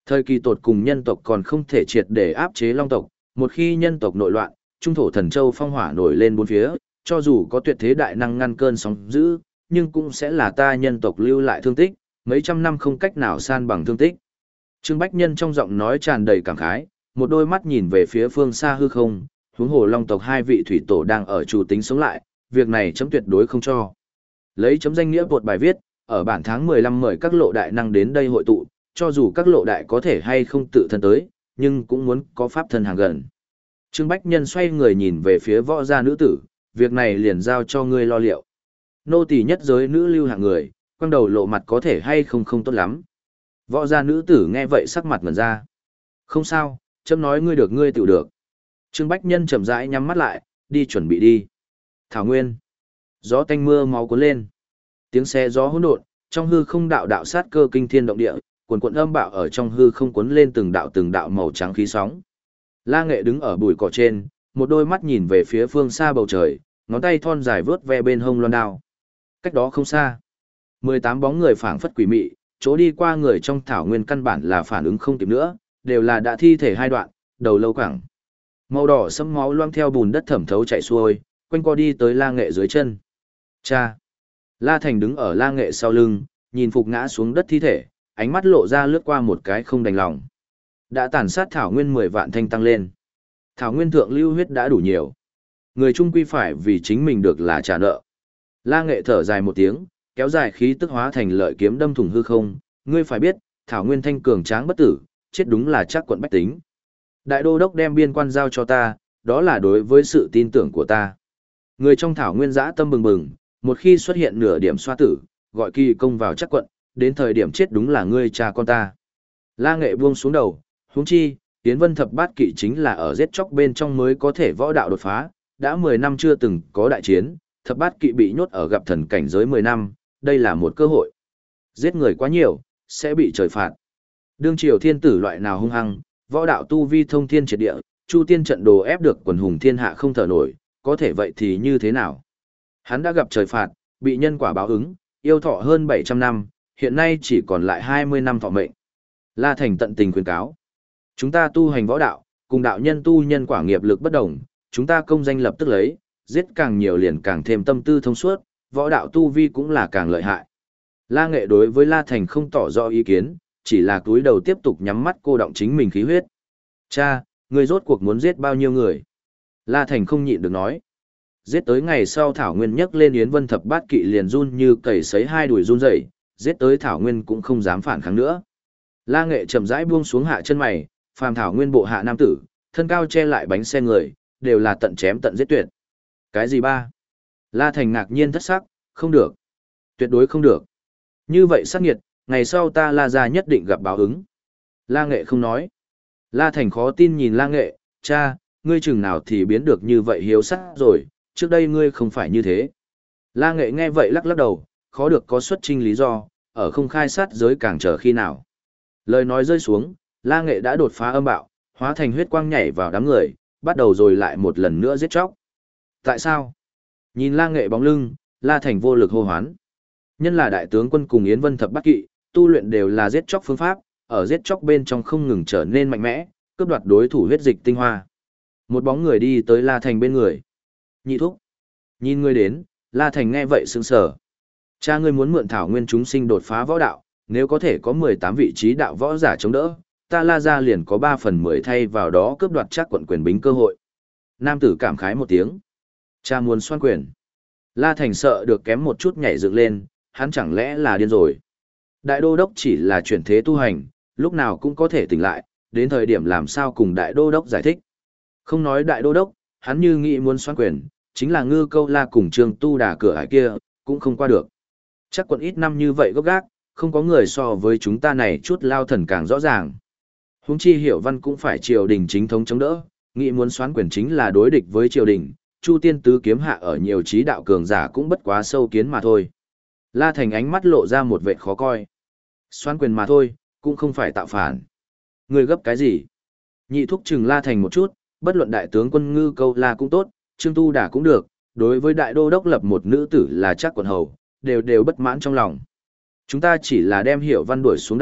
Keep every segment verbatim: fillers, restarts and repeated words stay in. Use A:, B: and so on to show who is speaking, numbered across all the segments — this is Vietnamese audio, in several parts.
A: Thời kỳ tột cùng nhân tộc còn không thể triệt để áp chế long tộc, một khi nhân tộc nội loạn, trung thổ thần châu phong hỏa nổi lên bốn phía, cho dù có tuyệt thế đại năng ngăn cơn sóng dữ, nhưng cũng sẽ là ta nhân tộc lưu lại thương tích, mấy trăm năm không cách nào san bằng thương tích. Trương Bách Nhân trong giọng nói tràn đầy cảm khái, một đôi mắt nhìn về phía phương xa hư không, huống hồ long tộc hai vị thủy tổ đang ở chủ tính sống lại, việc này chấm tuyệt đối không cho. Lấy chấm danh nghĩa bột bài viết, ở bản tháng mười lăm mời các lộ đại năng đến đây hội tụ, cho dù các lộ đại có thể hay không tự thân tới, nhưng cũng muốn có pháp thân hàng gần. Trương Bách Nhân xoay người nhìn về phía võ gia nữ tử, việc này liền giao cho ngươi lo liệu. Nô tỳ nhất giới nữ lưu hạng người, quăng đầu lộ mặt có thể hay không không tốt lắm. Võ gia nữ tử nghe vậy sắc mặt ngẩn ra. Không sao, chấm nói ngươi được ngươi tự được. Trương Bách Nhân chậm rãi nhắm mắt lại, đi chuẩn bị đi. Thảo Nguyên. Gió tanh mưa máu cuốn lên. Tiếng xe gió hỗn độn, trong hư không đạo đạo sát cơ kinh thiên động địa, cuồn cuộn âm bạo ở trong hư không cuốn lên từng đạo từng đạo màu trắng khí sóng. La Nghệ đứng ở bụi cỏ trên, một đôi mắt nhìn về phía phương xa bầu trời, ngón tay thon dài vướt ve bên hông loan đao. Cách đó không xa, mười tám bóng người phảng phất quỷ mị, chỗ đi qua người trong thảo nguyên căn bản là phản ứng không kịp nữa, đều là đã thi thể hai đoạn, đầu lâu quẳng. Màu đỏ sẫm máu loang theo bùn đất thẩm thấu chạy xuôi, quanh co đi tới La Nghệ dưới chân. Cha! La Thành đứng ở La Nghệ sau lưng, nhìn phục ngã xuống đất thi thể, ánh mắt lộ ra lướt qua một cái không đành lòng. Đã tàn sát thảo nguyên mười vạn thanh tăng lên. Thảo nguyên thượng lưu huyết đã đủ nhiều. Người trung quy phải vì chính mình được là trả nợ. La Nghệ thở dài một tiếng, kéo dài khí tức hóa thành lợi kiếm đâm thủng hư không. Ngươi phải biết, thảo nguyên thanh cường tráng bất tử, chết đúng là chắc quận bách tính. Đại đô đốc đem biên quan giao cho ta, đó là đối với sự tin tưởng của ta. Người trong thảo nguyên dã tâm bừng bừng, một khi xuất hiện nửa điểm xoa tử, gọi kỳ công vào chắc quận, đến thời điểm chết đúng là ngươi cha con ta. La Nghệ buông xuống đầu, huống chi, Yến Vân thập bát kỵ chính là ở giết chóc bên trong mới có thể võ đạo đột phá, đã mười năm chưa từng có đại chiến, thập bát kỵ bị nhốt ở gặp thần cảnh giới mười năm, đây là một cơ hội. Giết người quá nhiều, sẽ bị trời phạt. Đương triều thiên tử loại nào hung hăng, võ đạo tu vi thông thiên triệt địa, Chu Tiên trận đồ ép được quần hùng thiên hạ không thở nổi, có thể vậy thì như thế nào? Hắn đã gặp trời phạt, bị nhân quả báo ứng, yêu thọ hơn bảy trăm năm, hiện nay chỉ còn lại hai mươi năm thọ mệnh. La Thành tận tình khuyên cáo. Chúng ta tu hành võ đạo, cùng đạo nhân tu nhân quả nghiệp lực bất đồng, chúng ta công danh lập tức lấy, giết càng nhiều liền càng thêm tâm tư thông suốt, võ đạo tu vi cũng là càng lợi hại. La Nghệ đối với La Thành không tỏ rõ ý kiến, chỉ là túi đầu tiếp tục nhắm mắt cô động chính mình khí huyết. Cha, ngươi rốt cuộc muốn giết bao nhiêu người? La Thành không nhịn được nói. Giết tới ngày sau Thảo Nguyên nhấc lên Yến Vân thập bát kỵ liền run như cầy sấy hai đùi run rẩy, giết tới Thảo Nguyên cũng không dám phản kháng nữa. La Nghệ chậm rãi buông xuống hạ chân mày, phàm Thảo Nguyên bộ hạ nam tử, thân cao che lại bánh xe người, đều là tận chém tận giết tuyệt. Cái gì ba? La Thành ngạc nhiên thất sắc, không được. Tuyệt đối không được. Như vậy sát nghiệt, ngày sau ta La gia nhất định gặp báo ứng. La Nghệ không nói. La Thành khó tin nhìn La Nghệ, cha, ngươi chừng nào thì biến được như vậy hiếu sắc rồi, trước đây ngươi không phải như thế. La Nghệ nghe vậy lắc lắc đầu, khó được có xuất trình lý do, ở không khai sát giới càng chờ khi nào. Lời nói rơi xuống, La Nghệ đã đột phá âm bạo, hóa thành huyết quang nhảy vào đám người, bắt đầu rồi lại một lần nữa giết chóc. Tại sao? Nhìn La Nghệ bóng lưng, La Thành vô lực hô hoán. Nhân là đại tướng quân cùng Yến Vân thập bát kỵ, tu luyện đều là giết chóc phương pháp, ở giết chóc bên trong không ngừng trở nên mạnh mẽ, cướp đoạt đối thủ huyết dịch tinh hoa. Một bóng người đi tới La Thành bên người. Nhị thúc. Nhìn ngươi đến, La Thành nghe vậy sững sờ. Cha ngươi muốn mượn Thảo Nguyên chúng sinh đột phá võ đạo, nếu có thể có mười tám vị trí đạo võ giả chống đỡ, ta La gia liền có ba phần mười thay vào đó cướp đoạt chắc quận quyền bính cơ hội. Nam tử cảm khái một tiếng. Cha muốn xoan quyền. La Thành sợ được kém một chút nhảy dựng lên, hắn chẳng lẽ là điên rồi. Đại đô đốc chỉ là chuyển thế tu hành, lúc nào cũng có thể tỉnh lại, đến thời điểm làm sao cùng đại đô đốc giải thích. Không nói đại đô đốc, hắn như nghĩ muốn xoan quyền, chính là Ngư Câu La cùng Trương Tu Đà cửa ải kia, cũng không qua được. Chắc quận ít năm như vậy gốc gác, không có người so với chúng ta này chút lao thần càng rõ ràng. Huống chi Hiểu Văn cũng phải triều đình chính thống chống đỡ, nghĩ muốn xoán quyền chính là đối địch với triều đình, Chu Tiên tứ kiếm hạ ở nhiều trí đạo cường giả cũng bất quá sâu kiến mà thôi. La Thành ánh mắt lộ ra một vệt khó coi. Xoán quyền mà thôi, cũng không phải tạo phản. Người gấp cái gì? Nhị thúc chừng La Thành một chút, bất luận đại tướng quân Ngư Câu La cũng tốt, Trương Tu Đà cũng được, đối với đại đô đốc lập một nữ tử là chắc quận hầu, đều đều bất mãn trong lòng. Chúng ta chỉ là đem Hiểu Văn đuổi xuống đài,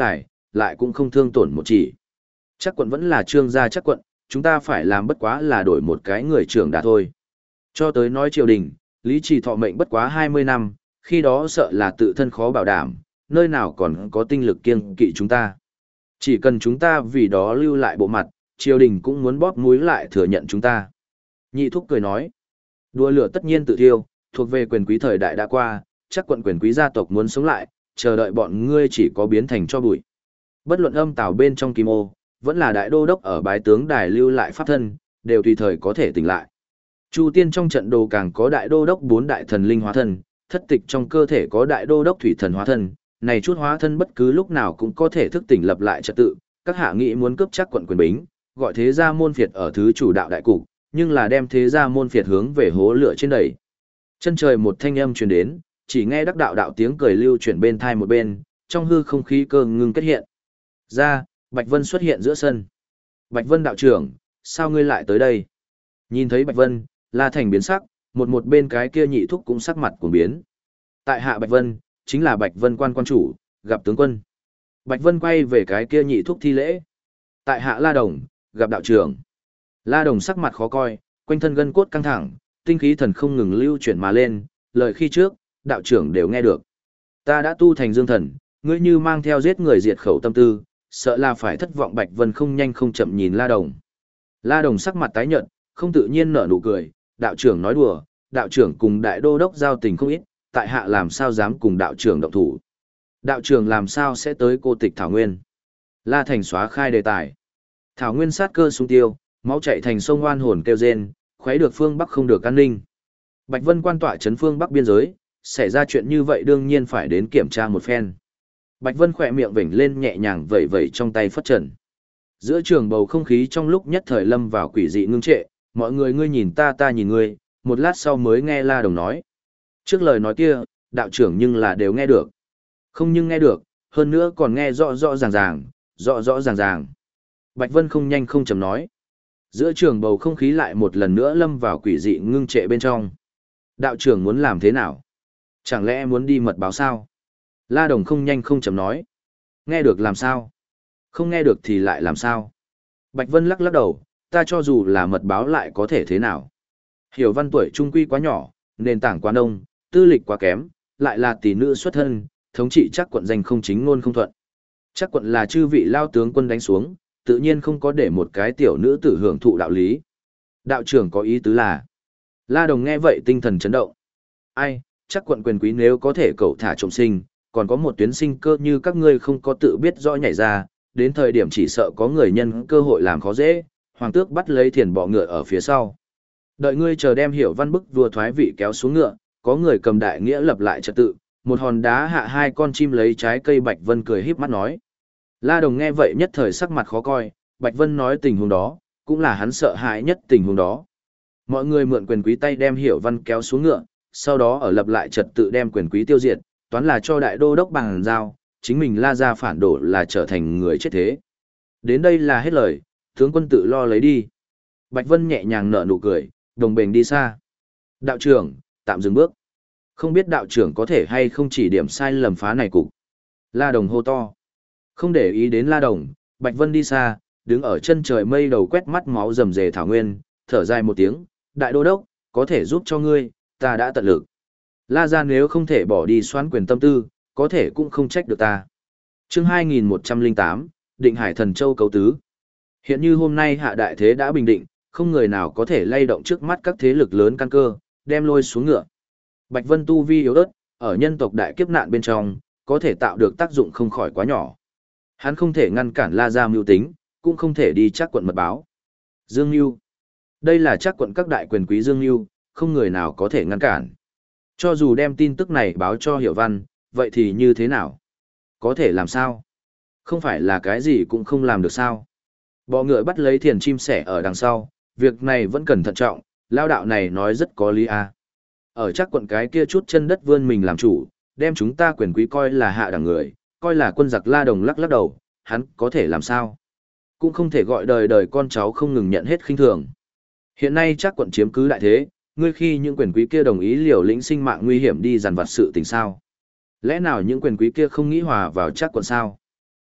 A: lại cũng không thương tổn một chỉ. Chắc quận vẫn là trương gia chắc quận, chúng ta phải làm bất quá là đổi một cái người trưởng đã thôi. Cho tới nói triều đình, Lý Trì thọ mệnh bất quá hai mươi năm, khi đó sợ là tự thân khó bảo đảm, nơi nào còn có tinh lực kiêng kỵ chúng ta. Chỉ cần chúng ta vì đó lưu lại bộ mặt, triều đình cũng muốn bóp mũi lại thừa nhận chúng ta. Nhị thúc cười nói, đua lửa tất nhiên tự thiêu, thuộc về quyền quý thời đại đã qua, chắc quận quyền quý gia tộc muốn sống lại, chờ đợi bọn ngươi chỉ có biến thành cho bụi. Bất luận âm tào bên trong kim ô, vẫn là đại đô đốc ở bái tướng đài lưu lại pháp thân, đều tùy thời có thể tỉnh lại. Chu tiên trong trận đồ càng có đại đô đốc bốn đại thần linh hóa thân, thất tịch trong cơ thể có đại đô đốc thủy thần hóa thân, này chút hóa thân bất cứ lúc nào cũng có thể thức tỉnh lập lại trật tự, các hạ nghị muốn cướp chắc quận quyền bính, gọi thế gia môn phiệt ở thứ chủ đạo đại cục, nhưng là đem thế gia môn phiệt hướng về hố lửa trên đẩy. Chân trời một thanh âm truyền đến, chỉ nghe đắc đạo đạo tiếng cười lưu chuyển bên thai một bên, trong hư không khí cơ ngưng kết hiện. Ra, Bạch Vân xuất hiện giữa sân. Bạch Vân đạo trưởng, sao ngươi lại tới đây? Nhìn thấy Bạch Vân, La Thành biến sắc, một một bên cái kia nhị thúc cũng sắc mặt cuồng biến. Tại hạ Bạch Vân, chính là Bạch Vân quan quan chủ, gặp tướng quân. Bạch Vân quay về cái kia nhị thúc thi lễ. Tại hạ La Đồng, gặp đạo trưởng. La Đồng sắc mặt khó coi, quanh thân gân cốt căng thẳng, tinh khí thần không ngừng lưu chuyển mà lên, lời khi trước, đạo trưởng đều nghe được. Ta đã tu thành dương thần, ngươi như mang theo giết người diệt khẩu tâm tư, sợ là phải thất vọng. Bạch Vân không nhanh không chậm nhìn La Đồng. La Đồng sắc mặt tái nhợt, không tự nhiên nở nụ cười, đạo trưởng nói đùa, đạo trưởng cùng đại đô đốc giao tình không ít, tại hạ làm sao dám cùng đạo trưởng động thủ. Đạo trưởng làm sao sẽ tới cô tịch Thảo Nguyên. La Thành xóa khai đề tài. Thảo Nguyên sát cơ sung tiêu, máu chảy thành sông oan hồn kêu rên, khuấy được phương Bắc không được an ninh. Bạch Vân quan tọa trấn phương Bắc biên giới, xảy ra chuyện như vậy đương nhiên phải đến kiểm tra một phen. Bạch Vân khỏe miệng vểnh lên nhẹ nhàng vẩy vẩy trong tay phất trần. Giữa trường bầu không khí trong lúc nhất thời lâm vào quỷ dị ngưng trệ, mọi người ngươi nhìn ta ta nhìn ngươi, một lát sau mới nghe La Đồng nói. Trước lời nói kia, đạo trưởng nhưng là đều nghe được. Không nhưng nghe được, hơn nữa còn nghe rõ rõ ràng ràng, rõ rõ ràng ràng. Bạch Vân không nhanh không chậm nói. Giữa trường bầu không khí lại một lần nữa lâm vào quỷ dị ngưng trệ bên trong. Đạo trưởng muốn làm thế nào? Chẳng lẽ muốn đi mật báo sao? La Đồng không nhanh không chậm nói. Nghe được làm sao? Không nghe được thì lại làm sao? Bạch Vân lắc lắc đầu, ta cho dù là mật báo lại có thể thế nào? Hiểu văn tuổi trung quy quá nhỏ, nền tảng quá nông, tư lịch quá kém, lại là tỷ nữ xuất thân, thống trị chắc quận danh không chính ngôn không thuận. Chắc quận là chư vị lao tướng quân đánh xuống, tự nhiên không có để một cái tiểu nữ tử hưởng thụ đạo lý. Đạo trưởng có ý tứ là. La Đồng nghe vậy tinh thần chấn động. Ai, chắc quận quyền quý nếu có thể cậu thả trọng sinh, còn có một tuyến sinh cơ như các ngươi không có tự biết rõ nhảy ra, đến thời điểm chỉ sợ có người nhân cơ hội làm khó dễ, hoàng tước bắt lấy thiền bọ ngựa ở phía sau. Đợi ngươi chờ đem Hiểu văn bức vua thoái vị kéo xuống ngựa, có người cầm đại nghĩa lập lại trật tự, một hòn đá hạ hai con chim lấy trái cây. Bạch Vân cười híp mắt nói. La Đồng nghe vậy nhất thời sắc mặt khó coi, Bạch Vân nói tình huống đó, cũng là hắn sợ hãi nhất tình huống đó. Mọi người mượn quyền quý tay đem Hiểu văn kéo xuống ngựa, sau đó ở lập lại trật tự đem quyền quý tiêu diệt, toán là cho đại đô đốc bằng giao, chính mình La ra phản đổ là trở thành người chết thế. Đến đây là hết lời, tướng quân tự lo lấy đi. Bạch Vân nhẹ nhàng nở nụ cười, đồng bền đi xa. Đạo trưởng, tạm dừng bước. Không biết đạo trưởng có thể hay không chỉ điểm sai lầm phá này cục. La Đồng hô to. Không để ý đến La Đồng, Bạch Vân đi xa, đứng ở chân trời mây đầu quét mắt máu rầm rề thảo nguyên, thở dài một tiếng, đại đô đốc, có thể giúp cho ngươi, ta đã tận lực. La ra nếu không thể bỏ đi xoán quyền tâm tư, có thể cũng không trách được ta. Chương hai nghìn một trăm lẻ tám, Định Hải Thần Châu cấu tứ. Hiện như hôm nay hạ đại thế đã bình định, không người nào có thể lay động trước mắt các thế lực lớn căn cơ, đem lôi xuống ngựa. Bạch Vân tu vi yếu ớt, ở nhân tộc đại kiếp nạn bên trong, có thể tạo được tác dụng không khỏi quá nhỏ. Hắn không thể ngăn cản La Gia mưu tính, cũng không thể đi chắc quận mật báo. Dương Nưu. Đây là chắc quận các đại quyền quý Dương Nưu, không người nào có thể ngăn cản. Cho dù đem tin tức này báo cho Hiểu Văn, vậy thì như thế nào? Có thể làm sao? Không phải là cái gì cũng không làm được sao? Bọ ngựa bắt lấy thiền chim sẻ ở đằng sau, việc này vẫn cần thận trọng, lao đạo này nói rất có lý à. Ở chắc quận cái kia chút chân đất vươn mình làm chủ, đem chúng ta quyền quý coi là hạ đẳng người, coi là quân giặc. La Đồng lắc lắc đầu, hắn có thể làm sao? Cũng không thể gọi đời đời con cháu không ngừng nhận hết khinh thường. Hiện nay chắc quận chiếm cứ đại thế, ngươi khi những quyền quý kia đồng ý liều lĩnh sinh mạng nguy hiểm đi dằn vặt sự tình sao? Lẽ nào những quyền quý kia không nghĩ hòa vào chắc quận sao?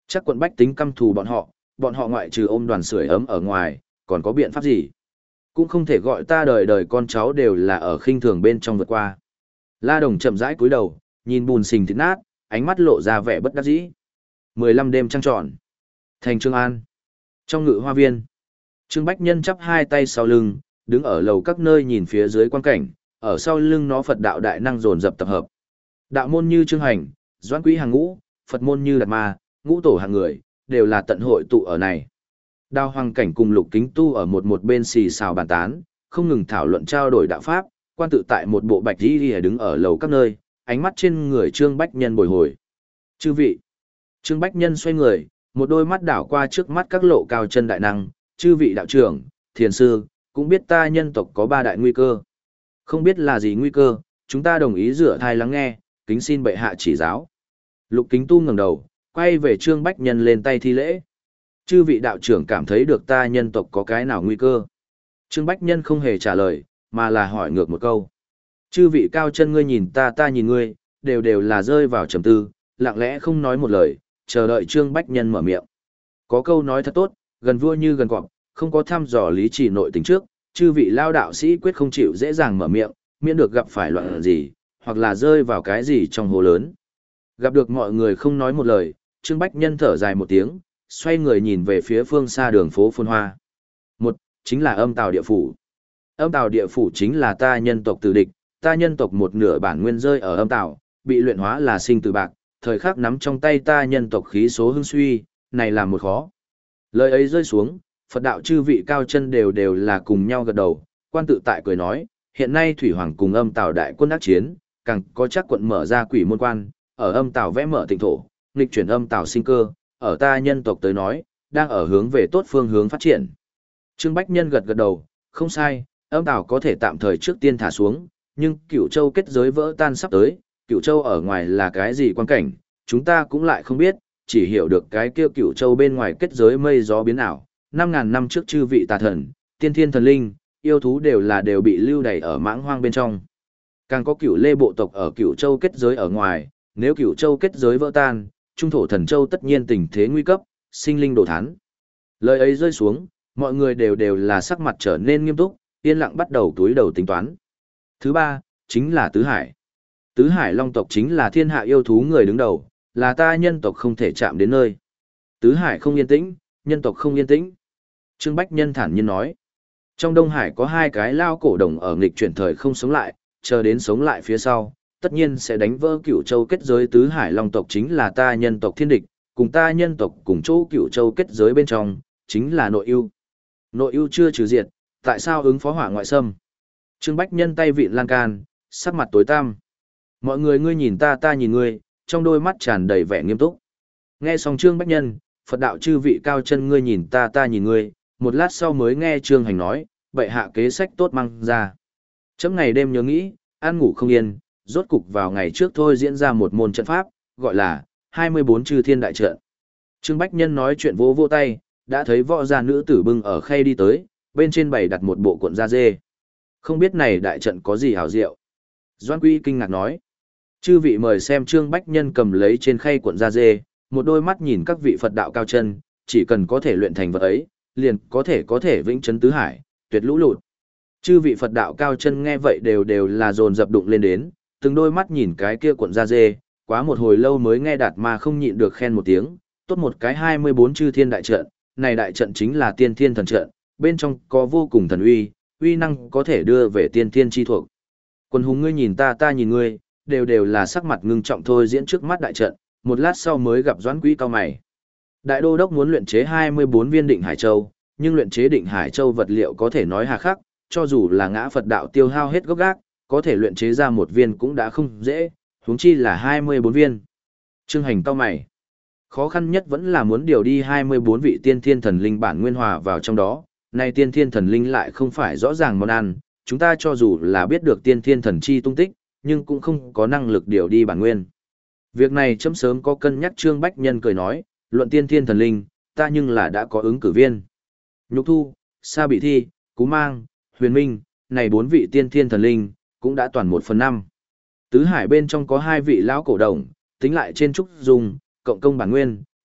A: Chắc quận bách tính căm thù bọn họ, bọn họ ngoại trừ ôm đoàn sưởi ấm ở ngoài, còn có biện pháp gì? Cũng không thể gọi ta đời đời con cháu đều là ở khinh thường bên trong vượt qua. La Đồng chậm rãi cúi đầu, nhìn bùn xình thịt nát, ánh mắt lộ ra vẻ bất đắc dĩ. Mười lăm đêm trăng tròn. Thành Trương An. Trong ngự hoa viên, Trương Bách Nhân chắp hai tay sau lưng, đứng ở lầu các nơi nhìn phía dưới quan cảnh, ở sau lưng nó Phật đạo đại năng dồn dập tập hợp. Đạo môn như Trương Hành, Doãn Quý hàng ngũ, Phật môn như Đạt Ma, ngũ tổ hàng người, đều là tận hội tụ ở này. Đao Hoàng Cảnh cùng Lục Kính Tu ở một một bên xì xào bàn tán, không ngừng thảo luận trao đổi đạo pháp, quan tự tại một bộ bạch y đứng ở lầu các nơi, ánh mắt trên người Trương Bách Nhân bồi hồi. Chư vị. Trương Bách Nhân xoay người, một đôi mắt đảo qua trước mắt các lộ cao chân đại năng, chư vị đạo trưởng, thiền sư, cũng biết ta nhân tộc có ba đại nguy cơ. Không biết là gì nguy cơ, chúng ta đồng ý rửa thai lắng nghe, kính xin bệ hạ chỉ giáo. Lục Kính Tu ngẩng đầu, quay về Trương Bách Nhân lên tay thi lễ. Chư vị đạo trưởng cảm thấy được ta nhân tộc có cái nào nguy cơ? Trương Bách Nhân không hề trả lời, mà là hỏi ngược một câu. Chư vị cao chân ngươi nhìn ta ta nhìn ngươi, đều đều là rơi vào trầm tư, lặng lẽ không nói một lời, chờ đợi Trương Bách Nhân mở miệng. Có câu nói thật tốt, gần vua như gần cọp, không có thăm dò lý trì nội tình trước, chư vị lao đạo sĩ quyết không chịu dễ dàng mở miệng, miễn được gặp phải loạn gì, hoặc là rơi vào cái gì trong hồ lớn. Gặp được mọi người không nói một lời, Trương Bách Nhân thở dài một tiếng, xoay người nhìn về phía phương xa đường phố phồn hoa. Một, chính là Âm Tào địa phủ. Âm Tào địa phủ chính là ta nhân tộc tử địch, ta nhân tộc một nửa bản nguyên rơi ở Âm Tào, bị luyện hóa là sinh tử bạc, thời khắc nắm trong tay ta nhân tộc khí số hưng suy, này là một khó. Lời ấy rơi xuống, Phật đạo chư vị cao chân đều đều là cùng nhau gật đầu, quan tự tại cười nói, hiện nay Thủy Hoàng cùng Âm Tào đại quân ác chiến, càng có chắc quận mở ra quỷ môn quan, ở Âm Tào vẽ mở tịnh thổ, nghịch chuyển Âm Tào sinh cơ, ở ta nhân tộc tới nói, đang ở hướng về tốt phương hướng phát triển. Trương Bách Nhân gật gật đầu, không sai, Âm Tào có thể tạm thời trước tiên thả xuống, nhưng Cửu Châu kết giới vỡ tan sắp tới, Cửu Châu ở ngoài là cái gì quan cảnh, chúng ta cũng lại không biết, chỉ hiểu được cái kia Cửu Châu bên ngoài kết giới mây gió biến ảo, năm ngàn năm trước chư vị tà thần, tiên thiên thần linh, yêu thú đều là đều bị lưu đày ở mãng hoang bên trong. Càng có Cửu Lê bộ tộc ở Cửu Châu kết giới ở ngoài, nếu Cửu Châu kết giới vỡ tan, Trung thổ thần châu tất nhiên tình thế nguy cấp, sinh linh đổ thán. Lời ấy rơi xuống, mọi người đều đều là sắc mặt trở nên nghiêm túc, yên lặng bắt đầu túi đầu tính toán. Thứ ba, chính là Tứ Hải. Tứ Hải Long tộc chính là thiên hạ yêu thú người đứng đầu, là ta nhân tộc không thể chạm đến nơi. Tứ Hải không yên tĩnh, nhân tộc không yên tĩnh. Trương Bách Nhân thản nhiên nói. Trong Đông Hải có hai cái lao cổ đồng ở nghịch chuyển thời không sống lại, chờ đến sống lại phía sau, tất nhiên sẽ đánh vỡ Cửu Châu kết giới. Tứ Hải Long tộc chính là ta nhân tộc thiên địch, cùng ta nhân tộc cùng chỗ Cửu Châu kết giới bên trong, chính là nội ưu. Nội ưu chưa trừ diệt, tại sao ứng phó hỏa ngoại xâm? Trương Bách Nhân tay vịn lan can, sắc mặt tối tăm. Mọi người ngươi nhìn ta ta nhìn ngươi, trong đôi mắt tràn đầy vẻ nghiêm túc. Nghe xong Trương Bách Nhân, Phật đạo chư vị cao chân ngươi nhìn ta ta nhìn ngươi, một lát sau mới nghe Trương Hành nói, bệ hạ kế sách tốt mang ra. Chấm ngày đêm nhớ nghĩ, ăn ngủ không yên, rốt cục vào ngày trước thôi diễn ra một môn trận pháp, gọi là hai mươi bốn chư thiên đại trận. Trương Bách Nhân nói chuyện vỗ vỗ tay, đã thấy võ gia nữ tử bưng ở khay đi tới, bên trên bày đặt một bộ cuộn da dê. Không biết này đại trận có gì hảo diệu. Doan Quy kinh ngạc nói. Chư vị mời xem Trương Bách Nhân cầm lấy trên khay cuộn da dê, một đôi mắt nhìn các vị Phật đạo cao chân, chỉ cần có thể luyện thành vật ấy, liền có thể có thể vĩnh chấn tứ hải, tuyệt lũ lụt. Chư vị Phật đạo cao chân nghe vậy đều đều là dồn dập đụng lên đến, từng đôi mắt nhìn cái kia cuộn da dê, quá một hồi lâu mới nghe Đạt Ma không nhịn được khen một tiếng, tốt một cái hai mươi bốn chư thiên đại trận, này đại trận chính là tiên thiên thần trận, bên trong có vô cùng thần uy, uy năng có thể đưa về tiên thiên chi thuộc. Quần hùng ngươi nhìn ta ta nhìn ngươi, đều đều là sắc mặt ngưng trọng thôi diễn trước mắt đại trận, một lát sau mới gặp Doãn Quý cao mày. Đại đô đốc muốn luyện chế hai mươi bốn viên Định Hải Châu, nhưng luyện chế Định Hải Châu vật liệu có thể nói hà khắc, cho dù là ngã Phật đạo tiêu hao hết gốc gác, có thể luyện chế ra một viên cũng đã không dễ, huống chi là hai mươi bốn viên. Trương Hành cao mày. Khó khăn nhất vẫn là muốn điều đi hai mươi bốn vị tiên thiên thần linh bản nguyên hòa vào trong đó, nay tiên thiên thần linh lại không phải rõ ràng món ăn, chúng ta cho dù là biết được tiên thiên thần chi tung tích, nhưng cũng không có năng lực điều đi bản nguyên. Việc này chấm sớm có cân nhắc. Trương Bách Nhân cười nói, luận tiên thiên thần linh, ta nhưng là đã có ứng cử viên. Nhục Thu, Sa Bị Thi, Cú Mang, Huyền Minh, này bốn vị tiên thiên thần linh, cũng đã toàn một phần năm. Tứ Hải bên trong có hai vị lão cổ đồng, tính lại trên trúc dùng, cộng công bản nguyên,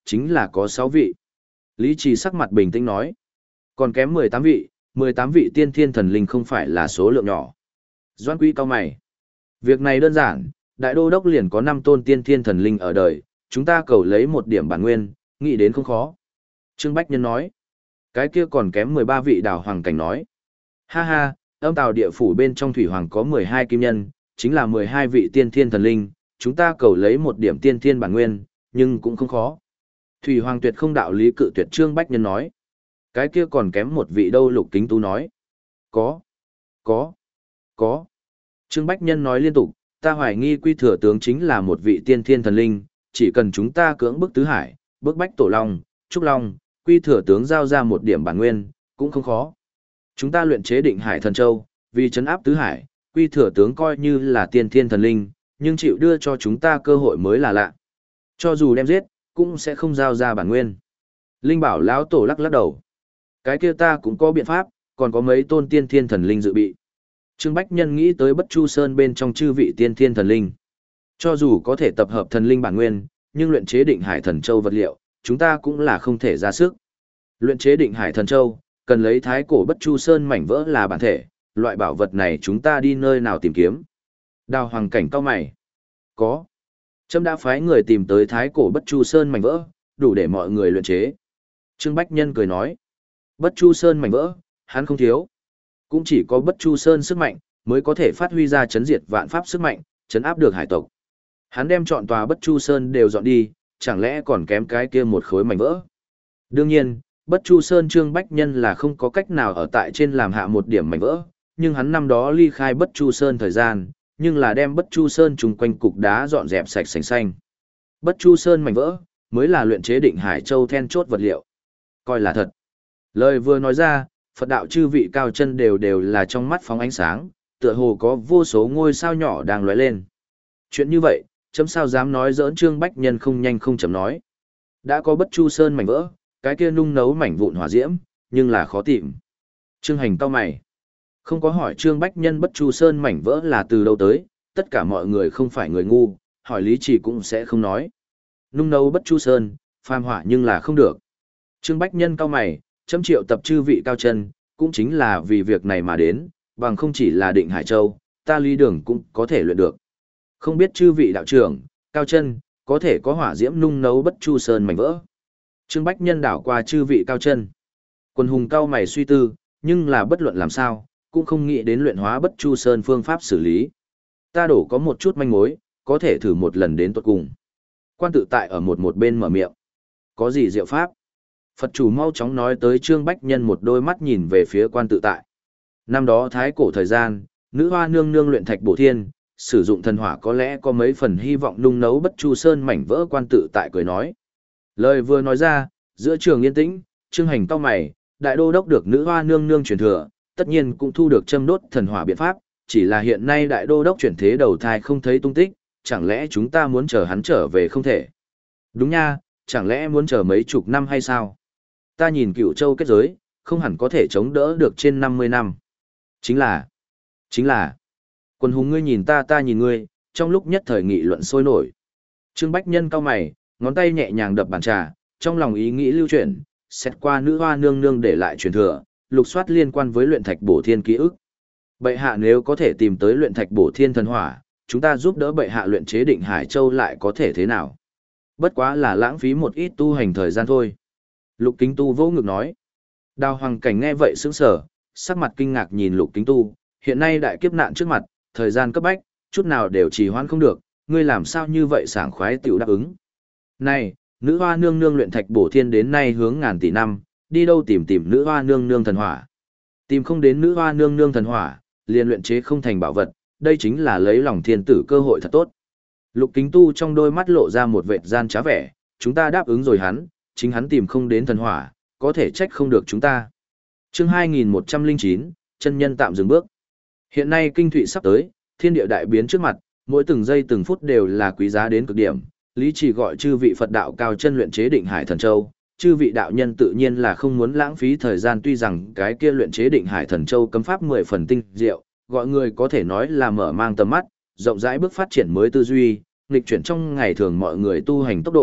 A: chính là có sáu vị. Lý Trì sắc mặt bình tĩnh nói. Còn kém mười tám vị, mười tám vị tiên thiên thần linh không phải là số lượng nhỏ. Doan Quý cao mày. Việc này đơn giản, đại đô đốc liền có năm tôn tiên thiên thần linh ở đời, chúng ta cầu lấy một điểm bản nguyên, nghĩ đến không khó. Trương Bách Nhân nói. Cái kia còn kém mười ba vị đào hoàng cảnh nói. Ha ha, âm tào địa phủ bên trong thủy hoàng có mười hai kim nhân, chính là mười hai vị tiên thiên thần linh, chúng ta cầu lấy một điểm tiên thiên bản nguyên, nhưng cũng không khó. Thủy hoàng tuyệt không đạo lý cự tuyệt Trương Bách Nhân nói. Cái kia còn kém một vị đâu Lục Kính Tú nói. Có, có, có. Trương Bách Nhân nói liên tục, ta hoài nghi Quy Thừa Tướng chính là một vị tiên thiên thần linh, chỉ cần chúng ta cưỡng bức Tứ Hải, bức bách Tổ Long, Trúc Long, Quy Thừa Tướng giao ra một điểm bản nguyên, cũng không khó. Chúng ta luyện chế Định Hải Thần Châu, vì trấn áp Tứ Hải, Quy Thừa Tướng coi như là tiên thiên thần linh, nhưng chịu đưa cho chúng ta cơ hội mới là lạ. Cho dù đem giết, cũng sẽ không giao ra bản nguyên. Linh Bảo lão tổ lắc lắc đầu. Cái kia ta cũng có biện pháp, còn có mấy tôn tiên thiên thần linh dự bị. Trương Bách Nhân nghĩ tới Bất Chu Sơn bên trong chư vị tiên thiên thần linh. Cho dù có thể tập hợp thần linh bản nguyên, nhưng luyện chế Định Hải Thần Châu vật liệu, chúng ta cũng là không thể ra sức. Luyện chế Định Hải Thần Châu, cần lấy thái cổ Bất Chu Sơn mảnh vỡ là bản thể, loại bảo vật này chúng ta đi nơi nào tìm kiếm. Đào hoàng cảnh cao mày. Có. Trâm đã phái người tìm tới thái cổ Bất Chu Sơn mảnh vỡ, đủ để mọi người luyện chế. Trương Bách Nhân cười nói. Bất Chu Sơn mảnh vỡ, hắn không thiếu. Cũng chỉ có Bất Chu Sơn sức mạnh, mới có thể phát huy ra chấn diệt vạn pháp sức mạnh, chấn áp được hải tộc. Hắn đem chọn tòa Bất Chu Sơn đều dọn đi, chẳng lẽ còn kém cái kia một khối mảnh vỡ. Đương nhiên, Bất Chu Sơn Trương Bách Nhân là không có cách nào ở tại trên làm hạ một điểm mảnh vỡ, nhưng hắn năm đó ly khai Bất Chu Sơn thời gian, nhưng là đem Bất Chu Sơn chung quanh cục đá dọn dẹp sạch sành xanh. Bất Chu Sơn mảnh vỡ, mới là luyện chế Định Hải Châu then chốt vật liệu. Coi là thật. Lời vừa nói ra, Phật đạo chư vị cao chân đều đều là trong mắt phóng ánh sáng, tựa hồ có vô số ngôi sao nhỏ đang lóe lên. Chuyện như vậy, chấm sao dám nói giỡn Trương Bách Nhân không nhanh không chậm nói. Đã có Bất Chu Sơn mảnh vỡ, cái kia nung nấu mảnh vụn hỏa diễm, nhưng là khó tìm. Trương Hành cau mày. Không có hỏi Trương Bách Nhân Bất Chu Sơn mảnh vỡ là từ đâu tới, tất cả mọi người không phải người ngu, hỏi Lý Trì cũng sẽ không nói. Nung nấu Bất Chu Sơn, phàm hỏa nhưng là không được. Trương Bách Nhân cau mày, chấm triệu tập chư vị cao chân, cũng chính là vì việc này mà đến, bằng không chỉ là Định Hải Châu, ta Lý Đường cũng có thể luyện được. Không biết chư vị đạo trưởng, cao chân, có thể có hỏa diễm nung nấu Bất Chu Sơn mảnh vỡ. Trương Bách Nhân đảo qua chư vị cao chân. Quần hùng cao mày suy tư, nhưng là bất luận làm sao, cũng không nghĩ đến luyện hóa Bất Chu Sơn phương pháp xử lý. Ta đổ có một chút manh mối, có thể thử một lần đến tuột cùng. Quan tự tại ở một một bên mở miệng. Có gì diệu pháp? Phật chủ mau chóng nói tới Trương Bách Nhân một đôi mắt nhìn về phía quan tự tại. Năm đó thái cổ thời gian, nữ hoa nương nương luyện thạch bổ thiên, sử dụng thần hỏa có lẽ có mấy phần hy vọng nung nấu Bất Chu Sơn mảnh vỡ. Quan tự tại cười nói. Lời vừa nói ra, giữa trường yên tĩnh, Trương Hành cau mày, đại đô đốc được nữ hoa nương nương truyền thừa, tất nhiên cũng thu được châm đốt thần hỏa biện pháp, chỉ là hiện nay đại đô đốc chuyển thế đầu thai không thấy tung tích, chẳng lẽ chúng ta muốn chờ hắn trở về không thể? Đúng nha, chẳng lẽ muốn chờ mấy chục năm hay sao? Ta nhìn Cửu Châu kết giới, không hẳn có thể chống đỡ được trên năm mươi năm. Chính là, chính là, quần hùng ngươi nhìn ta ta nhìn ngươi, trong lúc nhất thời nghị luận sôi nổi. Trương Bách Nhân cau mày, ngón tay nhẹ nhàng đập bàn trà, trong lòng ý nghĩ lưu chuyển, xét qua nữ hoa nương nương để lại truyền thừa, lục soát liên quan với luyện thạch bổ thiên ký ức. Bệ hạ nếu có thể tìm tới luyện thạch bổ thiên thần hỏa, chúng ta giúp đỡ bệ hạ luyện chế Định Hải Châu lại có thể thế nào? Bất quá là lãng phí một ít tu hành thời gian thôi. Lục Kính Tu vỗ ngực nói. Đào Hoàng Cảnh nghe vậy sững sờ, sắc mặt kinh ngạc nhìn Lục Kính Tu, hiện nay đại kiếp nạn trước mặt, thời gian cấp bách, chút nào đều trì hoãn không được, ngươi làm sao như vậy sảng khoái tiểu đáp ứng? Này, nữ hoa nương nương luyện thạch bổ thiên đến nay hướng ngàn tỷ năm, đi đâu tìm tìm nữ hoa nương nương thần hỏa? Tìm không đến nữ hoa nương nương thần hỏa, liền luyện chế không thành bảo vật, đây chính là lấy lòng thiên tử cơ hội thật tốt. Lục Kính Tu trong đôi mắt lộ ra một vệt gian trá vẻ, chúng ta đáp ứng rồi hắn, chính hắn tìm không đến thần hỏa, có thể trách không được chúng ta. Chương hai nghìn một trăm lẻ chín, chân nhân tạm dừng bước. Hiện nay kinh thụy sắp tới, thiên địa đại biến trước mặt, mỗi từng giây từng phút đều là quý giá đến cực điểm. Lý Chỉ gọi chư vị Phật đạo cao chân luyện chế Định Hải Thần Châu, chư vị đạo nhân tự nhiên là không muốn lãng phí thời gian, tuy rằng cái kia luyện chế Định Hải Thần Châu cấm pháp mười phần tinh diệu, gọi người có thể nói là mở mang tầm mắt, rộng rãi bước phát triển mới tư duy, nghịch chuyển trong ngày thường mọi người tu hành tốc độ,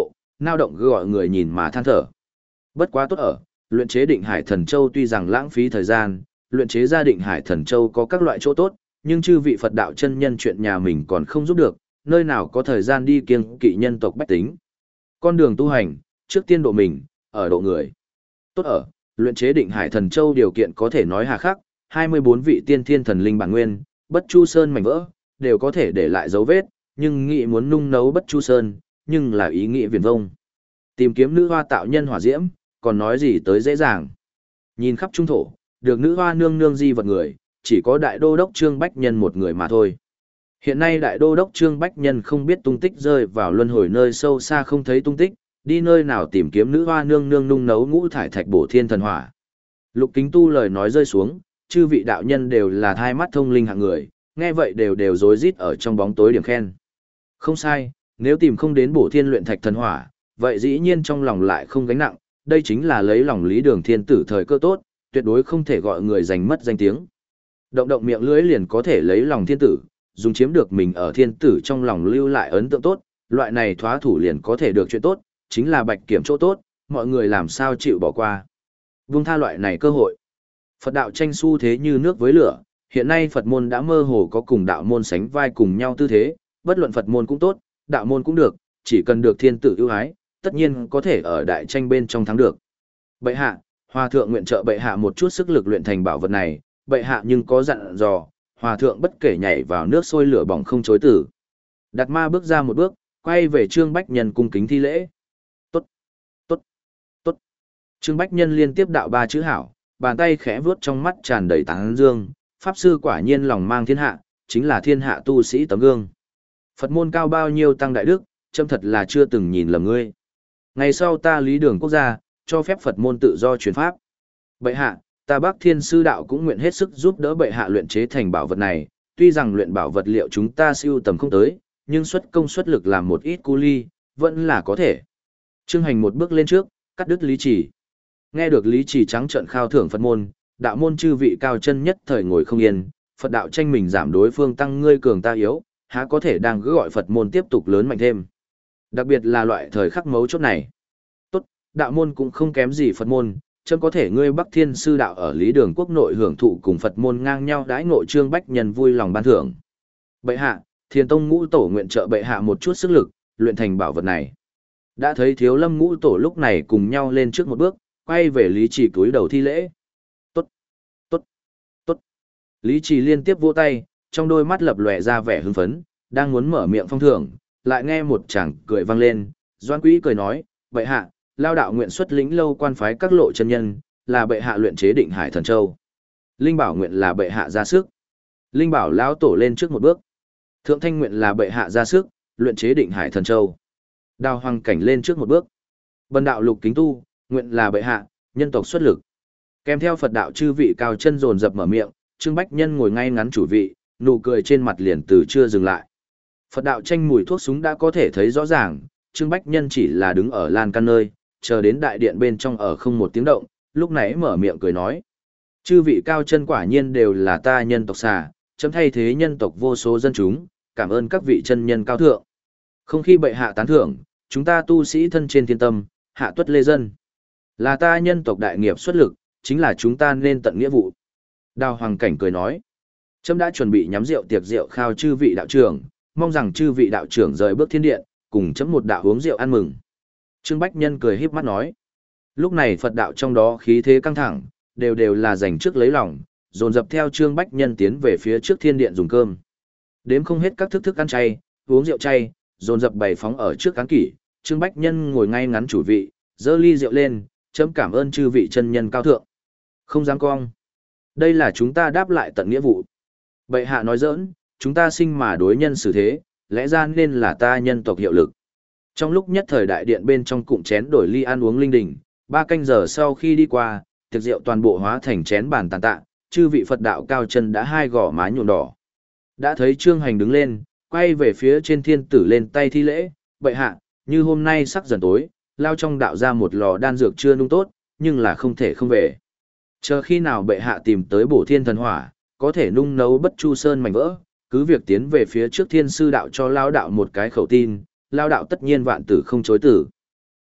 A: nao động gọi người nhìn mà than thở. Bất quá tốt ở, luyện chế Định Hải Thần Châu tuy rằng lãng phí thời gian, luyện chế ra Định Hải Thần Châu có các loại chỗ tốt, nhưng chư vị Phật đạo chân nhân chuyện nhà mình còn không giúp được, nơi nào có thời gian đi kiêng kỵ nhân tộc bách tính. Con đường tu hành, trước tiên độ mình, ở độ người. Tốt ở, luyện chế Định Hải Thần Châu điều kiện có thể nói hà khắc, hai mươi bốn vị tiên thiên thần linh bản nguyên, Bất Chu Sơn mảnh vỡ, đều có thể để lại dấu vết, nhưng nghĩ muốn nung nấu Bất Chu Sơn, nhưng là ý nghĩa viển vông. Tìm kiếm nữ hoa tạo nhân hỏa diễm, còn nói gì tới dễ dàng. Nhìn khắp trung thổ, được nữ hoa nương nương di vật người, chỉ có đại đô đốc Trương Bách Nhân một người mà thôi. Hiện nay đại đô đốc Trương Bách Nhân không biết tung tích, rơi vào luân hồi nơi sâu xa không thấy tung tích, đi nơi nào tìm kiếm nữ hoa nương nương nung nấu ngũ thải thạch bổ thiên thần hỏa. Lục Kính Tu lời nói rơi xuống, chư vị đạo nhân đều là thai mắt thông linh hạng người, nghe vậy đều đều rối rít ở trong bóng tối điểm khen. Không sai, nếu tìm không đến bổ thiên luyện thạch thần hỏa, vậy dĩ nhiên trong lòng lại không gánh nặng, đây chính là lấy lòng Lý Đường Thiên Tử thời cơ tốt, tuyệt đối không thể gọi người giành mất danh tiếng. Động động miệng lưỡi liền có thể lấy lòng thiên tử, dùng chiếm được mình ở thiên tử trong lòng lưu lại ấn tượng tốt, loại này thoá thủ liền có thể được chuyện tốt, chính là bạch kiểm chỗ tốt, mọi người làm sao chịu bỏ qua. Vung tha loại này cơ hội. Phật đạo tranh xu thế như nước với lửa, hiện nay Phật môn đã mơ hồ có cùng đạo môn sánh vai cùng nhau tư thế, bất luận Phật môn cũng tốt, đạo môn cũng được, chỉ cần được thiên tử ưu ái, tất nhiên có thể ở đại tranh bên trong thắng được. Bệ hạ, Hòa thượng nguyện trợ bệ hạ một chút sức lực luyện thành bảo vật này, bệ hạ nhưng có dặn dò, Hòa thượng bất kể nhảy vào nước sôi lửa bỏng không chối từ. Đạt Ma bước ra một bước, quay về Trương Bách Nhân cung kính thi lễ. Tốt, tốt, tốt. Trương Bách Nhân liên tiếp đạo ba chữ hảo, bàn tay khẽ vuốt trong mắt tràn đầy tán dương, pháp sư quả nhiên lòng mang thiên hạ, chính là thiên hạ tu sĩ tấm gương. Phật môn cao bao nhiêu tăng đại đức, châm thật là chưa từng nhìn lầm ngươi. Ngày sau ta Lý Đường quốc gia, cho phép Phật môn tự do truyền pháp. Bệ hạ, ta Bắc Thiên Sư Đạo cũng nguyện hết sức giúp đỡ bệ hạ luyện chế thành bảo vật này, tuy rằng luyện bảo vật liệu chúng ta siêu tầm không tới, nhưng xuất công xuất lực làm một ít cu ly, vẫn là có thể. Trương Hành một bước lên trước, cắt đứt Lý Chỉ. Nghe được Lý Chỉ trắng trợn khao thưởng Phật môn, đạo môn chư vị cao chân nhất thời ngồi không yên, Phật đạo tranh mình giảm đối phương tăng ngươi cường ta yếu, há có thể đang cứ gọi Phật môn tiếp tục lớn mạnh thêm. Đặc biệt là loại thời khắc mấu chốt này. Tốt, đạo môn cũng không kém gì Phật môn, chấm có thể ngươi Bắc Thiên Sư Đạo ở Lý Đường quốc nội hưởng thụ cùng Phật môn ngang nhau đãi ngộ. Trương Bách Nhân vui lòng ban thưởng. Bệ hạ, Thiền Tông ngũ tổ nguyện trợ bệ hạ một chút sức lực, luyện thành bảo vật này. Đã thấy Thiếu Lâm ngũ tổ lúc này cùng nhau lên trước một bước, quay về Lý Trì cúi đầu thi lễ. Tốt, tốt, tốt. Lý Trì liên tiếp vỗ tay, trong đôi mắt lập lòe ra vẻ hưng phấn, đang muốn mở miệng phong thưởng, lại nghe một chàng cười vang lên. Doan Quý cười nói, bệ hạ, lao đạo nguyện xuất lĩnh lâu quan phái các lộ chân nhân, là bệ hạ luyện chế Định Hải Thần Châu. Linh Bảo nguyện là bệ hạ ra sức. Linh Bảo lão tổ lên trước một bước. Thượng Thanh nguyện là bệ hạ ra sức, luyện chế Định Hải Thần Châu. Đào Hoàng Cảnh lên trước một bước. Bần đạo Lục Kính Tu, nguyện là bệ hạ, nhân tộc xuất lực. Kèm theo Phật đạo chư vị cao chân dồn dập mở miệng, Trương Bách Nhân ngồi ngay ngắn chủ vị, nụ cười trên mặt liền từ chưa dừng lại. Phật đạo tranh mùi thuốc súng đã có thể thấy rõ ràng, Trương Bách Nhân chỉ là đứng ở lan can nơi, chờ đến đại điện bên trong ở không một tiếng động, lúc nãy mở miệng cười nói. Chư vị cao chân quả nhiên đều là ta nhân tộc xà, chấm thay thế nhân tộc vô số dân chúng, cảm ơn các vị chân nhân cao thượng. Không khi bệ hạ tán thưởng, chúng ta tu sĩ thân trên thiên tâm, hạ tuất lê dân. Là ta nhân tộc đại nghiệp xuất lực, chính là chúng ta nên tận nghĩa vụ. Đào Hoàng Cảnh cười nói. Chấm đã chuẩn bị nhắm rượu tiệc rượu khao chư vị đạo trưởng, mong rằng chư vị đạo trưởng rời bước thiên điện, cùng chấm một đạo uống rượu ăn mừng. Trương Bách Nhân cười híp mắt nói. Lúc này Phật đạo trong đó khí thế căng thẳng, đều đều là dành trước lấy lòng, dồn dập theo Trương Bách Nhân tiến về phía trước thiên điện dùng cơm. Đếm không hết các thức thức ăn chay, uống rượu chay, dồn dập bày phóng ở trước cán kỷ. Trương Bách Nhân ngồi ngay ngắn chủ vị, dơ ly rượu lên, chấm cảm ơn chư vị chân nhân cao thượng. Không dám cong. Đây là chúng ta đáp lại tận nghĩa vụ. Bệ hạ nói giỡn, chúng ta sinh mà đối nhân xử thế, lẽ ra nên là ta nhân tộc hiệu lực. Trong lúc nhất thời đại điện bên trong cụm chén đổi ly ăn uống linh đình, ba canh giờ sau khi đi qua, tiệc rượu toàn bộ hóa thành chén bàn tàn tạ, chư vị Phật đạo cao chân đã hai gò má nhuộm đỏ. Đã thấy Trương Hành đứng lên, quay về phía trên thiên tử lên tay thi lễ, bệ hạ, như hôm nay sắc dần tối, lao trong đạo ra một lò đan dược chưa nung tốt, nhưng là không thể không về. Chờ khi nào bệ hạ tìm tới bổ thiên thần hỏa, có thể nung nấu Bất Chu Sơn mảnh vỡ, cứ việc tiến về phía trước thiên sư đạo cho lao đạo một cái khẩu tin, lao đạo tất nhiên vạn tử không chối tử.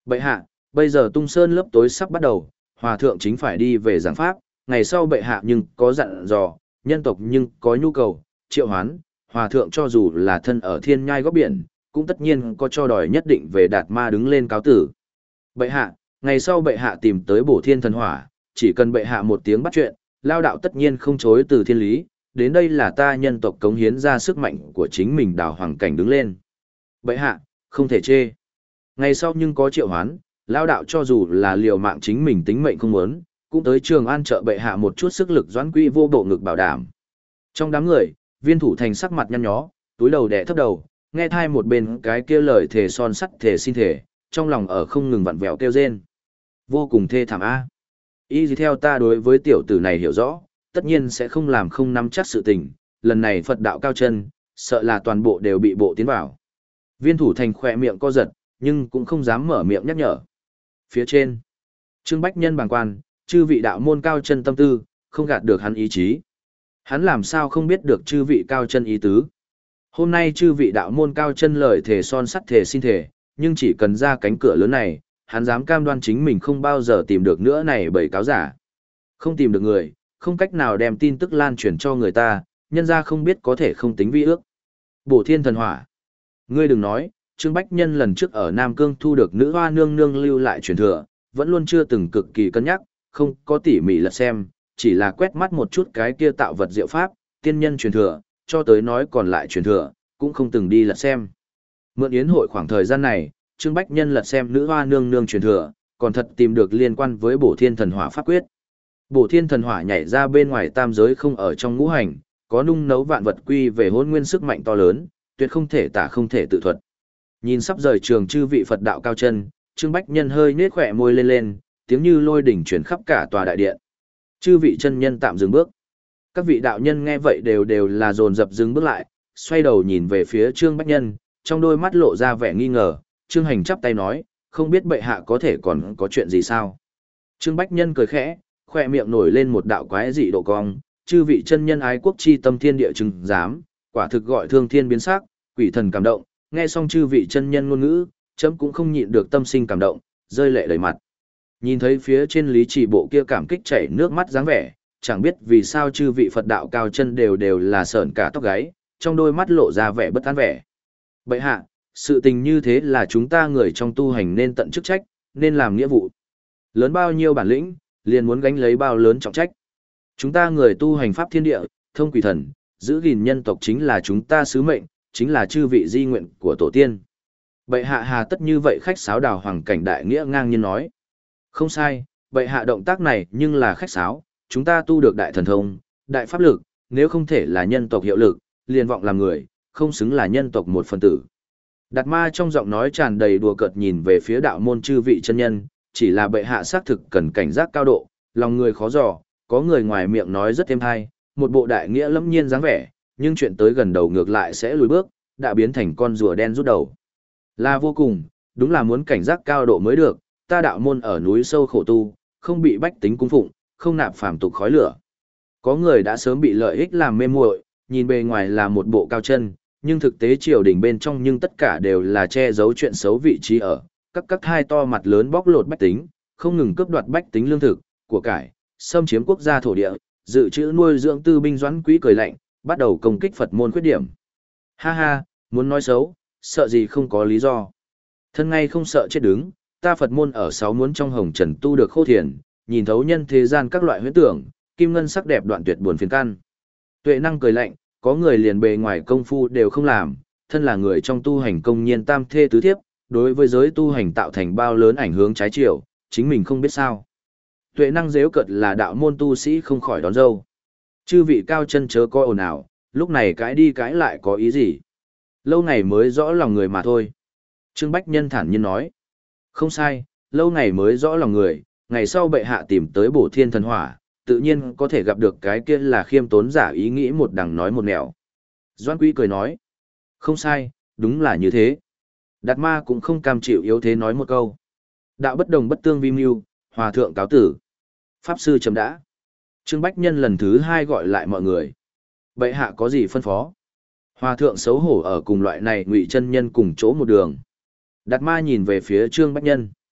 A: Bệ hạ, bây giờ Tung Sơn lớp tối sắp bắt đầu, hòa thượng chính phải đi về giảng pháp, ngày sau bệ hạ nhưng có dặn dò, nhân tộc nhưng có nhu cầu, triệu hoán, hòa thượng cho dù là thân ở thiên nhai góc biển, cũng tất nhiên có cho đòi nhất định về Đạt Ma đứng lên cáo tử. Bệ hạ, ngày sau bệ hạ tìm tới bổ thiên thần hỏa, chỉ cần bệ hạ một tiếng bắt chuyện, lao đạo tất nhiên không chối từ thiên lý, đến đây là ta nhân tộc cống hiến ra sức mạnh của chính mình đào hoàng cảnh đứng lên. Bệ hạ, không thể chê. Ngày sau nhưng có triệu hoán, lao đạo cho dù là liều mạng chính mình tính mệnh không muốn, cũng tới Trường An trợ bệ hạ một chút sức lực doãn quy vô bộ ngực bảo đảm. Trong đám người, Viên Thủ Thành sắc mặt nhăn nhó, túi đầu đẻ thấp đầu, nghe thai một bên cái kia lời thề son sắt thề xin thề, trong lòng ở không ngừng vặn vẹo kêu rên. Vô cùng thê thảm a. Y gì theo ta đối với tiểu tử này hiểu rõ, tất nhiên sẽ không làm không nắm chắc sự tình, lần này Phật đạo cao chân, sợ là toàn bộ đều bị bộ tiến vào. Viên Thủ Thành khỏe miệng co giật, nhưng cũng không dám mở miệng nhắc nhở. Phía trên, Trương Bách Nhân bàng quan, chư vị đạo môn cao chân tâm tư, không gạt được hắn ý chí. Hắn làm sao không biết được chư vị cao chân ý tứ. Hôm nay chư vị đạo môn cao chân lời thề son sắt thề xin thề, nhưng chỉ cần ra cánh cửa lớn này, hắn dám cam đoan chính mình không bao giờ tìm được nữa này bởi cáo giả. Không tìm được người, không cách nào đem tin tức lan truyền cho người ta, nhân ra không biết có thể không tính vi ước. Bổ thiên thần hỏa. Ngươi đừng nói, Trương Bách Nhân lần trước ở Nam Cương thu được nữ hoa nương nương lưu lại truyền thừa, vẫn luôn chưa từng cực kỳ cân nhắc, không có tỉ mỉ lật xem, chỉ là quét mắt một chút cái kia tạo vật diệu pháp, tiên nhân truyền thừa, cho tới nói còn lại truyền thừa, cũng không từng đi lật xem. Mượn yến hội khoảng thời gian này, Trương Bách Nhân lật xem nữ hoa nương nương truyền thừa, còn thật tìm được liên quan với bổ thiên thần hỏa pháp quyết. Bổ thiên thần hỏa nhảy ra bên ngoài tam giới không ở trong ngũ hành, có nung nấu vạn vật quy về hôn nguyên sức mạnh to lớn, tuyệt không thể tả không thể tự thuật. Nhìn sắp rời trường chư vị Phật đạo cao chân, Trương Bách Nhân hơi nết khỏe môi lên lên, tiếng như lôi đỉnh chuyển khắp cả tòa đại điện. Chư vị chân nhân tạm dừng bước. Các vị đạo nhân nghe vậy đều đều là dồn dập dừng bước lại, xoay đầu nhìn về phía Trương Bách Nhân, trong đôi mắt lộ ra vẻ nghi ngờ. Trương Hành chắp tay nói, không biết bệ hạ có thể còn có chuyện gì sao? Trương Bách Nhân cười khẽ, khỏe miệng nổi lên một đạo quái dị độ cong, chư vị chân nhân ái quốc chi tâm thiên địa chứng giám, quả thực gọi thương thiên biến sắc, quỷ thần cảm động, nghe xong chư vị chân nhân ngôn ngữ, chấm cũng không nhịn được tâm sinh cảm động, rơi lệ đầy mặt. Nhìn thấy phía trên lý trì bộ kia cảm kích chảy nước mắt dáng vẻ, chẳng biết vì sao chư vị Phật đạo cao chân đều đều là sởn cả tóc gáy, trong đôi mắt lộ ra vẻ bất an vẻ. Bệ hạ, sự tình như thế là chúng ta người trong tu hành nên tận chức trách, nên làm nghĩa vụ. Lớn bao nhiêu bản lĩnh, liền muốn gánh lấy bao lớn trọng trách. Chúng ta người tu hành pháp thiên địa, thông quỷ thần, giữ gìn nhân tộc chính là chúng ta sứ mệnh, chính là chư vị di nguyện của tổ tiên. Bệ hạ hà tất như vậy khách sáo đào hoàng cảnh đại nghĩa ngang nhiên nói. Không sai, bệ hạ động tác này nhưng là khách sáo, chúng ta tu được đại thần thông, đại pháp lực, nếu không thể là nhân tộc hiệu lực, liền vọng làm người, không xứng là nhân tộc một phần tử. Đạt Ma trong giọng nói tràn đầy đùa cợt nhìn về phía đạo môn chư vị chân nhân, chỉ là bệ hạ xác thực cần cảnh giác cao độ, lòng người khó dò, có người ngoài miệng nói rất êm hay, một bộ đại nghĩa lâm nhiên dáng vẻ, nhưng chuyện tới gần đầu ngược lại sẽ lùi bước, đã biến thành con rùa đen rút đầu. Là vô cùng, đúng là muốn cảnh giác cao độ mới được, ta đạo môn ở núi sâu khổ tu, không bị bách tính cung phụng, không nạp phàm tục khói lửa. Có người đã sớm bị lợi ích làm mê muội, nhìn bề ngoài là một bộ cao chân, nhưng thực tế triều đình bên trong nhưng tất cả đều là che giấu chuyện xấu vị trí ở, các các hai to mặt lớn bóc lột bách tính, không ngừng cướp đoạt bách tính lương thực, của cải, xâm chiếm quốc gia thổ địa, dự trữ nuôi dưỡng tư binh doãn quý cười lạnh, bắt đầu công kích Phật môn khuyết điểm. Ha ha, muốn nói xấu, sợ gì không có lý do. Thân ngay không sợ chết đứng, ta Phật môn ở sáu muốn trong hồng trần tu được khô thiền, nhìn thấu nhân thế gian các loại huyễn tưởng, kim ngân sắc đẹp đoạn tuyệt buồn phiền căn. Tuệ năng cười lạnh, có người liền bề ngoài công phu đều không làm, thân là người trong tu hành công nhiên tam thê tứ thiếp, đối với giới tu hành tạo thành bao lớn ảnh hướng trái chiều, chính mình không biết sao. Tuệ năng dễu cợt là đạo môn tu sĩ không khỏi đón dâu. Chư vị cao chân chớ coi ồn ào, lúc này cãi đi cãi lại có ý gì? Lâu ngày mới rõ lòng người mà thôi. Trương Bách Nhân thản nhiên nói. Không sai, lâu ngày mới rõ lòng người, ngày sau bệ hạ tìm tới bổ thiên thần hỏa, tự nhiên có thể gặp được cái kia là khiêm tốn giả ý nghĩ một đằng nói một nẻo. Doan Quý cười nói. Không sai, đúng là như thế. Đạt Ma cũng không cam chịu yếu thế nói một câu. Đạo bất đồng bất tương vi mưu, hòa thượng cáo tử. Pháp sư chấm đã. Trương Bách Nhân lần thứ hai gọi lại mọi người. Bệ hạ có gì phân phó? Hòa thượng xấu hổ ở cùng loại này ngụy chân nhân cùng chỗ một đường. Đạt Ma nhìn về phía Trương Bách Nhân.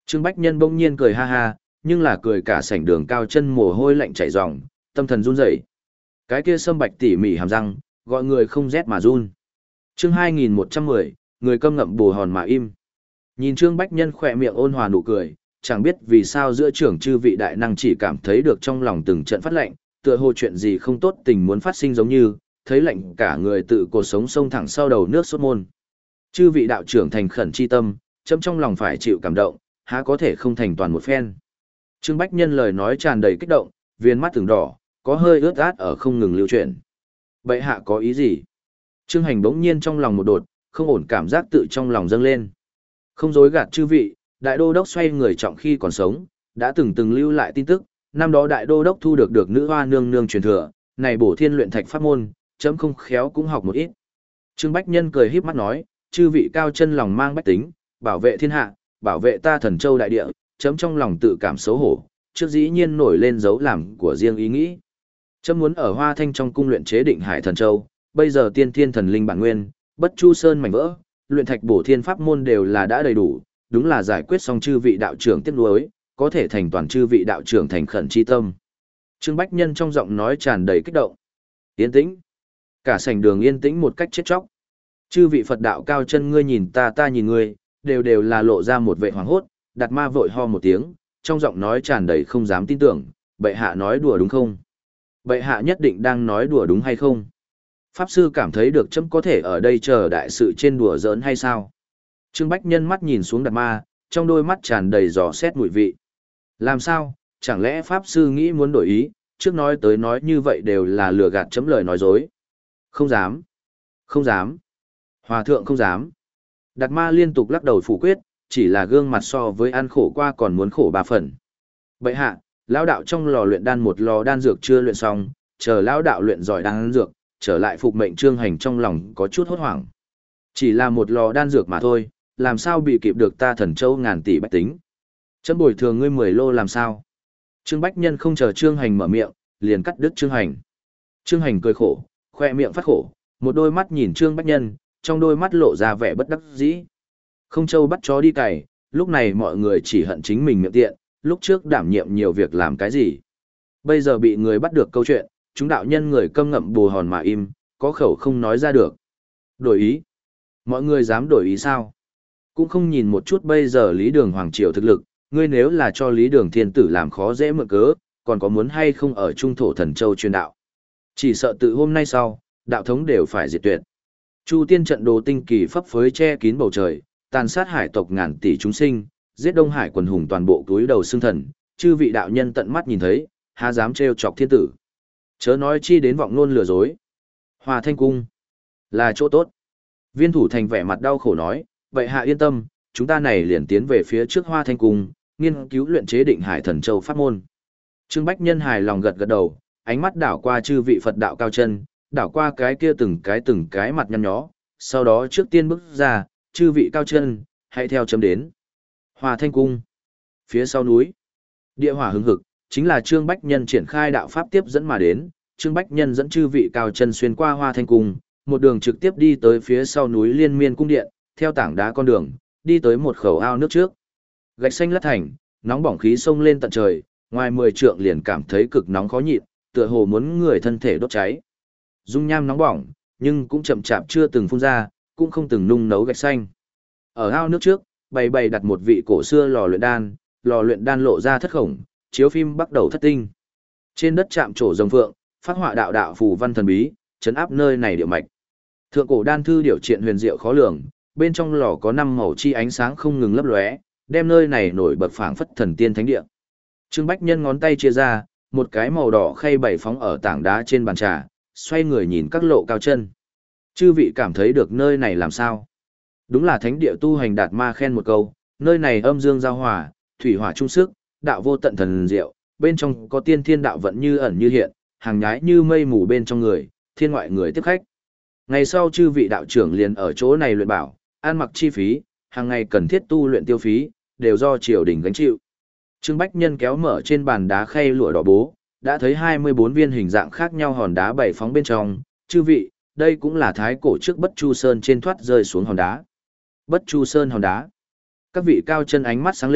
A: Trương Bách Nhân bỗng nhiên cười ha ha, nhưng là cười cả sảnh đường cao chân mồ hôi lạnh chảy ròng, tâm thần run rẩy. Cái kia sâm bạch tỉ mỉ hàm răng, gọi người không rét mà run. Chương hai nghìn một trăm mười, người câm ngậm bồ hòn mà im. Nhìn Trương Bách Nhân khỏe miệng ôn hòa nụ cười, chẳng biết vì sao giữa trưởng chư vị đại năng chỉ cảm thấy được trong lòng từng trận phát lạnh, tựa hồ chuyện gì không tốt tình muốn phát sinh giống như, thấy lạnh cả người tự cột sống sông thẳng sau đầu nước sốt môn. Chư vị đạo trưởng thành khẩn chi tâm, chấm trong lòng phải chịu cảm động, há có thể không thành toàn một phen. Trương Bách Nhân lời nói tràn đầy kích động, viên mắt từng đỏ, có hơi ướt át ở không ngừng lưu chuyển. Bệ hạ có ý gì? Trương Hành bỗng nhiên trong lòng một đột, không ổn cảm giác tự trong lòng dâng lên. Không dối gạt chư vị, đại đô đốc xoay người trọng khi còn sống, đã từng từng lưu lại tin tức, năm đó đại đô đốc thu được được nữ hoa nương nương truyền thừa, này bổ thiên luyện thạch pháp môn, chấm không khéo cũng học một ít. Trương Bách Nhân cười híp mắt nói, chư vị cao chân lòng mang bách tính, bảo vệ thiên hạ, bảo vệ ta Thần Châu đại địa, chấm trong lòng tự cảm xấu hổ, trước dĩ nhiên nổi lên dấu làm của riêng ý nghĩ. Chấm muốn ở Hoa Thanh trong cung luyện chế Định Hải Thần Châu, bây giờ tiên thiên thần linh bản nguyên, bất chu sơn mảnh vỡ, luyện thạch bổ thiên pháp môn đều là đã đầy đủ, đúng là giải quyết xong chư vị đạo trưởng tiếc nuối, có thể thành toàn chư vị đạo trưởng thành khẩn chi tâm. Trương Bách Nhân trong giọng nói tràn đầy kích động. Yên tĩnh. Cả sảnh đường yên tĩnh một cách chết chóc. Chư vị Phật đạo cao chân ngươi nhìn ta ta nhìn ngươi, đều đều là lộ ra một vẻ hoảng hốt, Đạt Ma vội ho một tiếng, trong giọng nói tràn đầy không dám tin tưởng, bệ hạ nói đùa đúng không? Bệ hạ nhất định đang nói đùa đúng hay không? Pháp sư cảm thấy được chấm có thể ở đây chờ đại sự trên đùa giỡn hay sao? Trương Bách Nhân mắt nhìn xuống Đạt Ma, trong đôi mắt tràn đầy giò xét mùi vị. Làm sao, chẳng lẽ Pháp sư nghĩ muốn đổi ý, trước nói tới nói như vậy đều là lừa gạt chấm lời nói dối. Không dám, không dám, hòa thượng không dám. Đạt Ma liên tục lắc đầu phủ quyết, chỉ là gương mặt so với ăn khổ qua còn muốn khổ ba phần. Bệ hạ, lão đạo trong lò luyện đan một lò đan dược chưa luyện xong, chờ lão đạo luyện giỏi đan dược, trở lại phục mệnh Trương Hành trong lòng có chút hốt hoảng. Chỉ là một lò đan dược mà thôi, làm sao bị kịp được ta Thần Châu ngàn tỷ bách tính. Chấm bồi thường ngươi mười lô làm sao? Trương Bách Nhân không chờ Trương Hành mở miệng, liền cắt đứt Trương Hành. Trương Hành cười khổ, khoe miệng phát khổ, một đôi mắt nhìn Trương Bách Nhân, trong đôi mắt lộ ra vẻ bất đắc dĩ. Không châu bắt chó đi cày, lúc này mọi người chỉ hận chính mình miệng tiện, lúc trước đảm nhiệm nhiều việc làm cái gì. Bây giờ bị người bắt được câu chuyện, chúng đạo nhân người câm ngậm bồ hòn mà im, có khẩu không nói ra được. Đổi ý? Mọi người dám đổi ý sao? Cũng không nhìn một chút bây giờ Lý Đường Hoàng Triều thực lực, ngươi nếu là cho Lý Đường Thiên Tử làm khó dễ mượn cớ, còn có muốn hay không ở trung thổ Thần Châu truyền đạo. Chỉ sợ tự hôm nay sau, đạo thống đều phải diệt tuyệt. Chu tiên trận đồ tinh kỳ phấp phới che kín bầu trời, tàn sát hải tộc ngàn tỷ chúng sinh, giết Đông Hải quần hùng toàn bộ túi đầu xương thần, chư vị đạo nhân tận mắt nhìn thấy, há dám trêu chọc thiên tử. Chớ nói chi đến vọng nôn lừa dối. Hoa Thanh cung là chỗ tốt. Viên thủ thành vẻ mặt đau khổ nói, vậy hạ yên tâm, chúng ta này liền tiến về phía trước Hoa Thanh cung, nghiên cứu luyện chế Định Hải Thần Châu pháp môn. Trương Bách Nhân hài lòng gật gật đầu, ánh mắt đảo qua chư vị Phật đạo cao chân, đảo qua cái kia từng cái từng cái mặt nhăn nhó, sau đó trước tiên bước ra, chư vị cao chân, hãy theo chấm đến. Hoa Thanh cung. Phía sau núi, địa hỏa hứng hực, chính là Trương Bách Nhân triển khai đạo pháp tiếp dẫn mà đến. Trương Bách Nhân dẫn chư vị cao chân xuyên qua Hoa Thanh cung, một đường trực tiếp đi tới phía sau núi Liên Miên cung điện, theo tảng đá con đường, đi tới một khẩu ao nước trước. Gạch xanh lát thành, nóng bỏng khí xông lên tận trời, ngoài mười trượng liền cảm thấy cực nóng khó nhịn, tựa hồ muốn người thân thể đốt cháy. Dung nham nóng bỏng, nhưng cũng chậm chạp chưa từng phun ra, cũng không từng nung nấu gạch xanh. Ở ao nước trước, bày bày đặt một vị cổ xưa lò luyện đan, lò luyện đan lộ ra thất khổng, chiếu phim bắt đầu thất tinh. Trên đất chạm trổ rồng phượng, phát họa đạo đạo phù văn thần bí, trấn áp nơi này địa mạch. Thượng cổ đan thư điểu triện huyền diệu khó lường, bên trong lò có năm màu chi ánh sáng không ngừng lấp lóe, đem nơi này nổi bật phảng phất thần tiên thánh địa. Trương Bách Nhân ngón tay chia ra, một cái màu đỏ khay bảy phóng ở tảng đá trên bàn trà, xoay người nhìn các lộ cao chân. Chư vị cảm thấy được nơi này làm sao? Đúng là thánh địa tu hành Đạt Ma khen một câu, nơi này âm dương giao hòa, thủy hỏa chung sức, đạo vô tận thần diệu, bên trong có tiên thiên đạo vận như ẩn như hiện, hàng nhái như mây mù bên trong người, thiên ngoại người tiếp khách. Ngày sau chư vị đạo trưởng liền ở chỗ này luyện bảo, ăn mặc chi phí, hàng ngày cần thiết tu luyện tiêu phí, đều do triều đình gánh chịu. Trương Bách Nhân kéo mở trên bàn đá khay lụa đỏ bố, đã thấy hai mươi bốn viên hình dạng khác nhau hòn đá bảy phóng bên trong, chư vị, đây cũng là thái cổ trước Bất Chu Sơn trên thoát rơi xuống hòn đá. Bất Chu Sơn hòn đá. Các vị cao chân ánh mắt sáng lên,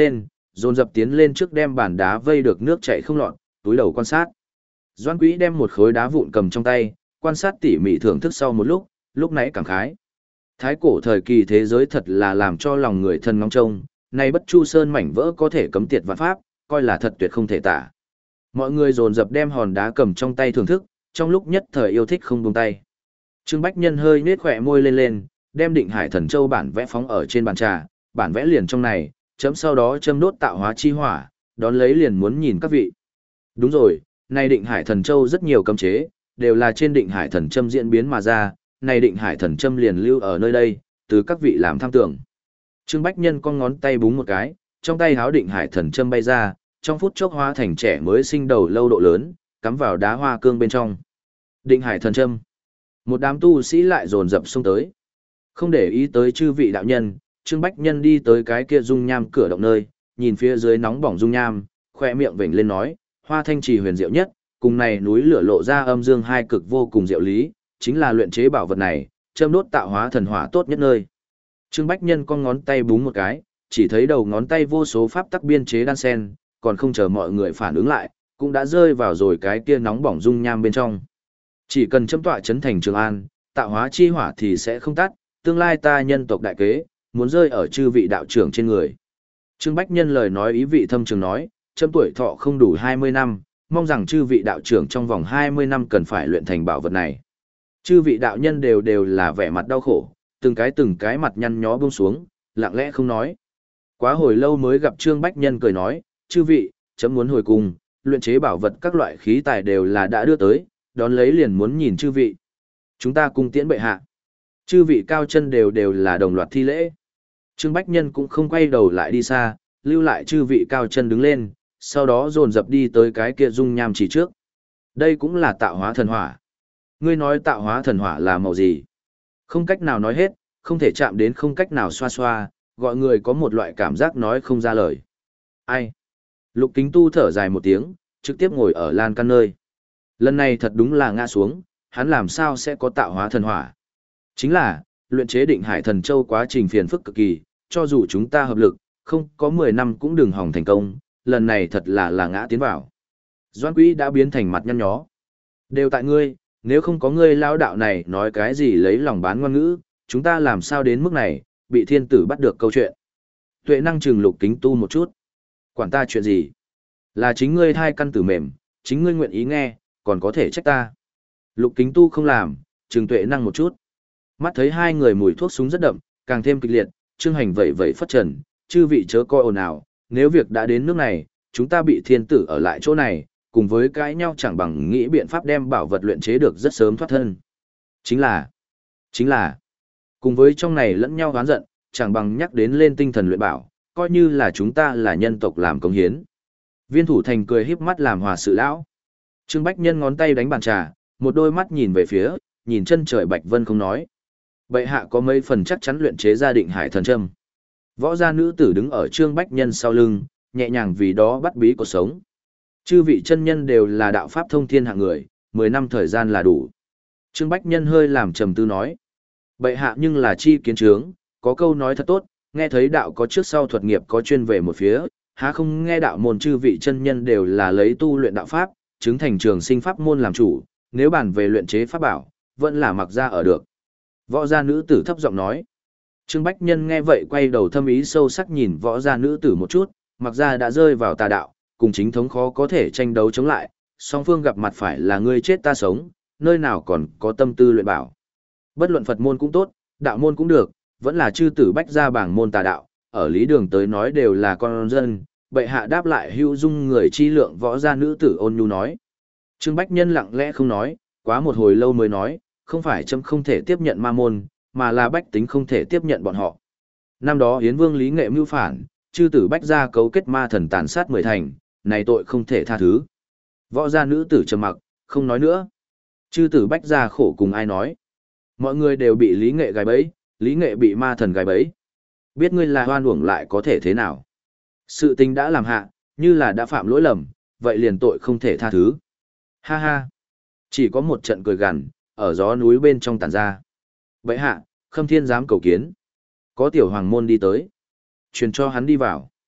A: dồn dập tiến lên trước đem bàn đá vây được nước chảy không lọt, túi đầu quan sát. Doãn Quý đem một khối đá vụn cầm trong tay, quan sát tỉ mỉ thưởng thức sau một lúc, lúc nãy cảm khái. Thái cổ thời kỳ thế giới thật là làm cho lòng người thân ngóng trông, nay Bất Chu Sơn mảnh vỡ có thể cấm tiệt vạn pháp, coi là thật tuyệt không thể tả. Mọi người dồn dập đem hòn đá cầm trong tay thưởng thức, trong lúc nhất thời yêu thích không buông tay. Trương Bách Nhân hơi nhếch khỏe môi lên lên, đem Định Hải Thần Châu bản vẽ phóng ở trên bàn trà, bản vẽ liền trong này, chấm sau đó châm đốt tạo hóa chi hỏa, đón lấy liền muốn nhìn các vị. Đúng rồi, này Định Hải Thần Châu rất nhiều cấm chế, đều là trên Định Hải Thần Châm diễn biến mà ra, này Định Hải Thần Châm liền lưu ở nơi đây, từ các vị làm tham tưởng. Trương Bách Nhân con ngón tay búng một cái, trong tay háo Định Hải Thần Châm bay ra, trong phút chốc hóa thành trẻ mới sinh đầu lâu độ lớn, cắm vào đá hoa cương bên trong. Định Hải Thần Châm. Một đám tu sĩ lại dồn dập xông tới. Không để ý tới chư vị đạo nhân, Trương Bách Nhân đi tới cái kia dung nham cửa động nơi, nhìn phía dưới nóng bỏng dung nham, khoe miệng vểnh lên nói, hoa thanh trì huyền diệu nhất, cùng này núi lửa lộ ra âm dương hai cực vô cùng diệu lý, chính là luyện chế bảo vật này, châm đốt tạo hóa thần hỏa tốt nhất nơi. Trương Bách Nhân con ngón tay búng một cái, chỉ thấy đầu ngón tay vô số pháp tắc biên chế đan sen, còn không chờ mọi người phản ứng lại, cũng đã rơi vào rồi cái kia nóng bỏng dung nham bên trong. Chỉ cần châm tọa chấn thành Trường An, tạo hóa chi hỏa thì sẽ không tắt, tương lai ta nhân tộc đại kế, muốn rơi ở chư vị đạo trưởng trên người. Trương Bách Nhân lời nói ý vị thâm trường nói, châm tuổi thọ không đủ hai mươi năm, mong rằng chư vị đạo trưởng trong vòng hai mươi năm cần phải luyện thành bảo vật này. Chư vị đạo nhân đều đều là vẻ mặt đau khổ, từng cái từng cái mặt nhăn nhó buông xuống, lặng lẽ không nói. Quá hồi lâu mới gặp Trương Bách Nhân cười nói, chư vị, chấm muốn hồi cùng, luyện chế bảo vật các loại khí tài đều là đã đưa tới, đón lấy liền muốn nhìn chư vị. Chúng ta cùng tiễn bệ hạ. Chư vị cao chân đều đều là đồng loạt thi lễ. Trương Bách Nhân cũng không quay đầu lại đi xa, lưu lại chư vị cao chân đứng lên, sau đó dồn dập đi tới cái kia dung nham chỉ trước. Đây cũng là tạo hóa thần hỏa. Ngươi nói tạo hóa thần hỏa là màu gì? Không cách nào nói hết, không thể chạm đến, không cách nào xoa xoa, gọi người có một loại cảm giác nói không ra lời. Ai? Lục Kính Tu thở dài một tiếng, trực tiếp ngồi ở lan can nơi. Lần này thật đúng là ngã xuống, hắn làm sao sẽ có tạo hóa thần hỏa? Chính là, luyện chế Định Hải Thần Châu quá trình phiền phức cực kỳ, cho dù chúng ta hợp lực, không có mười năm cũng đừng hỏng thành công, lần này thật là là ngã tiến vào. Doãn Quý đã biến thành mặt nhăn nhó. Đều tại ngươi, nếu không có ngươi lão đạo này nói cái gì lấy lòng bán ngoan ngữ, chúng ta làm sao đến mức này, bị thiên tử bắt được câu chuyện. Tuệ Năng chừng Lục Kính Tu một chút. Quản ta chuyện gì? Là chính ngươi thai căn tử mềm, chính ngươi nguyện ý nghe, còn có thể trách ta. Lục Kính Tu không làm, chừng Tuệ Năng một chút. Mắt thấy hai người mùi thuốc súng rất đậm, càng thêm kịch liệt, Trương Hành vẩy vẩy phất trần, chư vị chớ coi ồn ào, nếu việc đã đến nước này, chúng ta bị thiên tử ở lại chỗ này, cùng với cãi nhau chẳng bằng nghĩ biện pháp đem bảo vật luyện chế được rất sớm thoát thân. Chính là, chính là, cùng với trong này lẫn nhau oán giận, chẳng bằng nhắc đến lên tinh thần luyện bảo, coi như là chúng ta là nhân tộc làm công hiến. Viên Thủ Thành cười híp mắt làm hòa sự lão. Trương Bách Nhân ngón tay đánh bàn trà, một đôi mắt nhìn về phía, nhìn chân trời bạch vân không nói. Bệ hạ có mấy phần chắc chắn luyện chế ra Định Hải Thần Châm. Võ gia nữ tử đứng ở Trương Bách Nhân sau lưng, nhẹ nhàng vì đó bắt bí cuộc sống. Chư vị chân nhân đều là đạo pháp thông thiên hạng người, mười năm thời gian là đủ. Trương Bách Nhân hơi làm trầm tư nói. Bệ hạ nhưng là chi kiến trướng, có câu nói thật tốt, nghe thấy đạo có trước sau thuật nghiệp có chuyên về một phía, há không nghe đạo môn chư vị chân nhân đều là lấy tu luyện đạo pháp, chứng thành trường sinh pháp môn làm chủ, nếu bàn về luyện chế pháp bảo, vẫn là mặc ra ở được. Võ gia nữ tử thấp giọng nói. Trương Bách Nhân nghe vậy quay đầu thâm ý sâu sắc nhìn võ gia nữ tử một chút, mặc ra đã rơi vào tà đạo, cùng chính thống khó có thể tranh đấu chống lại, song phương gặp mặt phải là ngươi chết ta sống, nơi nào còn có tâm tư luyện bảo. Bất luận Phật môn cũng tốt, đạo môn cũng được, vẫn là chư tử bách gia bảng môn tà đạo, ở lý đường tới nói đều là con dân, bệ hạ đáp lại hữu dung người chi lượng võ gia nữ tử ôn nhu nói. Trương Bách Nhân lặng lẽ không nói, quá một hồi lâu mới nói, không phải chấm không thể tiếp nhận ma môn, mà là bách tính không thể tiếp nhận bọn họ. Năm đó Yến Vương Lý Nghệ mưu phản, chư tử bách gia cấu kết ma thần tàn sát mười thành, này tội không thể tha thứ. Võ gia nữ tử trầm mặc, không nói nữa. Chư tử bách gia khổ cùng ai nói. Mọi người đều bị Lý Nghệ gài bẫy, Lý Nghệ bị ma thần gài bẫy. Biết ngươi là hoan uổng lại có thể thế nào. Sự tình đã làm hạ, như là đã phạm lỗi lầm, vậy liền tội không thể tha thứ. Ha ha. Chỉ có một trận cười gằn, ở gió núi bên trong tàn ra. Bệ hạ, Khâm Thiên dám cầu kiến. Có tiểu hoàng môn đi tới. Truyền cho hắn đi vào.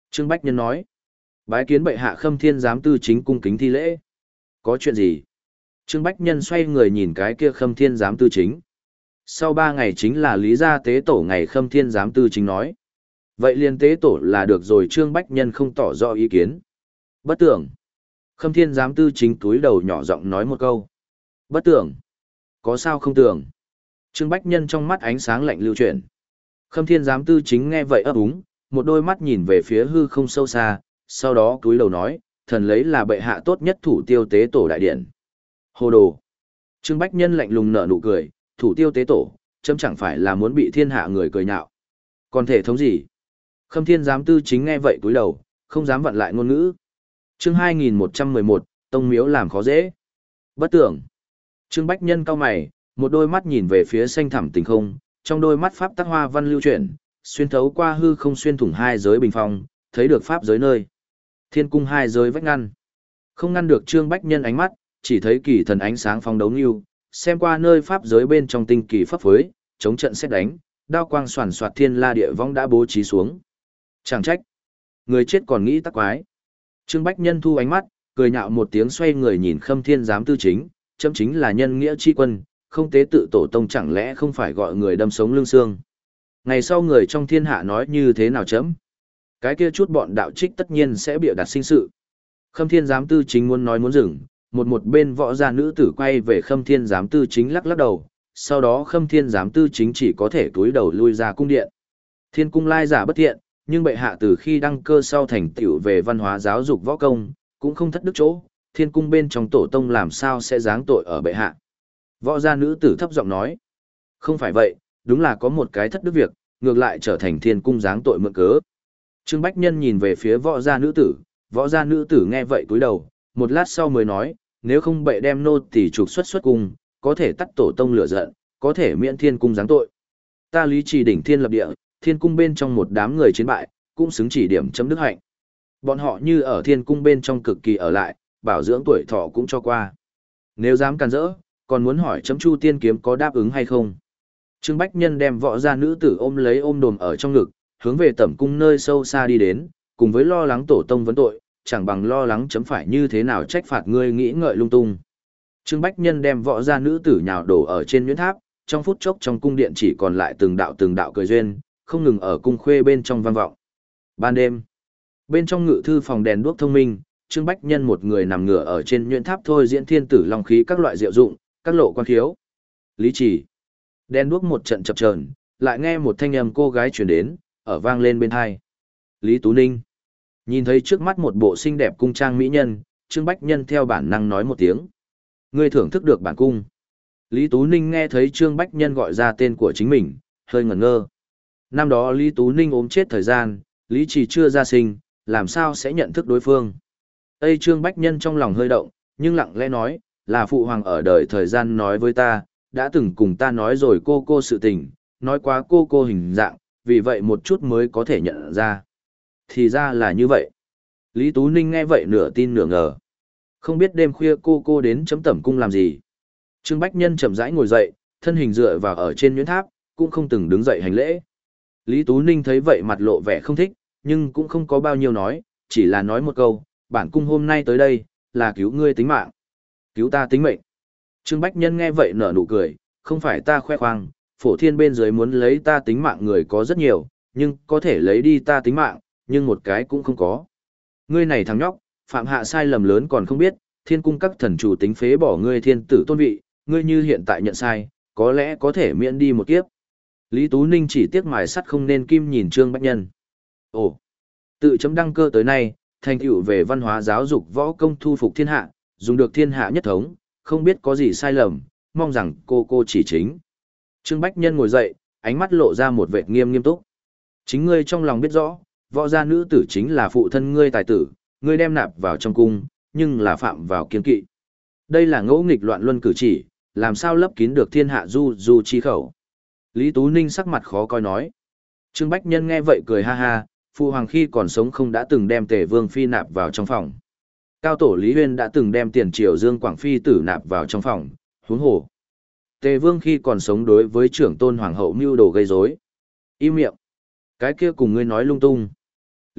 A: Trương Bách Nhân nói. Bái kiến bệ hạ Khâm Thiên giám tư chính cung kính thi lễ. Có chuyện gì? Trương Bách Nhân xoay người nhìn cái kia Khâm Thiên giám tư chính. Sau ba ngày chính là lý gia tế tổ ngày Khâm Thiên giám tư chính nói. Vậy liền tế tổ là được rồi. Trương Bách Nhân không tỏ rõ ý kiến. Bất tưởng. Khâm Thiên giám tư chính túi đầu nhỏ giọng nói một câu. Bất tưởng. Có sao không tưởng? Trương Bách Nhân trong mắt ánh sáng lạnh lưu chuyển. Khâm Thiên giám tư chính nghe vậy ấp úng, một đôi mắt nhìn về phía hư không sâu xa, sau đó túi đầu nói, thần lấy là bệ hạ tốt nhất thủ tiêu tế tổ đại điện. Hồ đồ. Trương Bách Nhân lạnh lùng nở nụ cười, thủ tiêu tế tổ, chấm chẳng phải là muốn bị thiên hạ người cười nhạo. Còn thể thống gì? Khâm Thiên giám tư chính nghe vậy túi đầu, không dám vặn lại ngôn ngữ. Chương hai nghìn một trăm mười một, Tông Miếu làm khó dễ. Bất tưởng. Trương Bách Nhân cau mày, một đôi mắt nhìn về phía xanh thẳm tình không, trong đôi mắt pháp tắc hoa văn lưu chuyển, xuyên thấu qua hư không xuyên thủng hai giới bình phong, thấy được pháp giới nơi. Thiên cung hai giới vách ngăn. Không ngăn được Trương Bách Nhân ánh mắt, chỉ thấy kỳ thần ánh sáng phong đấu lưu, xem qua nơi pháp giới bên trong tinh kỳ pháp phối, chống trận xét đánh, đao quang xoàn xoạt thiên la địa vong đã bố trí xuống. Chẳng trách, người chết còn nghĩ tắc quái. Trương Bách Nhân thu ánh mắt, cười nhạo một tiếng xoay người nhìn Khâm Thiên giám tư chính, chấm chính là nhân nghĩa chi quân, không tế tự tổ tông chẳng lẽ không phải gọi người đâm sống lưng xương. Ngày sau người trong thiên hạ nói như thế nào chấm? Cái kia chút bọn đạo trích tất nhiên sẽ bịa đặt sinh sự. Khâm Thiên giám tư chính muốn nói muốn dừng, một một bên võ gia nữ tử quay về Khâm Thiên giám tư chính lắc lắc đầu, sau đó Khâm Thiên giám tư chính chỉ có thể túi đầu lui ra cung điện. Thiên cung lai giả bất thiện, nhưng bệ hạ từ khi đăng cơ sau thành tựu về văn hóa giáo dục võ công, cũng không thất đức chỗ, thiên cung bên trong tổ tông làm sao sẽ giáng tội ở bệ hạ. Võ gia nữ tử thấp giọng nói, không phải vậy, đúng là có một cái thất đức việc, ngược lại trở thành thiên cung giáng tội mượn cớ. Trương Bách Nhân nhìn về phía võ gia nữ tử, võ gia nữ tử nghe vậy cúi đầu, một lát sau mới nói, nếu không bệ đem nô tỳ trục xuất xuất cung, có thể tắt tổ tông lửa giận, có thể miễn thiên cung giáng tội. Ta lý trì đỉnh thiên lập địa, thiên cung bên trong một đám người chiến bại, cũng xứng chỉ điểm chấm đức hạnh. Bọn họ như ở thiên cung bên trong cực kỳ ở lại, bảo dưỡng tuổi thọ cũng cho qua. Nếu dám can dỡ, còn muốn hỏi chấm Chu Tiên kiếm có đáp ứng hay không? Trương Bách Nhân đem võ gia nữ tử ôm lấy ôm đồm ở trong ngực, hướng về tẩm cung nơi sâu xa đi đến, cùng với lo lắng tổ tông vấn tội, chẳng bằng lo lắng chấm phải như thế nào trách phạt ngươi nghĩ ngợi lung tung. Trương Bách Nhân đem võ gia nữ tử nhào đổ ở trên nhuyễn tháp, trong phút chốc trong cung điện chỉ còn lại từng đạo từng đạo cười duyên, không ngừng ở cung khuê bên trong vang vọng. Ban đêm, bên trong ngự thư phòng đèn đuốc thông minh, Trương Bách Nhân một người nằm ngửa ở trên nhuyễn tháp thôi diễn thiên tử long khí các loại diệu dụng, các lộ quan khiếu. Lý Chỉ, đèn đuốc một trận chập chờn, lại nghe một thanh âm cô gái truyền đến, ở vang lên bên tai. Lý Tú Ninh. Nhìn thấy trước mắt một bộ xinh đẹp cung trang mỹ nhân, Trương Bách Nhân theo bản năng nói một tiếng. Ngươi thưởng thức được bản cung. Lý Tú Ninh nghe thấy Trương Bách Nhân gọi ra tên của chính mình, hơi ngẩn ngơ. Năm đó Lý Tú Ninh ốm chết thời gian, Lý Chỉ chưa ra sinh, làm sao sẽ nhận thức đối phương. Tây Trương Bách Nhân trong lòng hơi động, nhưng lặng lẽ nói, là phụ hoàng ở đời thời gian nói với ta, đã từng cùng ta nói rồi cô cô sự tình, nói quá cô cô hình dạng, vì vậy một chút mới có thể nhận ra. Thì ra là như vậy. Lý Tú Ninh nghe vậy nửa tin nửa ngờ. Không biết đêm khuya cô cô đến chấm tẩm cung làm gì. Trương Bách Nhân chậm rãi ngồi dậy, thân hình dựa vào ở trên nhuyễn tháp, cũng không từng đứng dậy hành lễ. Lý Tú Ninh thấy vậy mặt lộ vẻ không thích, nhưng cũng không có bao nhiêu nói, chỉ là nói một câu, bản cung hôm nay tới đây, là cứu ngươi tính mạng. Cứu ta tính mệnh. Trương Bách Nhân nghe vậy nở nụ cười, không phải ta khoe khoang, phổ thiên bên dưới muốn lấy ta tính mạng người có rất nhiều, nhưng có thể lấy đi ta tính mạng, nhưng một cái cũng không có. Ngươi này thằng nhóc, phạm hạ sai lầm lớn còn không biết, thiên cung các thần chủ tính phế bỏ ngươi thiên tử tôn vị, ngươi như hiện tại nhận sai, có lẽ có thể miễn đi một kiếp. Lý Tú Ninh chỉ tiếc mài sắt không nên kim nhìn Trương Bách Nhân. Ồ, tự chấm đăng cơ tới nay, thành tựu về văn hóa giáo dục võ công thu phục thiên hạ, dùng được thiên hạ nhất thống, không biết có gì sai lầm, mong rằng cô cô chỉ chính. Trương Bách Nhân ngồi dậy, ánh mắt lộ ra một vệt nghiêm nghiêm túc. Chính ngươi trong lòng biết rõ, võ gia nữ tử chính là phụ thân ngươi tài tử, ngươi đem nạp vào trong cung, nhưng là phạm vào kiên kỵ. Đây là ngẫu nghịch loạn luân cử chỉ, làm sao lấp kín được thiên hạ du du chi khẩu. Lý Tú Ninh sắc mặt khó coi nói. Trương Bách Nhân nghe vậy cười ha ha, phụ hoàng khi còn sống không đã từng đem Tề Vương phi nạp vào trong phòng. Cao tổ Lý Huyên đã từng đem tiền triều Dương Quảng phi tử nạp vào trong phòng, huống hồ. Tề Vương khi còn sống đối với trưởng tôn hoàng hậu mưu đồ gây rối. Im miệng. Cái kia cùng ngươi nói lung tung.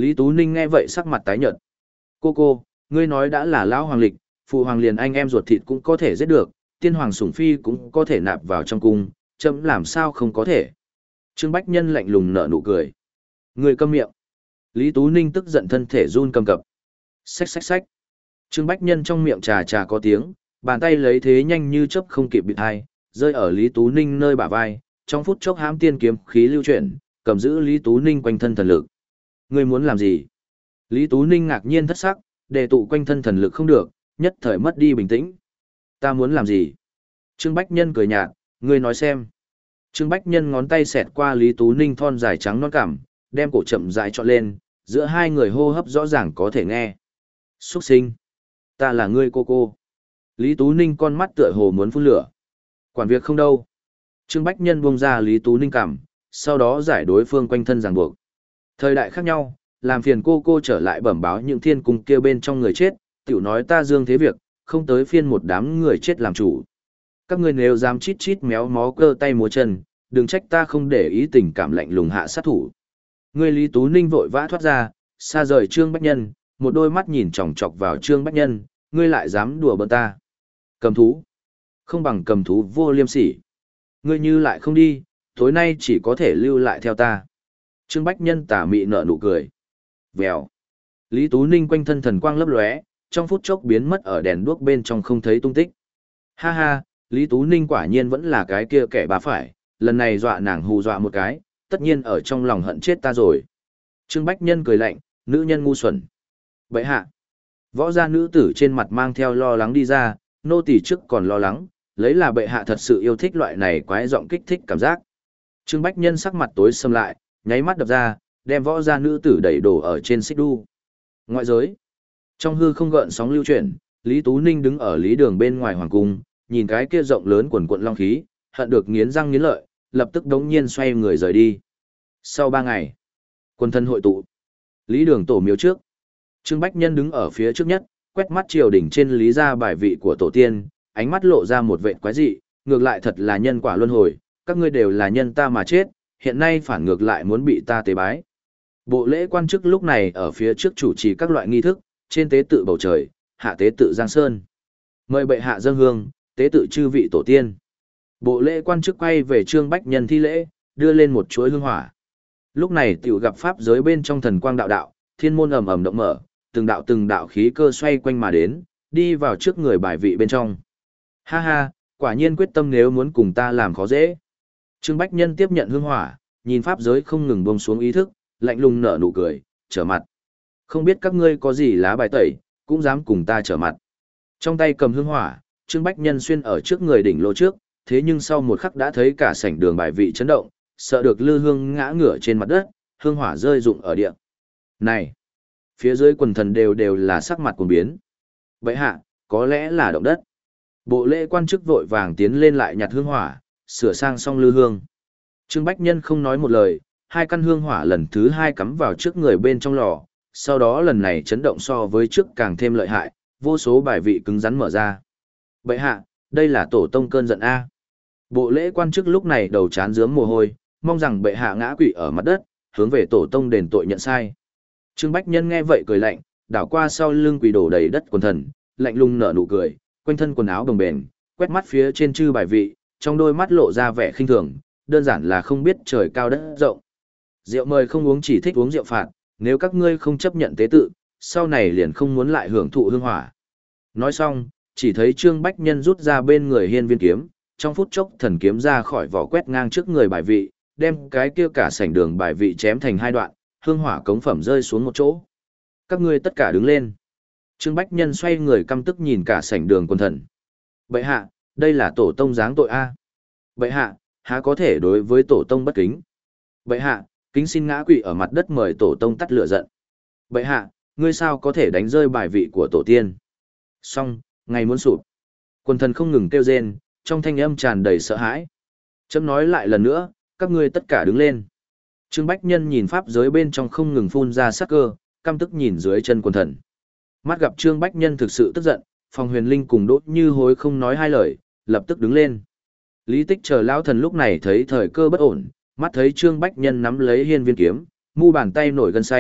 A: Lý Tú Ninh nghe vậy sắc mặt tái nhợt. Cô cô, ngươi nói đã là lão hoàng lịch, phụ hoàng liền anh em ruột thịt cũng có thể giết được, tiên hoàng sủng phi cũng có thể nạp vào trong cung, chấm làm sao không có thể. Trương Bách Nhân lạnh lùng nở nụ cười. Ngươi câm miệng. Lý Tú Ninh tức giận thân thể run cầm cập. Xách xách xách. Trương Bách Nhân trong miệng trà trà có tiếng, bàn tay lấy thế nhanh như chớp không kịp bịt hai, rơi ở Lý Tú Ninh nơi bả vai, trong phút chốc hãm tiên kiếm khí lưu chuyển, cầm giữ Lý Tú Ninh quanh thân thần lực. Ngươi muốn làm gì? Lý Tú Ninh ngạc nhiên thất sắc, đề tụ quanh thân thần lực không được, nhất thời mất đi bình tĩnh. Ta muốn làm gì? Trương Bách Nhân cười nhạt, ngươi nói xem. Trương Bách Nhân ngón tay xẹt qua Lý Tú Ninh thon dài trắng non cảm, đem cổ chậm rãi trọn lên, giữa hai người hô hấp rõ ràng có thể nghe. Xuất sinh. Ta là ngươi cô cô. Lý Tú Ninh con mắt tựa hồ muốn phun lửa. Quản việc không đâu. Trương Bách Nhân buông ra Lý Tú Ninh cảm, sau đó giải đối phương quanh thân ràng buộc. Thời đại khác nhau, làm phiền cô cô trở lại bẩm báo những thiên cung kia bên trong người chết, tiểu nói ta dương thế việc, không tới phiên một đám người chết làm chủ. Các ngươi nếu dám chít chít méo mó cơ tay múa chân, đừng trách ta không để ý tình cảm lạnh lùng hạ sát thủ. Ngươi Lý Tú Ninh vội vã thoát ra, xa rời Trương Bách Nhân, một đôi mắt nhìn chòng chọc vào Trương Bách Nhân, ngươi lại dám đùa bỡn ta. Cầm thú. Không bằng cầm thú vô liêm sỉ. Ngươi như lại không đi, tối nay chỉ có thể lưu lại theo ta. Trương Bách Nhân tà mị nở nụ cười. Vèo. Lý Tú Ninh quanh thân thần quang lấp lóe, trong phút chốc biến mất ở đèn đuốc bên trong không thấy tung tích. Ha ha, Lý Tú Ninh quả nhiên vẫn là cái kia kẻ bà phải, lần này dọa nàng hù dọa một cái, tất nhiên ở trong lòng hận chết ta rồi. Trương Bách Nhân cười lạnh, nữ nhân ngu xuẩn. Bậy hạ. Võ gia nữ tử trên mặt mang theo lo lắng đi ra, nô tỳ trước còn lo lắng, lấy là bệ hạ thật sự yêu thích loại này quái giọng kích thích cảm giác. Trương Bách Nhân sắc mặt tối sầm lại, nháy mắt đập ra, đem võ gia nữ tử đẩy đổ ở trên xích đu. Ngoại giới. Trong hư không gợn sóng lưu chuyển, Lý Tú Ninh đứng ở lý đường bên ngoài hoàng cung, nhìn cái kia rộng lớn quần quận long khí, hận được nghiến răng nghiến lợi, lập tức đống nhiên xoay người rời đi. Sau ba ngày, quân thân hội tụ. Lý đường tổ miếu trước. Trương Bách Nhân đứng ở phía trước nhất, quét mắt triều đỉnh trên lý gia bài vị của tổ tiên, ánh mắt lộ ra một vệt quái dị, ngược lại thật là nhân quả luân hồi, các ngươi đều là nhân ta mà chết, hiện nay phản ngược lại muốn bị ta tế bái. Bộ lễ quan chức lúc này ở phía trước chủ trì các loại nghi thức, trên tế tự bầu trời, hạ tế tự Giang Sơn. Mời bệ hạ dâng hương, tế tự chư vị tổ tiên. Bộ lễ quan chức quay về Trương Bách Nhân thi lễ, đưa lên một chuỗi hương hỏa. Lúc này tiểu gặp pháp giới bên trong thần quang đạo đạo, thiên môn ầm ầm động mở, từng đạo từng đạo khí cơ xoay quanh mà đến, đi vào trước người bài vị bên trong. Ha ha, quả nhiên quyết tâm nếu muốn cùng ta làm khó dễ. Trương Bách Nhân tiếp nhận hương hỏa, nhìn pháp giới không ngừng buông xuống ý thức, lạnh lùng nở nụ cười, trở mặt. Không biết các ngươi có gì lá bài tẩy, cũng dám cùng ta trở mặt. Trong tay cầm hương hỏa, Trương Bách Nhân xuyên ở trước người đỉnh lô trước, thế nhưng sau một khắc đã thấy cả sảnh đường bài vị chấn động, sợ được lư hương ngã ngửa trên mặt đất, hương hỏa rơi rụng ở địa. Này! Phía dưới quần thần đều đều là sắc mặt cuồng biến. Vậy hạ, có lẽ là động đất. Bộ lễ quan chức vội vàng tiến lên lại nhặt hương hỏa, sửa sang xong lư hương. Trương Bách Nhân không nói một lời, hai căn hương hỏa lần thứ hai cắm vào trước người bên trong lò, sau đó lần này chấn động so với trước càng thêm lợi hại, vô số bài vị cứng rắn mở ra. Bệ hạ, đây là tổ tông cơn giận A. Bộ lễ quan chức lúc này đầu chán rướm mồ hôi, mong rằng bệ hạ ngã quỵ ở mặt đất, hướng về tổ tông đền tội nhận sai. Trương Bách Nhân nghe vậy cười lạnh, đảo qua sau lưng quỳ đổ đầy đất quần thần, lạnh lùng nở nụ cười, quanh thân quần áo đồng bền, quét mắt phía trên chư bài vị, trong đôi mắt lộ ra vẻ khinh thường, đơn giản là không biết trời cao đất rộng. Rượu mời không uống chỉ thích uống rượu phạt, nếu các ngươi không chấp nhận tế tự, sau này liền không muốn lại hưởng thụ hương hỏa. Nói xong, chỉ thấy Trương Bách Nhân rút ra bên người hiên viên kiếm, trong phút chốc thần kiếm ra khỏi vỏ quét ngang trước người bài vị, đem cái kia cả sảnh đường bài vị chém thành hai đoạn, hương hỏa cống phẩm rơi xuống một chỗ. Các ngươi tất cả đứng lên. Trương Bách Nhân xoay người căm tức nhìn cả sảnh đường quân thần. Bệ hạ, đây là tổ tông giáng tội A. Bệ hạ, há có thể đối với tổ tông bất kính. Bệ hạ, kính xin ngã quỵ ở mặt đất mời tổ tông tắt lửa giận. Bệ hạ, ngươi sao có thể đánh rơi bài vị của tổ tiên. Xong, ngày muốn sụp. Quân thần không ngừng kêu rên, trong thanh âm tràn đầy sợ hãi. Chấm nói lại lần nữa, các ngươi tất cả đứng lên. Trương Bách Nhân nhìn pháp giới bên trong không ngừng phun ra sắc cơ, căm tức nhìn dưới chân quân thần. Mắt gặp Trương Bách Nhân thực sự tức giận, Phòng Huyền Linh cùng Đỗ Như Hối không nói hai lời, lập tức đứng lên. Lý Tích chờ lão thần lúc này thấy thời cơ bất ổn, mắt thấy Trương Bách Nhân nắm lấy hiên viên kiếm, mu bàn tay nổi gân xanh,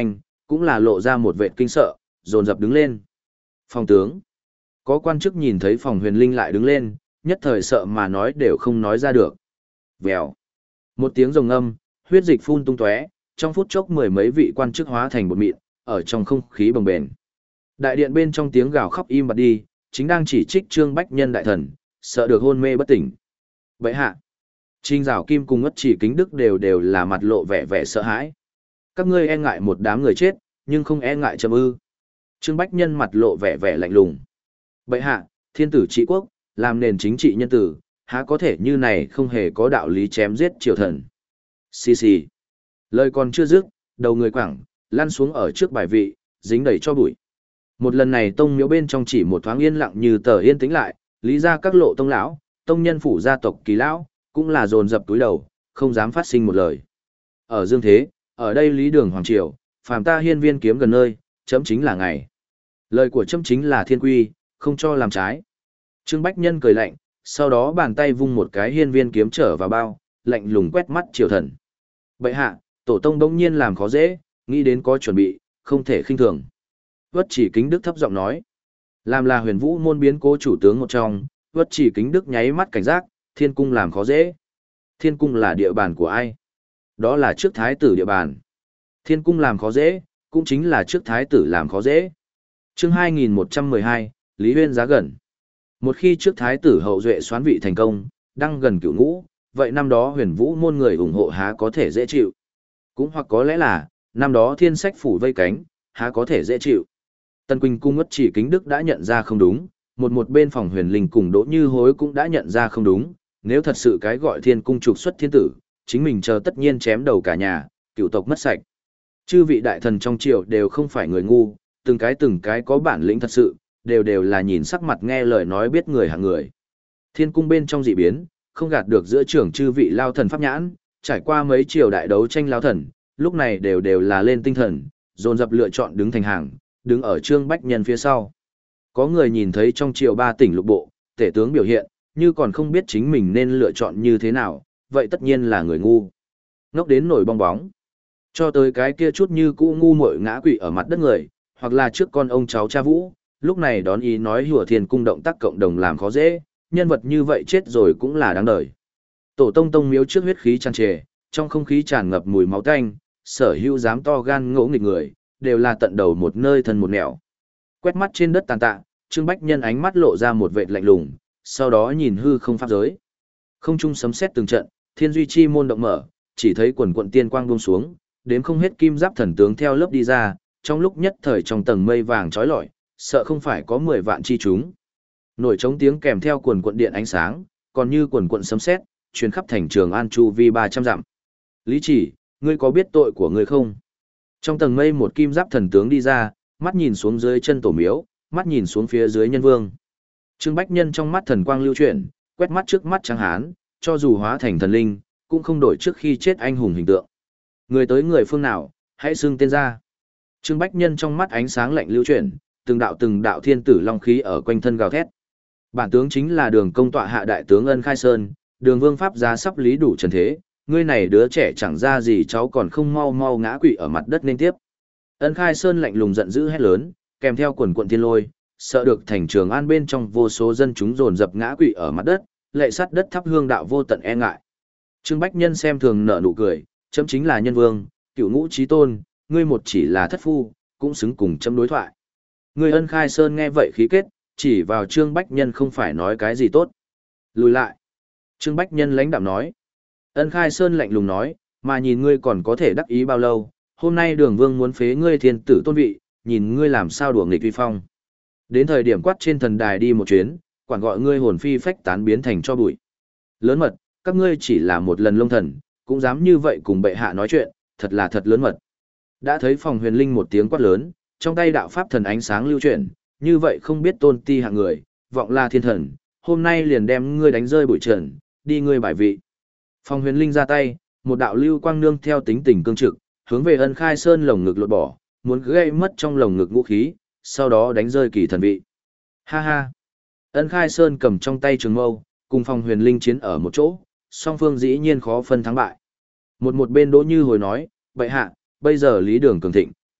A: cũng là lộ ra một vệt kinh sợ, dồn dập đứng lên. Phòng tướng. Có quan chức nhìn thấy phòng huyền linh lại đứng lên, nhất thời sợ mà nói đều không nói ra được. Vèo. Một tiếng rồng âm, huyết dịch phun tung tóe, trong phút chốc mười mấy vị quan chức hóa thành bột mịn, ở trong không khí bồng bềnh. Đại điện bên trong tiếng gào khóc im bặt đi, chính đang chỉ trích Trương Bách Nhân đại thần, sợ được hôn mê bất tỉnh. Bệ hạ. Trình Giảo Kim cùng Ngất Chỉ Kính Đức đều đều là mặt lộ vẻ vẻ sợ hãi. Các ngươi e ngại một đám người chết, nhưng không e ngại trầm ư? Trương Bách Nhân mặt lộ vẻ vẻ lạnh lùng. Bệ hạ, thiên tử trị quốc, làm nền chính trị nhân tử, há có thể như này không hề có đạo lý chém giết triều thần. Xì xì. Lời còn chưa dứt, đầu người quẳng, lăn xuống ở trước bài vị, dính đầy cho bụi. Một lần này tông miếu bên trong chỉ một thoáng yên lặng như tờ yên tĩnh lại, lý ra các lộ tông lão, tông nhân phủ gia tộc kỳ lão, cũng là dồn dập túi đầu, không dám phát sinh một lời. Ở dương thế, ở đây lý đường hoàng triều, phàm ta hiên viên kiếm gần nơi, chấm chính là ngày. Lời của chấm chính là thiên quy, không cho làm trái. Trương Bách Nhân cười lạnh, sau đó bàn tay vung một cái hiên viên kiếm trở vào bao, lạnh lùng quét mắt triều thần. Bệ hạ, tổ tông đông nhiên làm khó dễ, nghĩ đến có chuẩn bị, không thể khinh thường. Vất Chỉ Kính Đức thấp giọng nói. Làm là huyền vũ môn biến cố chủ tướng một trong, Vất Chỉ Kính Đức nháy mắt cảnh giác, thiên cung làm khó dễ. Thiên cung là địa bàn của ai? Đó là trước thái tử địa bàn. Thiên cung làm khó dễ, cũng chính là trước thái tử làm khó dễ. Chương hai nghìn một trăm mười hai, Lý Huyên giá gần. Một khi trước thái tử hậu duệ soán vị thành công, đang gần cửu ngũ, vậy năm đó huyền vũ môn người ủng hộ há có thể dễ chịu. Cũng hoặc có lẽ là, năm đó thiên sách phủ vây cánh, há có thể dễ chịu. Tân Quỳnh cung Ngất Chỉ Kính Đức đã nhận ra không đúng, một một bên phòng huyền linh cùng Đỗ Như Hối cũng đã nhận ra không đúng, nếu thật sự cái gọi thiên cung trục xuất thiên tử, chính mình chờ tất nhiên chém đầu cả nhà, cựu tộc mất sạch. Chư vị đại thần trong triều đều không phải người ngu, từng cái từng cái có bản lĩnh thật sự, đều đều là nhìn sắc mặt nghe lời nói biết người hạng người. Thiên cung bên trong dị biến, không gạt được giữa trưởng chư vị lao thần pháp nhãn, trải qua mấy triều đại đấu tranh lao thần, lúc này đều đều là lên tinh thần, dồn dập lựa chọn đứng thành hàng, đứng ở Trương Bách Nhân phía sau. Có người nhìn thấy trong triều ba tỉnh lục bộ, tể tướng biểu hiện, như còn không biết chính mình nên lựa chọn như thế nào, vậy tất nhiên là người ngu. Ngốc đến nổi bong bóng. Cho tới cái kia chút như cũ ngu muội ngã quỵ ở mặt đất người, hoặc là trước con ông cháu cha Vũ, lúc này đón ý nói hùa thiên cung động tác cộng đồng làm khó dễ, nhân vật như vậy chết rồi cũng là đáng đời. Tổ tông tông miếu trước huyết khí tràn trề, trong không khí tràn ngập mùi máu tanh, sở hữu dám to gan ngỗ nghịch người, đều là tận đầu một nơi thân một nẻo. Quét mắt trên đất tàn tạ, Trương Bách Nhân ánh mắt lộ ra một vệt lạnh lùng, sau đó nhìn hư không pháp giới. Không trung sấm sét từng trận, thiên duy chi môn động mở, chỉ thấy quần quận tiên quang buông xuống, đếm không hết kim giáp thần tướng theo lớp đi ra, trong lúc nhất thời trong tầng mây vàng trói lọi, sợ không phải có mười vạn chi chúng. Nổi trống tiếng kèm theo quần quận điện ánh sáng, còn như quần quận sấm sét, truyền khắp thành Trường An chu vi ba trăm dặm. Lý Chỉ, ngươi có biết tội của ngươi không? Trong tầng mây một kim giáp thần tướng đi ra, mắt nhìn xuống dưới chân tổ miếu, mắt nhìn xuống phía dưới nhân vương. Trương Bách Nhân trong mắt thần quang lưu chuyển, quét mắt trước mắt trắng hán, cho dù hóa thành thần linh, cũng không đổi trước khi chết anh hùng hình tượng. Người tới người phương nào, hãy xưng tên ra. Trương Bách Nhân trong mắt ánh sáng lạnh lưu chuyển, từng đạo từng đạo thiên tử long khí ở quanh thân gào thét. Bản tướng chính là Đường công tọa hạ đại tướng Ân Khai Sơn, Đường Vương pháp giá sắp lý đủ trần thế, ngươi này đứa trẻ chẳng ra gì cháu còn không mau mau ngã quỵ ở mặt đất nên tiếp. Ân Khai Sơn lạnh lùng giận dữ hét lớn, kèm theo quần quận thiên lôi, sợ được thành Trường An bên trong vô số dân chúng dồn dập ngã quỵ ở mặt đất, lệ sắt đất thắp hương đạo vô tận e ngại. Trương Bách Nhân xem thường nở nụ cười, chấm chính là nhân vương, cựu ngũ chí tôn, ngươi một chỉ là thất phu, cũng xứng cùng chấm đối thoại. Ngươi Ân Khai Sơn nghe vậy khí kết, chỉ vào Trương Bách Nhân không phải nói cái gì tốt. Lùi lại. Trương Bách Nhân lãnh đạm nói. Ân Khai Sơn lạnh lùng nói, mà nhìn ngươi còn có thể đắc ý bao lâu, hôm nay Đường Vương muốn phế ngươi thiên tử tôn vị, nhìn ngươi làm sao đùa nghịch uy phong. Đến thời điểm quát trên thần đài đi một chuyến, quản gọi ngươi hồn phi phách tán biến thành cho bụi. Lớn mật, các ngươi chỉ là một lần lông thần, cũng dám như vậy cùng bệ hạ nói chuyện, thật là thật lớn mật. Đã thấy phòng huyền linh một tiếng quát lớn, trong tay đạo pháp thần ánh sáng lưu chuyển, như vậy không biết tôn ti hạng người, vọng là thiên thần, hôm nay liền đem ngươi đánh rơi bụi trần, đi ngươi bài vị. Phòng huyền linh ra tay, một đạo lưu quang nương theo tính tình cương trực, hướng về Ân Khai Sơn lồng ngực lột bỏ, muốn gây mất trong lồng ngực ngũ khí, sau đó đánh rơi kỳ thần vị. Ha ha! Ân Khai Sơn cầm trong tay trường mâu, cùng phòng huyền linh chiến ở một chỗ, song phương dĩ nhiên khó phân thắng bại. Một một bên Đỗ Như Hồi nói, bệ hạ, bây giờ lý đường cường thịnh,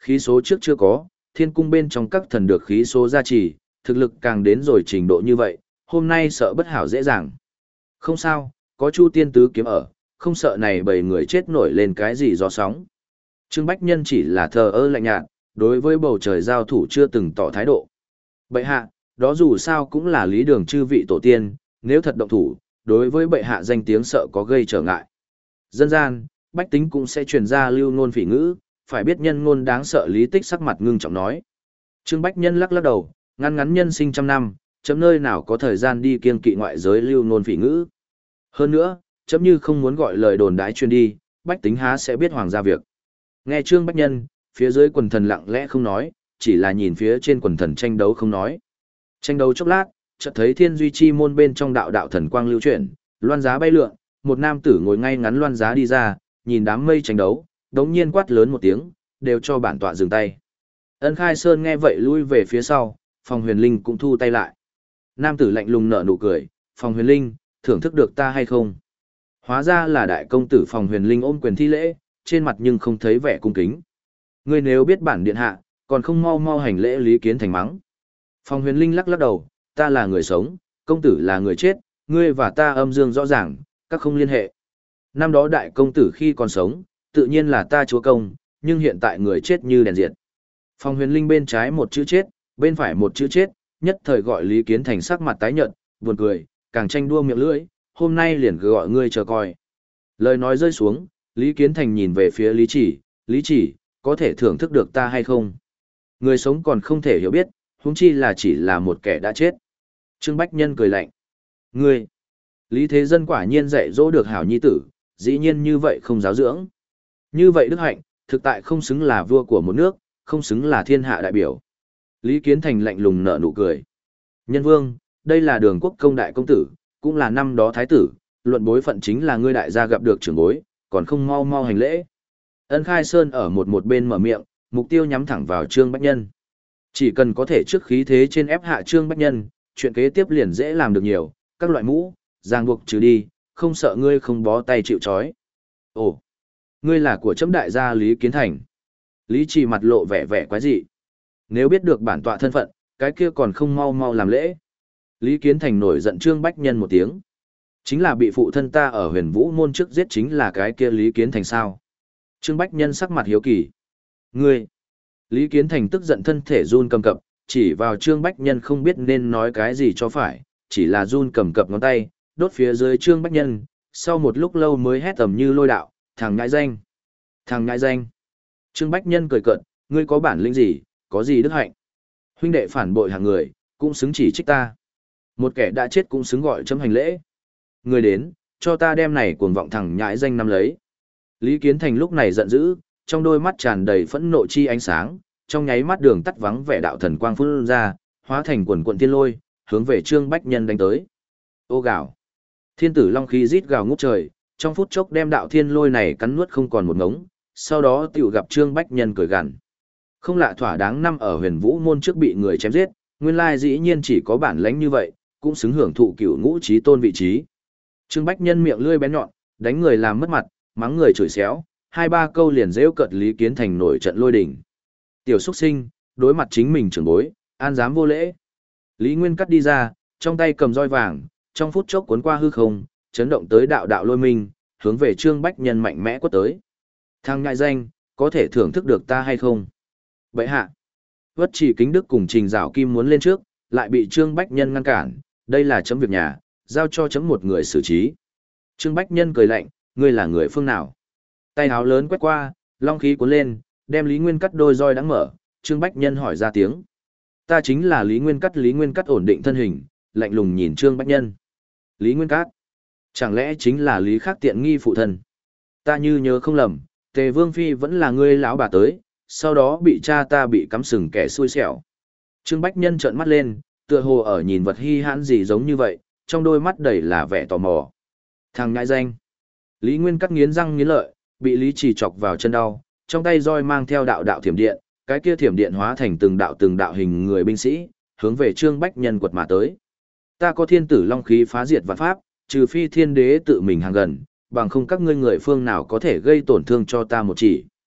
A: khí số trước chưa có, thiên cung bên trong các thần được khí số gia trì, thực lực càng đến rồi trình độ như vậy, hôm nay sợ bất hảo dễ dàng. Không sao, có Chu tiên tứ kiếm ở, không sợ này bầy người chết nổi lên cái gì gió sóng. Trương Bách Nhân chỉ là thờ ơ lạnh nhạt, đối với bầu trời giao thủ chưa từng tỏ thái độ. Bệ hạ, đó dù sao cũng là lý đường chư vị tổ tiên, nếu thật động thủ, đối với bệ hạ danh tiếng sợ có gây trở ngại. Dân gian, bách tính cũng sẽ truyền ra lưu ngôn phỉ ngữ, phải biết nhân ngôn đáng sợ. Lý Tích sắc mặt ngưng trọng nói. Trương Bách Nhân lắc lắc đầu, ngắn ngắn nhân sinh trăm năm, chấm nơi nào có thời gian đi kiêng kỵ ngoại giới lưu ngôn phỉ ngữ. Hơn nữa, chấm như không muốn gọi lời đồn đái truyền đi, bách tính há sẽ biết hoàng gia việc. Nghe Trương Bách Nhân, phía dưới quần thần lặng lẽ không nói, chỉ là nhìn phía trên quần thần tranh đấu không nói. Tranh đấu chốc lát, chợt thấy thiên duy chi môn bên trong đạo đạo thần quang lưu chuyển, loan giá bay lượn, một nam tử ngồi ngay ngắn loan giá đi ra, nhìn đám mây tranh đấu, đống nhiên quát lớn một tiếng, đều cho bản tọa dừng tay. Ân Khai Sơn nghe vậy lui về phía sau, Phòng Huyền Linh cũng thu tay lại. Nam tử lạnh lùng nở nụ cười, Phòng Huyền Linh, thưởng thức được ta hay không? Hóa ra là đại công tử Phòng Huyền Linh ôm quyền thi lễ, trên mặt nhưng không thấy vẻ cung kính. Ngươi nếu biết bản điện hạ, còn không mau mau hành lễ. Lý Kiến Thành mắng. Phòng Huyền Linh lắc lắc đầu, ta là người sống, công tử là người chết, ngươi và ta âm dương rõ ràng, các không liên hệ. Năm đó đại công tử khi còn sống, tự nhiên là ta chúa công, nhưng hiện tại người chết như đèn diệt. Phòng Huyền Linh bên trái một chữ chết, bên phải một chữ chết, nhất thời gọi Lý Kiến Thành sắc mặt tái nhợt, buồn cười, càng tranh đua miệng lưỡi, hôm nay liền gọi ngươi chờ coi. Lời nói rơi xuống, Lý Kiến Thành nhìn về phía Lý Chỉ, Lý Chỉ, có thể thưởng thức được ta hay không? Người sống còn không thể hiểu biết, huống chi là chỉ là một kẻ đã chết. Trương Bách Nhân cười lạnh. Ngươi, Lý Thế Dân quả nhiên dạy dỗ được hảo nhi tử, dĩ nhiên như vậy không giáo dưỡng. Như vậy đức hạnh, thực tại không xứng là vua của một nước, không xứng là thiên hạ đại biểu. Lý Kiến Thành lạnh lùng nở nụ cười. Nhân vương, đây là Đường Quốc công đại công tử, cũng là năm đó thái tử, luận bối phận chính là ngươi đại gia gặp được trưởng bối, còn không mau mau hành lễ. Ân Khai Sơn ở một một bên mở miệng, mục tiêu nhắm thẳng vào Trương Bách Nhân. Chỉ cần có thể trước khí thế trên ép hạ Trương Bách Nhân, chuyện kế tiếp liền dễ làm được nhiều, các loại mũ, ràng buộc trừ đi, không sợ ngươi không bó tay chịu trói. Ồ, ngươi là của chấm đại gia Lý Kiến Thành. Lý Trì mặt lộ vẻ vẻ quái dị. Nếu biết được bản tọa thân phận, cái kia còn không mau mau làm lễ. Lý Kiến Thành nổi giận Trương Bách Nhân một tiếng. Chính là bị phụ thân ta ở Huyền Vũ môn trước giết chính là cái kia Lý Kiến Thành sao? Trương Bách Nhân sắc mặt hiếu kỳ. Ngươi! Lý Kiến Thành tức giận thân thể run cầm cập, chỉ vào Trương Bách Nhân không biết nên nói cái gì cho phải, chỉ là run cầm cập ngón tay, đốt phía dưới Trương Bách Nhân, sau một lúc lâu mới hét tầm như lôi đạo, thằng ngại danh! Thằng ngại danh! Trương Bách Nhân cười cợt, ngươi có bản lĩnh gì, có gì đức hạnh? Huynh đệ phản bội hàng người, cũng xứng chỉ trích ta. Một kẻ đã chết cũng xứng gọi chấm hành lễ. Người đến, cho ta đem này cuồng vọng thằng nhãi danh nắm lấy. Lý Kiến Thành lúc này giận dữ, trong đôi mắt tràn đầy phẫn nộ chi ánh sáng, trong nháy mắt đường tắt vắng vẻ đạo thần quang phun ra, hóa thành quần quần thiên lôi, hướng về Trương Bách Nhân đánh tới. Ô gào! Thiên tử long khí rít gào ngút trời, trong phút chốc đem đạo thiên lôi này cắn nuốt không còn một ngống, sau đó tiểu gặp Trương Bách Nhân cười gằn. Không lạ thỏa đáng năm ở Huyền Vũ môn trước bị người chém giết, nguyên lai dĩ nhiên chỉ có bản lãnh như vậy, cũng xứng hưởng thụ cửu ngũ chí tôn vị trí. Trương Bách Nhân miệng lưỡi bén nhọn, đánh người làm mất mặt, mắng người chửi xéo, hai ba câu liền giễu cợt Lý Kiến Thành nổi trận lôi đình. Tiểu xuất sinh, đối mặt chính mình trưởng bối, an dám vô lễ. Lý Nguyên cắt đi ra, trong tay cầm roi vàng, trong phút chốc cuốn qua hư không, chấn động tới đạo đạo lôi minh, hướng về Trương Bách Nhân mạnh mẽ quất tới. Thằng ngại danh, có thể thưởng thức được ta hay không? Vậy hạ, Vất Chỉ Kính Đức cùng Trình Giảo Kim muốn lên trước, lại bị Trương Bách Nhân ngăn cản, đây là chấm việc nhà, giao cho chấm một người xử trí. Trương Bách Nhân cười lạnh, ngươi là người phương nào? Tay áo lớn quét qua, long khí cuốn lên, đem Lý Nguyên cắt đôi roi đã mở, Trương Bách Nhân hỏi ra tiếng. Ta chính là Lý Nguyên cắt. Lý Nguyên cắt ổn định thân hình, lạnh lùng nhìn Trương Bách Nhân. Lý Nguyên cắt, chẳng lẽ chính là Lý Khắc tiện nghi phụ thân? Ta như nhớ không lầm, Tề Vương Phi vẫn là ngươi lão bà tới, sau đó bị cha ta bị cắm sừng kẻ xui xẻo. Trương Bách Nhân trợn mắt lên, tựa hồ ở nhìn vật hi hãn gì giống như vậy, trong đôi mắt đầy là vẻ tò mò. Thằng ngại danh. Lý Nguyên cắt nghiến răng nghiến lợi, bị Lý Trì chọc vào chân đau, trong tay roi mang theo đạo đạo thiểm điện, cái kia thiểm điện hóa thành từng đạo từng đạo hình người binh sĩ, hướng về Trương Bách Nhân quật mà tới. Ta có thiên tử long khí phá diệt vạn pháp, trừ phi thiên đế tự mình hàng gần, bằng không các ngươi người phương nào có thể gây tổn thương cho ta một chỉ.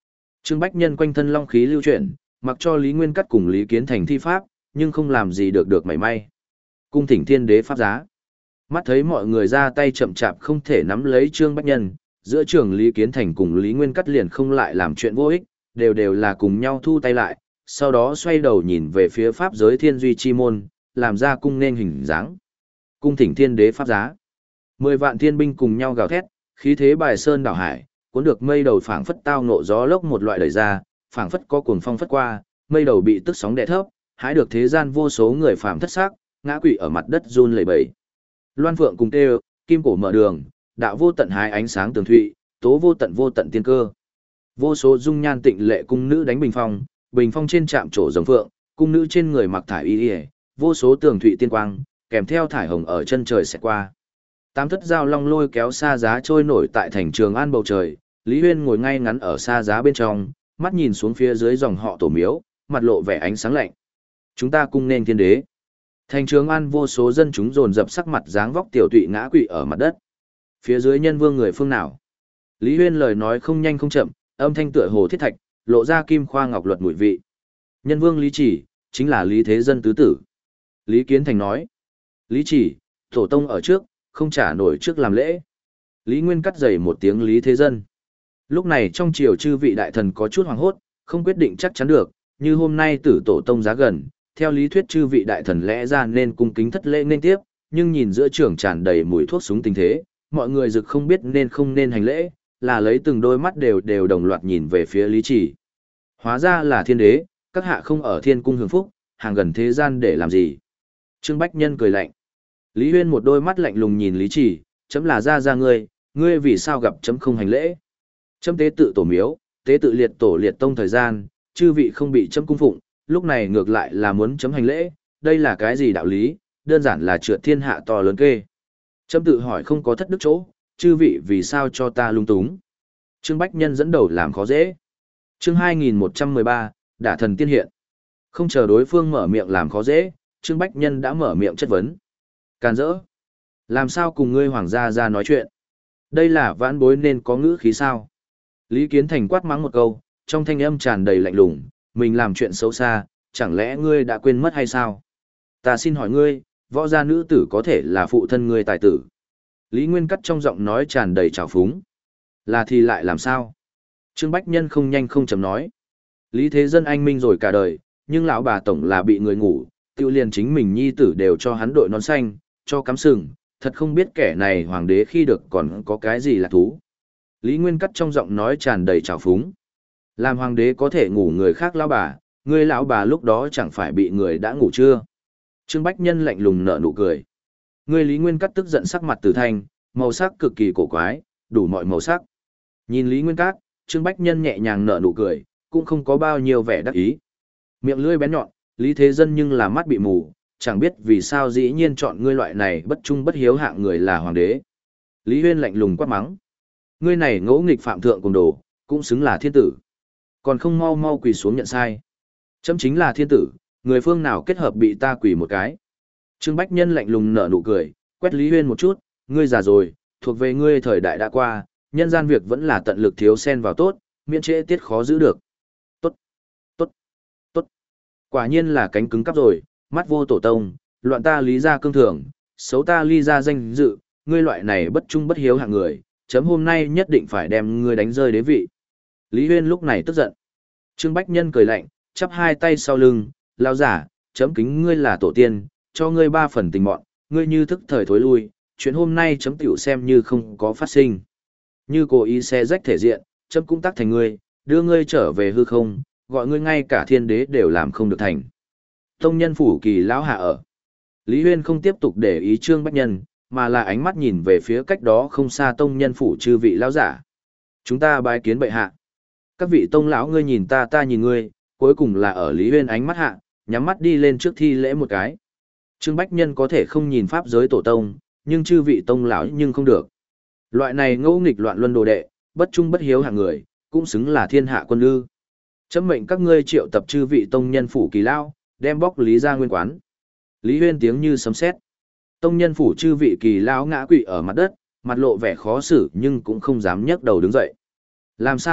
A: Trương Bách Nhân quanh thân long khí lưu chuyển, mặc cho Lý Nguyên Cắt cùng Lý Kiến Thành thi pháp, nhưng không làm gì được được mảy may. Cung thỉnh thiên đế pháp giá. Mắt thấy mọi người ra tay chậm chạp không thể nắm lấy Trương Bách Nhân, giữa trường Lý Kiến Thành cùng Lý Nguyên Cắt liền không lại làm chuyện vô ích, đều đều là cùng nhau thu tay lại, sau đó xoay đầu nhìn về phía pháp giới thiên duy chi môn, làm ra cung nên hình dáng. Cung thỉnh thiên đế pháp giá. Mười vạn thiên binh cùng nhau gào thét, khí thế bài sơn đảo hải, cuốn được mây đầu phảng phất tao nộ gió lốc một loại đẩy ra, phảng phất có cuồng phong phất qua, mây đầu bị tức sóng đè thấp, hái được thế gian vô số người phàm thất xác, ngã quỵ ở mặt đất run lẩy bẩy. Loan Phượng cùng tê, kim cổ mở đường, đạo vô tận hái ánh sáng tường thụy, tố vô tận vô tận tiên cơ. Vô số dung nhan tịnh lệ cung nữ đánh bình phong, bình phong trên chạm trổ rồng phượng, cung nữ trên người mặc thải y y, vô số tường thụy tiên quang, kèm theo thải hồng ở chân trời sẽ qua. Tám thất giao long lôi kéo xa giá trôi nổi tại thành Trường An bầu trời, Lý Huyên ngồi ngay ngắn ở xa giá bên trong, mắt nhìn xuống phía dưới dòng họ tổ miếu, mặt lộ vẻ ánh sáng lạnh. Chúng ta cung nên thiên đế. Thành Trường An vô số dân chúng dồn dập sắc mặt dáng vóc tiểu tụy ngã quỵ ở mặt đất. Phía dưới nhân vương người phương nào? Lý Huyên lời nói không nhanh không chậm, âm thanh tựa hồ thiết thạch, lộ ra kim khoa ngọc luật mùi vị. Nhân vương Lý Chỉ, chính là Lý Thế Dân tứ tử. Lý Kiến Thành nói. Lý Chỉ, tổ tông ở trước, không trả nổi trước làm lễ. Lý Nguyên cắt giày một tiếng Lý Thế Dân. Lúc này trong triều chư vị đại thần có chút hoảng hốt, không quyết định chắc chắn được, như hôm nay tử tổ tông giá gần, theo lý thuyết chư vị đại thần lẽ ra nên cung kính thất lễ nên tiếp, nhưng nhìn giữa trường tràn đầy mùi thuốc súng tình thế, mọi người rực không biết nên không nên hành lễ, là lấy từng đôi mắt đều đều đồng loạt nhìn về phía Lý Chỉ. Hóa ra là thiên đế, các hạ không ở thiên cung hưởng phúc, hàng gần thế gian để làm gì? Trương Bách Nhân cười lạnh. Lý Huyên một đôi mắt lạnh lùng nhìn Lý Chỉ, chấm là ra ra ngươi, ngươi vì sao gặp chấm không hành lễ? Chấm tế tự tổ miếu, tế tự liệt tổ liệt tông thời gian, chư vị không bị chấm cung phụng, lúc này ngược lại là muốn chấm hành lễ, đây là cái gì đạo lý, đơn giản là trượt thiên hạ to lớn kê. Chấm tự hỏi không có thất đức chỗ, chư vị vì sao cho ta lung túng? Trương Bách Nhân dẫn đầu làm khó dễ. Chương hai nghìn một trăm mười ba, Đả thần tiên hiện. Không chờ đối phương mở miệng làm khó dễ, Trương Bách Nhân đã mở miệng chất vấn. Càn rỡ. Làm sao cùng ngươi hoàng gia ra nói chuyện? Đây là vãn bối nên có ngữ khí sao? Lý Kiến Thành quát mắng một câu, trong thanh âm tràn đầy lạnh lùng, mình làm chuyện xấu xa, chẳng lẽ ngươi đã quên mất hay sao? Ta xin hỏi ngươi, võ gia nữ tử có thể là phụ thân ngươi tài tử? Lý Nguyên cắt trong giọng nói tràn đầy trào phúng. Là thì lại làm sao? Trương Bách Nhân không nhanh không chậm nói. Lý Thế Dân anh minh rồi cả đời, nhưng lão bà tổng là bị người ngủ, tiêu liền chính mình nhi tử đều cho hắn đội nón xanh, cho cắm sừng, thật không biết kẻ này hoàng đế khi được còn có cái gì là thú. Lý Nguyên cắt trong giọng nói tràn đầy trào phúng. Làm hoàng đế có thể ngủ người khác lão bà, ngươi lão bà lúc đó chẳng phải bị người đã ngủ chưa? Trương Bách Nhân lạnh lùng nở nụ cười. Ngươi Lý Nguyên cắt tức giận sắc mặt tử thanh, màu sắc cực kỳ cổ quái, đủ mọi màu sắc. Nhìn Lý Nguyên cắt, Trương Bách Nhân nhẹ nhàng nở nụ cười, cũng không có bao nhiêu vẻ đắc ý. Miệng lưỡi bén nhọn, Lý Thế Dân nhưng là mắt bị mù, chẳng biết vì sao dĩ nhiên chọn ngươi loại này bất trung bất hiếu hạng người là hoàng đế. Lý Huyên lạnh lùng quát mắng. Ngươi này ngỗ nghịch phạm thượng cùng đồ, cũng xứng là thiên tử. Còn không mau mau quỳ xuống nhận sai. Chấm chính là thiên tử, người phương nào kết hợp bị ta quỳ một cái. Trương Bách Nhân lạnh lùng nở nụ cười, quét Lý Huyên một chút, ngươi già rồi, thuộc về ngươi thời đại đã qua, nhân gian việc vẫn là tận lực thiếu xen vào tốt, miễn trễ tiết khó giữ được. Tốt, tốt, tốt. Quả nhiên là cánh cứng cắp rồi, mắt vô tổ tông, loạn ta lý ra cương thường, xấu ta ly ra danh dự, ngươi loại này bất trung bất hiếu hạng người, chấm hôm nay nhất định phải đem ngươi đánh rơi đế vị. Lý Huyên lúc này tức giận. Trương Bách Nhân cười lạnh, chắp hai tay sau lưng, lao giả, chấm kính ngươi là tổ tiên, cho ngươi ba phần tình mọn, ngươi như thức thời thối lui, chuyện hôm nay chấm tiểu xem như không có phát sinh. Như cố ý xé rách thể diện, chấm cũng tác thành ngươi, đưa ngươi trở về hư không, gọi ngươi ngay cả thiên đế đều làm không được thành. Tông nhân phủ kỳ lão hạ ở. Lý Huyên không tiếp tục để ý Trương Bách Nhân, mà là ánh mắt nhìn về phía cách đó không xa tông nhân phủ chư vị lão giả. Chúng ta bái kiến bệ hạ. Các vị tông lão ngươi nhìn ta ta nhìn ngươi, cuối cùng là ở Lý Huyên ánh mắt hạ, nhắm mắt đi lên trước thi lễ một cái. Trương Bách Nhân có thể không nhìn pháp giới tổ tông, nhưng chư vị tông lão nhưng không được. Loại này ngẫu nghịch loạn luân đồ đệ, bất trung bất hiếu hạng người, cũng xứng là thiên hạ quân ư. Chấm mệnh các ngươi triệu tập chư vị tông nhân phủ kỳ lão, đem bóc Lý ra nguyên quán. Lý Huyên tiếng như sấm sét. Tông nhân phủ chư vị kỳ lão ngã quỵ ở mặt đất, mặt lộ vẻ khó xử nhưng cũng không dám nhấc đầu đứng dậy. Làm sao,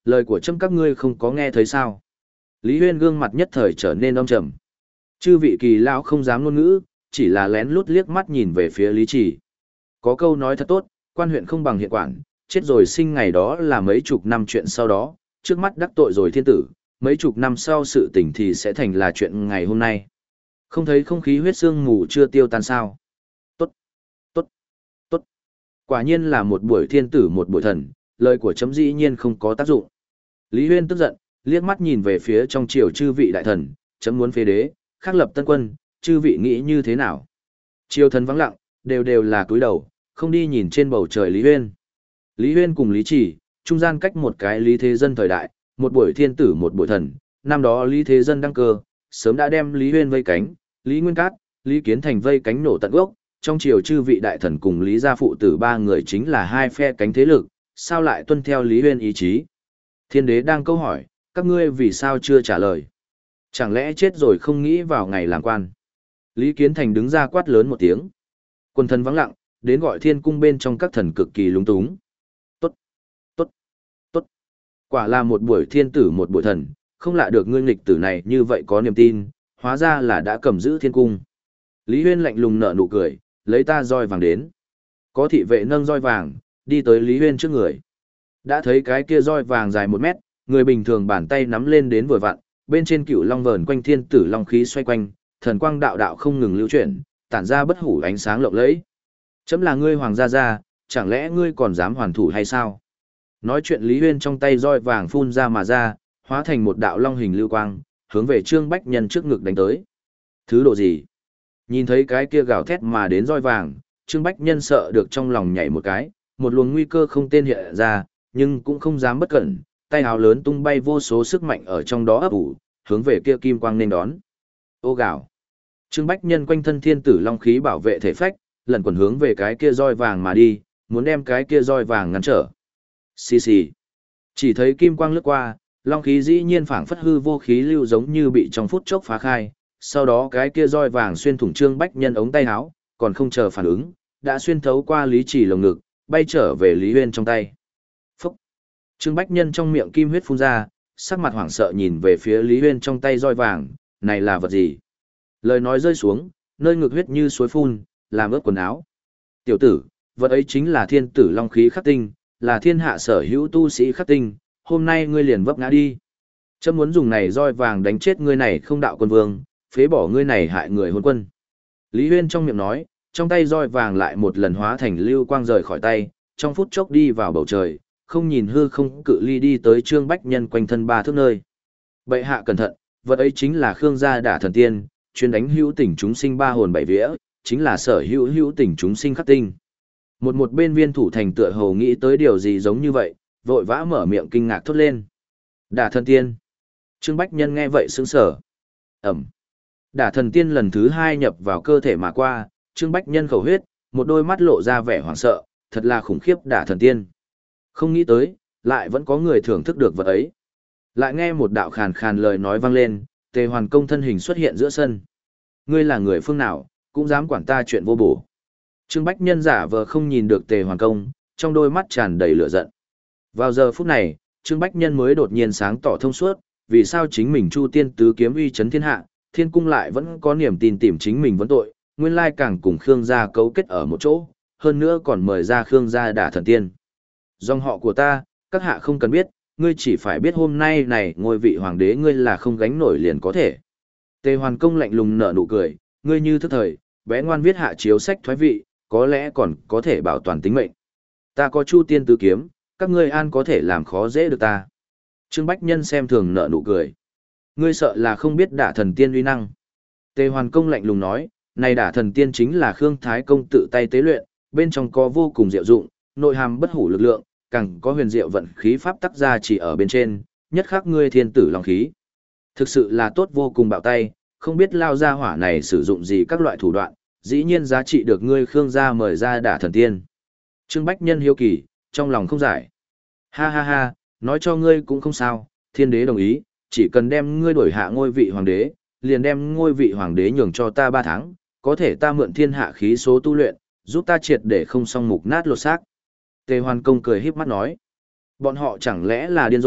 A: Lời của châm các ngươi không có nghe thấy sao? Lý Huyên gương mặt nhất thời trở nên âm trầm. Chư vị kỳ lão không dám ngôn ngữ, chỉ là lén lút liếc mắt nhìn về phía Lý Chỉ. Có câu nói thật tốt, quan huyện không bằng hiện quản, chết rồi sinh ngày đó là mấy chục năm chuyện sau đó, trước mắt đắc tội rồi thiên tử, mấy chục năm sau sự tình thì sẽ thành là chuyện ngày hôm nay. Không thấy không khí huyết sương mù chưa tiêu tan sao? Tốt, tốt, tốt. Quả nhiên là một buổi thiên tử một buổi thần, lời của chấm dĩ nhiên không có tác dụng. Lý Huyên tức giận, liếc mắt nhìn về phía trong triều chư vị đại thần, chấm muốn phế đế, khắc lập tân quân, chư vị nghĩ như thế nào? Triều thần vắng lặng, đều đều là cúi đầu, không đi nhìn trên bầu trời Lý Huyên. Lý Huyên cùng Lý Chỉ, trung gian cách một cái Lý Thế Dân thời đại, một buổi thiên tử một buổi thần, năm đó Lý Thế Dân đăng cơ, sớm đã đem Lý Huyên vây cánh, Lý Nguyên Cát, Lý Kiến Thành vây cánh nổ tận gốc, trong triều chư vị đại thần cùng Lý gia phụ tử ba người chính là hai phe cánh thế lực, sao lại tuân theo Lý Huyên ý chí? Thiên đế đang câu hỏi, các ngươi vì sao chưa trả lời? Chẳng lẽ chết rồi không nghĩ vào ngày làm quan? Lý Kiến Thành đứng ra quát lớn một tiếng. Quân thần vắng lặng, đến gọi thiên cung bên trong các thần cực kỳ lúng túng. Tốt, tốt, tốt. Quả là một buổi thiên tử một buổi thần, không lạ được ngươi nghịch tử này như vậy có niềm tin, hóa ra là đã cầm giữ thiên cung. Lý Huyên lạnh lùng nở nụ cười, lấy ta roi vàng đến. Có thị vệ nâng roi vàng, đi tới Lý Huyên trước người. Đã thấy cái kia roi vàng dài một mét, người bình thường bàn tay nắm lên đến vừa vặn, bên trên cựu long vờn quanh thiên tử long khí xoay quanh, thần quang đạo đạo không ngừng lưu chuyển, tản ra bất hủ ánh sáng lộng lẫy. Chấm là ngươi hoàng gia gia, chẳng lẽ ngươi còn dám hoàn thủ hay sao? Nói chuyện Lý Huyên trong tay roi vàng phun ra mà ra, hóa thành một đạo long hình lưu quang, hướng về Trương Bách Nhân trước ngực đánh tới. Thứ độ gì? Nhìn thấy cái kia gào thét mà đến roi vàng, Trương Bách Nhân sợ được trong lòng nhảy một cái, một luồng nguy cơ không tên hiện ra, nhưng cũng không dám bất cẩn, tay áo lớn tung bay vô số sức mạnh ở trong đó ấp ủ, hướng về kia kim quang nên đón. Ô gào. Trương Bách Nhân quanh thân thiên tử long khí bảo vệ thể phách, lần quần hướng về cái kia roi vàng mà đi, muốn đem cái kia roi vàng ngăn trở. Xì xì. Chỉ thấy kim quang lướt qua, long khí dĩ nhiên phảng phất hư vô khí lưu giống như bị trong phút chốc phá khai, sau đó cái kia roi vàng xuyên thủng Trương Bách Nhân ống tay áo, còn không chờ phản ứng, đã xuyên thấu qua Lý Chỉ lồng ngực, bay trở về Lý Huyên trong tay. Phúc! Trương Bách Nhân trong miệng kim huyết phun ra, sắc mặt hoảng sợ nhìn về phía Lý Huyên trong tay roi vàng, này là vật gì? Lời nói rơi xuống, nơi ngực huyết như suối phun, làm ướt quần áo. Tiểu tử, vật ấy chính là thiên tử long khí khắc tinh, là thiên hạ sở hữu tu sĩ khắc tinh, hôm nay ngươi liền vấp ngã đi. Chấm muốn dùng này roi vàng đánh chết ngươi này không đạo quân vương, phế bỏ ngươi này hại người hôn quân. Lý Huyên trong miệng nói, trong tay roi vàng lại một lần hóa thành lưu quang rời khỏi tay, trong phút chốc đi vào bầu trời, không nhìn hư không cự ly đi tới Trương Bách Nhân quanh thân ba thước nơi. Bệ hạ cẩn thận, vật ấy chính là Khương gia đả thần tiên, chuyên đánh hữu tình chúng sinh ba hồn bảy vía, chính là sở hữu hữu tình chúng sinh khắc tinh. Một một bên viên thủ thành tựa hồ nghĩ tới điều gì giống như vậy, vội vã mở miệng kinh ngạc thốt lên. Đả thần tiên. Trương Bách Nhân nghe vậy sững sờ. Ẩm. Đả thần tiên lần thứ hai nhập vào cơ thể mà qua, Trương Bách Nhân khẩu huyết, một đôi mắt lộ ra vẻ hoảng sợ, thật là khủng khiếp đả thần tiên. Không nghĩ tới, lại vẫn có người thưởng thức được vật ấy. Lại nghe một đạo khàn khàn lời nói vang lên, Tề Hoàn Công thân hình xuất hiện giữa sân. Ngươi là người phương nào, cũng dám quản ta chuyện vô bổ. Trương Bách Nhân giả vờ không nhìn được Tề Hoàn Công, trong đôi mắt tràn đầy lửa giận. Vào giờ phút này, Trương Bách Nhân mới đột nhiên sáng tỏ thông suốt, vì sao chính mình Chu Tiên tứ kiếm uy chấn thiên hạ, Thiên cung lại vẫn có niềm tin tìm chính mình vấn tội, nguyên lai càng cùng Khương gia cấu kết ở một chỗ, hơn nữa còn mời ra Khương gia đả thần tiên. Dòng họ của ta, các hạ không cần biết, ngươi chỉ phải biết hôm nay này ngôi vị hoàng đế ngươi là không gánh nổi liền có thể. Tề Hoàn Công lạnh lùng nở nụ cười, ngươi như thức thời, bé ngoan viết hạ chiếu sách thoái vị, có lẽ còn có thể bảo toàn tính mệnh. Ta có Chu Tiên tứ kiếm, các ngươi an có thể làm khó dễ được ta. Trương Bách Nhân xem thường nở nụ cười. Ngươi sợ là không biết đả thần tiên uy năng. Tề Hoàn Công lạnh lùng nói, này đả thần tiên chính là Khương Thái Công tự tay tế luyện, bên trong có vô cùng diệu dụng, nội hàm bất hủ lực lượng, càng có huyền diệu vận khí pháp tắc ra chỉ ở bên trên, nhất khắc ngươi thiên tử long khí. Thực sự là tốt vô cùng bạo tay, không biết lao ra hỏa này sử dụng gì các loại thủ đoạn, dĩ nhiên giá trị được ngươi Khương gia mời ra đả thần tiên. Trương Bách Nhân hiếu kỳ, trong lòng không giải. Ha ha ha, nói cho ngươi cũng không sao, thiên đế đồng ý, chỉ cần đem ngươi đổi hạ ngôi vị hoàng đế, liền đem ngôi vị hoàng đế nhường cho ta ba tháng, có thể ta mượn thiên hạ khí số tu luyện, giúp ta triệt để không xong mục nát lột xác. Tề Hoàn Công cười híp mắt nói, bọn họ chẳng lẽ là điên rồi,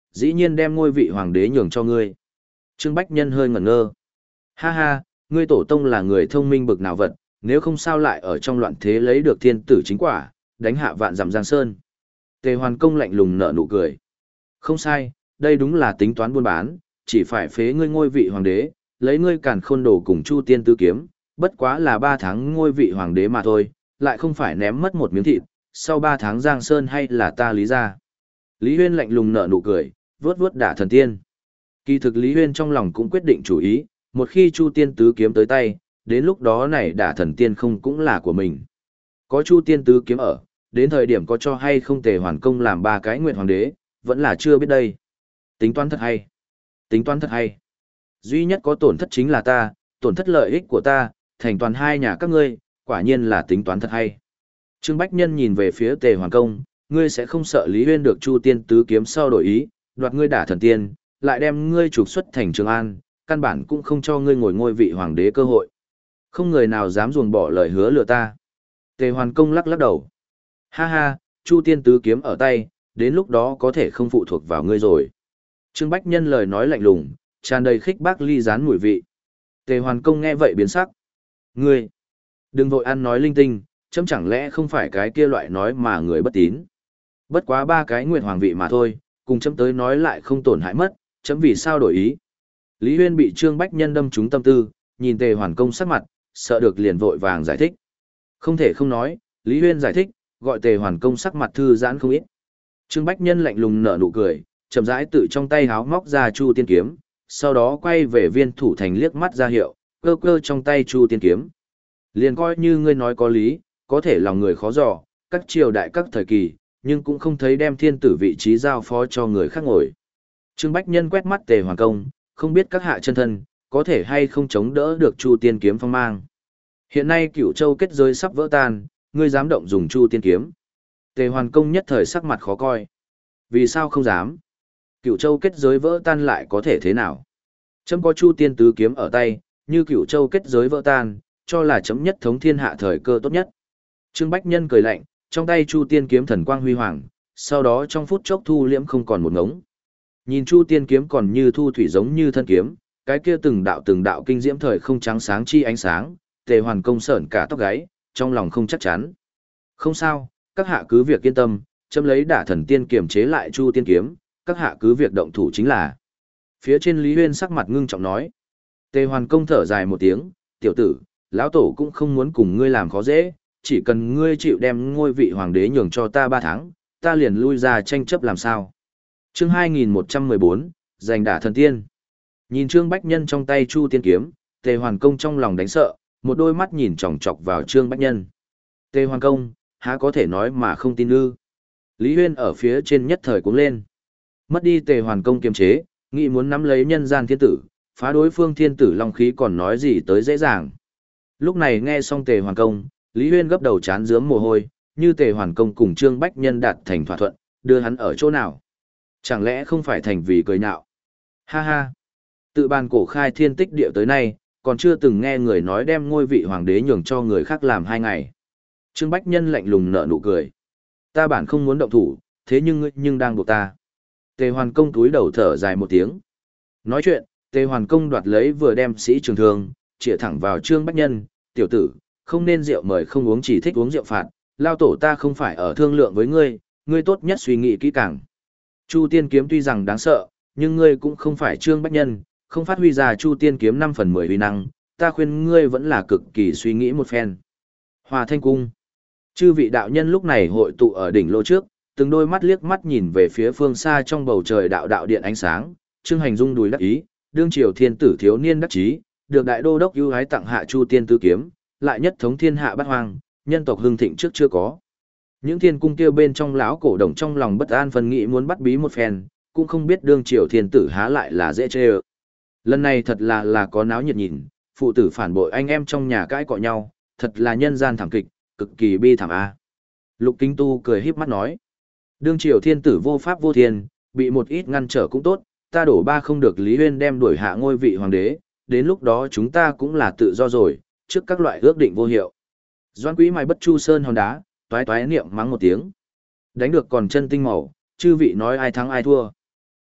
A: dĩ nhiên đem ngôi vị hoàng đế nhường cho ngươi. Trương Bách Nhân hơi ngẩn ngơ. Ha ha, ngươi tổ tông là người thông minh bực nào vật, nếu không sao lại ở trong loạn thế lấy được thiên tử chính quả, đánh hạ vạn dặm giang sơn. Tề Hoàn Công lạnh lùng nở nụ cười. Không sai, đây đúng là tính toán buôn bán, chỉ phải phế ngươi ngôi vị hoàng đế, lấy ngươi càn khôn đồ cùng Chu Tiên Tứ Kiếm, bất quá là ba tháng ngôi vị hoàng đế mà thôi, lại không phải ném mất một miếng thịt, sau ba tháng giang sơn hay là ta Lý gia. Lý Huyên lạnh lùng nở nụ cười, vớt vớt đả thần tiên. Kỳ thực Lý Huyên trong lòng cũng quyết định chủ ý, một khi Chu Tiên Tứ Kiếm tới tay, đến lúc đó này đả thần tiên không cũng là của mình. Có Chu Tiên Tứ Kiếm ở, đến thời điểm có cho hay không Tề Hoàn Công làm ba cái nguyện hoàng đế, vẫn là chưa biết đây. Tính toán thật hay. Tính toán thật hay. Duy nhất có tổn thất chính là ta, tổn thất lợi ích của ta, thành toàn hai nhà các ngươi, quả nhiên là tính toán thật hay. Trương Bách Nhân nhìn về phía Tề Hoàn Công, ngươi sẽ không sợ Lý Huyên được Chu Tiên Tứ Kiếm sau đổi ý, đoạt ngươi đả thần tiên, lại đem ngươi trục xuất thành Trường An, căn bản cũng không cho ngươi ngồi ngôi vị hoàng đế cơ hội. Không người nào dám ruồng bỏ lời hứa lừa ta. Tề Hoàn Công lắc lắc đầu. Ha ha, Chu Tiên Tứ Kiếm ở tay, đến lúc đó có thể không phụ thuộc vào ngươi rồi. Trương Bách Nhân lời nói lạnh lùng, tràn đầy khích bác ly gián mùi vị. Tề Hoàn Công nghe vậy biến sắc. Ngươi, đừng vội ăn nói linh tinh, chấm chẳng lẽ không phải cái kia loại nói mà người bất tín. Bất quá ba cái nguyện hoàng vị mà thôi, cùng chấm tới nói lại không tổn hại mất, chấm vì sao đổi ý. Lý Huyên bị Trương Bách Nhân đâm trúng tâm tư, nhìn Tề Hoàn Công sắc mặt, sợ được liền vội vàng giải thích. Không thể không nói, Lý Huyên giải thích, gọi Tề Hoàn Công sắc mặt thư giãn không ít. Trương Bách Nhân lạnh lùng nở nụ cười, chậm rãi tự trong tay háo móc ra Chu Tiên Kiếm, sau đó quay về Viên Thủ Thành liếc mắt ra hiệu, cơ cơ trong tay Chu Tiên Kiếm. Liền coi như ngươi nói có lý, có thể lòng người khó dò, các triều đại các thời kỳ, nhưng cũng không thấy đem thiên tử vị trí giao phó cho người khác ngồi. Trương Bách Nhân quét mắt Tề Hoàn Công, không biết các hạ chân thân, có thể hay không chống đỡ được Chu Tiên Kiếm phong mang. Hiện nay Cửu Châu kết giới sắp vỡ tan, ngươi dám động dùng Chu Tiên Kiếm. Tề Hoàn Công nhất thời sắc mặt khó coi. Vì sao không dám? Cửu Châu kết giới vỡ tan lại có thể thế nào? Chấm có Chu Tiên Tứ Kiếm ở tay, như Cửu Châu kết giới vỡ tan, cho là chấm nhất thống thiên hạ thời cơ tốt nhất. Trương Bách Nhân cười lạnh, trong tay Chu Tiên Kiếm thần quang huy hoàng, sau đó trong phút chốc thu liễm không còn một ngống. Nhìn Chu Tiên Kiếm còn như thu thủy giống như thân kiếm, cái kia từng đạo từng đạo kinh diễm thời không trắng sáng chi ánh sáng, Tề Hoàn Công sởn cả tóc gáy, trong lòng không chắc chắn. Không sao, các hạ cứ việc yên tâm, chấm lấy đả thần tiên kiềm chế lại Chu Tiên Kiếm, các hạ cứ việc động thủ chính là. Phía trên Lý Huyên sắc mặt ngưng trọng nói. Tề Hoàn Công thở dài một tiếng, tiểu tử, lão tổ cũng không muốn cùng ngươi làm khó dễ, chỉ cần ngươi chịu đem ngôi vị hoàng đế nhường cho ta ba tháng, ta liền lui ra tranh chấp làm sao. Chương hai nghìn một trăm mười bốn, giành đả thần tiên. Nhìn Trương Bách Nhân trong tay Chu Tiên Kiếm, Tề Hoàn Công trong lòng đánh sợ, một đôi mắt nhìn chòng chọc vào Trương Bách Nhân. Tề Hoàn Công, há có thể nói mà không tin ư? Lý Huyên ở phía trên nhất thời cuống lên. Mất đi Tề Hoàn Công kiềm chế, nghĩ muốn nắm lấy nhân gian thiên tử, phá đối phương thiên tử long khí còn nói gì tới dễ dàng. Lúc này nghe xong Tề Hoàn Công, Lý Huyên gấp đầu chán rướm mồ hôi, như Tề Hoàn Công cùng Trương Bách Nhân đạt thành thỏa thuận, đưa hắn ở chỗ nào? Chẳng lẽ không phải thành vì cười nhạo? Ha ha! Tự bàn cổ khai thiên tích địa tới nay, còn chưa từng nghe người nói đem ngôi vị hoàng đế nhường cho người khác làm hai ngày. Trương Bách Nhân lạnh lùng nở nụ cười. Ta bản không muốn động thủ, thế nhưng ngươi nhưng đang buộc ta. Tề Hoàn Công túi đầu thở dài một tiếng. Nói chuyện, Tề Hoàn Công đoạt lấy vừa đem sĩ trường thương, chĩa thẳng vào Trương Bách Nhân, tiểu tử, không nên rượu mời không uống chỉ thích uống rượu phạt, lao tổ ta không phải ở thương lượng với ngươi, ngươi tốt nhất suy nghĩ kỹ càng. Chu Tiên Kiếm tuy rằng đáng sợ, nhưng ngươi cũng không phải Trương Bách Nhân, không phát huy ra Chu Tiên Kiếm năm phần mười uy năng, ta khuyên ngươi vẫn là cực kỳ suy nghĩ một phen. Hòa Thanh Cung. Chư vị đạo nhân lúc này hội tụ ở đỉnh lô trước, từng đôi mắt liếc mắt nhìn về phía phương xa trong bầu trời đạo đạo điện ánh sáng, Trương Hành Dung đùi đắc ý, đương triều thiên tử thiếu niên đắc chí, được đại đô đốc ưu ái tặng hạ Chu Tiên Tứ Kiếm, lại nhất thống thiên hạ bát hoang, nhân tộc hưng thịnh trước chưa có. Những thiên cung kia bên trong lão cổ đồng trong lòng bất an phần nghĩ muốn bắt bí một phen, cũng không biết đương triều thiên tử há lại là dễ chê ơ. Lần này thật là là có náo nhiệt nhìn, phụ tử phản bội anh em trong nhà cãi cọ nhau, thật là nhân gian thảm kịch, cực kỳ bi thảm a. Lục Kính Tu cười híp mắt nói, đương triều thiên tử vô pháp vô thiên, bị một ít ngăn trở cũng tốt, ta đổ ba không được Lý Huyên đem đuổi hạ ngôi vị hoàng đế, đến lúc đó chúng ta cũng là tự do rồi, trước các loại ước định vô hiệu. Doan Quý mày bất chu sơn hòn đá, toái toái niệm mắng một tiếng. Đánh được còn chân tinh màu, chư vị nói ai thắng ai thua.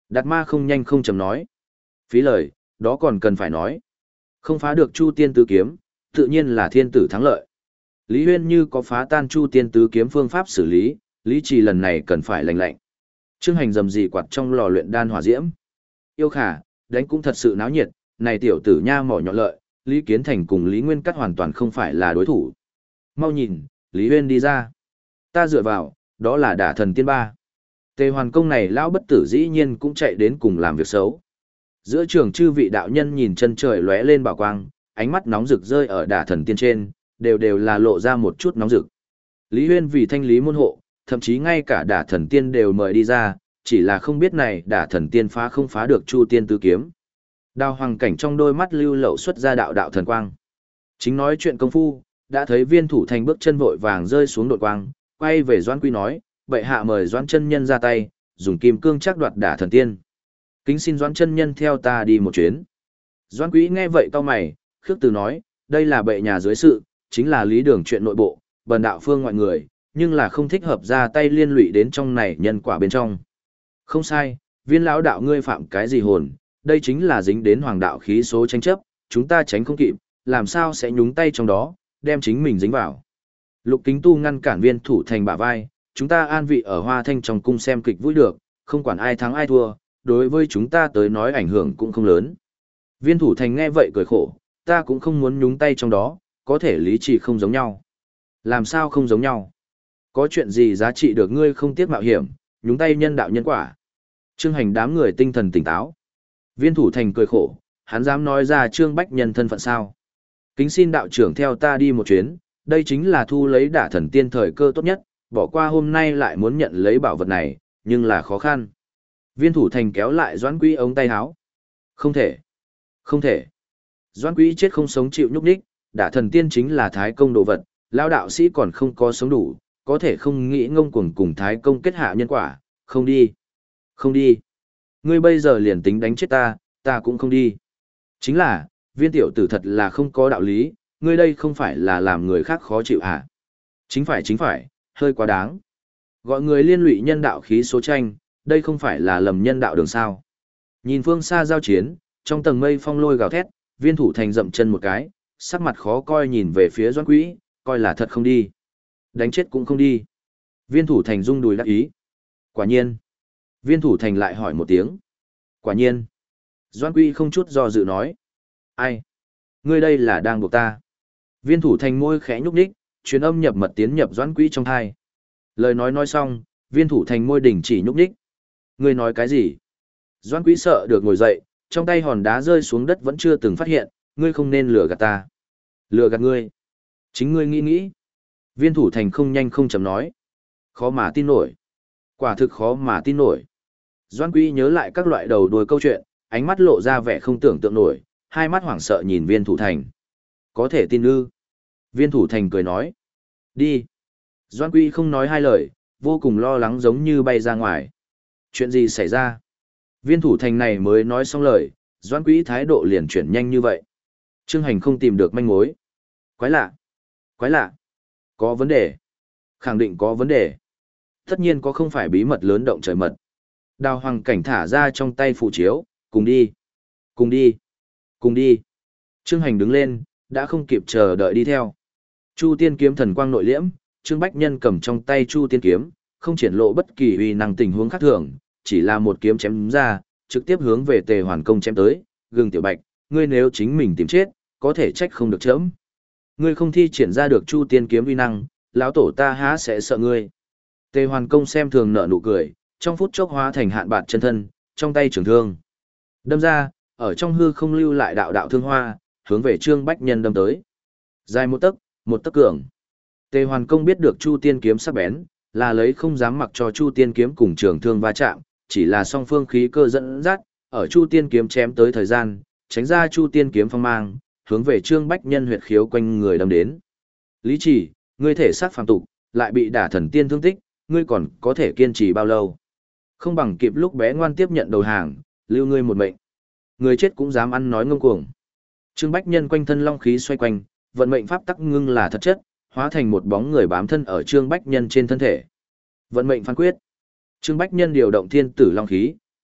A: Đạt ma không nhanh không chậm nói. Phí lời, đó còn cần phải nói. Không phá được Chu Tiên Tứ Kiếm, tự nhiên là thiên tử thắng lợi. Lý Huyên như có phá tan Chu Tiên Tứ Kiếm phương pháp xử lý, Lý Trì lần này cần phải lành lạnh. Trương Hành rầm rì quạt trong lò luyện đan hỏa diễm. Yêu khả, đánh cũng thật sự náo nhiệt, này tiểu tử nha mỏ nhọn lợi, Lý Kiến Thành cùng Lý Nguyên Cắt hoàn toàn không phải là đối thủ. Mau nhìn, Lý Huyên đi ra. Ta dựa vào, đó là đả thần tiên ba. Tề Hoàn Công này lão bất tử dĩ nhiên cũng chạy đến cùng làm việc xấu. Giữa trường chư vị đạo nhân nhìn chân trời lóe lên bảo quang, ánh mắt nóng rực rơi ở đả thần tiên trên, đều đều là lộ ra một chút nóng rực. Lý Huyên vì thanh lý môn hộ, thậm chí ngay cả đả thần tiên đều mời đi ra, chỉ là không biết này đả thần tiên phá không phá được Chu Tiên Tứ Kiếm. Đào Hoàng Cảnh trong đôi mắt lưu lậu xuất ra đạo đạo thần quang. Chính nói chuyện công phu, đã thấy Viên Thủ Thành bước chân vội vàng rơi xuống đột quang, quay về Doãn Quy nói, bệ hạ mời Doãn chân nhân ra tay, dùng kim cương chắc đoạt đả thần tiên. Kính xin Doãn chân nhân theo ta đi một chuyến. Doãn Quý nghe vậy cau mày, khước từ nói, đây là bệ nhà dưới sự, chính là lý đường chuyện nội bộ, bần đạo phương ngoại người, nhưng là không thích hợp ra tay liên lụy đến trong này nhân quả bên trong. Không sai, Viên lão đạo ngươi phạm cái gì hồn, đây chính là dính đến hoàng đạo khí số tranh chấp, chúng ta tránh không kịp, làm sao sẽ nhúng tay trong đó, đem chính mình dính vào. Lục Kính Tu ngăn cản Viên Thủ Thành bả vai, chúng ta an vị ở Hoa Thanh trong cung xem kịch vui được, không quản ai thắng ai thua, đối với chúng ta tới nói ảnh hưởng cũng không lớn. Viên Thủ Thành nghe vậy cười khổ, ta cũng không muốn nhúng tay trong đó, có thể lý trì không giống nhau. Làm sao không giống nhau? Có chuyện gì giá trị được ngươi không tiếc mạo hiểm, nhúng tay nhân đạo nhân quả. Trương Hành đám người tinh thần tỉnh táo. Viên Thủ Thành cười khổ, hắn dám nói ra Trương Bách Nhân thân phận sao? Kính xin đạo trưởng theo ta đi một chuyến, đây chính là thu lấy đả thần tiên thời cơ tốt nhất, bỏ qua hôm nay lại muốn nhận lấy bảo vật này, nhưng là khó khăn. Viên Thủ Thành kéo lại Doãn Quý ống tay áo. Không thể. Không thể. Doãn Quý chết không sống chịu nhúc nhích, đả thần tiên chính là thái công đồ vật, lão đạo sĩ còn không có sống đủ, có thể không nghĩ ngông cuồng cùng thái công kết hạ nhân quả, không đi. Không đi. Ngươi bây giờ liền tính đánh chết ta, ta cũng không đi. Chính là, viên tiểu tử thật là không có đạo lý, ngươi đây không phải là làm người khác khó chịu hả? Chính phải chính phải, hơi quá đáng. Gọi người liên lụy nhân đạo khí số tranh, đây không phải là lầm nhân đạo đường sao. Nhìn phương xa giao chiến, trong tầng mây phong lôi gào thét, Viên Thủ Thành dậm chân một cái, sắc mặt khó coi nhìn về phía Doãn Quý, coi là thật không đi. Đánh chết cũng không đi. Viên Thủ Thành rung đùi đắc ý. Quả nhiên. Viên Thủ Thành lại hỏi một tiếng. Quả nhiên. Doãn Quý không chút do dự nói. Ai? Ngươi đây là đang buộc ta. Viên Thủ Thành môi khẽ nhúc nhích, truyền âm nhập mật tiến nhập Doãn Quý trong thai. Lời nói nói xong, Viên Thủ Thành môi đỉnh chỉ nhúc nhích. Ngươi nói cái gì? Doãn Quý sợ được ngồi dậy, trong tay hòn đá rơi xuống đất vẫn chưa từng phát hiện, ngươi không nên lừa gạt ta. Lừa gạt ngươi? Chính ngươi nghĩ nghĩ. Viên Thủ Thành không nhanh không chậm nói. Khó mà tin nổi. Quả thực khó mà tin nổi. Doãn Quý nhớ lại các loại đầu đuôi câu chuyện, ánh mắt lộ ra vẻ không tưởng tượng nổi, hai mắt hoảng sợ nhìn Viên Thủ Thành. Có thể tin ư? Viên Thủ Thành cười nói. Đi. Doãn Quý không nói hai lời, vô cùng lo lắng giống như bay ra ngoài. Chuyện gì xảy ra? Viên Thủ Thành này mới nói xong lời, Doãn Quý thái độ liền chuyển nhanh như vậy. Trương Hành không tìm được manh mối. Quái lạ. Quái lạ. Có vấn đề. Khẳng định có vấn đề. Tất nhiên có không phải bí mật lớn động trời mật. Đào Hoàng Cảnh thả ra trong tay phù chiếu, cùng đi. Cùng đi. Cùng đi. Trương Hành đứng lên, đã không kịp chờ đợi đi theo. Chu Tiên kiếm thần quang nội liễm, Trương Bách Nhân cầm trong tay Chu Tiên kiếm, không triển lộ bất kỳ uy năng tình huống khác thường, chỉ là một kiếm chém ra, trực tiếp hướng về Tề Hoàn Công chém tới, gừng tiểu bạch, ngươi nếu chính mình tìm chết, có thể trách không được chớm. Ngươi không thi triển ra được Chu Tiên kiếm uy năng, lão tổ ta há sẽ sợ ngươi. Tề Hoàn Công xem thường nở nụ cười, trong phút chốc hóa thành hạn bạt chân thân, trong tay trường thương. Đâm ra, ở trong hư không lưu lại đạo đạo thương hoa, hướng về Trương Bách Nhân đâm tới. Dài một tấc, một tấc cường. Tề Hoàn Công biết được Chu Tiên kiếm sắc bén, là lấy không dám mặc cho Chu Tiên kiếm cùng trường thương va chạm, chỉ là song phương khí cơ dẫn dắt, ở Chu Tiên kiếm chém tới thời gian, tránh ra Chu Tiên kiếm phong mang, hướng về Trương Bách Nhân huyệt khiếu quanh người đâm đến. Lý Chỉ, ngươi thể xác phàm tục, lại bị đả thần tiên thương tích, ngươi còn có thể kiên trì bao lâu? Không bằng kịp lúc bé ngoan tiếp nhận đầu hàng, lưu ngươi một mệnh. Người chết cũng dám ăn nói ngông cuồng. Trương Bách Nhân quanh thân long khí xoay quanh, vận mệnh pháp tắc ngưng là thật chất, hóa thành một bóng người bám thân ở Trương Bách Nhân trên thân thể. Vận mệnh phán quyết. Trương Bách Nhân điều động thiên tử long khí,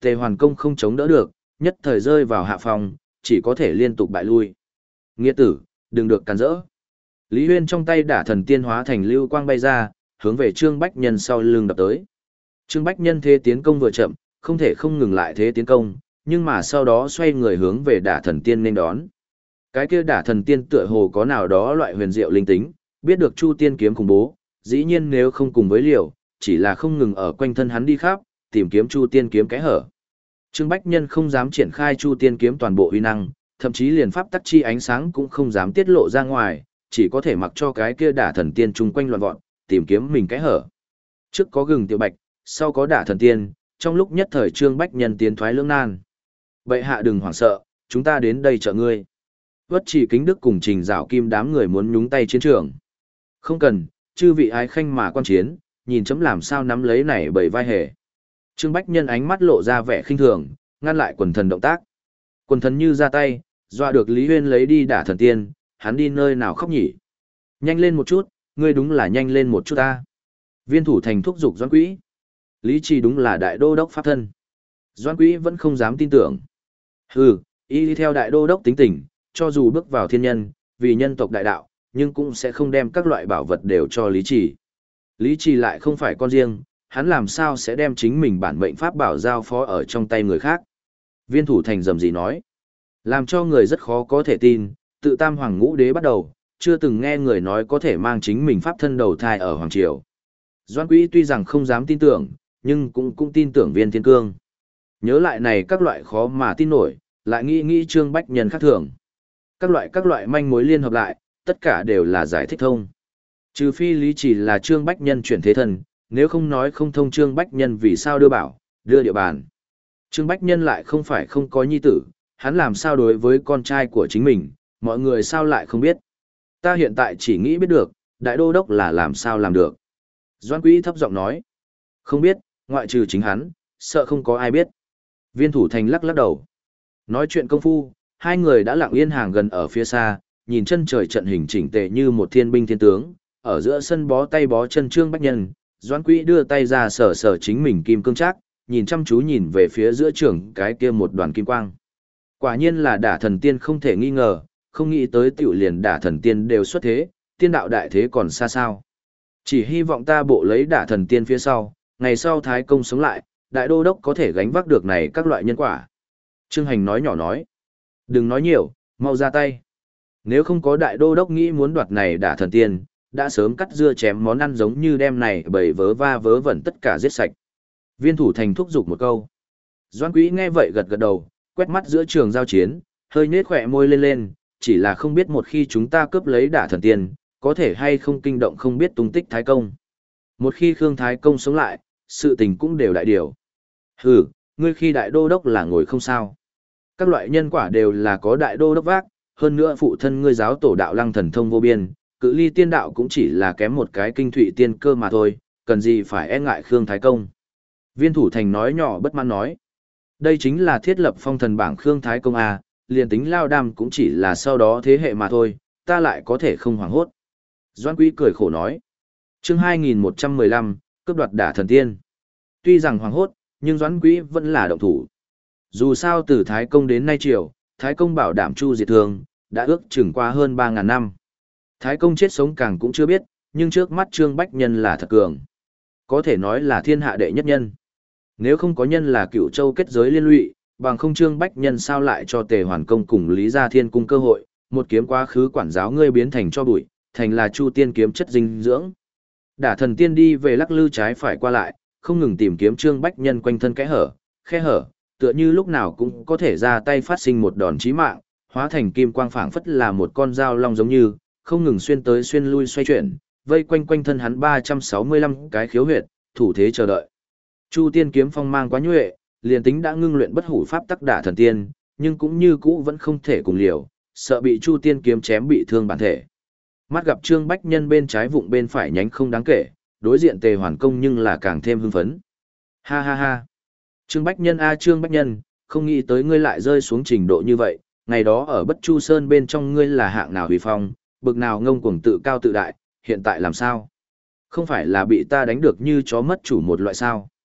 A: Tề Hoàn Công không chống đỡ được, nhất thời rơi vào hạ phòng, chỉ có thể liên tục bại lui. Nghĩa tử, đừng được cản rỡ. Lý Huyên trong tay đả thần tiên hóa thành lưu quang bay ra, hướng về Trương Bách Nhân sau lưng đập tới. Trương Bách Nhân thế tiến công vừa chậm, không thể không ngừng lại thế tiến công, nhưng mà sau đó xoay người hướng về đả thần tiên nên đón. Cái kia đả thần tiên tựa hồ có nào đó loại huyền diệu linh tính, biết được Chu Tiên kiếm khủng bố, dĩ nhiên nếu không cùng với liều, chỉ là không ngừng ở quanh thân hắn đi khắp, tìm kiếm Chu Tiên kiếm cái hở. Trương Bách Nhân không dám triển khai Chu Tiên kiếm toàn bộ uy năng, thậm chí liền pháp tắc chi ánh sáng cũng không dám tiết lộ ra ngoài, chỉ có thể mặc cho cái kia đả thần tiên chung quanh loạn vọn, tìm kiếm mình cái hở. Trước có gừng tiểu bạch, sau có đả thần tiên, trong lúc nhất thời Trương Bách Nhân tiến thoái lưỡng nan. Bệ hạ đừng hoảng sợ, chúng ta đến đây trợ ngươi. Vất Chỉ Kính Đức cùng Trình Dạo Kim đám người muốn nhúng tay chiến trường. Không cần, chư vị ái khanh mà quan chiến, nhìn chấm làm sao nắm lấy này bởi vai hề. Trương Bách Nhân ánh mắt lộ ra vẻ khinh thường, ngăn lại quần thần động tác. Quần thần như ra tay, dọa được Lý Huyên lấy đi đả thần tiên, hắn đi nơi nào khóc nhỉ. Nhanh lên một chút, ngươi đúng là nhanh lên một chút ta. Viên thủ thành thúc giục Doãn Quỹ. Lý Trì đúng là đại đô đốc pháp thân. Doãn Quỹ vẫn không dám tin tưởng. Hừ, y đi theo đại đô đốc tính tình, cho dù bước vào thiên nhân, vì nhân tộc đại đạo, nhưng cũng sẽ không đem các loại bảo vật đều cho Lý Trì. Lý Trì lại không phải con riêng, hắn làm sao sẽ đem chính mình bản mệnh pháp bảo giao phó ở trong tay người khác. Viên thủ thành rầm rì nói. Làm cho người rất khó có thể tin, tự tam hoàng ngũ đế bắt đầu, chưa từng nghe người nói có thể mang chính mình pháp thân đầu thai ở Hoàng Triều. Doãn Quỹ tuy rằng không dám tin tưởng, nhưng cũng cũng tin tưởng Viên Thiên Cương. Nhớ lại này các loại khó mà tin nổi, lại nghĩ nghĩ Trương Bách Nhân khác thường. Các loại các loại manh mối liên hợp lại, tất cả đều là giải thích thông. Trừ phi Lý Chỉ là Trương Bách Nhân chuyển thế thần, nếu không nói không thông Trương Bách Nhân vì sao đưa bảo, đưa địa bàn. Trương Bách Nhân lại không phải không có nhi tử, hắn làm sao đối với con trai của chính mình, mọi người sao lại không biết. Ta hiện tại chỉ nghĩ biết được, đại đô đốc là làm sao làm được. Doãn Quỹ thấp giọng nói. Không biết, ngoại trừ chính hắn, sợ không có ai biết. Viên thủ thành lắc lắc đầu. Nói chuyện công phu, hai người đã lặng yên hàng gần ở phía xa, nhìn chân trời trận hình chỉnh tề như một thiên binh thiên tướng, ở giữa sân bó tay bó chân Trương Bách Nhân, Doãn Quỹ đưa tay ra sờ sờ chính mình kim cương trác, nhìn chăm chú nhìn về phía giữa trường cái kia một đoàn kim quang. Quả nhiên là đả thần tiên không thể nghi ngờ, không nghĩ tới tiểu liền đả thần tiên đều xuất thế, tiên đạo đại thế còn xa sao. Chỉ hy vọng ta bộ lấy đả thần tiên phía sau, ngày sau thái công sống lại, đại đô đốc có thể gánh vác được này các loại nhân quả. Trương Hành nói nhỏ nói, đừng nói nhiều, mau ra tay. Nếu không có đại đô đốc nghĩ muốn đoạt này đả thần tiên, đã sớm cắt dưa chém món ăn giống như đem này bầy vớ va vớ vẩn tất cả giết sạch. Viên thủ thành thúc giục một câu. Doãn Quỹ nghe vậy gật gật đầu, quét mắt giữa trường giao chiến, hơi nhếch khỏe môi lên lên, chỉ là không biết một khi chúng ta cướp lấy đả thần tiên, có thể hay không kinh động không biết tung tích Thái Công. Một khi Khương Thái Công sống lại, sự tình cũng đều đại điều. Hừ, ngươi khi đại đô đốc là ngồi không sao. Các loại nhân quả đều là có đại đô đốc vác, hơn nữa phụ thân ngươi giáo tổ đạo lăng thần thông vô biên, cự ly tiên đạo cũng chỉ là kém một cái kinh thụy tiên cơ mà thôi, cần gì phải e ngại Khương Thái Công. Viên thủ thành nói nhỏ bất mãn nói. Đây chính là thiết lập phong thần bảng Khương Thái Công A, liền tính lao đam cũng chỉ là sau đó thế hệ mà thôi, ta lại có thể không hoảng hốt. Doãn Quỹ cười khổ nói. Chương hai nghìn một trăm mười lăm, cướp đoạt đả thần tiên. Tuy rằng hoảng hốt, nhưng Doãn Quỹ vẫn là động thủ. Dù sao từ Thái Công đến nay triều, Thái Công bảo đảm chu diệt thương, đã ước chừng qua hơn ba ngàn năm. Thái Công chết sống càng cũng chưa biết, nhưng trước mắt Trương Bách Nhân là thật cường. Có thể nói là thiên hạ đệ nhất nhân. Nếu không có nhân là Cựu Châu kết giới liên lụy, bằng không Trương Bách Nhân sao lại cho Tề Hoàn Công cùng Lý Gia Thiên cung cơ hội, một kiếm quá khứ quản giáo ngươi biến thành cho bụi, thành là Chu Tiên kiếm chất dinh dưỡng. Đả thần tiên đi về lắc lư trái phải qua lại, không ngừng tìm kiếm Trương Bách Nhân quanh thân kẽ hở, khe hở, tựa như lúc nào cũng có thể ra tay phát sinh một đòn chí mạng, hóa thành kim quang phảng phất là một con dao long giống như, không ngừng xuyên tới xuyên lui xoay chuyển, vây quanh quanh thân hắn ba trăm sáu mươi lăm cái khiếu huyệt, thủ thế chờ đợi. Chu Tiên kiếm phong mang quá nhuệ, liền tính đã ngưng luyện bất hủ pháp tắc đả thần tiên, nhưng cũng như cũ vẫn không thể cùng liều, sợ bị Chu Tiên kiếm chém bị thương bản thể. Mắt gặp Trương Bách Nhân bên trái vụng bên phải nhánh không đáng kể, đối diện Tề Hoàn Công nhưng là càng thêm hưng phấn. Ha ha ha. Trương Bách Nhân a Trương Bách Nhân, không nghĩ tới ngươi lại rơi xuống trình độ như vậy, ngày đó ở Bất Chu Sơn bên trong ngươi là hạng nào huy phong, bực nào ngông cuồng tự cao tự đại, hiện tại làm sao? Không phải là bị ta đánh được như chó mất chủ một loại sao?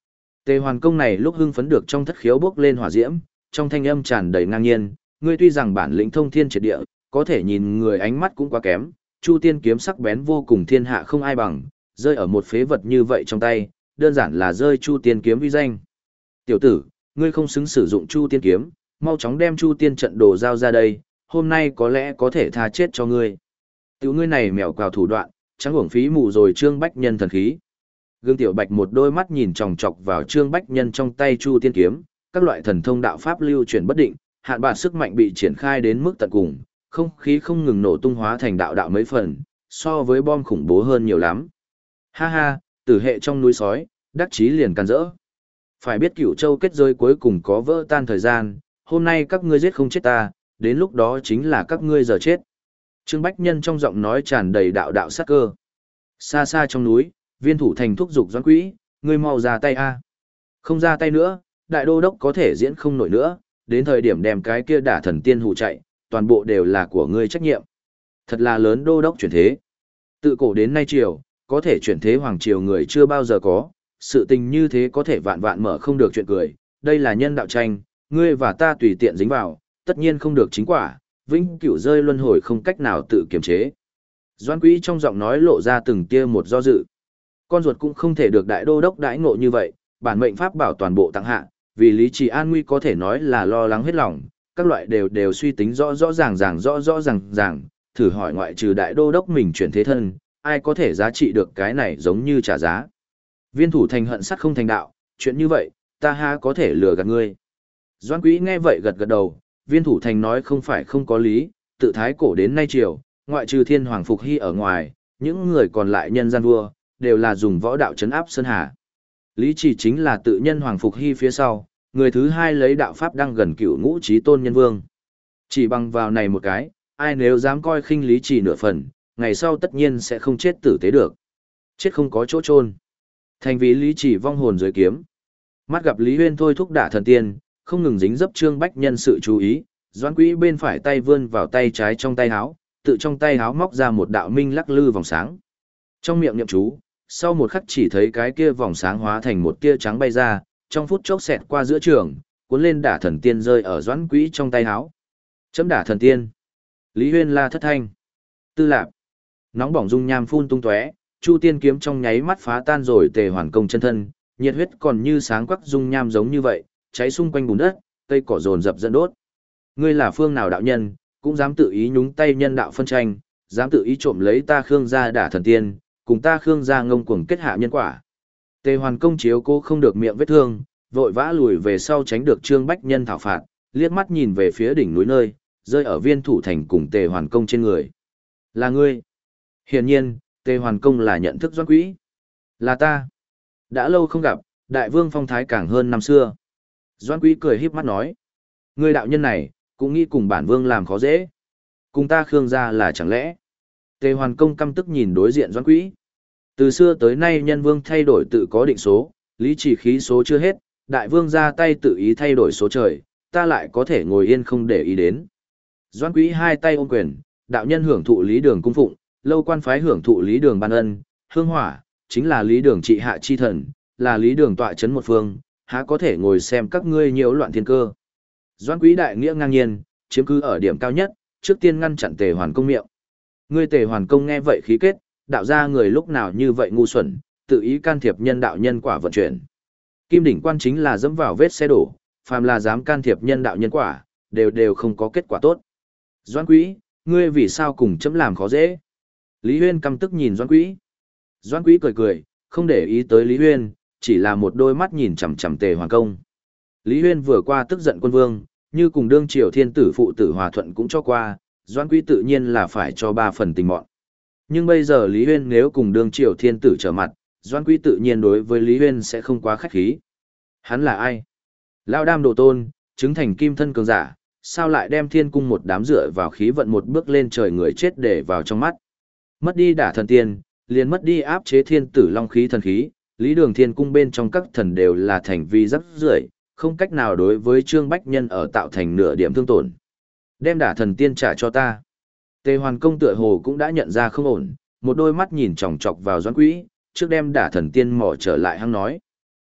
A: Tề Hoàn Công này lúc hưng phấn được trong thất khiếu bốc lên hỏa diễm, trong thanh âm tràn đầy ngang nhiên, ngươi tuy rằng bản lĩnh thông thiên triệt địa, có thể nhìn người ánh mắt cũng quá kém, Chu Tiên kiếm sắc bén vô cùng thiên hạ không ai bằng, rơi ở một phế vật như vậy trong tay, đơn giản là rơi Chu Tiên kiếm uy danh. Tiểu tử, ngươi không xứng sử dụng Chu Tiên kiếm, mau chóng đem Chu Tiên trận đồ giao ra đây, hôm nay có lẽ có thể tha chết cho ngươi. Tiểu ngươi này mèo quào thủ đoạn, chẳng uổng phí mù rồi Trương Bách Nhân thần khí. Gương Tiểu Bạch một đôi mắt nhìn chòng chọc vào Trương Bách Nhân trong tay Chu Tiên kiếm, các loại thần thông đạo pháp lưu chuyển bất định, hạn bạc sức mạnh bị triển khai đến mức tận cùng, không khí không ngừng nổ tung hóa thành đạo đạo mấy phần, so với bom khủng bố hơn nhiều lắm. Ha ha, tử hệ trong núi sói, đắc chí liền can rỡ. Phải biết Cửu Châu kết giới cuối cùng có vỡ tan thời gian, hôm nay các ngươi giết không chết ta, đến lúc đó chính là các ngươi giờ chết. Trương Bách Nhân trong giọng nói tràn đầy đạo đạo sát cơ. Xa xa trong núi, Viên Thủ Thành thúc giục Doãn Quỹ, ngươi mau ra tay a. Không ra tay nữa, đại đô đốc có thể diễn không nổi nữa, đến thời điểm đem cái kia đả thần tiên hù chạy, toàn bộ đều là của ngươi trách nhiệm. Thật là lớn đô đốc chuyển thế. Tự cổ đến nay triều, có thể chuyển thế hoàng triều người chưa bao giờ có, sự tình như thế có thể vạn vạn mở không được chuyện cười, đây là nhân đạo tranh, ngươi và ta tùy tiện dính vào, tất nhiên không được chính quả, vĩnh cửu rơi luân hồi không cách nào tự kiềm chế. Doãn Quỹ trong giọng nói lộ ra từng tia một do dự. Con ruột cũng không thể được đại đô đốc đãi ngộ như vậy, bản mệnh pháp bảo toàn bộ tặng hạ, vì lý trì an nguy có thể nói là lo lắng hết lòng, các loại đều đều suy tính rõ rõ ràng ràng rõ rõ ràng ràng, thử hỏi ngoại trừ đại đô đốc mình chuyển thế thân, ai có thể giá trị được cái này giống như trả giá. Viên Thủ Thành hận sắt không thành đạo, chuyện như vậy, ta ha có thể lừa gạt ngươi. Doãn Quỹ nghe vậy gật gật đầu, Viên Thủ Thành nói không phải không có lý, tự thái cổ đến nay triều, ngoại trừ Thiên Hoàng Phục Hy ở ngoài, những người còn lại nhân gian vua, đều là dùng võ đạo trấn áp Sơn Hà. Lý Trì chính là tự nhân Hoàng Phục Hy phía sau, người thứ hai lấy đạo pháp đang gần cựu ngũ trí tôn nhân vương. Chỉ bằng vào này một cái, ai nếu dám coi khinh Lý Trì nửa phần, ngày sau tất nhiên sẽ không chết tử tế được. Chết không có chỗ chôn. Thành vì Lý Trì vong hồn dưới kiếm. Mắt gặp Lý Huyên thôi thúc đả thần tiên, không ngừng dính dấp Trương Bách Nhân sự chú ý, Doãn Quỹ bên phải tay vươn vào tay trái trong tay áo, tự trong tay áo móc ra một đạo minh lắc lư vòng sáng. Trong miệng niệm chú, sau một khắc chỉ thấy cái kia vòng sáng hóa thành một tia trắng bay ra, trong phút chốc xẹt qua giữa trường, cuốn lên đả thần tiên rơi ở Doãn Quỹ trong tay áo. Chấm đả thần tiên. Lý Huyên la thất thanh. Tư lạp. Nóng bỏng dung nham phun tung tóe, Chu Tiên kiếm trong nháy mắt phá tan rồi Tề Hoàn Công chân thân, nhiệt huyết còn như sáng quắc dung nham giống như vậy, cháy xung quanh bùn đất, cây cỏ rồn rập dẫn đốt. Ngươi là phương nào đạo nhân, cũng dám tự ý nhúng tay nhân đạo phân tranh, dám tự ý trộm lấy ta Khương gia đả thần tiên, cùng ta Khương gia ngông cuồng kết hạ nhân quả. Tề Hoàn Công chiếu cô không được miệng vết thương, vội vã lùi về sau tránh được Trương Bách Nhân thảo phạt, liếc mắt nhìn về phía đỉnh núi nơi, rơi ở Viên Thủ Thành cùng Tề Hoàn Công trên người. Là ngươi. Hiển nhiên, Tề Hoàn Công là nhận thức Doãn Quỹ. Là ta. Đã lâu không gặp, đại vương phong thái càng hơn năm xưa. Doãn Quỹ cười híp mắt nói. Ngươi đạo nhân này, cũng nghĩ cùng bản vương làm khó dễ. Cùng ta Khương gia là chẳng lẽ. Tề Hoàn Công căm tức nhìn đối diện Doãn Quỹ. Từ xưa tới nay nhân vương thay đổi tự có định số, lý chỉ khí số chưa hết, đại vương ra tay tự ý thay đổi số trời, ta lại có thể ngồi yên không để ý đến. Doãn Quỹ hai tay ôm quyền, đạo nhân hưởng thụ lý đường cung phụng, lâu quan phái hưởng thụ lý đường ban ân, hương hỏa, chính là lý đường trị hạ chi thần, là lý đường tọa chấn một phương, há có thể ngồi xem các ngươi nhiễu loạn thiên cơ. Doãn Quỹ đại nghĩa ngang nhiên, chiếm cứ ở điểm cao nhất, trước tiên ngăn chặn Tề Hoàn Công miệng. Ngươi Tề Hoàn Công nghe vậy khí kết, đạo ra người lúc nào như vậy ngu xuẩn, tự ý can thiệp nhân đạo nhân quả vận chuyển. Kim đỉnh quan chính là dẫm vào vết xe đổ, phàm là dám can thiệp nhân đạo nhân quả, đều đều không có kết quả tốt. Doãn Quỹ, ngươi vì sao cùng chấm làm khó dễ? Lý Huyên căm tức nhìn Doãn Quỹ. Doãn Quỹ cười cười, không để ý tới Lý Huyên, chỉ là một đôi mắt nhìn chằm chằm Tề Hoàn Công. Lý Huyên vừa qua tức giận quân vương, như cùng đương triều thiên tử phụ tử hòa thuận cũng cho qua, Doãn Quỹ tự nhiên là phải cho ba phần tình mọn. Nhưng bây giờ Lý Huyên nếu cùng đương triều thiên tử trở mặt, Doãn Quỹ tự nhiên đối với Lý Huyên sẽ không quá khách khí. Hắn là ai? Lão đam đồ tôn, chứng thành kim thân cường giả, sao lại đem thiên cung một đám dựa vào khí vận một bước lên trời người chết để vào trong mắt. Mất đi đả thần tiên, liền mất đi áp chế thiên tử long khí thần khí, lý đường thiên cung bên trong các thần đều là thành vi rắc rưởi, không cách nào đối với Trương Bách Nhân ở tạo thành nửa điểm thương tổn. Đem đả thần tiên trả cho ta. Tề Hoàn Công tựa hồ cũng đã nhận ra không ổn, một đôi mắt nhìn chòng chọc vào Doãn Quỹ, trước đem đả thần tiên mỏ trở lại hăng nói.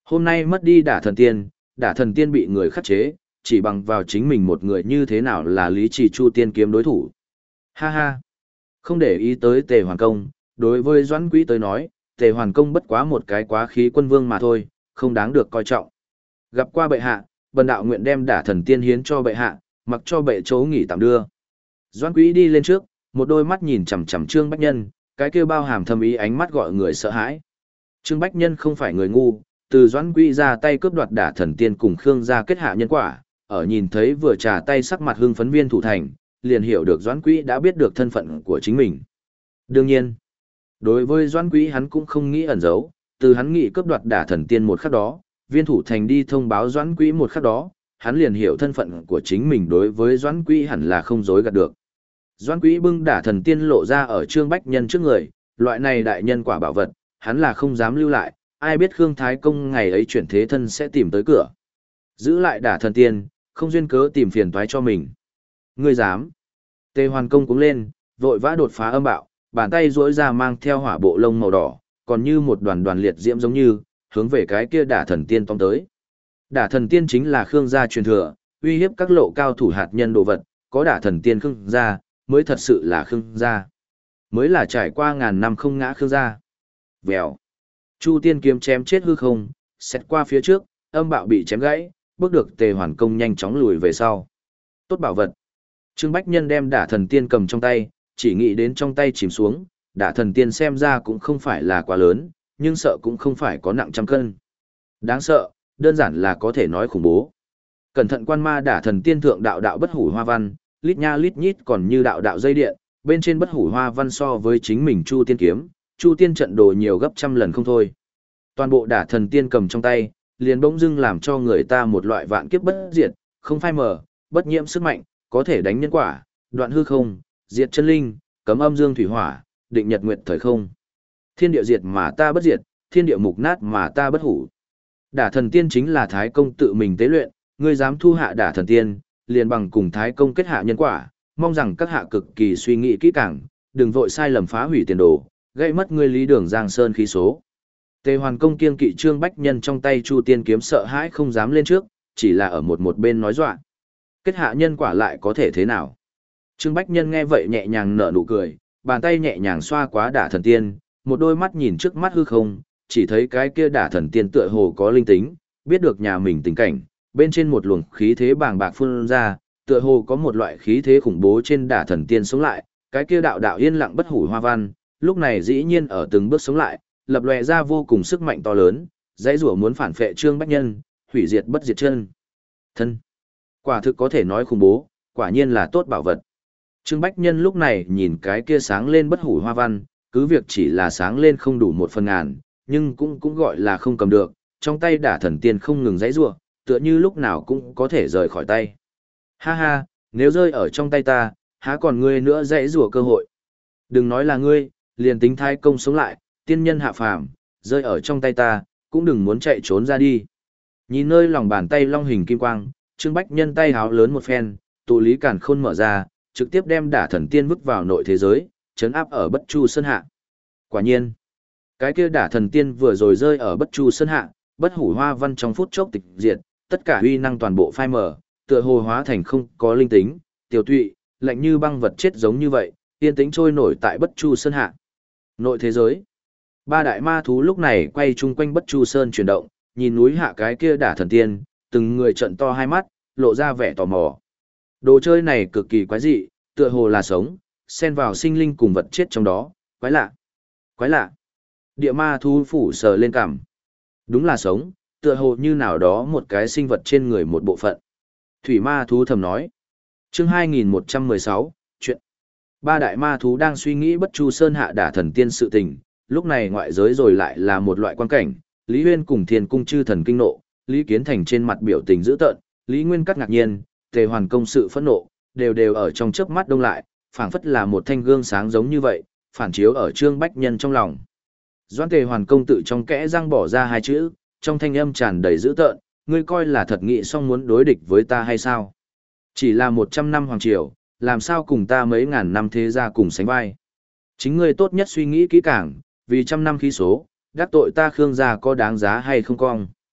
A: Hôm nay mất đi đả thần tiên, đả thần tiên bị người khắc chế, chỉ bằng vào chính mình một người như thế nào là lý trì chu tiên kiếm đối thủ. Ha ha. Không để ý tới Tề Hoàn Công, đối với Doãn Quý tới nói, Tề Hoàn Công bất quá một cái quá khí quân vương mà thôi, không đáng được coi trọng. Gặp qua bệ hạ, bần đạo nguyện đem đả thần tiên hiến cho bệ hạ, mặc cho bệ chỗ nghỉ tạm đưa. Doãn Quý đi lên trước, một đôi mắt nhìn chằm chằm Trương Bách Nhân, cái kia bao hàm thâm ý ánh mắt gọi người sợ hãi. Trương Bách Nhân không phải người ngu, từ Doãn Quý ra tay cướp đoạt đả thần tiên cùng Khương gia kết hạ nhân quả, ở nhìn thấy vừa trà tay sắc mặt hưng phấn Viên Thủ Thành, liền hiểu được Doãn Quý đã biết được thân phận của chính mình. Đương nhiên, đối với Doãn Quý hắn cũng không nghĩ ẩn giấu, từ hắn nghĩ cướp đoạt đả thần tiên một khắc đó, Viên Thủ Thành đi thông báo Doãn Quý một khắc đó, hắn liền hiểu thân phận của chính mình đối với Doãn Quý hẳn là không dối gạt được. Doãn Quý bưng đả thần tiên lộ ra ở Trương Bách Nhân trước người, loại này đại nhân quả bảo vật, hắn là không dám lưu lại, ai biết Khương Thái Công ngày ấy chuyển thế thân sẽ tìm tới cửa. Giữ lại đả thần tiên, không duyên cớ tìm phiền toái cho mình. Ngươi dám? Tề Hoàn Công cũng lên, vội vã đột phá âm bạo, bàn tay duỗi ra mang theo hỏa bộ lông màu đỏ, còn như một đoàn đoàn liệt diễm giống như, hướng về cái kia đả thần tiên tóm tới. Đả thần tiên chính là Khương gia truyền thừa, uy hiếp các lộ cao thủ hạt nhân đồ vật, có đả thần tiên Khương gia, mới thật sự là Khương gia. Mới là trải qua ngàn năm không ngã Khương gia. Vèo. Chu tiên kiếm chém chết hư không, xét qua phía trước, âm bạo bị chém gãy, bước được Tề Hoàn Công nhanh chóng lùi về sau. Tốt bảo vật. Trương Bách Nhân đem đả thần tiên cầm trong tay, chỉ nghĩ đến trong tay chìm xuống, đả thần tiên xem ra cũng không phải là quá lớn, nhưng sợ cũng không phải có nặng trăm cân. Đáng sợ, đơn giản là có thể nói khủng bố. Cẩn thận quan ma đả thần tiên thượng đạo đạo bất hủ hoa văn, lít nha lít nhít còn như đạo đạo dây điện, bên trên bất hủ hoa văn so với chính mình Chu tiên kiếm, Chu tiên trận đồ nhiều gấp trăm lần không thôi. Toàn bộ đả thần tiên cầm trong tay, liền bỗng dưng làm cho người ta một loại vạn kiếp bất diệt, không phai mờ, bất nhiễm sức mạnh, có thể đánh nhân quả, đoạn hư không, diệt chân linh, cấm âm dương thủy hỏa, định nhật nguyệt thời không. Thiên địa diệt mà ta bất diệt, thiên địa mục nát mà ta bất hủ. Đả thần tiên chính là Thái Công tự mình tế luyện, ngươi dám thu hạ đả thần tiên, liền bằng cùng Thái Công kết hạ nhân quả, mong rằng các hạ cực kỳ suy nghĩ kỹ càng, đừng vội sai lầm phá hủy tiền đồ, gây mất ngươi lý đường Giang Sơn khí số. Tề Hoàn Công kiêng kỵ Trương Bách Nhân trong tay Chu tiên kiếm sợ hãi không dám lên trước, chỉ là ở một một bên nói dọa. Kết hạ nhân quả lại có thể thế nào? Trương Bách Nhân nghe vậy nhẹ nhàng nở nụ cười, bàn tay nhẹ nhàng xoa quá đả thần tiên, một đôi mắt nhìn trước mắt hư không, chỉ thấy cái kia đả thần tiên tựa hồ có linh tính, biết được nhà mình tình cảnh, bên trên một luồng khí thế bàng bạc phun ra, tựa hồ có một loại khí thế khủng bố trên đả thần tiên sống lại, cái kia đạo đạo yên lặng bất hủ hoa văn, lúc này dĩ nhiên ở từng bước sống lại, lập lòe ra vô cùng sức mạnh to lớn, dãy rủa muốn phản phệ Trương Bách Nhân, hủy diệt bất diệt chân. Thân. Quả thực có thể nói khủng bố, quả nhiên là tốt bảo vật. Trương Bách Nhân lúc này nhìn cái kia sáng lên bất hủ hoa văn, cứ việc chỉ là sáng lên không đủ một phần ngàn, nhưng cũng cũng gọi là không cầm được, trong tay đả thần tiên không ngừng dãy rủa, tựa như lúc nào cũng có thể rời khỏi tay. Ha ha, nếu rơi ở trong tay ta, há còn ngươi nữa dãy rủa cơ hội. Đừng nói là ngươi, liền tính Thái Công sống lại, tiên nhân hạ phàm, rơi ở trong tay ta, cũng đừng muốn chạy trốn ra đi. Nhìn nơi lòng bàn tay long hình kim quang, Trương Bách Nhân tay háo lớn một phen, tụ lý càn khôn mở ra, trực tiếp đem đả thần tiên vứt vào nội thế giới, chấn áp ở Bất Chu Sơn hạ. Quả nhiên, cái kia đả thần tiên vừa rồi rơi ở Bất Chu Sơn hạ, bất hủ hoa văn trong phút chốc tịch diệt, tất cả uy năng toàn bộ phai mở, tựa hồ hóa thành không có linh tính, tiểu tụy, lạnh như băng vật chết giống như vậy, yên tĩnh trôi nổi tại Bất Chu Sơn hạ. Nội thế giới. Ba đại ma thú lúc này quay chung quanh Bất Chu Sơn chuyển động, nhìn núi hạ cái kia đả thần tiên, từng người trận to hai mắt, lộ ra vẻ tò mò. Đồ chơi này cực kỳ quái dị, tựa hồ là sống, xen vào sinh linh cùng vật chết trong đó, quái lạ. Quái lạ. Địa ma thú phủ sờ lên cằm. Đúng là sống, tựa hồ như nào đó một cái sinh vật trên người một bộ phận. Thủy ma thú thầm nói. Chương hai nghìn một trăm mười sáu, chuyện. Ba đại ma thú đang suy nghĩ Bất Chu Sơn hạ đả thần tiên sự tình, lúc này ngoại giới rồi lại là một loại quan cảnh, Lý Huyên cùng Thiên Cung chư thần kinh nộ, Lý Kiến Thành trên mặt biểu tình dữ tợn, Lý Nguyên Cắt ngạc nhiên, Tề Hoàn Công sự phẫn nộ, đều đều ở trong chớp mắt đông lại, phảng phất là một thanh gương sáng giống như vậy, phản chiếu ở Trương Bách Nhân trong lòng. Doãn Tề Hoàn Công tự trong kẽ răng bỏ ra hai chữ, trong thanh âm tràn đầy dữ tợn, ngươi coi là thật nghị xong muốn đối địch với ta hay sao? Chỉ là một trăm năm hoàng triều, làm sao cùng ta mấy ngàn năm thế gia cùng sánh vai? Chính ngươi tốt nhất suy nghĩ kỹ càng, vì trăm năm khí số, đắc tội ta Khương gia có đáng giá hay không cong?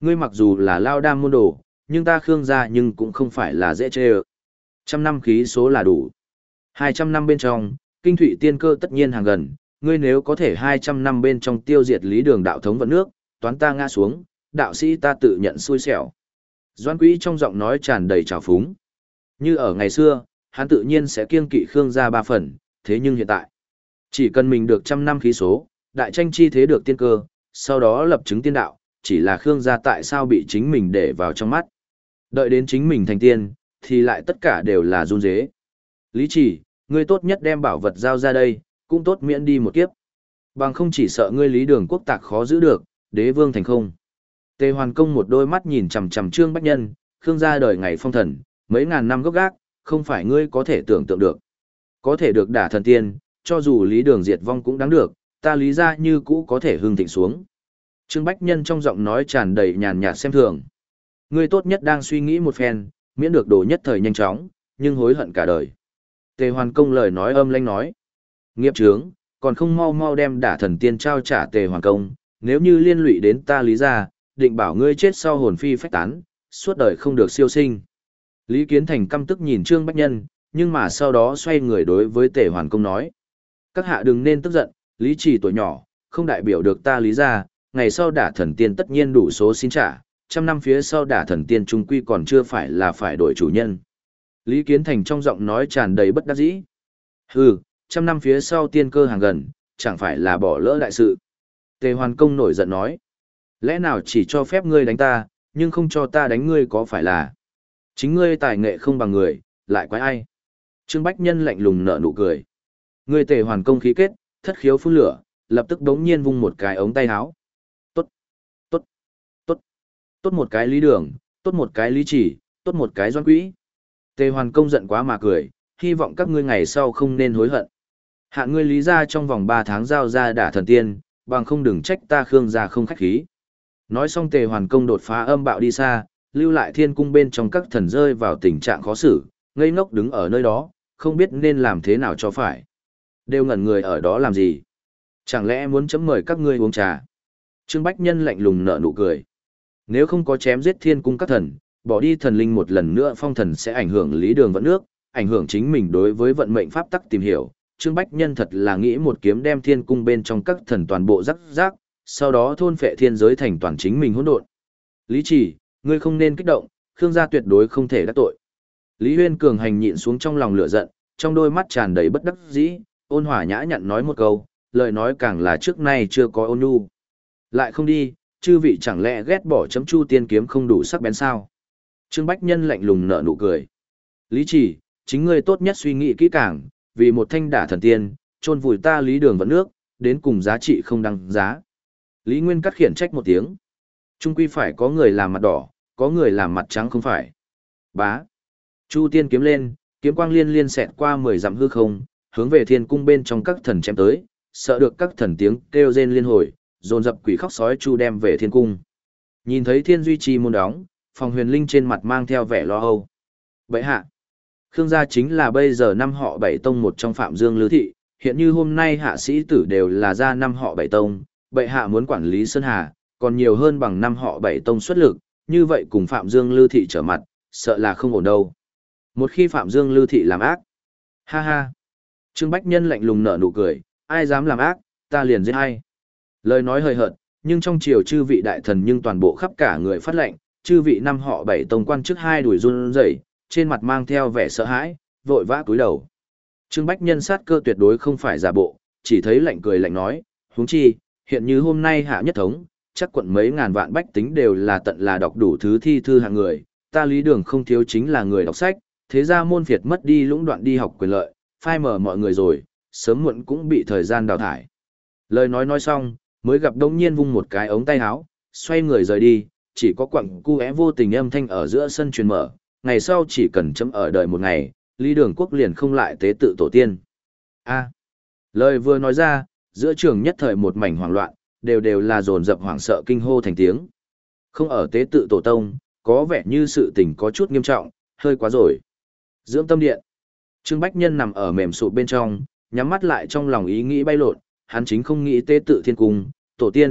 A: Ngươi mặc dù là lao đam môn đồ, nhưng ta Khương gia nhưng cũng không phải là dễ chê ơ. Trăm năm khí số là đủ. Hai trăm năm bên trong, kinh thụy tiên cơ tất nhiên hàng gần, ngươi nếu có thể hai trăm năm bên trong tiêu diệt lý đường đạo thống vận nước, toán ta ngã xuống, đạo sĩ ta tự nhận xui xẻo. Doan Quý trong giọng nói tràn đầy trào phúng. Như ở ngày xưa, hắn tự nhiên sẽ kiêng kỵ Khương gia ba phần, thế nhưng hiện tại, chỉ cần mình được trăm năm khí số, đại tranh chi thế được tiên cơ, sau đó lập chứng tiên đạo, chỉ là Khương gia tại sao bị chính mình để vào trong mắt. Đợi đến chính mình thành tiên, thì lại tất cả đều là run dế. Lý Chỉ, ngươi tốt nhất đem bảo vật giao ra đây, cũng tốt miễn đi một kiếp. Bằng không chỉ sợ ngươi Lý Đường quốc tạc khó giữ được, đế vương thành không. Tề Hoàn Công một đôi mắt nhìn chằm chằm Trương Bách Nhân, Khương gia đời ngày phong thần, mấy ngàn năm gốc gác, không phải ngươi có thể tưởng tượng được. Có thể được đả thần tiên, cho dù Lý Đường diệt vong cũng đáng được, ta Lý gia như cũ có thể hưng thịnh xuống. Trương Bách Nhân trong giọng nói tràn đầy nhàn nhạt xem thường. Ngươi tốt nhất đang suy nghĩ một phen, miễn được đồ nhất thời nhanh chóng, nhưng hối hận cả đời. Tề Hoàn Công lời nói âm lãnh nói. Nghiệp chướng, còn không mau mau đem đả thần tiên trao trả Tề Hoàn Công, nếu như liên lụy đến ta Lý gia, định bảo ngươi chết sau hồn phi phách tán, suốt đời không được siêu sinh. Lý Kiến Thành căm tức nhìn Trương Bách Nhân, nhưng mà sau đó xoay người đối với Tề Hoàn Công nói. Các hạ đừng nên tức giận, Lý Chỉ tuổi nhỏ, không đại biểu được ta Lý gia, ngày sau đả thần tiên tất nhiên đủ số xin trả, trăm năm phía sau đả thần tiên trung quy còn chưa phải là phải đổi chủ nhân. Lý Kiến Thành trong giọng nói tràn đầy bất đắc dĩ. Hừ, trăm năm phía sau tiên cơ hàng gần, chẳng phải là bỏ lỡ đại sự. Tề Hoàn Công nổi giận nói. Lẽ nào chỉ cho phép ngươi đánh ta, nhưng không cho ta đánh ngươi có phải là chính ngươi tài nghệ không bằng người, lại quái ai? Trương Bách Nhân lạnh lùng nở nụ cười. Ngươi Tề Hoàn Công khí kết, thất khiếu phun lửa, lập tức đống nhiên vung một cái ống tay áo. Tốt, tốt, tốt, tốt một cái Lý Đường, tốt một cái Lý Chỉ, tốt một cái Doan Quý. Tề Hoàn Công giận quá mà cười, hy vọng các ngươi ngày sau không nên hối hận. Hạ ngươi Lý gia trong vòng ba tháng giao ra đả thần tiên, bằng không đừng trách ta Khương gia không khách khí. Nói xong Tề Hoàn Công đột phá âm bạo đi xa, lưu lại thiên cung bên trong các thần rơi vào tình trạng khó xử, ngây ngốc đứng ở nơi đó, không biết nên làm thế nào cho phải. Đều ngẩn người ở đó làm gì? Chẳng lẽ muốn chấm mời các ngươi uống trà? Trương Bách Nhân lạnh lùng nở nụ cười. Nếu không có chém giết thiên cung các thần, bỏ đi thần linh một lần nữa phong thần sẽ ảnh hưởng lý đường vận nước, ảnh hưởng chính mình đối với vận mệnh pháp tắc tìm hiểu. Trương Bách Nhân thật là nghĩ một kiếm đem thiên cung bên trong các thần toàn bộ rắc rác, sau đó thôn phệ thiên giới thành toàn chính mình hỗn độn. Lý Chỉ, ngươi không nên kích động, Khương gia tuyệt đối không thể đắc tội. Lý Huyên Cường hành nhịn xuống trong lòng lửa giận, trong đôi mắt tràn đầy bất đắc dĩ, ôn hòa nhã nhặn nói một câu, lời nói càng là trước nay chưa có ôn nhu. Lại không đi, chư vị chẳng lẽ ghét bỏ chấm chu tiên kiếm không đủ sắc bén sao? Trương Bách Nhân lạnh lùng nở nụ cười. Lý Chỉ, chính ngươi tốt nhất suy nghĩ kỹ càng, vì một thanh đả thần tiên, chôn vùi ta Lý Đường vận nước, đến cùng giá trị không đăng giá. Lý Nguyên cắt khiển trách một tiếng. Trung quy phải có người làm mặt đỏ, có người làm mặt trắng không phải. Bá. Chu tiên kiếm lên, kiếm quang liên liên xẹt qua mười dặm hư không, hướng về thiên cung bên trong các thần chém tới, sợ được các thần tiếng kêu rên liên hồi, dồn dập quỷ khóc sói chu đem về thiên cung. Nhìn thấy thiên duy trì môn đóng, phòng huyền linh trên mặt mang theo vẻ lo âu. Bậy hạ. Khương gia chính là bây giờ năm họ bảy tông một trong Phạm Dương Lư Thị, hiện như hôm nay hạ sĩ tử đều là gia năm họ bảy tông, bệ hạ muốn quản lý Sơn Hà, còn nhiều hơn bằng năm họ bảy tông xuất lực, như vậy cùng Phạm Dương Lư Thị trở mặt, sợ là không ổn đâu. Một khi Phạm Dương Lư Thị làm ác, ha ha. Trương Bách Nhân lạnh lùng nở nụ cười, ai dám làm ác, ta liền giết hay. Lời nói hơi hợt, nhưng trong triều chư vị đại thần nhưng toàn bộ khắp cả người phát lệnh, chư vị năm họ bảy tông quan chức hai đuổi run rẩy, trên mặt mang theo vẻ sợ hãi, vội vã cúi đầu. Trương Bách Nhân sát cơ tuyệt đối không phải giả bộ, chỉ thấy lạnh cười lạnh nói, huống chi, hiện như hôm nay hạ nhất thống, chắc quận mấy ngàn vạn bách tính đều là tận là đọc đủ thứ thi thư hạng người, ta Lý Đường không thiếu chính là người đọc sách, thế ra môn phiệt mất đi lũng đoạn đi học quyền lợi, phai mở mọi người rồi, sớm muộn cũng bị thời gian đào thải. Lời nói nói xong, mới gặp đông nhiên vung một cái ống tay áo, xoay người rời đi, chỉ có quặng cu é vô tình âm thanh ở giữa sân truyền mở, ngày sau chỉ cần chấm ở đời một ngày, Lý Đường quốc liền không lại tế tự tổ tiên. A. Lời vừa nói ra, giữa trường nhất thời một mảnh hoảng loạn, đều đều là dồn dập hoảng sợ kinh hô thành tiếng. Không ở tế tự tổ tông, có vẻ như sự tình có chút nghiêm trọng, hơi quá rồi. Dưỡng tâm điện. Trương Bách Nhân nằm ở mềm sụp bên trong, nhắm mắt lại trong lòng ý nghĩ bay lộn, hắn chính không nghĩ tế tự thiên cung, tổ tiên,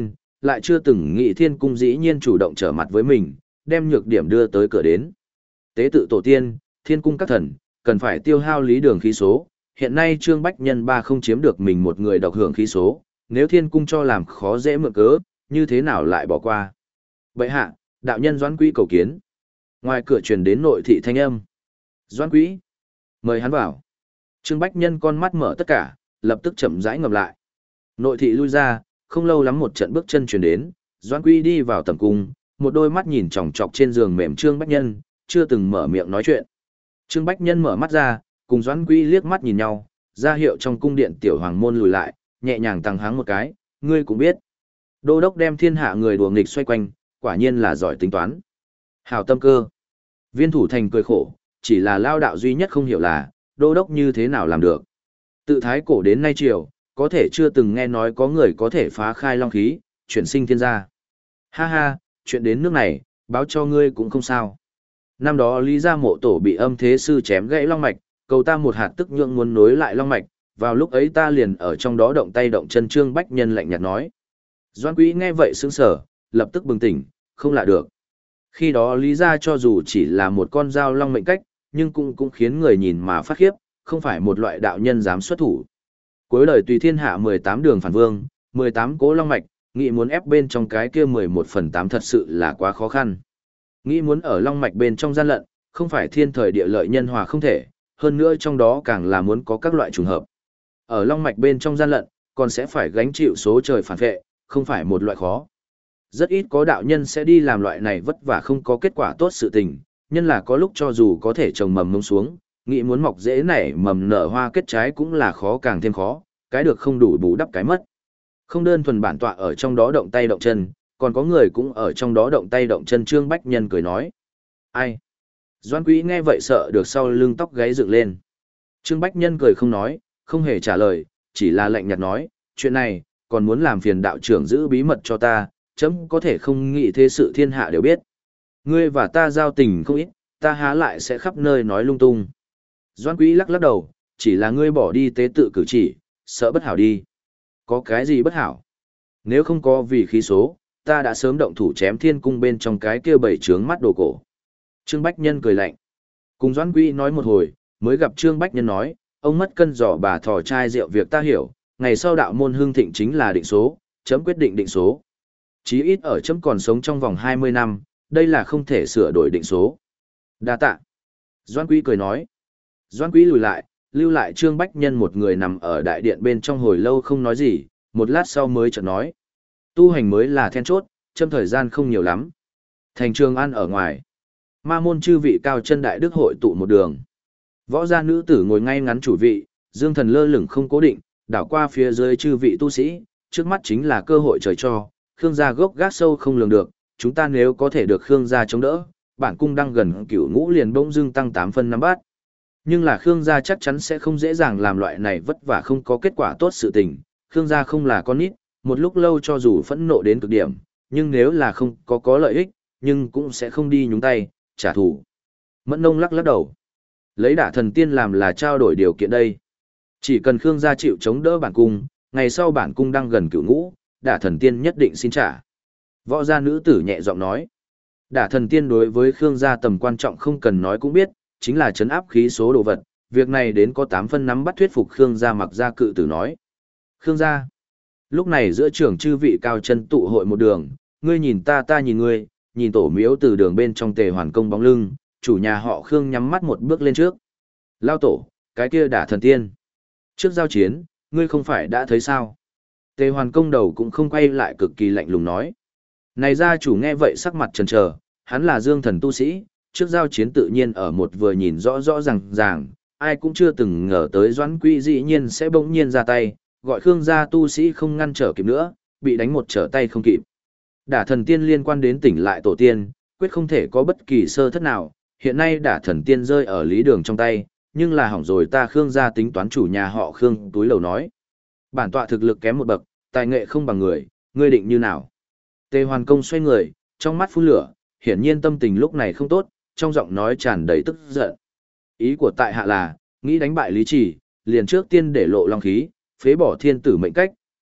A: lại chưa từng nghĩ thiên cung dĩ nhiên chủ động trở mặt với mình, đem nhược điểm đưa tới cửa đến. Tế tự tổ tiên, thiên cung các thần, cần phải tiêu hao lý đường khí số, hiện nay Trương Bách Nhân ba không chiếm được mình một người độc hưởng khí số, nếu thiên cung cho làm khó dễ mượn cớ, như thế nào lại bỏ qua. Vậy hạ, đạo nhân Doãn Quý cầu kiến. Ngoài cửa truyền đến nội thị thanh âm. Doãn Quý, mời hắn vào. Trương Bách Nhân con mắt mở tất cả, lập tức chậm rãi ngầm lại. Nội thị lui ra, không lâu lắm một trận bước chân truyền đến, Doãn Quý đi vào tầm cung, một đôi mắt nhìn chòng chọc trên giường mềm Trương Bách Nhân, chưa từng mở miệng nói chuyện. Trương Bách Nhân mở mắt ra, cùng Doãn Quý liếc mắt nhìn nhau, ra hiệu trong cung điện tiểu hoàng môn lùi lại, nhẹ nhàng tăng háng một cái, ngươi cũng biết. Đô đốc đem thiên hạ người đùa nghịch xoay quanh, quả nhiên là giỏi tính toán. Hào tâm cơ. Viên thủ thành cười khổ, chỉ là lao đạo duy nhất không hiểu là, đô đốc như thế nào làm được. Tự thái cổ đến nay triều, có thể chưa từng nghe nói có người có thể phá khai long khí, chuyển sinh thiên gia. Ha ha, chuyện đến nước này, báo cho ngươi cũng không sao. Năm đó Lý Gia Mộ Tổ bị âm thế sư chém gãy long mạch, cầu ta một hạt tức nhượng muốn nối lại long mạch, vào lúc ấy ta liền ở trong đó động tay động chân. Trương Bách Nhân lạnh nhạt nói. Doãn Quý nghe vậy sững sờ, lập tức bừng tỉnh, không lạ được. Khi đó Lý Gia cho dù chỉ là một con dao long mệnh cách, nhưng cũng cũng khiến người nhìn mà phát khiếp, không phải một loại đạo nhân dám xuất thủ. Cuối đời tùy thiên hạ mười tám đường phản vương, mười tám cố long mạch, nghĩ muốn ép bên trong cái kia mười một phần tám thật sự là quá khó khăn. Nghĩ muốn ở long mạch bên trong gian lận, không phải thiên thời địa lợi nhân hòa không thể, hơn nữa trong đó càng là muốn có các loại trùng hợp. Ở long mạch bên trong gian lận, còn sẽ phải gánh chịu số trời phản vệ, không phải một loại khó. Rất ít có đạo nhân sẽ đi làm loại này vất vả không có kết quả tốt sự tình, nhân là có lúc cho dù có thể trồng mầm mông xuống, nghĩ muốn mọc dễ nảy mầm nở hoa kết trái cũng là khó càng thêm khó, cái được không đủ bù đắp cái mất. Không đơn thuần bản tọa ở trong đó động tay động chân, còn có người cũng ở trong đó động tay động chân. Trương Bách Nhân cười nói. Ai? Doãn Quý nghe vậy sợ được sau lưng tóc gáy dựng lên. Trương Bách Nhân cười không nói, không hề trả lời, chỉ là lạnh nhạt nói, chuyện này, còn muốn làm phiền đạo trưởng giữ bí mật cho ta, chấm có thể không nghĩ thế sự thiên hạ đều biết. Ngươi và ta giao tình không ít, ta há lại sẽ khắp nơi nói lung tung. Doãn Quý lắc lắc đầu, chỉ là ngươi bỏ đi tế tự cử chỉ, sợ bất hảo đi. Có cái gì bất hảo? Nếu không có vì khí số, ta đã sớm động thủ chém thiên cung bên trong cái kia bảy trướng mắt đồ cổ. Trương Bách Nhân cười lạnh. Cùng Doãn Quý nói một hồi, mới gặp Trương Bách Nhân nói, ông mất cân giỏ bà thò chai rượu việc ta hiểu, ngày sau đạo môn hương thịnh chính là định số, chấm quyết định định số. Chí ít ở chấm còn sống trong vòng hai mươi năm, đây là không thể sửa đổi định số. Đa tạ. Doãn Quý cười nói. Doãn Quý lùi lại, lưu lại Trương Bách Nhân một người nằm ở đại điện bên trong hồi lâu không nói gì, một lát sau mới chợt nói. Tu hành mới là then chốt, châm thời gian không nhiều lắm. Thành Trường An ở ngoài. Ma môn chư vị cao chân đại đức hội tụ một đường. Võ gia nữ tử ngồi ngay ngắn chủ vị, dương thần lơ lửng không cố định, đảo qua phía dưới chư vị tu sĩ, trước mắt chính là cơ hội trời cho, Khương gia gốc gác sâu không lường được, chúng ta nếu có thể được Khương gia chống đỡ, bản cung đang gần cửu ngũ liền bỗng dưng tăng tám phân năm bát. Nhưng là Khương gia chắc chắn sẽ không dễ dàng làm loại này vất vả không có kết quả tốt sự tình, Khương gia không là con nít, một lúc lâu cho dù phẫn nộ đến cực điểm, nhưng nếu là không có có lợi ích, nhưng cũng sẽ không đi nhúng tay, trả thù. Mẫn Nông lắc lắc đầu. Lấy Đả Thần Tiên làm là trao đổi điều kiện đây. Chỉ cần Khương gia chịu chống đỡ bản cung, ngày sau bản cung đang gần cửu ngũ, Đả Thần Tiên nhất định xin trả. Võ gia nữ tử nhẹ giọng nói. Đả Thần Tiên đối với Khương gia tầm quan trọng không cần nói cũng biết, chính là chấn áp khí số đồ vật, việc này đến có tám phân nắm bắt thuyết phục Khương gia. Mặc gia cự tử nói. Khương gia. Lúc này giữa trưởng chư vị cao chân tụ hội một đường, ngươi nhìn ta ta nhìn ngươi, nhìn tổ miếu từ đường bên trong Tề Hoàn Công bóng lưng, chủ nhà họ Khương nhắm mắt một bước lên trước. Lao tổ, cái kia Đả Thần Tiên. Trước giao chiến, ngươi không phải đã thấy sao? Tề Hoàn Công đầu cũng không quay lại, cực kỳ lạnh lùng nói. Này gia chủ nghe vậy sắc mặt chần chờ, hắn là dương thần tu sĩ, trước giao chiến tự nhiên ở một vừa nhìn rõ rõ ràng ràng, ai cũng chưa từng ngờ tới Doãn Quý dĩ nhiên sẽ bỗng nhiên ra tay, gọi Khương gia tu sĩ không ngăn trở kịp nữa, bị đánh một trở tay không kịp. Đả Thần Tiên liên quan đến tỉnh lại tổ tiên, quyết không thể có bất kỳ sơ thất nào, hiện nay Đả Thần Tiên rơi ở Lý Đường trong tay, nhưng là hỏng rồi ta Khương gia tính toán. Chủ nhà họ Khương túi lầu nói. Bản tọa thực lực kém một bậc, tài nghệ không bằng người, ngươi định như nào? Tề Hoàn Công xoay người, trong mắt phun lửa, hiển nhiên tâm tình lúc này không tốt, trong giọng nói tràn đầy tức giận. Ý của tại hạ là, nghĩ đánh bại Lý Trì, liền trước tiên để lộ long khí, phế bỏ thiên tử mệnh cách,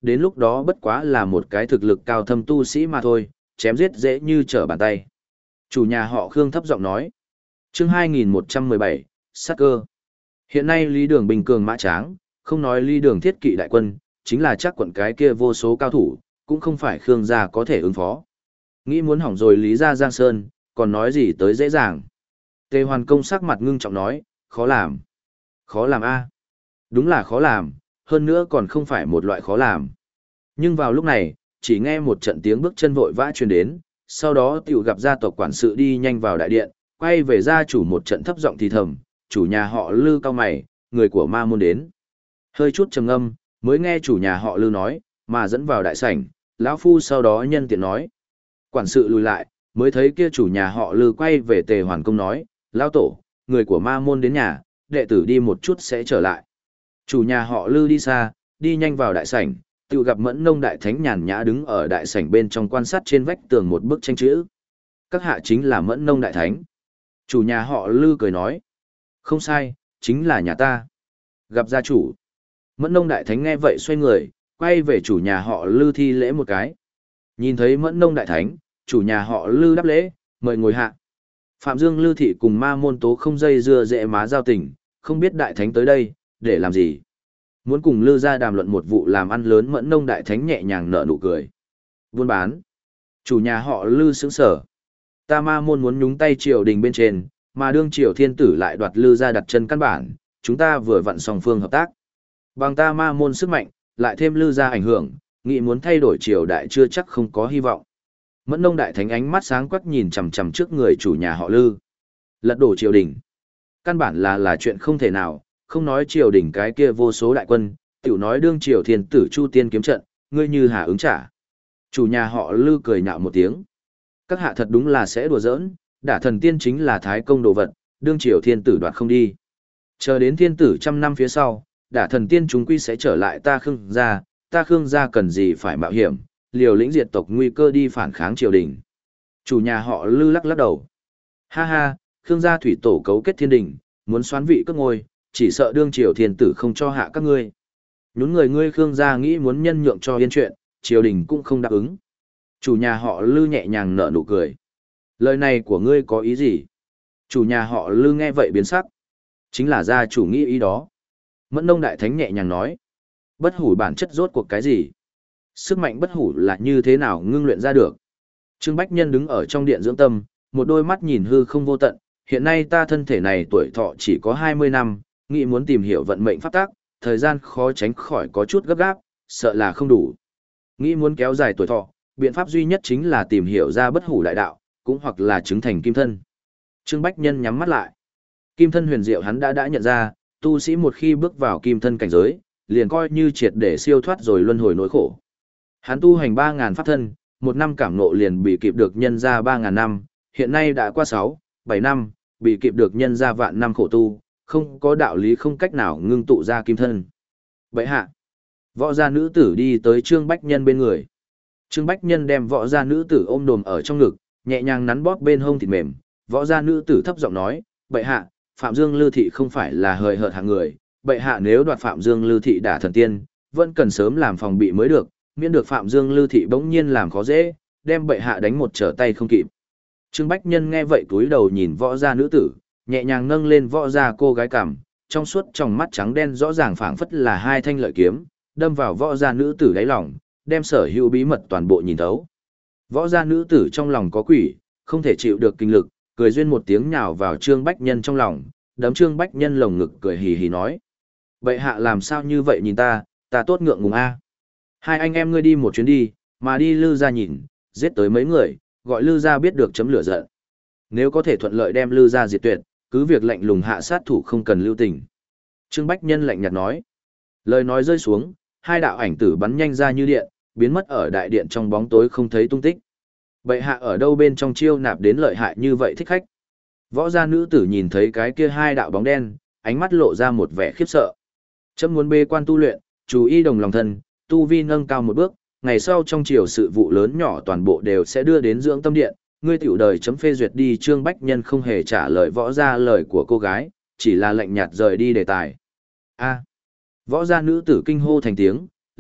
A: đến lúc đó bất quá là một cái thực lực cao thâm tu sĩ mà thôi, chém giết dễ như trở bàn tay. Chủ nhà họ Khương thấp giọng nói. Chương hai nghìn một trăm mười bảy, sát cơ. Hiện nay Lý Đường bình cường mã tráng, không nói Lý Đường thiết kỵ đại quân, chính là chắc quận cái kia vô số cao thủ, cũng không phải Khương gia có thể ứng phó. Nghĩ muốn hỏng rồi Lý gia Giang Sơn, còn nói gì tới dễ dàng. Tề Hoàn Công sắc mặt ngưng trọng nói, khó làm. Khó làm a? Đúng là khó làm, hơn nữa còn không phải một loại khó làm. Nhưng vào lúc này, chỉ nghe một trận tiếng bước chân vội vã truyền đến, sau đó tiểu gặp gia tộc quản sự đi nhanh vào đại điện, quay về gia chủ một trận thấp giọng thì thầm, chủ nhà họ Lư cao mày, người của ma môn đến. Hơi chút trầm ngâm, mới nghe chủ nhà họ Lư nói, mà dẫn vào đại sảnh, lão phu sau đó nhân tiện nói. Quản sự lùi lại, mới thấy kia chủ nhà họ Lư quay về Tề Hoàn Công nói, lão tổ, người của ma môn đến nhà, đệ tử đi một chút sẽ trở lại. Chủ nhà họ Lư đi xa, đi nhanh vào đại sảnh, tự gặp Mẫn Nông đại thánh nhàn nhã đứng ở đại sảnh bên trong quan sát trên vách tường một bức tranh chữ. Các hạ chính là Mẫn Nông đại thánh. Chủ nhà họ Lư cười nói, không sai, chính là nhà ta. Gặp gia chủ. Mẫn Nông đại thánh nghe vậy xoay người, quay về chủ nhà họ Lư thi lễ một cái. Nhìn thấy Mẫn Nông đại thánh, chủ nhà họ Lư đáp lễ, mời ngồi hạ. Phạm Dương Lư thị cùng ma môn tố không dây dưa dễ má giao tình, không biết đại thánh tới đây, để làm gì. Muốn cùng Lư gia đàm luận một vụ làm ăn lớn. Mẫn Nông đại thánh nhẹ nhàng nở nụ cười. Buôn bán. Chủ nhà họ Lư sững sở. Ta ma môn muốn nhúng tay triều đình bên trên, mà đương triều thiên tử lại đoạt Lư gia đặt chân căn bản, chúng ta vừa vặn song phương hợp tác. Bằng ta ma môn sức mạnh, lại thêm Lư gia ảnh hưởng, nghĩ muốn thay đổi triều đại chưa chắc không có hy vọng. Mẫn Nông đại thánh ánh mắt sáng quắc nhìn chằm chằm trước người chủ nhà họ Lư. Lật đổ triều đình. Căn bản là là chuyện không thể nào, không nói triều đình cái kia vô số đại quân, tiểu nói đương triều thiên tử Chu Tiên kiếm trận, ngươi như hà ứng trả. Chủ nhà họ Lư cười nhạo một tiếng. Các hạ thật đúng là sẽ đùa giỡn, đả thần tiên chính là thái công đồ vật, đương triều thiên tử đoạt không đi. Chờ đến thiên tử trăm năm phía sau, đả thần tiên chúng quy sẽ trở lại ta Khương gia, ta Khương gia cần gì phải mạo hiểm, liều lĩnh diệt tộc nguy cơ đi phản kháng triều đình. Chủ nhà họ Lư lắc lắc đầu. Ha ha, Khương gia thủy tổ cấu kết thiên đình, muốn xoán vị cất ngôi, chỉ sợ đương triều thiên tử không cho hạ các ngươi. Nhún người ngươi Khương gia nghĩ muốn nhân nhượng cho yên chuyện, triều đình cũng không đáp ứng. Chủ nhà họ Lư nhẹ nhàng nở nụ cười. Lời này của ngươi có ý gì? Chủ nhà họ Lư nghe vậy biến sắc. Chính là gia chủ nghĩ ý đó. Mẫn Nông đại thánh nhẹ nhàng nói. Bất hủ bản chất rốt cuộc cái gì? Sức mạnh bất hủ là như thế nào ngưng luyện ra được? Trương Bách Nhân đứng ở trong điện dưỡng tâm, một đôi mắt nhìn hư không vô tận. Hiện nay ta thân thể này tuổi thọ chỉ có hai mươi năm, nghĩ muốn tìm hiểu vận mệnh pháp tắc, thời gian khó tránh khỏi có chút gấp gáp, sợ là không đủ. Nghĩ muốn kéo dài tuổi thọ, biện pháp duy nhất chính là tìm hiểu ra bất hủ đại đạo, cũng hoặc là chứng thành kim thân. Trương Bách Nhân nhắm mắt lại. Kim thân huyền diệu hắn đã đã nhận ra, tu sĩ một khi bước vào kim thân cảnh giới, liền coi như triệt để siêu thoát rồi luân hồi nỗi khổ. Hắn tu hành ba ngàn pháp thân, một năm cảm ngộ liền bị kịp được nhân ra ba ngàn năm, hiện nay đã qua sáu, bảy năm, bị kịp được nhân ra vạn năm khổ tu, không có đạo lý không cách nào ngưng tụ ra kim thân. Vậy hạ, võ gia nữ tử đi tới Trương Bách Nhân bên người. Trương Bách Nhân đem võ gia nữ tử ôm đồm ở trong ngực, nhẹ nhàng nắn bóp bên hông thịt mềm, võ gia nữ tử thấp giọng nói, bệ hạ, Phạm Dương Lư Thị không phải là hời hợt hạng người, bệ hạ nếu đoạt Phạm Dương Lư Thị đả thần tiên, vẫn cần sớm làm phòng bị mới được, miễn được Phạm Dương Lư Thị bỗng nhiên làm khó dễ, đem bệ hạ đánh một trở tay không kịp. Trương Bách Nhân nghe vậy cúi đầu nhìn võ gia nữ tử, nhẹ nhàng nâng lên võ gia cô gái cằm, trong suốt trong mắt trắng đen rõ ràng phảng phất là hai thanh lợi kiếm, đâm vào võ gia nữ tử đáy lòng, đem sở hữu bí mật toàn bộ nhìn thấu. Võ gia nữ tử trong lòng có quỷ, không thể chịu được kinh lực, cười duyên một tiếng nhào vào Trương Bách Nhân trong lòng, đấm Trương Bách Nhân lồng ngực cười hì hì nói. Bệ hạ làm sao như vậy nhìn ta, ta tốt ngượng ngùng a. Hai anh em ngươi đi một chuyến đi, mà đi Lư gia nhìn, giết tới mấy người, gọi Lư gia biết được chấm lửa giận. Nếu có thể thuận lợi đem Lư gia diệt tuyệt, cứ việc lạnh lùng hạ sát thủ không cần lưu tình. Trương Bách Nhân lạnh nhạt nói. Lời nói rơi xuống, hai đạo ảnh tử bắn nhanh ra như điện, biến mất ở đại điện trong bóng tối không thấy tung tích. Bệ hạ ở đâu bên trong chiêu nạp đến lợi hại như vậy thích khách. Võ gia nữ tử nhìn thấy cái kia hai đạo bóng đen, ánh mắt lộ ra một vẻ khiếp sợ. Chấm muốn bê quan tu luyện, chú ý đồng lòng thân, tu vi nâng cao một bước, ngày sau trong chiều sự vụ lớn nhỏ toàn bộ đều sẽ đưa đến dưỡng tâm điện, ngươi tiểu đời chấm phê duyệt đi. Trương Bách Nhân không hề trả lời võ gia lời của cô gái, chỉ là lạnh nhạt rời đi đề tài. A. Võ gia nữ tử kinh hô thành tiếng,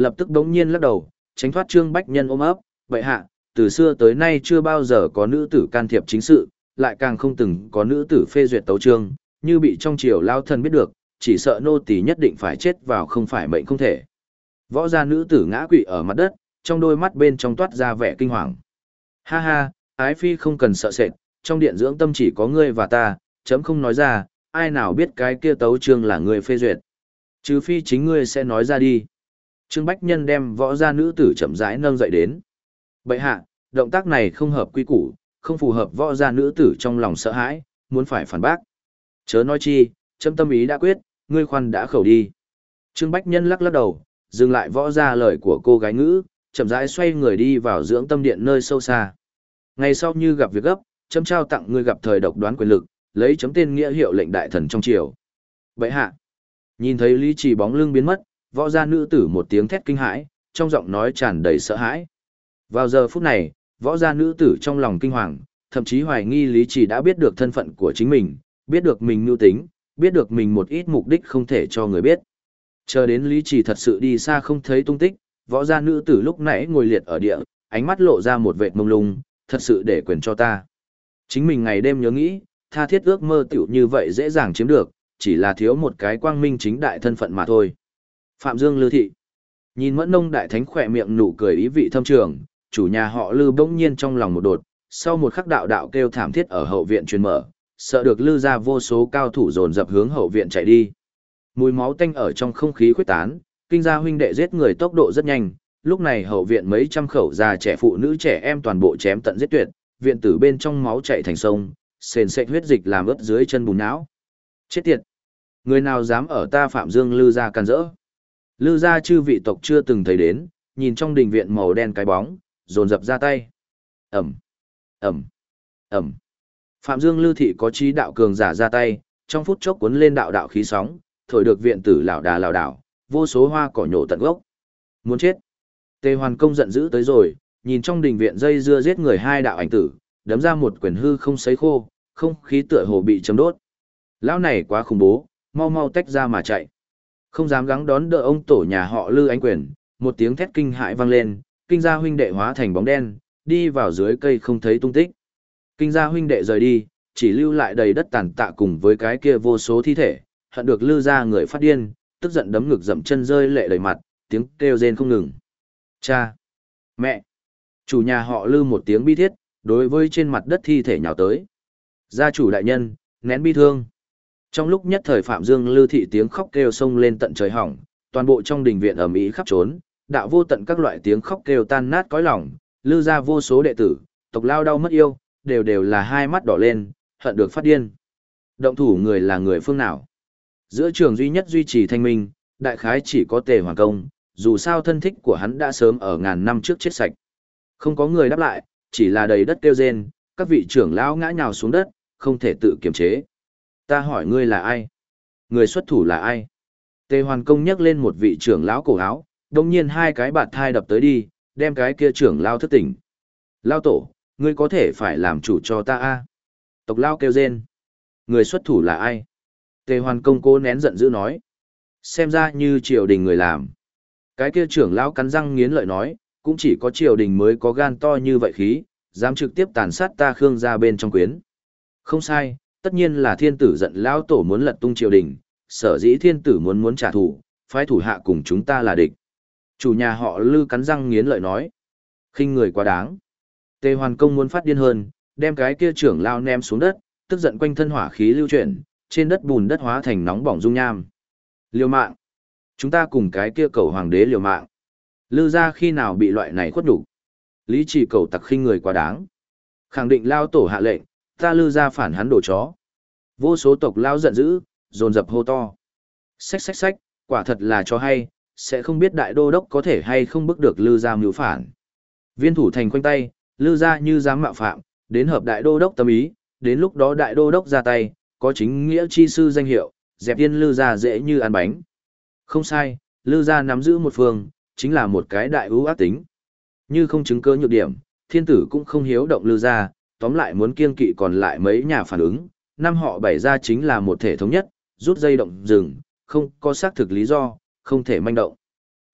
A: lập tức bỗng nhiên lắc đầu, tránh thoát Trương Bách Nhân ôm ấp, "Bệ hạ, từ xưa tới nay chưa bao giờ có nữ tử can thiệp chính sự, lại càng không từng có nữ tử phê duyệt tấu chương, như bị trong triều lao thần biết được, chỉ sợ nô tỳ nhất định phải chết vào không phải mệnh không thể." Võ gia nữ tử ngã quỵ ở mặt đất, trong đôi mắt bên trong toát ra vẻ kinh hoàng. "Ha ha, ái phi không cần sợ sệt, trong điện dưỡng tâm chỉ có ngươi và ta, chấm không nói ra, ai nào biết cái kia tấu chương là ngươi phê duyệt. Trừ phi chính ngươi sẽ nói ra đi." Trương Bách Nhân đem võ gia nữ tử chậm rãi nâng dậy đến. "Bệ hạ, động tác này không hợp quy củ, không phù hợp võ gia nữ tử trong lòng sợ hãi, muốn phải phản bác." "Chớ nói chi, chấm tâm ý đã quyết, ngươi khoan đã khẩu đi." Trương Bách Nhân lắc lắc đầu, dừng lại võ ra lời của cô gái ngữ, chậm rãi xoay người đi vào dưỡng tâm điện nơi sâu xa. Ngày sau như gặp việc gấp, chấm trao tặng ngươi gặp thời độc đoán quyền lực, lấy chấm tên nghĩa hiệu lệnh đại thần trong triều. Bệ hạ. Nhìn thấy Lý Trì bóng lưng biến mất, võ gia nữ tử một tiếng thét kinh hãi, trong giọng nói tràn đầy sợ hãi. Vào giờ phút này, võ gia nữ tử trong lòng kinh hoàng, thậm chí hoài nghi Lý Trì đã biết được thân phận của chính mình, biết được mình mưu tính, biết được mình một ít mục đích không thể cho người biết. Chờ đến Lý Trì thật sự đi xa không thấy tung tích, võ gia nữ tử lúc nãy ngồi liệt ở địa, ánh mắt lộ ra một vệt mông lung, thật sự để quyền cho ta. Chính mình ngày đêm nhớ nghĩ, tha thiết ước mơ tiểu như vậy dễ dàng chiếm được, chỉ là thiếu một cái quang minh chính đại thân phận mà thôi. Phạm Dương Lư Thị. Nhìn Mẫn Nông đại thánh khỏe miệng nụ cười ý vị thâm trường, chủ nhà họ Lư bỗng nhiên trong lòng một đột, sau một khắc đạo đạo kêu thảm thiết ở hậu viện truyền mở, sợ được Lư ra vô số cao thủ dồn dập hướng hậu viện chạy đi. Mùi máu tanh ở trong không khí khuếch tán, kinh gia huynh đệ giết người tốc độ rất nhanh, lúc này hậu viện mấy trăm khẩu già trẻ phụ nữ trẻ em toàn bộ chém tận giết tuyệt, viện tử bên trong máu chảy thành sông, sền sệt huyết dịch làm ướt dưới chân bùn não. Chết tiệt! Người nào dám ở ta Phạm Dương Lư gia can rỡ? Lư gia chư vị tộc chưa từng thấy đến, nhìn trong đình viện màu đen cái bóng, dồn dập ra tay. Ẩm! Ẩm! Ẩm! Phạm Dương Lư thị có trí đạo cường giả ra tay, trong phút chốc cuốn lên đạo đạo khí sóng, thổi được viện tử lão đà lão đảo, vô số hoa cỏ nhổ tận gốc. Muốn chết! Tề Hoàn Công giận dữ tới rồi, nhìn trong đình viện dây dưa giết người hai đạo ảnh tử, đấm ra một quyền hư không sấy khô, không khí tựa hồ bị chấm đốt. Lão này quá khủng bố, mau mau tách ra mà chạy. Không dám gắng đón đỡ ông tổ nhà họ Lư ánh quyền, một tiếng thét kinh hãi vang lên, kinh gia huynh đệ hóa thành bóng đen, đi vào dưới cây không thấy tung tích. Kinh gia huynh đệ rời đi, chỉ lưu lại đầy đất tàn tạ cùng với cái kia vô số thi thể, hận được Lư gia người phát điên, tức giận đấm ngực dậm chân rơi lệ đầy mặt, tiếng kêu rên không ngừng. Cha! Mẹ! Chủ nhà họ Lư một tiếng bi thiết, đối với trên mặt đất thi thể nhào tới. Gia chủ đại nhân, nén bi thương. Trong lúc nhất thời Phạm Dương Lư thị tiếng khóc kêu sông lên tận trời hỏng, toàn bộ trong đình viện ầm ĩ khắp trốn, đạo vô tận các loại tiếng khóc kêu tan nát cõi lòng, Lư gia vô số đệ tử, tộc lao đau mất yêu, đều đều là hai mắt đỏ lên, hận được phát điên. Động thủ người là người phương nào? Giữa trường duy nhất duy trì thanh minh, đại khái chỉ có Tề Hoàn Công, dù sao thân thích của hắn đã sớm ở ngàn năm trước chết sạch. Không có người đáp lại, chỉ là đầy đất kêu rên, các vị trưởng lão ngã nhào xuống đất, không thể tự kiềm chế. Ta hỏi ngươi là ai? Người xuất thủ là ai? Tề Hoàn Công nhấc lên một vị trưởng lão cổ áo, đồng nhiên hai cái bạt thai đập tới đi, đem cái kia trưởng lão thức tỉnh. Lão tổ, ngươi có thể phải làm chủ cho ta a. Tộc lão kêu rên. Người xuất thủ là ai? Tề Hoàn Công cố nén giận dữ nói. Xem ra như triều đình người làm. Cái kia trưởng lão cắn răng nghiến lợi nói, cũng chỉ có triều đình mới có gan to như vậy khí, dám trực tiếp tàn sát ta Khương gia bên trong quyến. Không sai, tất nhiên là thiên tử giận lão tổ muốn lật tung triều đình, sở dĩ thiên tử muốn muốn trả thù, phái thủ hạ cùng chúng ta là địch. Chủ nhà họ Lư cắn răng nghiến lợi nói, khinh người quá đáng. Tề Hoàn Công muốn phát điên hơn, đem cái kia trưởng lão ném xuống đất, tức giận quanh thân hỏa khí lưu chuyển, trên đất bùn đất hóa thành nóng bỏng dung nham. Liều mạng. Chúng ta cùng cái kia cầu hoàng đế liều mạng. Lư gia khi nào bị loại này khuất đủ. Lý Chỉ cầu tặc khinh người quá đáng. Khẳng định lao tổ hạ lệnh, ta Lư gia phản hắn đổ chó. Vô số tộc lao giận dữ, dồn dập hô to. Xách xách xách, quả thật là cho hay, sẽ không biết đại đô đốc có thể hay không bức được Lư gia mưu phản. Viên thủ thành quanh tay, Lư gia như dám mạo phạm, đến hợp đại đô đốc tâm ý, đến lúc đó đại đô đốc ra tay, có chính nghĩa chi sư danh hiệu, dẹp yên Lư gia dễ như ăn bánh. Không sai, Lư gia nắm giữ một phương, chính là một cái đại ưu ác tính. Như không chứng cơ nhược điểm, thiên tử cũng không hiếu động Lư gia, tóm lại muốn kiêng kỵ còn lại mấy nhà phản ứng, năm họ bảy gia chính là một thể thống nhất, rút dây động rừng, không có xác thực lý do, không thể manh động.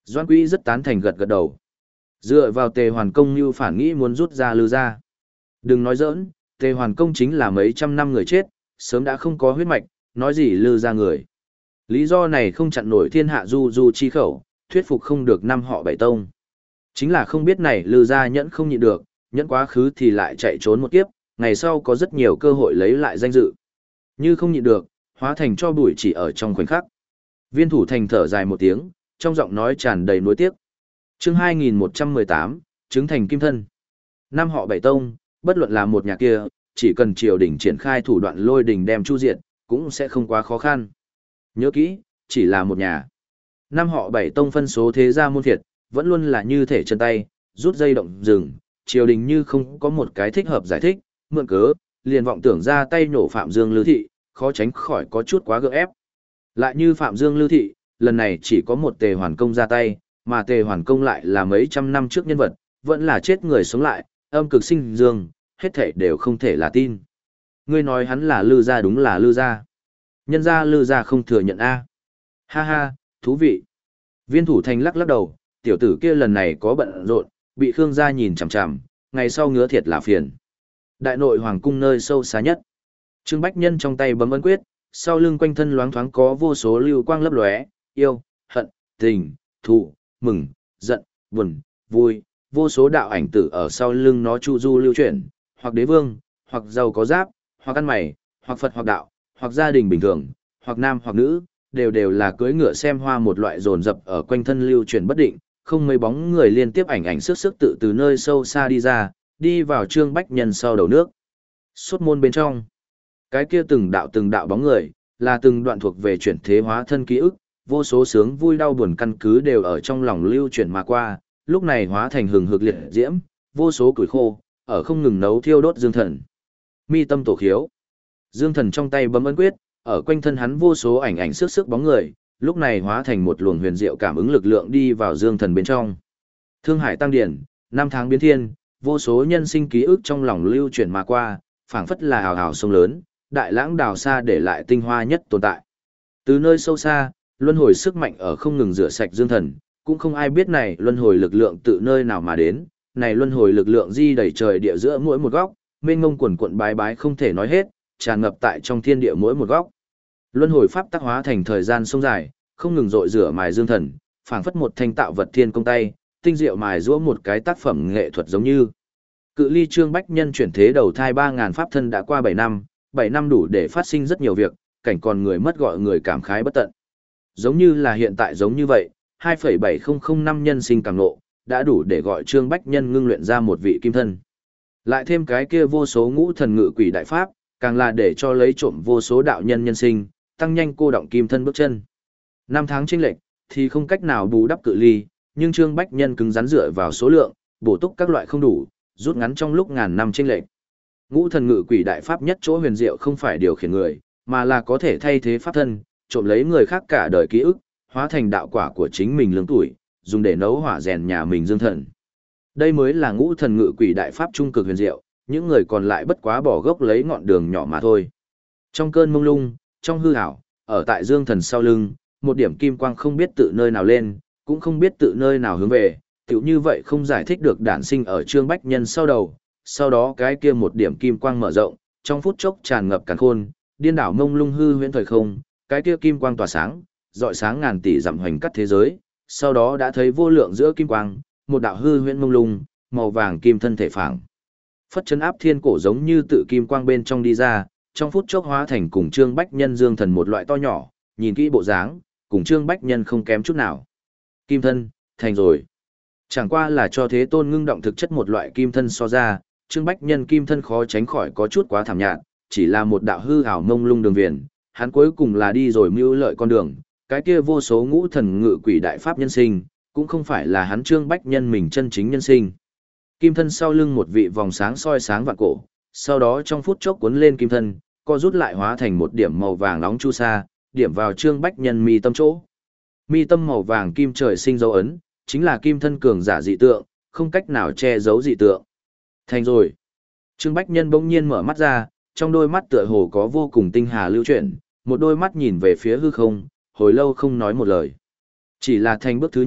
A: Doãn Quý rất tán thành gật gật đầu. Dựa vào Tề Hoàn Công như phản nghĩ muốn rút ra Lư gia. Đừng nói giỡn, Tề Hoàn Công chính là mấy trăm năm người chết, sớm đã không có huyết mạch, nói gì Lư gia người. Lý do này không chặn nổi thiên hạ du du chi khẩu, thuyết phục không được năm họ bảy tông. Chính là không biết này Lư gia nhẫn không nhịn được, nhẫn quá khứ thì lại chạy trốn một kiếp, ngày sau có rất nhiều cơ hội lấy lại danh dự. Như không nhịn được, hóa thành cho bụi chỉ ở trong khoảnh khắc. Viên Thủ Thành thở dài một tiếng, trong giọng nói tràn đầy nuối tiếc. Chương hai nghìn một trăm mười tám, chứng thành kim thân. Năm họ bảy tông, bất luận là một nhà kia, chỉ cần triều đình triển khai thủ đoạn lôi đình đem chu diệt, cũng sẽ không quá khó khăn. Nhớ kỹ, chỉ là một nhà. Năm họ bảy tông phân số thế gia môn phiệt, vẫn luôn là như thể chân tay, rút dây động rừng, triều đình như không có một cái thích hợp giải thích, mượn cớ, liền vọng tưởng ra tay nổ Phạm Dương Lư Thị, khó tránh khỏi có chút quá gượng ép. Lại như Phạm Dương Lư Thị, lần này chỉ có một Tề Hoàn Công ra tay, mà Tề Hoàn Công lại là mấy trăm năm trước nhân vật, vẫn là chết người sống lại, âm cực sinh dương, hết thảy đều không thể là tin. Ngươi nói hắn là Lư gia đúng là Lư gia. Nhân gia Lư gia không thừa nhận a. Ha ha, thú vị. Viên Thủ Thành lắc lắc đầu, tiểu tử kia lần này có bận rộn, bị Khương gia nhìn chằm chằm, ngày sau ngứa thiệt là phiền. Đại nội hoàng cung nơi sâu xa nhất. Trương Bách Nhân trong tay bấm ấn quyết, sau lưng quanh thân loáng thoáng có vô số lưu quang lấp lóe, yêu, hận, tình, thù, mừng, giận, buồn, vui, vô số đạo ảnh tử ở sau lưng nó chu du lưu chuyển, hoặc đế vương, hoặc giàu có giáp, hoặc ăn mày, hoặc Phật hoặc đạo, hoặc gia đình bình thường, hoặc nam hoặc nữ, đều đều là cưỡi ngựa xem hoa một loại dồn dập ở quanh thân lưu chuyển bất định, không mấy bóng người liên tiếp ảnh ảnh sức sức tự từ nơi sâu xa đi ra, đi vào Trương Bách Nhân sau đầu nước. Suốt môn bên trong, cái kia từng đạo từng đạo bóng người, là từng đoạn thuộc về chuyển thế hóa thân ký ức, vô số sướng vui đau buồn căn cứ đều ở trong lòng lưu chuyển mà qua, lúc này hóa thành hừng hực liệt diễm, vô số củi khô, ở không ngừng nấu thiêu đốt dương thần. Mi tâm tổ khiếu. Dương thần trong tay bấm ấn quyết, ở quanh thân hắn vô số ảnh ảnh sức sức bóng người, lúc này hóa thành một luồng huyền diệu cảm ứng lực lượng đi vào dương thần bên trong. Thương Hải tăng điển, năm tháng biến thiên, vô số nhân sinh ký ức trong lòng lưu chuyển mà qua, phảng phất là hào hào sông lớn, đại lãng đào xa để lại tinh hoa nhất tồn tại. Từ nơi sâu xa, luân hồi sức mạnh ở không ngừng rửa sạch dương thần, cũng không ai biết này luân hồi lực lượng tự nơi nào mà đến, này luân hồi lực lượng di đầy trời địa giữa mỗi một góc, mênh mông quần quận bái bái không thể nói hết, tràn ngập tại trong thiên địa mỗi một góc. Luân hồi pháp tác hóa thành thời gian sông dài, không ngừng rội rửa mài dương thần, phảng phất một thanh tạo vật thiên công tay, tinh diệu mài giũa một cái tác phẩm nghệ thuật giống như. Cự ly Trương Bách Nhân chuyển thế đầu thai ba ngàn pháp thân đã qua bảy năm, bảy năm đủ để phát sinh rất nhiều việc, cảnh còn người mất gọi người cảm khái bất tận. Giống như là hiện tại giống như vậy, hai phẩy bảy không không năm nhân sinh càng ngộ, đã đủ để gọi Trương Bách Nhân ngưng luyện ra một vị kim thân. Lại thêm cái kia vô số ngũ thần ngự quỷ đại pháp, càng là để cho lấy trộm vô số đạo nhân nhân sinh, tăng nhanh cô động kim thân bước chân. Năm tháng chênh lệch thì không cách nào bù đắp cự ly, nhưng Trương Bách Nhân cứng rắn dựa vào số lượng, bổ túc các loại không đủ, rút ngắn trong lúc ngàn năm chênh lệch. Ngũ thần ngự quỷ đại pháp nhất chỗ huyền diệu không phải điều khiển người, mà là có thể thay thế pháp thân, trộm lấy người khác cả đời ký ức, hóa thành đạo quả của chính mình lương tuổi, dùng để nấu hỏa rèn nhà mình dương thần. Đây mới là ngũ thần ngự quỷ đại pháp trung cực huyền diệu, những người còn lại bất quá bỏ gốc lấy ngọn đường nhỏ mà thôi. Trong cơn mông lung, trong hư ảo, ở tại dương thần sau lưng, một điểm kim quang không biết tự nơi nào lên, cũng không biết tự nơi nào hướng về, tiểu như vậy không giải thích được đản sinh ở Trương Bách Nhân sau đầu, sau đó cái kia một điểm kim quang mở rộng, trong phút chốc tràn ngập càn khôn, điên đảo mông lung hư huyễn thời không, cái kia kim quang tỏa sáng, rọi sáng ngàn tỷ dặm hoành cắt thế giới, sau đó đã thấy vô lượng giữa kim quang, một đạo hư huyễn mông lung, màu vàng kim thân thể phảng phất chân áp thiên cổ giống như tự kim quang bên trong đi ra, trong phút chốc hóa thành cùng Trương Bách Nhân dương thần một loại to nhỏ, nhìn kỹ bộ dáng, cùng Trương Bách Nhân không kém chút nào. Kim thân, thành rồi. Chẳng qua là cho thế tôn ngưng động thực chất một loại kim thân so ra, Trương Bách Nhân kim thân khó tránh khỏi có chút quá thảm nhạt, chỉ là một đạo hư ảo mông lung đường viền, hắn cuối cùng là đi rồi mưu lợi con đường, cái kia vô số ngũ thần ngự quỷ đại pháp nhân sinh, cũng không phải là hắn Trương Bách Nhân mình chân chính nhân sinh. Kim thân sau lưng một vị vòng sáng soi sáng vạn cổ, sau đó trong phút chốc cuốn lên kim thân, co rút lại hóa thành một điểm màu vàng nóng chu sa, điểm vào Trương Bách Nhân mi tâm chỗ. Mi tâm màu vàng kim trời sinh dấu ấn, chính là kim thân cường giả dị tượng, không cách nào che giấu dị tượng. Thành rồi. Trương Bách Nhân bỗng nhiên mở mắt ra, trong đôi mắt tựa hồ có vô cùng tinh hà lưu chuyển, một đôi mắt nhìn về phía hư không, hồi lâu không nói một lời. Chỉ là thành bước thứ nhất,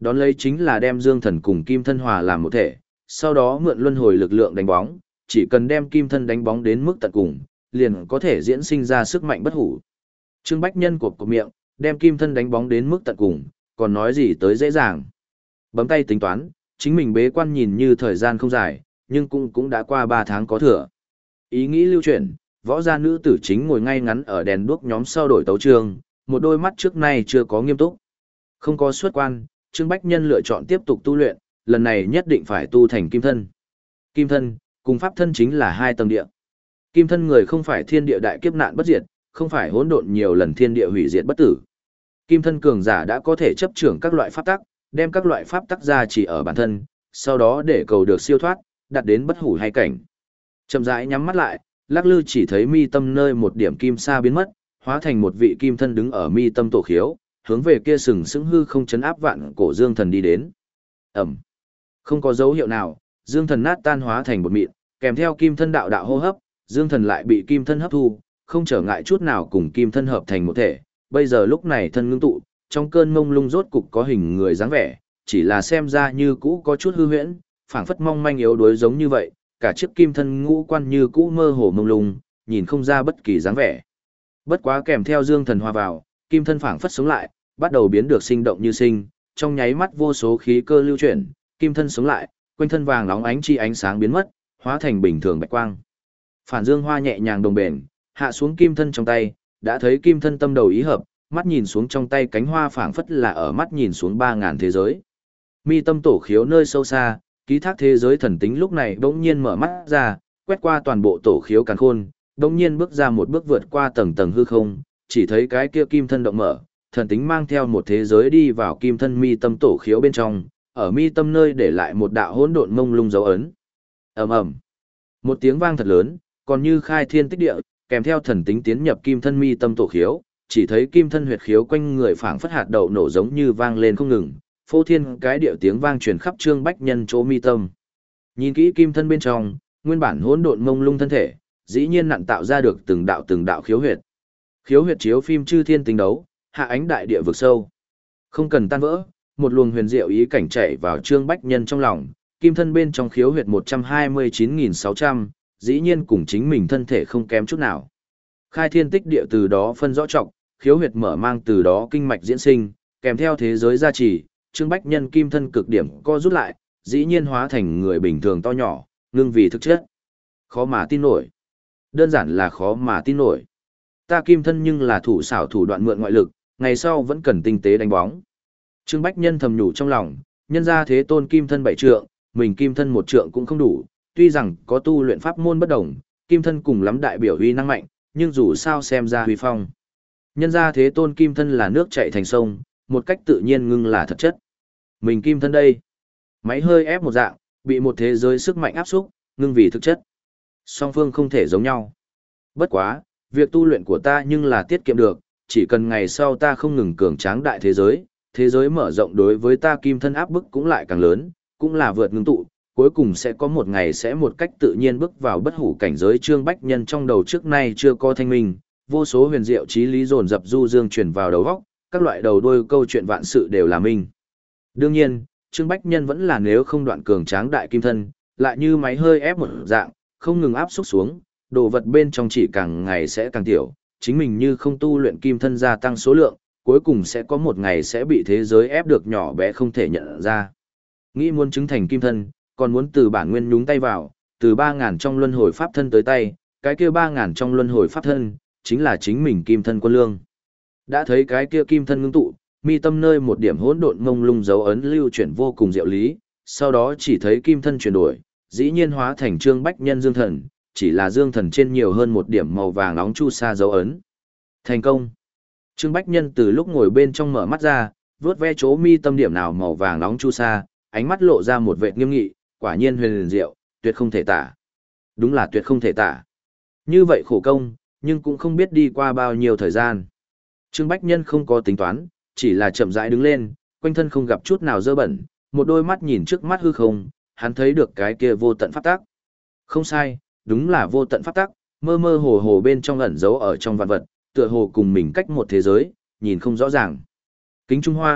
A: Đón lấy chính là đem dương thần cùng kim thân hòa làm một thể, sau đó mượn luân hồi lực lượng đánh bóng, chỉ cần đem kim thân đánh bóng đến mức tận cùng, liền có thể diễn sinh ra sức mạnh bất hủ. Trương Bách Nhân cộp cộp miệng, đem kim thân đánh bóng đến mức tận cùng, còn nói gì tới dễ dàng. Bấm tay tính toán, chính mình bế quan nhìn như thời gian không dài, nhưng cũng cũng đã qua ba tháng có thừa. Ý nghĩ lưu chuyển, võ gia nữ tử chính ngồi ngay ngắn ở đèn đuốc nhóm sau đổi tấu trường, một đôi mắt trước nay chưa có nghiêm túc. Không có xuất quan, Trương Bách Nhân lựa chọn tiếp tục tu luyện, lần này nhất định phải tu thành kim thân. Kim thân, cùng pháp thân chính là hai tầng địa. Kim thân người không phải thiên địa đại kiếp nạn bất diệt, không phải hỗn độn nhiều lần thiên địa hủy diệt bất tử. Kim thân cường giả đã có thể chấp trưởng các loại pháp tắc, đem các loại pháp tắc ra chỉ ở bản thân, sau đó để cầu được siêu thoát, đạt đến bất hủ hay cảnh. Chậm rãi nhắm mắt lại, Lắc Lư chỉ thấy mi tâm nơi một điểm kim sa biến mất, hóa thành một vị kim thân đứng ở mi tâm tổ khiếu, hướng về kia sừng sững hư không chấn áp vạn cổ dương thần đi đến. Ẩm. Không có dấu hiệu nào, dương thần nát tan hóa thành một mịn, kèm theo kim thân đạo đạo hô hấp, dương thần lại bị kim thân hấp thu, không trở ngại chút nào cùng kim thân hợp thành một thể. Bây giờ lúc này thân ngưng tụ, trong cơn mông lung rốt cục có hình người dáng vẻ, chỉ là xem ra như cũ có chút hư huyễn, phảng phất mong manh yếu đuối giống như vậy, cả chiếc kim thân ngũ quan như cũ mơ hồ mông lung, nhìn không ra bất kỳ dáng vẻ. Bất quá kèm theo dương thần hòa vào, kim thân phảng phất sống lại, bắt đầu biến được sinh động như sinh, trong nháy mắt vô số khí cơ lưu chuyển, kim thân sống lại, quanh thân vàng nóng ánh chi ánh sáng biến mất, hóa thành bình thường bạch quang. Phản dương hoa nhẹ nhàng đồng bền, hạ xuống kim thân trong tay, đã thấy kim thân tâm đầu ý hợp, mắt nhìn xuống trong tay cánh hoa phảng phất là ở mắt nhìn xuống ba ngàn thế giới. Mi tâm tổ khiếu nơi sâu xa, ký thác thế giới thần tính lúc này bỗng nhiên mở mắt ra, quét qua toàn bộ tổ khiếu càn khôn, bỗng nhiên bước ra một bước vượt qua tầng tầng hư không, chỉ thấy cái kia kim thân động mở, thần tính mang theo một thế giới đi vào kim thân mi tâm tổ khiếu bên trong, ở mi tâm nơi để lại một đạo hỗn độn mông lung dấu ấn. Ầm ầm. Một tiếng vang thật lớn, còn như khai thiên tích địa, kèm theo thần tính tiến nhập kim thân mi tâm tổ khiếu, chỉ thấy kim thân huyệt khiếu quanh người phảng phất hạt đậu nổ giống như vang lên không ngừng, phô thiên cái điệu tiếng vang truyền khắp Trương Bách Nhân chỗ mi tâm. Nhìn kỹ kim thân bên trong, nguyên bản hỗn độn mông lung thân thể, dĩ nhiên nặn tạo ra được từng đạo từng đạo khiếu huyệt. Khiếu huyệt chiếu phim chư thiên tinh đấu, hạ ánh đại địa vực sâu. Không cần tan vỡ, một luồng huyền diệu ý cảnh chạy vào Trương Bách Nhân trong lòng, kim thân bên trong khiếu huyệt một trăm hai mươi chín nghìn sáu trăm, dĩ nhiên cùng chính mình thân thể không kém chút nào. Khai thiên tích địa từ đó phân rõ trọng, khiếu huyệt mở mang từ đó kinh mạch diễn sinh, kèm theo thế giới gia trì, Trương Bách Nhân kim thân cực điểm co rút lại, dĩ nhiên hóa thành người bình thường to nhỏ, ngưng vì thực chất. Khó mà tin nổi. Đơn giản là khó mà tin nổi. Ta kim thân nhưng là thủ xảo thủ đoạn mượn ngoại lực, ngày sau vẫn cần tinh tế đánh bóng. Trương Bách Nhân thầm nhủ trong lòng, nhân ra thế tôn kim thân bảy trượng, mình kim thân một trượng cũng không đủ, tuy rằng có tu luyện pháp môn bất đồng, kim thân cùng lắm đại biểu huy năng mạnh, nhưng dù sao xem ra huy phong. Nhân ra thế tôn kim thân là nước chảy thành sông, một cách tự nhiên ngưng là thật chất. Mình kim thân đây, máy hơi ép một dạng, bị một thế giới sức mạnh áp xúc, ngưng vì thực chất. Song phương không thể giống nhau. Bất quá, việc tu luyện của ta nhưng là tiết kiệm được, chỉ cần ngày sau ta không ngừng cường tráng đại thế giới, thế giới mở rộng đối với ta kim thân áp bức cũng lại càng lớn, cũng là vượt ngưng tụ, cuối cùng sẽ có một ngày sẽ một cách tự nhiên bước vào bất hủ cảnh giới. Trương Bách Nhân trong đầu trước nay chưa có thanh minh, vô số huyền diệu trí lý dồn dập du dương truyền vào đầu óc, các loại đầu đuôi câu chuyện vạn sự đều là minh. Đương nhiên, Trương Bách Nhân vẫn là nếu không đoạn cường tráng đại kim thân, lại như máy hơi ép một dạng, không ngừng áp xúc xuống, đồ vật bên trong chỉ càng ngày sẽ càng tiểu, chính mình như không tu luyện kim thân gia tăng số lượng, cuối cùng sẽ có một ngày sẽ bị thế giới ép được nhỏ bé không thể nhận ra. Nghĩ muốn chứng thành kim thân, còn muốn từ bản nguyên nhúng tay vào, từ ba ngàn trong luân hồi pháp thân tới tay, cái kia ba ngàn trong luân hồi pháp thân, chính là chính mình kim thân quân lương. Đã thấy cái kia kim thân ngưng tụ, mi tâm nơi một điểm hỗn độn mông lung dấu ấn lưu chuyển vô cùng diệu lý, sau đó chỉ thấy kim thân chuyển đổi, dĩ nhiên hóa thành Trương Bách Nhân dương thần, chỉ là dương thần trên nhiều hơn một điểm màu vàng nóng chu sa dấu ấn. Thành công. Trương Bách Nhân từ lúc ngồi bên trong mở mắt ra, vuốt ve chỗ mi tâm điểm nào màu vàng nóng chu sa, ánh mắt lộ ra một vệt nghiêm nghị, quả nhiên huyền diệu, tuyệt không thể tả. Đúng là tuyệt không thể tả. Như vậy khổ công, nhưng cũng không biết đi qua bao nhiêu thời gian. Trương Bách Nhân không có tính toán, chỉ là chậm rãi đứng lên, quanh thân không gặp chút nào dơ bẩn, một đôi mắt nhìn trước mắt hư không, hắn thấy được cái kia vô tận pháp tắc. Không sai, đúng là vô tận pháp tắc, mơ mơ hồ hồ bên trong ẩn giấu ở trong vạn vật, tựa hồ cùng mình cách một thế giới, nhìn không rõ ràng. Kính Trung Hoa,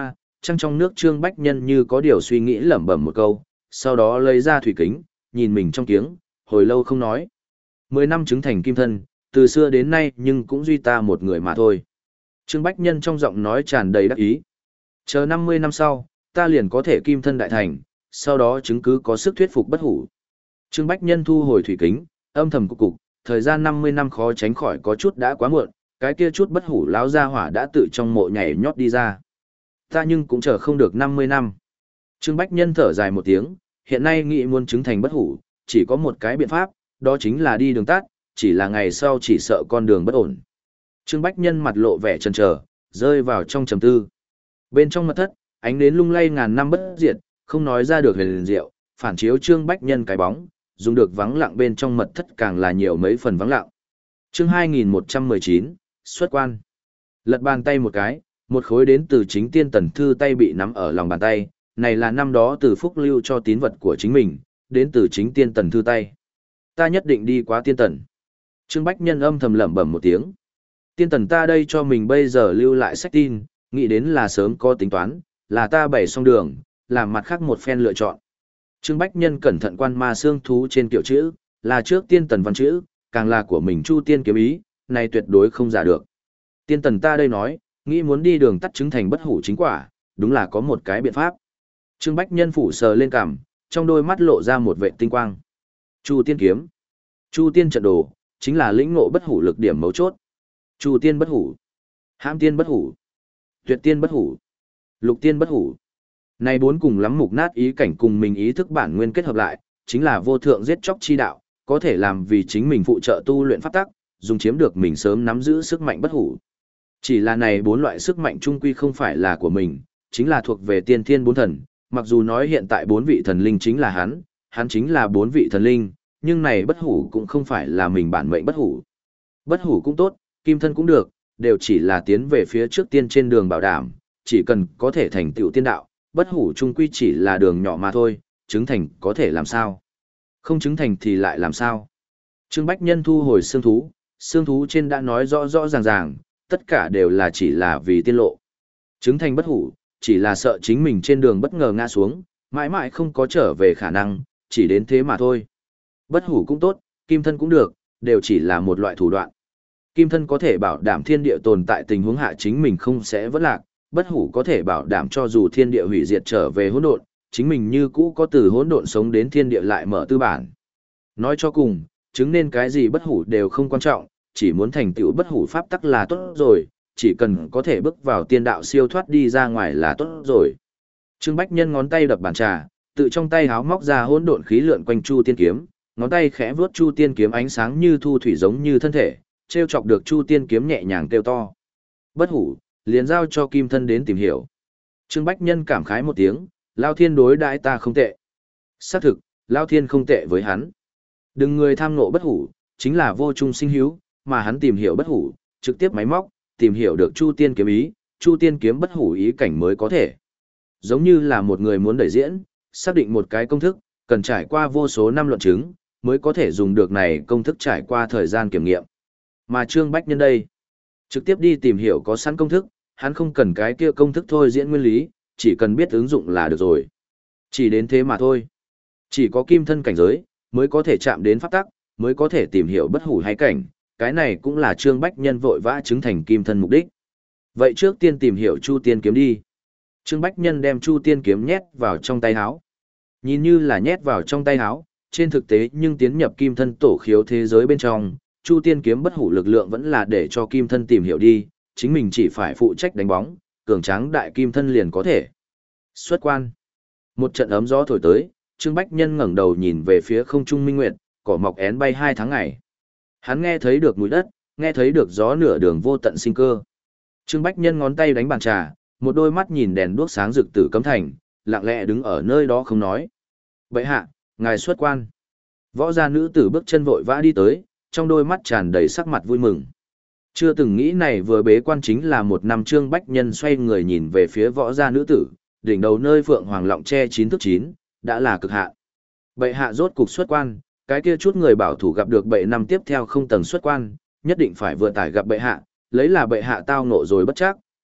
A: Trăng trong nước Trương Bách Nhân như có điều suy nghĩ lẩm bẩm một câu, sau đó lấy ra thủy kính, nhìn mình trong kiếng, hồi lâu không nói. Mười năm chứng thành kim thân, từ xưa đến nay nhưng cũng duy ta một người mà thôi. Trương Bách Nhân trong giọng nói tràn đầy đắc ý. Chờ năm mươi năm sau, ta liền có thể kim thân đại thành, sau đó chứng cứ có sức thuyết phục bất hủ. Trương Bách Nhân thu hồi thủy kính, âm thầm cục cục, thời gian năm mươi năm khó tránh khỏi có chút đã quá muộn, cái kia chút bất hủ lão gia hỏa đã tự trong mộ nhảy nhót đi ra. Ta nhưng cũng chờ không được năm mươi năm. Trương Bách Nhân thở dài một tiếng, hiện nay nghĩ muốn chứng thành bất hủ, chỉ có một cái biện pháp, đó chính là đi đường tắt, chỉ là ngày sau chỉ sợ con đường bất ổn. Trương Bách Nhân mặt lộ vẻ chần chờ, rơi vào trong trầm tư. Bên trong mật thất, ánh nến lung lay ngàn năm bất diệt, không nói ra được huyền diệu, phản chiếu Trương Bách Nhân cái bóng, dùng được vắng lặng bên trong mật thất càng là nhiều mấy phần vắng lặng. Chương hai nghìn một trăm mười chín, xuất quan. Lật bàn tay một cái, một khối đến từ chính tiên tần thư tay bị nắm ở lòng bàn tay, này là năm đó từ phúc lưu cho tín vật của chính mình, đến từ chính tiên tần thư tay. Ta nhất định đi qua tiên tần. Trương Bách Nhân âm thầm lẩm bẩm một tiếng. Tiên tần ta đây cho mình bây giờ lưu lại sách tin, nghĩ đến là sớm có tính toán, là ta bày xong đường, làm mặt khác một phen lựa chọn. Trương Bách Nhân cẩn thận quan ma xương thú trên kiểu chữ, là trước tiên tần văn chữ, càng là của mình Chu Tiên kiếm ý, này tuyệt đối không giả được. Tiên tần ta đây nói, nghĩ muốn đi đường tắt chứng thành bất hủ chính quả, đúng là có một cái biện pháp. Trương Bách Nhân phủ sờ lên cằm, trong đôi mắt lộ ra một vệ tinh quang. Chu Tiên kiếm, Chu Tiên trận đồ, chính là lĩnh ngộ bất hủ lực điểm mấu chốt. Chu Tiên bất hủ, Hãm Tiên bất hủ, Tuyệt Tiên bất hủ, Lục Tiên bất hủ. Này bốn cùng lắm mục nát ý cảnh cùng mình ý thức bản nguyên kết hợp lại, chính là vô thượng giết chóc chi đạo, có thể làm vì chính mình phụ trợ tu luyện pháp tắc, dùng chiếm được mình sớm nắm giữ sức mạnh bất hủ. Chỉ là này bốn loại sức mạnh trung quy không phải là của mình, chính là thuộc về tiên thiên bốn thần, mặc dù nói hiện tại bốn vị thần linh chính là hắn, hắn chính là bốn vị thần linh, nhưng này bất hủ cũng không phải là mình bản mệnh bất hủ. Bất hủ cũng tốt, kim thân cũng được, đều chỉ là tiến về phía trước tiên trên đường bảo đảm, chỉ cần có thể thành tựu tiên đạo, bất hủ trung quy chỉ là đường nhỏ mà thôi, chứng thành có thể làm sao? Không chứng thành thì lại làm sao? Trương Bách Nhân thu hồi xương thú, xương thú trên đã nói rõ rõ ràng ràng, tất cả đều là chỉ là vì tiên lộ. Chứng thành bất hủ, chỉ là sợ chính mình trên đường bất ngờ ngã xuống, mãi mãi không có trở về khả năng, chỉ đến thế mà thôi. Bất hủ cũng tốt, kim thân cũng được, đều chỉ là một loại thủ đoạn. Kim thân có thể bảo đảm thiên địa tồn tại tình huống hạ chính mình không sẽ vỡ lạc, bất hủ có thể bảo đảm cho dù thiên địa hủy diệt trở về hỗn độn, chính mình như cũ có từ hỗn độn sống đến thiên địa lại mở tư bản. Nói cho cùng, chứng nên cái gì bất hủ đều không quan trọng, chỉ muốn thành tựu bất hủ pháp tắc là tốt rồi, chỉ cần có thể bước vào tiên đạo siêu thoát đi ra ngoài là tốt rồi. Trương Bách Nhân ngón tay đập bàn trà, tự trong tay háo móc ra hỗn độn khí lượn quanh Chu Tiên kiếm, ngón tay khẽ vuốt Chu Tiên kiếm ánh sáng như thu thủy giống như thân thể, trêu chọc được Chu Tiên kiếm nhẹ nhàng kêu to. Bất hủ, liền giao cho kim thân đến tìm hiểu. Trương Bách Nhân cảm khái một tiếng, Lao Thiên đối đãi ta không tệ. Xác thực, Lao Thiên không tệ với hắn. Đừng người tham ngộ bất hủ, chính là vô trung sinh hữu, mà hắn tìm hiểu bất hủ, trực tiếp máy móc, tìm hiểu được Chu Tiên kiếm ý, Chu Tiên kiếm bất hủ ý cảnh mới có thể. Giống như là một người muốn đẩy diễn, xác định một cái công thức, cần trải qua vô số năm luận chứng, mới có thể dùng được này công thức trải qua thời gian kiểm nghiệm. Mà Trương Bách Nhân đây, trực tiếp đi tìm hiểu có sẵn công thức, hắn không cần cái kia công thức thôi diễn nguyên lý, chỉ cần biết ứng dụng là được rồi. Chỉ đến thế mà thôi. Chỉ có kim thân cảnh giới, mới có thể chạm đến pháp tắc, mới có thể tìm hiểu bất hủ hay cảnh, cái này cũng là Trương Bách Nhân vội vã chứng thành kim thân mục đích. Vậy trước tiên tìm hiểu Chu Tiên kiếm đi. Trương Bách Nhân đem Chu Tiên kiếm nhét vào trong tay áo. Nhìn như là nhét vào trong tay áo, trên thực tế nhưng tiến nhập kim thân tổ khiếu thế giới bên trong, Chu Tiên kiếm bất hủ lực lượng vẫn là để cho kim thân tìm hiểu đi, chính mình chỉ phải phụ trách đánh bóng, cường tráng đại kim thân liền có thể. Xuất quan. Một trận ấm gió thổi tới, Trương Bách Nhân ngẩng đầu nhìn về phía không trung minh nguyệt, cỏ mọc én bay hai tháng ngày. Hắn nghe thấy được mùi đất, nghe thấy được gió nửa đường vô tận sinh cơ. Trương Bách Nhân ngón tay đánh bàn trà, một đôi mắt nhìn đèn đuốc sáng rực tử cấm thành, lặng lẽ đứng ở nơi đó không nói. Bệ hạ, ngài xuất quan. Võ gia nữ tử bước chân vội vã đi tới, trong đôi mắt tràn đầy sắc mặt vui mừng. Chưa từng nghĩ này vừa bế quan chính là một năm. Trương Bách Nhân xoay người nhìn về phía võ gia nữ tử, đỉnh đầu nơi phượng hoàng lọng che chín thước chín, đã là cực hạn. Bệ hạ rốt cục xuất quan, cái kia chút người bảo thủ gặp được bệ năm tiếp theo không tầng xuất quan, nhất định phải vừa tải gặp bệ hạ, lấy là bệ hạ tao ngộ rồi bất chắc,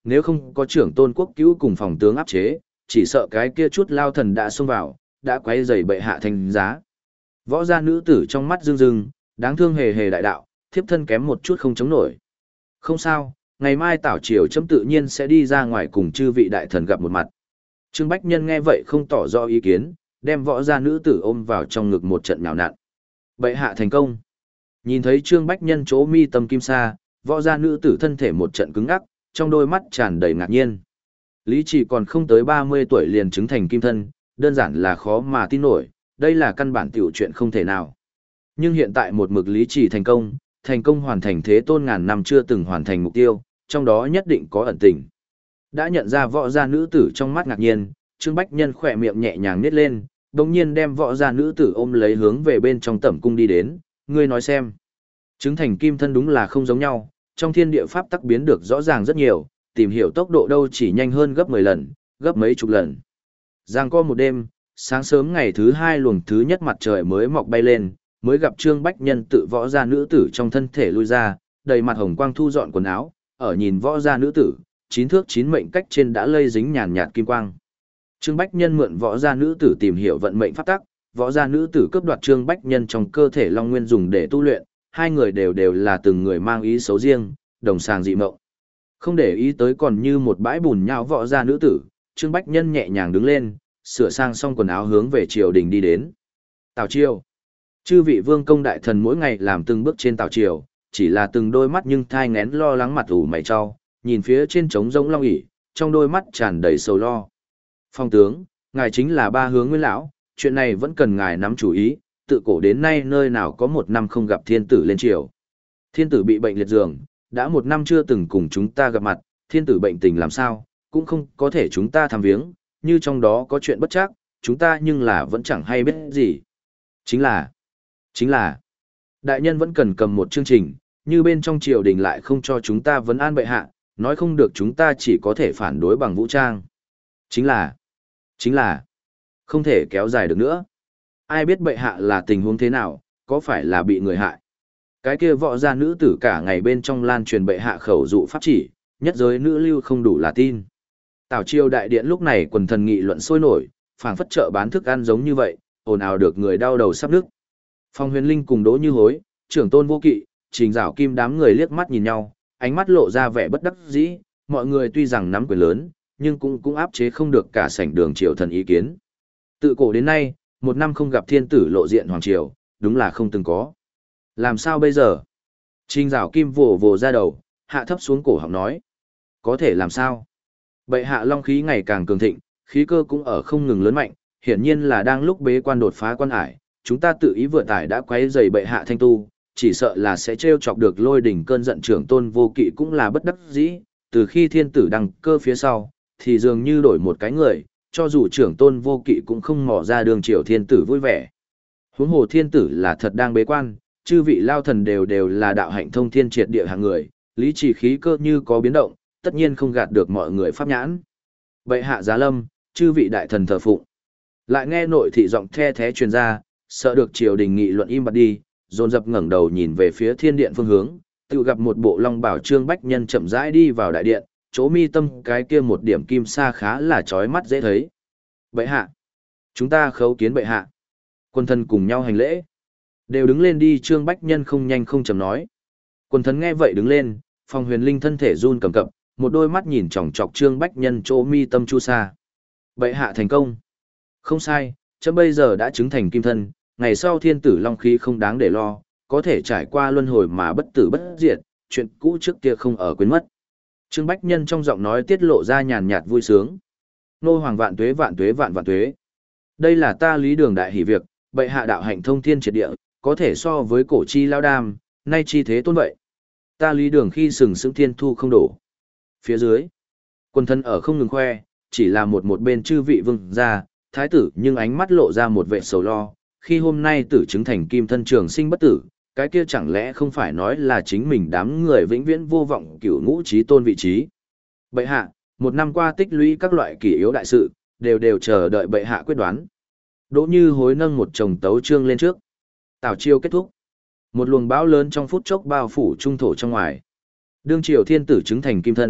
A: nếu không có trưởng tôn quốc cứu cùng phòng tướng áp chế, chỉ sợ cái kia chút lao thần đã xông vào, đã quấy rầy bệ hạ thành giá. Võ gia nữ tử trong mắt rưng rưng, đáng thương hề hề đại đạo, thiếp thân kém một chút không chống nổi. Không sao, ngày mai tảo triều chấm tự nhiên sẽ đi ra ngoài cùng chư vị đại thần gặp một mặt. Trương Bách Nhân nghe vậy không tỏ rõ ý kiến, đem võ gia nữ tử ôm vào trong ngực một trận nhào nặn. Bệ hạ thành công. Nhìn thấy Trương Bách Nhân chỗ mi tâm kim sa, võ gia nữ tử thân thể một trận cứng ngắc, trong đôi mắt tràn đầy ngạc nhiên. Lý Trì còn không tới ba mươi tuổi liền chứng thành kim thân, đơn giản là khó mà tin nổi, đây là căn bản tiểu chuyện không thể nào. Nhưng hiện tại một mực Lý Trì thành công, thành công hoàn thành thế tôn ngàn năm chưa từng hoàn thành mục tiêu, trong đó nhất định có ẩn tình. Đã nhận ra võ gia nữ tử trong mắt ngạc nhiên, Trương Bách Nhân khỏe miệng nhẹ nhàng nhếch lên, đồng nhiên đem võ gia nữ tử ôm lấy hướng về bên trong tẩm cung đi đến, ngươi nói xem. Chứng thành kim thân đúng là không giống nhau, trong thiên địa pháp tắc biến được rõ ràng rất nhiều, tìm hiểu tốc độ đâu chỉ nhanh hơn gấp mười lần, gấp mấy chục lần. Giang co một đêm, sáng sớm ngày thứ hai luồng thứ nhất mặt trời mới mọc bay lên, mới gặp Trương Bách Nhân tự võ gia nữ tử trong thân thể lui ra, đầy mặt hồng quang thu dọn quần áo, ở nhìn võ gia nữ tử, chín thước chín mệnh cách trên đã lây dính nhàn nhạt kim quang. Trương Bách Nhân mượn võ gia nữ tử tìm hiểu vận mệnh pháp tắc, võ gia nữ tử cướp đoạt Trương Bách Nhân trong cơ thể long nguyên dùng để tu luyện, hai người đều đều là từng người mang ý xấu riêng, đồng sàng dị mộng. Không để ý tới còn như một bãi bùn nhão võ gia nữ tử, Trương Bách Nhân nhẹ nhàng đứng lên, sửa sang xong quần áo hướng về triều đình đi đến. Tào triều. Chư vị vương công đại thần mỗi ngày làm từng bước trên tào triều, chỉ là từng đôi mắt nhưng thai ngén lo lắng mặt ủ mày cho, nhìn phía trên trống rỗng long ỷ, trong đôi mắt tràn đầy sầu lo. Phong tướng, ngài chính là ba hướng nguyên lão, chuyện này vẫn cần ngài nắm chủ ý, tự cổ đến nay nơi nào có một năm không gặp thiên tử lên triều. Thiên tử bị bệnh liệt giường, đã một năm chưa từng cùng chúng ta gặp mặt, thiên tử bệnh tình làm sao, cũng không có thể chúng ta thăm viếng, như trong đó có chuyện bất trắc, chúng ta nhưng là vẫn chẳng hay biết gì. Chính là, chính là, đại nhân vẫn cần cầm một chương trình, như bên trong triều đình lại không cho chúng ta vấn an bệ hạ, nói không được chúng ta chỉ có thể phản đối bằng vũ trang. Chính là, chính là, không thể kéo dài được nữa. Ai biết bệ hạ là tình huống thế nào, có phải là bị người hại. Cái kia võ gia nữ tử cả ngày bên trong lan truyền bệ hạ khẩu dụ pháp chỉ, nhất giới nữ lưu không đủ là tin. Tào triều đại điện lúc này quần thần nghị luận sôi nổi, phảng phất chợ bán thức ăn giống như vậy, ồn ào được người đau đầu sắp nức. Phong Huyền Linh cùng Đỗ Như Hối, trưởng tôn vô kỵ, Trình Giảo Kim đám người liếc mắt nhìn nhau, ánh mắt lộ ra vẻ bất đắc dĩ, mọi người tuy rằng nắm quyền lớn, nhưng cũng cũng áp chế không được cả sảnh đường triều thần ý kiến. Tự cổ đến nay, một năm không gặp thiên tử lộ diện hoàng triều, đúng là không từng có. Làm sao bây giờ? Trình Giảo Kim vồ vồ ra đầu, hạ thấp xuống cổ họng nói. Có thể làm sao? Bệ hạ long khí ngày càng cường thịnh, khí cơ cũng ở không ngừng lớn mạnh, hiển nhiên là đang lúc bế quan đột phá quan ải, chúng ta tự ý vượt ải đã quấy rầy bệ hạ thanh tu, chỉ sợ là sẽ trêu chọc được lôi đỉnh cơn giận trưởng tôn vô kỵ cũng là bất đắc dĩ, từ khi thiên tử đăng cơ phía sau, thì dường như đổi một cái người, cho dù trưởng tôn vô kỵ cũng không mò ra đường triều thiên tử vui vẻ. Huống hồ thiên tử là thật đang bế quan, chư vị lao thần đều đều là đạo hạnh thông thiên triệt địa hàng người, lý trì khí cơ như có biến động, tất nhiên không gạt được mọi người pháp nhãn. Bệ hạ giá lâm, chư vị đại thần thờ phụng. Lại nghe nội thị giọng the thé truyền ra, sợ được triều đình nghị luận im bặt đi, dồn dập ngẩng đầu nhìn về phía thiên điện phương hướng, tự gặp một bộ long bảo Trương Bách Nhân chậm rãi đi vào đại điện, chỗ mi tâm cái kia một điểm kim sa khá là chói mắt dễ thấy. Bệ hạ, chúng ta khấu kiến bệ hạ. Quân thần cùng nhau hành lễ. Đều đứng lên đi. Trương Bách Nhân không nhanh không chậm nói. Quân thần nghe vậy đứng lên, Phong Huyền Linh thân thể run cầm cập, một đôi mắt nhìn chòng chọc Trương Bách Nhân chỗ mi tâm chu sa. Bệ hạ thành công. Không sai, chấm bây giờ đã chứng thành kim thân, ngày sau thiên tử long khí không đáng để lo, có thể trải qua luân hồi mà bất tử bất diệt, chuyện cũ trước kia không ở quên mất. Trương Bách Nhân trong giọng nói tiết lộ ra nhàn nhạt vui sướng. Nô hoàng vạn tuế vạn tuế vạn vạn tuế. Đây là ta Lý Đường đại hỷ việc, bệ hạ đạo hạnh thông thiên triệt địa, có thể so với cổ chi lao đam, nay chi thế tôn vậy. Ta Lý Đường khi sừng sững thiên thu không đổ. Phía dưới, quân thân ở không ngừng khoe, chỉ là một một bên chư vị vương gia, thái tử nhưng ánh mắt lộ ra một vẻ sầu lo, khi hôm nay tử chứng thành kim thân trường sinh bất tử, cái kia chẳng lẽ không phải nói là chính mình đám người vĩnh viễn vô vọng cửu ngũ trí tôn vị trí. Bệ hạ, một năm qua tích lũy các loại kỷ yếu đại sự, đều đều chờ đợi bệ hạ quyết đoán. Đỗ Như Hối nâng một chồng tấu chương lên trước. Tảo chiêu kết thúc. Một luồng bão lớn trong phút chốc bao phủ trung thổ trong ngoài. Đương triều thiên tử chứng thành kim thân,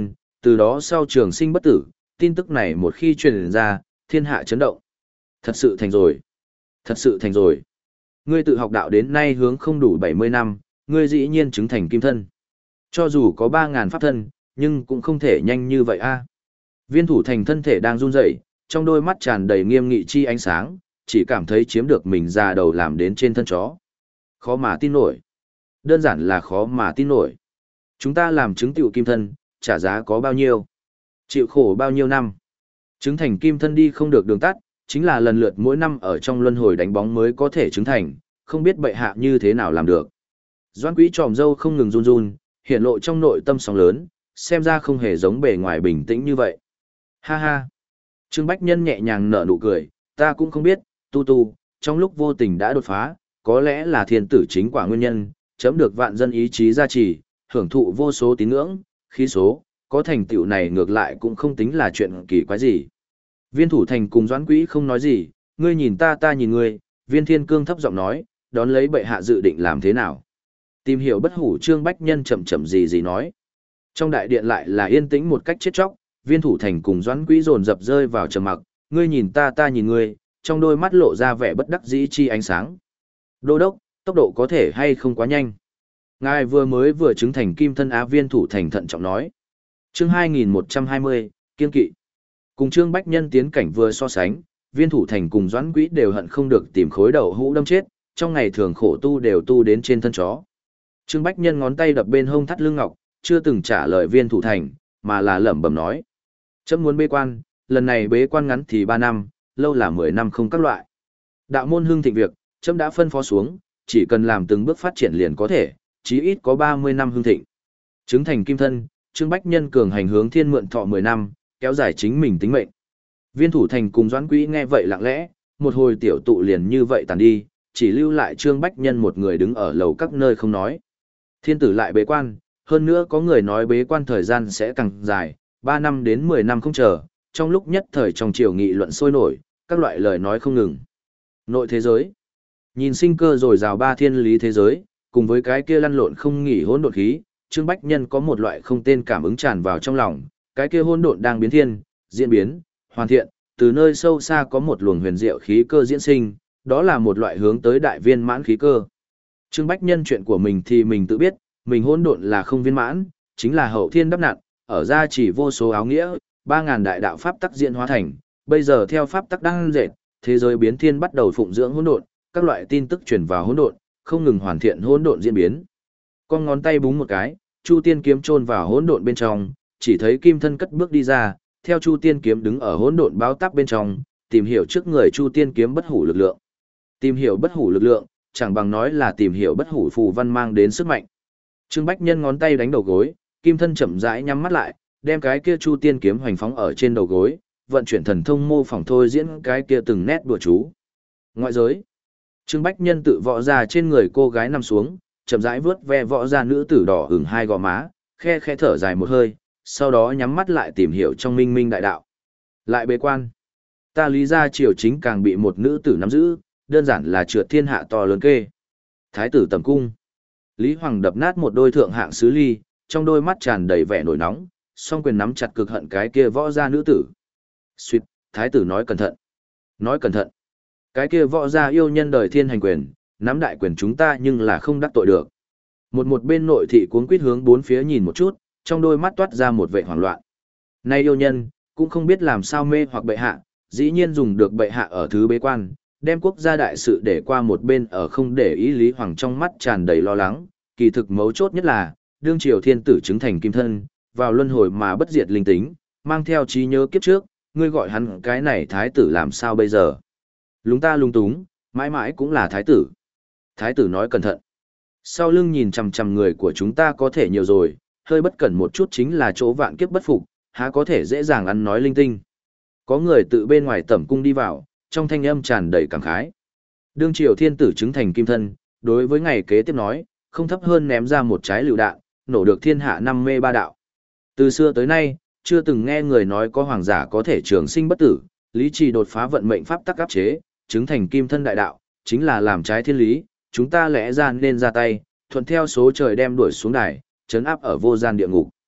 A: Từ đó sau trường sinh bất tử, tin tức này một khi truyền ra, thiên hạ chấn động. Thật sự thành rồi. Thật sự thành rồi. Ngươi tự học đạo đến nay hướng không đủ bảy mươi năm, ngươi dĩ nhiên chứng thành kim thân. Cho dù có ba ngàn pháp thân, nhưng cũng không thể nhanh như vậy a. Viên thủ thành thân thể đang run rẩy, trong đôi mắt tràn đầy nghiêm nghị chi ánh sáng, chỉ cảm thấy chiếm được mình ra đầu làm đến trên thân chó. Khó mà tin nổi. Đơn giản là khó mà tin nổi. Chúng ta làm chứng tiểu kim thân, trả giá có bao nhiêu? Chịu khổ bao nhiêu năm? Chứng thành kim thân đi không được đường tắt, chính là lần lượt mỗi năm ở trong luân hồi đánh bóng mới có thể chứng thành, không biết bệ hạ như thế nào làm được. Doãn Quý tròm dâu không ngừng run run, hiện lộ trong nội tâm sóng lớn, xem ra không hề giống bề ngoài bình tĩnh như vậy. Ha ha! Trương Bách Nhân nhẹ nhàng nở nụ cười, ta cũng không biết, tu tu, trong lúc vô tình đã đột phá, có lẽ là thiên tử chính quả nguyên nhân, chấm được vạn dân ý chí gia trì, hưởng thụ vô số tín ngưỡng, khí số, có thành tựu này ngược lại cũng không tính là chuyện kỳ quái gì. Viên thủ thành cùng Doãn Quý không nói gì, ngươi nhìn ta ta nhìn ngươi, Viên Thiên Cương thấp giọng nói, đón lấy bệ hạ dự định làm thế nào. Tìm hiểu bất hủ Trương Bách Nhân chậm chậm gì gì nói. Trong đại điện lại là yên tĩnh một cách chết chóc, Viên thủ thành cùng Doãn Quý dồn dập rơi vào trầm mặc, ngươi nhìn ta ta nhìn ngươi, trong đôi mắt lộ ra vẻ bất đắc dĩ chi ánh sáng. Đô đốc, tốc độ có thể hay không quá nhanh. Ngài vừa mới vừa chứng thành kim thân á. Viên thủ thành thận trọng nói. Chương hai nghìn một trăm hai mươi, kiên kỵ. Cùng Trương Bách Nhân tiến cảnh vừa so sánh, Viên thủ thành cùng Doãn Quý đều hận không được tìm khối đầu hũ đâm chết, trong ngày thường khổ tu đều tu đến trên thân chó. Trương Bách Nhân ngón tay đập bên hông thắt lưng ngọc, chưa từng trả lời Viên thủ thành, mà là lẩm bẩm nói. Chấm muốn bế quan, lần này bế quan ngắn thì ba năm, lâu là mười năm không các loại. Đạo môn hưng thịnh việc, chấm đã phân phó xuống, chỉ cần làm từng bước phát triển liền có thể, chí ít có ba mươi năm hưng thịnh. Chứng thành kim thân, Trương Bách Nhân cường hành hướng thiên mượn thọ mười năm, kéo dài chính mình tính mệnh. Viên thủ thành cùng Doãn Quý nghe vậy lặng lẽ, một hồi tiểu tụ liền như vậy tàn đi, chỉ lưu lại Trương Bách Nhân một người đứng ở lầu các nơi không nói. Thiên tử lại bế quan, hơn nữa có người nói bế quan thời gian sẽ càng dài, ba năm đến mười năm không chờ, trong lúc nhất thời trong triều nghị luận sôi nổi, các loại lời nói không ngừng. Nội thế giới. Nhìn sinh cơ rồi rào ba thiên lý thế giới, cùng với cái kia lăn lộn không nghỉ hỗn độn khí, Trương Bách Nhân có một loại không tên cảm ứng tràn vào trong lòng, cái kia hỗn độn đang biến thiên, diễn biến, hoàn thiện, từ nơi sâu xa có một luồng huyền diệu khí cơ diễn sinh, đó là một loại hướng tới đại viên mãn khí cơ. Trương Bách Nhân chuyện của mình thì mình tự biết, mình hỗn độn là không viên mãn, chính là hậu thiên đắp nặn, ở ra chỉ vô số áo nghĩa, ba ngàn đại đạo pháp tắc diễn hóa thành, bây giờ theo pháp tắc đang dệt, thế giới biến thiên bắt đầu phụng dưỡng hỗn độn, các loại tin tức truyền vào hỗn độn, không ngừng hoàn thiện hỗn độn diễn biến. Con ngón tay búng một cái, Chu Tiên kiếm chôn vào hỗn độn bên trong, chỉ thấy kim thân cất bước đi ra, theo Chu Tiên kiếm đứng ở hỗn độn báo tắc bên trong, tìm hiểu trước người Chu Tiên kiếm bất hủ lực lượng. Tìm hiểu bất hủ lực lượng, chẳng bằng nói là tìm hiểu bất hủ phù văn mang đến sức mạnh. Trương Bách Nhân ngón tay đánh đầu gối, kim thân chậm rãi nhắm mắt lại, đem cái kia Chu Tiên kiếm hoành phóng ở trên đầu gối, vận chuyển thần thông mô phỏng thôi diễn cái kia từng nét đùa chú. Ngoại giới. Trương Bách Nhân tự võ ra trên người cô gái nằm xuống, chậm rãi vướt ve võ ra nữ tử đỏ ửng hai gò má, khe khẽ thở dài một hơi, sau đó nhắm mắt lại tìm hiểu trong minh minh đại đạo. Lại bế quan. Ta lý ra triều chính càng bị một nữ tử nắm giữ, đơn giản là trượt thiên hạ to lớn kê. Thái tử tầm cung. Lý Hoàng đập nát một đôi thượng hạng sứ ly, trong đôi mắt tràn đầy vẻ nổi nóng, song quyền nắm chặt cực hận cái kia võ gia nữ tử. Xuyệt, thái tử nói cẩn thận. Nói cẩn thận. Cái kia võ gia yêu nhân đời thiên hành quyền, nắm đại quyền chúng ta nhưng là không đắc tội được. Một một bên nội thị cuống quýt hướng bốn phía nhìn một chút, trong đôi mắt toát ra một vẻ hoảng loạn. Nay yêu nhân, cũng không biết làm sao mê hoặc bệ hạ, dĩ nhiên dùng được bệ hạ ở thứ bế quan, đem quốc gia đại sự để qua một bên ở không để ý Lý Hoàng trong mắt tràn đầy lo lắng, kỳ thực mấu chốt nhất là, đương triều thiên tử chứng thành kim thân, vào luân hồi mà bất diệt linh tính, mang theo trí nhớ kiếp trước, ngươi gọi hắn cái này thái tử làm sao bây giờ? Lúng ta lung túng, mãi mãi cũng là thái tử. Thái tử nói cẩn thận. Sau lưng nhìn chằm chằm người của chúng ta có thể nhiều rồi, hơi bất cẩn một chút chính là chỗ vạn kiếp bất phục, há có thể dễ dàng ăn nói linh tinh. Có người tự bên ngoài tẩm cung đi vào, trong thanh âm tràn đầy cảm khái. Đương triều thiên tử chứng thành kim thân, đối với ngày kế tiếp nói, không thấp hơn ném ra một trái lựu đạn, nổ được thiên hạ năm mê ba đạo. Từ xưa tới nay, chưa từng nghe người nói có hoàng giả có thể trường sinh bất tử, lý trì đột phá vận mệnh pháp tắc áp chế, chứng thành kim thân đại đạo, chính là làm trái thiên lý, chúng ta lẽ ra nên ra tay, thuận theo số trời đem đuổi xuống đài, chấn áp ở vô gian địa ngục.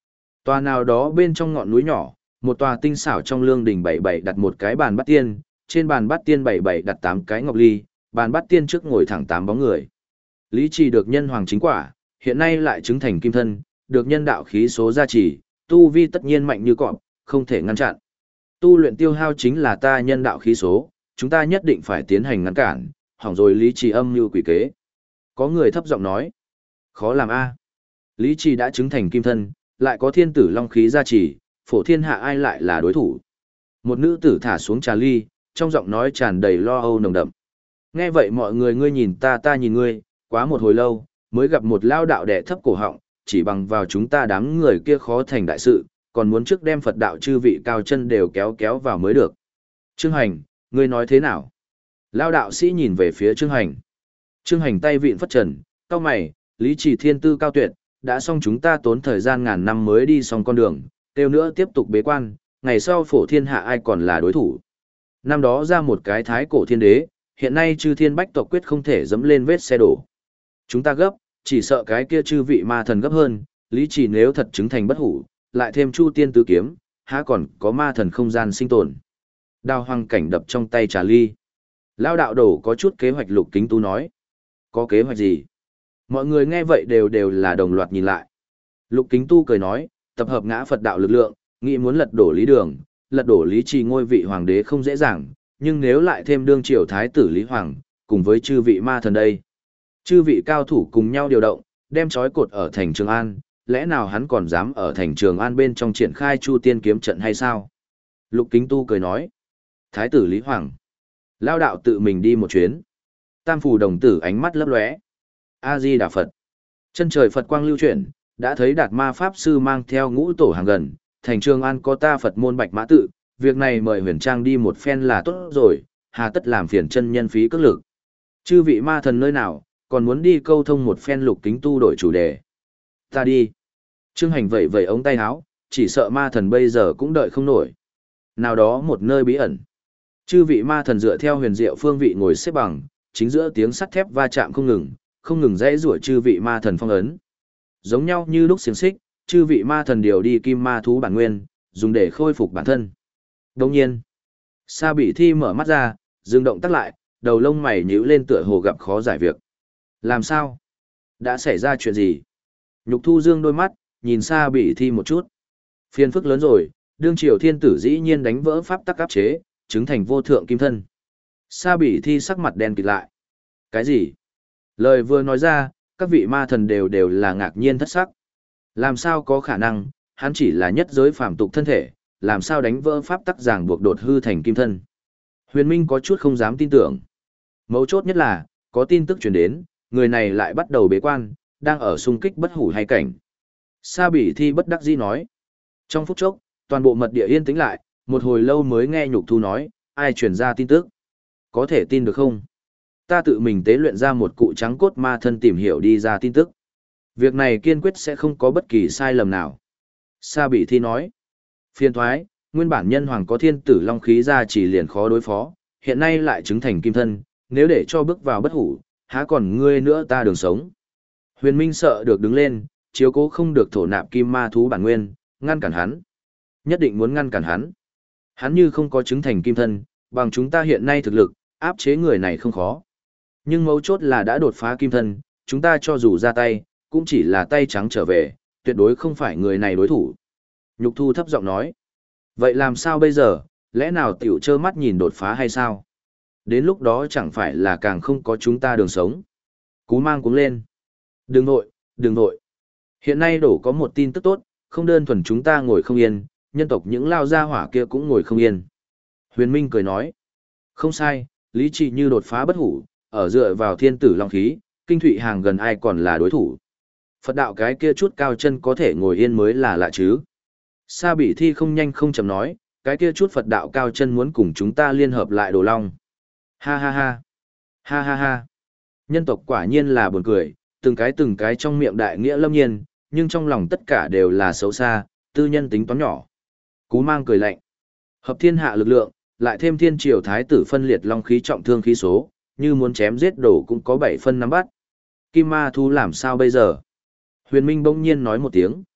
A: Tòa nào đó bên trong ngọn núi nhỏ, một tòa tinh xảo trong lương đình bảy bảy đặt một cái bàn bát tiên, trên bàn bát tiên bảy bảy đặt tám cái ngọc ly, bàn bát tiên trước ngồi thẳng tám bóng người. Lý Trì được nhân hoàng chính quả, hiện nay lại chứng thành kim thân, được nhân đạo khí số gia trì, tu vi tất nhiên mạnh như cọp, không thể ngăn chặn. Tu luyện tiêu hao chính là ta nhân đạo khí số, chúng ta nhất định phải tiến hành ngăn cản, hỏng rồi Lý Trì âm mưu quỷ kế. Có người thấp giọng nói, khó làm a. Lý Trì đã chứng thành kim thân, lại có thiên tử long khí gia trì, phổ thiên hạ ai lại là đối thủ. Một nữ tử thả xuống trà ly, trong giọng nói tràn đầy lo âu nồng đậm. Nghe vậy mọi người ngươi nhìn ta ta nhìn ngươi, quá một hồi lâu, mới gặp một lao đạo đẻ thấp cổ họng, chỉ bằng vào chúng ta đám người kia khó thành đại sự, còn muốn trước đem Phật đạo chư vị cao chân đều kéo kéo vào mới được. Trương Hành, ngươi nói thế nào? Lao đạo sĩ nhìn về phía Trương Hành. Trương Hành tay vịn phất trần, cao mày, Lý Trì thiên tư cao tuyệt, đã xong chúng ta tốn thời gian ngàn năm mới đi xong con đường, tiêu nữa tiếp tục bế quan, ngày sau phổ thiên hạ ai còn là đối thủ. Năm đó ra một cái thái cổ thiên đế, hiện nay chư thiên bách tộc quyết không thể dẫm lên vết xe đổ. Chúng ta gấp, chỉ sợ cái kia chư vị ma thần gấp hơn, Lý Trì nếu thật chứng thành bất hủ, lại thêm chu tiên tứ kiếm, há còn có ma thần không gian sinh tồn. Đao hoang cảnh đập trong tay trà ly. Lao đạo đổ có chút kế hoạch. Lục Kính Tú nói. Có kế hoạch gì? Mọi người nghe vậy đều đều là đồng loạt nhìn lại. Lục Kính Tu cười nói, tập hợp ngã Phật đạo lực lượng, nghĩ muốn lật đổ Lý Đường, lật đổ Lý Trì ngôi vị hoàng đế không dễ dàng, nhưng nếu lại thêm đương triều thái tử Lý Hoàng, cùng với chư vị ma thần đây. Chư vị cao thủ cùng nhau điều động, đem trói cột ở thành Trường An, lẽ nào hắn còn dám ở thành Trường An bên trong triển khai Chu Tiên kiếm trận hay sao? Lục Kính Tu cười nói, thái tử Lý Hoàng, lao đạo tự mình đi một chuyến. Tam phù đồng tử ánh mắt lấp lóe. A Di Đà Phật. Chân trời Phật quang lưu chuyển, đã thấy Đạt Ma pháp sư mang theo ngũ tổ hàng gần, thành Trường An có ta Phật môn Bạch Mã tự, việc này mời Huyền Trang đi một phen là tốt rồi, hà tất làm phiền chân nhân phí cước lực. Chư vị ma thần nơi nào, còn muốn đi câu thông một phen. Lục Kính Tu đổi chủ đề. Ta đi. Trương Hành vẩy vẩy ống tay áo, chỉ sợ ma thần bây giờ cũng đợi không nổi. Nào đó một nơi bí ẩn. Chư vị ma thần dựa theo huyền diệu phương vị ngồi xếp bằng, chính giữa tiếng sắt thép va chạm không ngừng, không ngừng dãy rủa chư vị ma thần phong ấn. Giống nhau như lúc xiềng xích, chư vị ma thần điều đi kim ma thú bản nguyên, dùng để khôi phục bản thân. Đồng nhiên, Sa Bị Thi mở mắt ra, dừng động tác lại, đầu lông mày nhíu lên tựa hồ gặp khó giải việc. Làm sao? Đã xảy ra chuyện gì? Nhục Thu dương đôi mắt, nhìn Sa Bị Thi một chút. Phiền phức lớn rồi, đương triều thiên tử dĩ nhiên đánh vỡ pháp tắc áp chế, chứng thành vô thượng kim thân. Sa Bị Thi sắc mặt đen kịt lại. Cái gì? Lời vừa nói ra, các vị ma thần đều đều là ngạc nhiên thất sắc. Làm sao có khả năng, hắn chỉ là nhất giới phàm tục thân thể, làm sao đánh vỡ pháp tắc ràng buộc đột hư thành kim thân. Huyền Minh có chút không dám tin tưởng. Mấu chốt nhất là, có tin tức truyền đến, người này lại bắt đầu bế quan, đang ở xung kích bất hủ hay cảnh. Sa Bị Thi bất đắc dĩ nói. Trong phút chốc, toàn bộ mật địa yên tĩnh lại, một hồi lâu mới nghe Nhục Thu nói, ai truyền ra tin tức. Có thể tin được không? Ta tự mình tế luyện ra một cụ trắng cốt ma thân tìm hiểu đi ra tin tức. Việc này kiên quyết sẽ không có bất kỳ sai lầm nào. Sa Bị Thi nói. Phiên thoái, nguyên bản nhân hoàng có thiên tử long khí ra chỉ liền khó đối phó, hiện nay lại chứng thành kim thân, nếu để cho bước vào bất hủ, há còn ngươi nữa ta đường sống. Huyền Minh sợ được đứng lên, chiếu cố không được thổ nạp kim ma thú bản nguyên, ngăn cản hắn. Nhất định muốn ngăn cản hắn. Hắn như không có chứng thành kim thân, bằng chúng ta hiện nay thực lực, áp chế người này không khó. Nhưng mấu chốt là đã đột phá kim thân, chúng ta cho dù ra tay, cũng chỉ là tay trắng trở về, tuyệt đối không phải người này đối thủ. Nhục Thu thấp giọng nói. Vậy làm sao bây giờ, lẽ nào tiểu trơ mắt nhìn đột phá hay sao? Đến lúc đó chẳng phải là càng không có chúng ta đường sống. Cú mang cuống lên. Đừng nội, đừng nội. Hiện nay đổ có một tin tức tốt, không đơn thuần chúng ta ngồi không yên, nhân tộc những lao gia hỏa kia cũng ngồi không yên. Huyền Minh cười nói. Không sai, Lý Trì như đột phá bất hủ, ở dựa vào thiên tử long khí, kinh thụy hàng gần ai còn là đối thủ. Phật đạo cái kia chút cao chân có thể ngồi yên mới là lạ chứ. Sa Bị Thi không nhanh không chậm nói, cái kia chút Phật đạo cao chân muốn cùng chúng ta liên hợp lại Đồ Long. Ha ha ha. Ha ha ha. Nhân tộc quả nhiên là buồn cười, từng cái từng cái trong miệng đại nghĩa lâm nhiên, nhưng trong lòng tất cả đều là xấu xa, tư nhân tính toán nhỏ. Cú mang cười lạnh. Hợp thiên hạ lực lượng, lại thêm thiên triều thái tử phân liệt long khí trọng thương khí số, như muốn chém giết đổ cũng có bảy phân nắm bắt. Kim ma thú làm sao bây giờ? Huyền Minh bỗng nhiên nói một tiếng.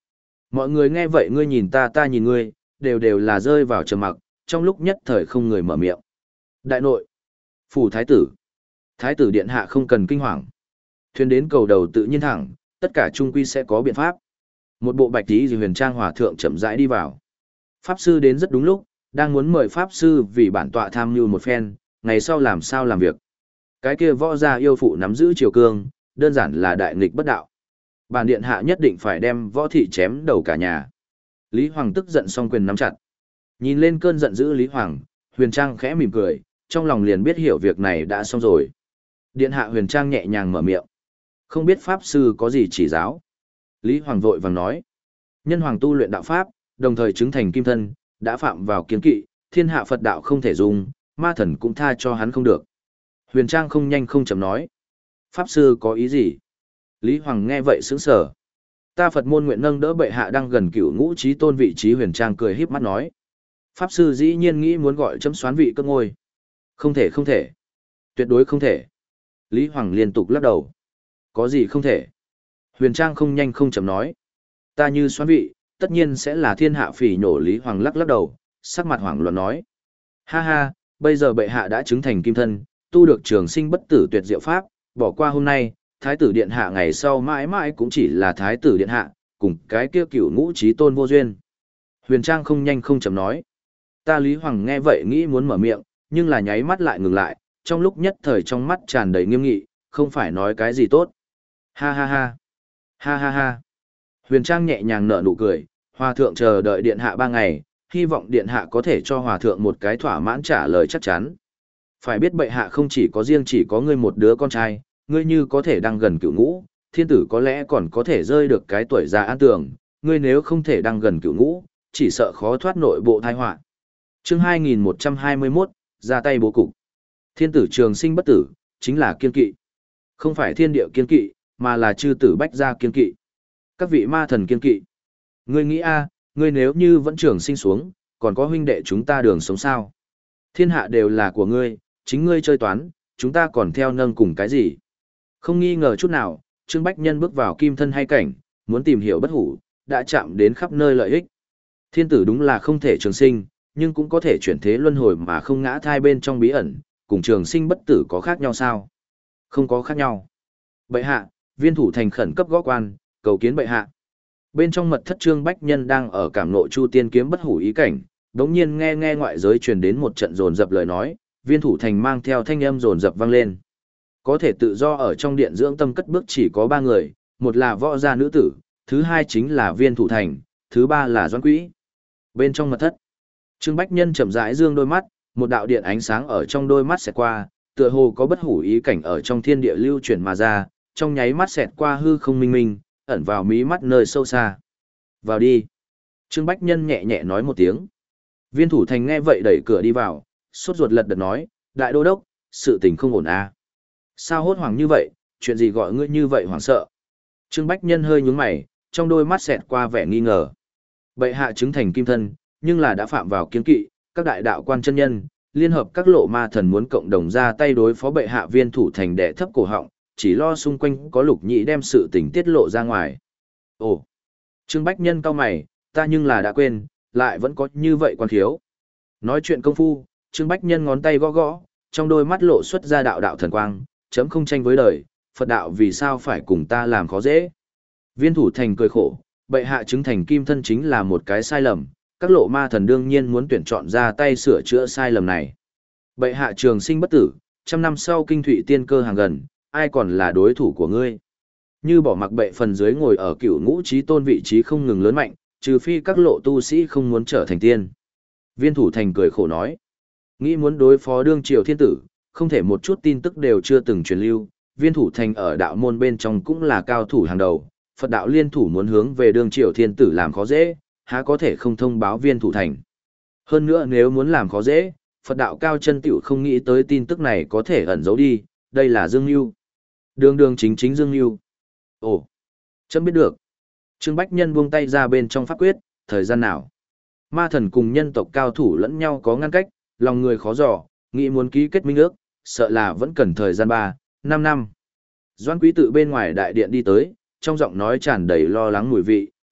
A: Mọi người nghe vậy ngươi nhìn ta ta nhìn ngươi, đều đều là rơi vào trầm mặc, trong lúc nhất thời không người mở miệng. Đại nội, phủ thái tử, thái tử điện hạ không cần kinh hoàng. Thuyền đến cầu đầu tự nhiên thẳng, tất cả trung quy sẽ có biện pháp. Một bộ bạch tí gì huyền trang hòa thượng chậm rãi đi vào. Pháp sư đến rất đúng lúc, đang muốn mời pháp sư vì bản tọa tham mưu một phen, ngày sau làm sao làm việc. Cái kia võ gia yêu phụ nắm giữ triều cương, đơn giản là đại nghịch bất đạo. Bản điện hạ nhất định phải đem võ thị chém đầu cả nhà. Lý Hoàng tức giận song quyền nắm chặt. Nhìn lên cơn giận dữ Lý Hoàng, Huyền Trang khẽ mỉm cười, trong lòng liền biết hiểu việc này đã xong rồi. Điện hạ Huyền Trang nhẹ nhàng mở miệng. Không biết pháp sư có gì chỉ giáo. Lý Hoàng vội vàng nói. Nhân hoàng tu luyện đạo pháp, đồng thời chứng thành kim thân, đã phạm vào kiến kỵ, thiên hạ Phật đạo không thể dùng, ma thần cũng tha cho hắn không được. Huyền Trang không nhanh không chậm nói. Pháp sư có ý gì? Lý Hoàng nghe vậy sững sờ. Ta Phật môn nguyện nâng đỡ bệ hạ đang gần cửu ngũ trí tôn vị trí. Huyền Trang cười híp mắt nói. Pháp sư dĩ nhiên nghĩ muốn gọi chấm xoán vị cấp ngôi. Không thể không thể. Tuyệt đối không thể. Lý Hoàng liên tục lắc đầu. Có gì không thể? Huyền Trang không nhanh không chậm nói. Ta như xoán vị, tất nhiên sẽ là thiên hạ phỉ nhổ. Lý Hoàng lắc lắc đầu, sắc mặt hoảng loạn nói. Ha ha, bây giờ bệ hạ đã chứng thành kim thân, tu được trường sinh bất tử tuyệt diệu pháp, bỏ qua hôm nay, thái tử điện hạ ngày sau mãi mãi cũng chỉ là thái tử điện hạ, cùng cái kia cửu ngũ trí tôn vô duyên. Huyền Trang không nhanh không chậm nói. Ta Lý Hoàng nghe vậy nghĩ muốn mở miệng, nhưng là nháy mắt lại ngừng lại, trong lúc nhất thời trong mắt tràn đầy nghiêm nghị, không phải nói cái gì tốt. Ha ha ha. Ha ha ha. Huyền Trang nhẹ nhàng nở nụ cười, hòa thượng chờ đợi điện hạ ba ngày, hy vọng điện hạ có thể cho hòa thượng một cái thỏa mãn trả lời chắc chắn. Phải biết bệ hạ không chỉ có riêng chỉ có ngươi một đứa con trai, ngươi như có thể đăng gần cửu ngũ, thiên tử có lẽ còn có thể rơi được cái tuổi già an tường, ngươi nếu không thể đăng gần cửu ngũ, chỉ sợ khó thoát nội bộ tai họa. Chương hai nghìn một trăm hai mươi mốt, ra tay bố cục. Thiên tử trường sinh bất tử, chính là kiên kỵ. Không phải thiên địa kiên kỵ, mà là chư tử bách gia kiên kỵ. Các vị ma thần kiên kỵ. Ngươi nghĩ a, ngươi nếu như vẫn trường sinh xuống, còn có huynh đệ chúng ta đường sống sao? Thiên hạ đều là của ngươi, chính ngươi chơi toán, chúng ta còn theo nâng cùng cái gì? Không nghi ngờ chút nào, Trương Bách Nhân bước vào kim thân hay cảnh, muốn tìm hiểu bất hủ, đã chạm đến khắp nơi lợi ích. Thiên tử đúng là không thể trường sinh, nhưng cũng có thể chuyển thế luân hồi mà không ngã thai bên trong bí ẩn, cùng trường sinh bất tử có khác nhau sao? Không có khác nhau. Bệ hạ, viên thủ thành khẩn cấp gõ quan, cầu kiến bệ hạ. Bên trong mật thất Trương Bách Nhân đang ở cảm nộ chu tiên kiếm bất hủ ý cảnh, đống nhiên nghe nghe ngoại giới truyền đến một trận rồn dập lời nói, viên thủ thành mang theo thanh âm rồn dập vang lên. Có thể tự do ở trong điện dưỡng tâm cất bước chỉ có ba người, một là võ gia nữ tử, thứ hai chính là viên thủ thành, thứ ba là doãn quỹ. Bên trong mật thất, Trương Bách Nhân chậm rãi dương đôi mắt, một đạo điện ánh sáng ở trong đôi mắt xẹt qua, tựa hồ có bất hủ ý cảnh ở trong thiên địa lưu chuyển mà ra, trong nháy mắt xẹt qua hư không minh minh, ẩn vào mí mắt nơi sâu xa. Vào đi. Trương Bách Nhân nhẹ nhẹ nói một tiếng. Viên thủ thành nghe vậy đẩy cửa đi vào, sốt ruột lật đật nói, đại đô đốc, sự tình không ổn à. Sao hốt hoảng như vậy, chuyện gì gọi ngươi như vậy hoảng sợ. Trương Bách Nhân hơi nhướng mày, trong đôi mắt xẹt qua vẻ nghi ngờ. Bệ hạ chứng thành kim thân, nhưng là đã phạm vào kiên kỵ, các đại đạo quan chân nhân, liên hợp các lộ ma thần muốn cộng đồng ra tay đối phó bệ hạ. Viên thủ thành đệ thấp cổ họng, chỉ lo xung quanh có Lục Nhĩ đem sự tình tiết lộ ra ngoài. Ồ, Trương Bách Nhân cau mày, ta nhưng là đã quên, lại vẫn có như vậy quan khiếu. Nói chuyện công phu, Trương Bách Nhân ngón tay gõ gõ, trong đôi mắt lộ xuất ra đạo đạo thần quang, chấm không tranh với đời, Phật đạo vì sao phải cùng ta làm khó dễ. Viên thủ thành cười khổ, bệ hạ chứng thành kim thân chính là một cái sai lầm, các lộ ma thần đương nhiên muốn tuyển chọn ra tay sửa chữa sai lầm này. Bệ hạ trường sinh bất tử, trăm năm sau kinh thụy tiên cơ hàng gần, ai còn là đối thủ của ngươi. Như bỏ mặc bệ phần dưới ngồi ở cựu ngũ trí tôn vị trí không ngừng lớn mạnh, trừ phi các lộ tu sĩ không muốn trở thành tiên. Viên thủ thành cười khổ nói, nghĩ muốn đối phó đương triều thiên tử, không thể một chút tin tức đều chưa từng truyền lưu. Viên thủ thành ở đạo môn bên trong cũng là cao thủ hàng đầu, Phật đạo liên thủ muốn hướng về đương triều thiên tử làm khó dễ, há có thể không thông báo viên thủ thành. Hơn nữa nếu muốn làm khó dễ, Phật đạo cao chân tiểu không nghĩ tới tin tức này có thể ẩn giấu đi, đây là dương mưu. Đường đường chính chính dương mưu. Ồ, chấm biết được. Trương Bách Nhân buông tay ra bên trong pháp quyết, thời gian nào? Ma thần cùng nhân tộc cao thủ lẫn nhau có ngăn cách, lòng người khó dò, nghĩ muốn ký kết minh ước, sợ là vẫn cần thời gian ba, năm năm. Doãn Quý tự bên ngoài đại điện đi tới, trong giọng nói tràn đầy lo lắng mùi vị,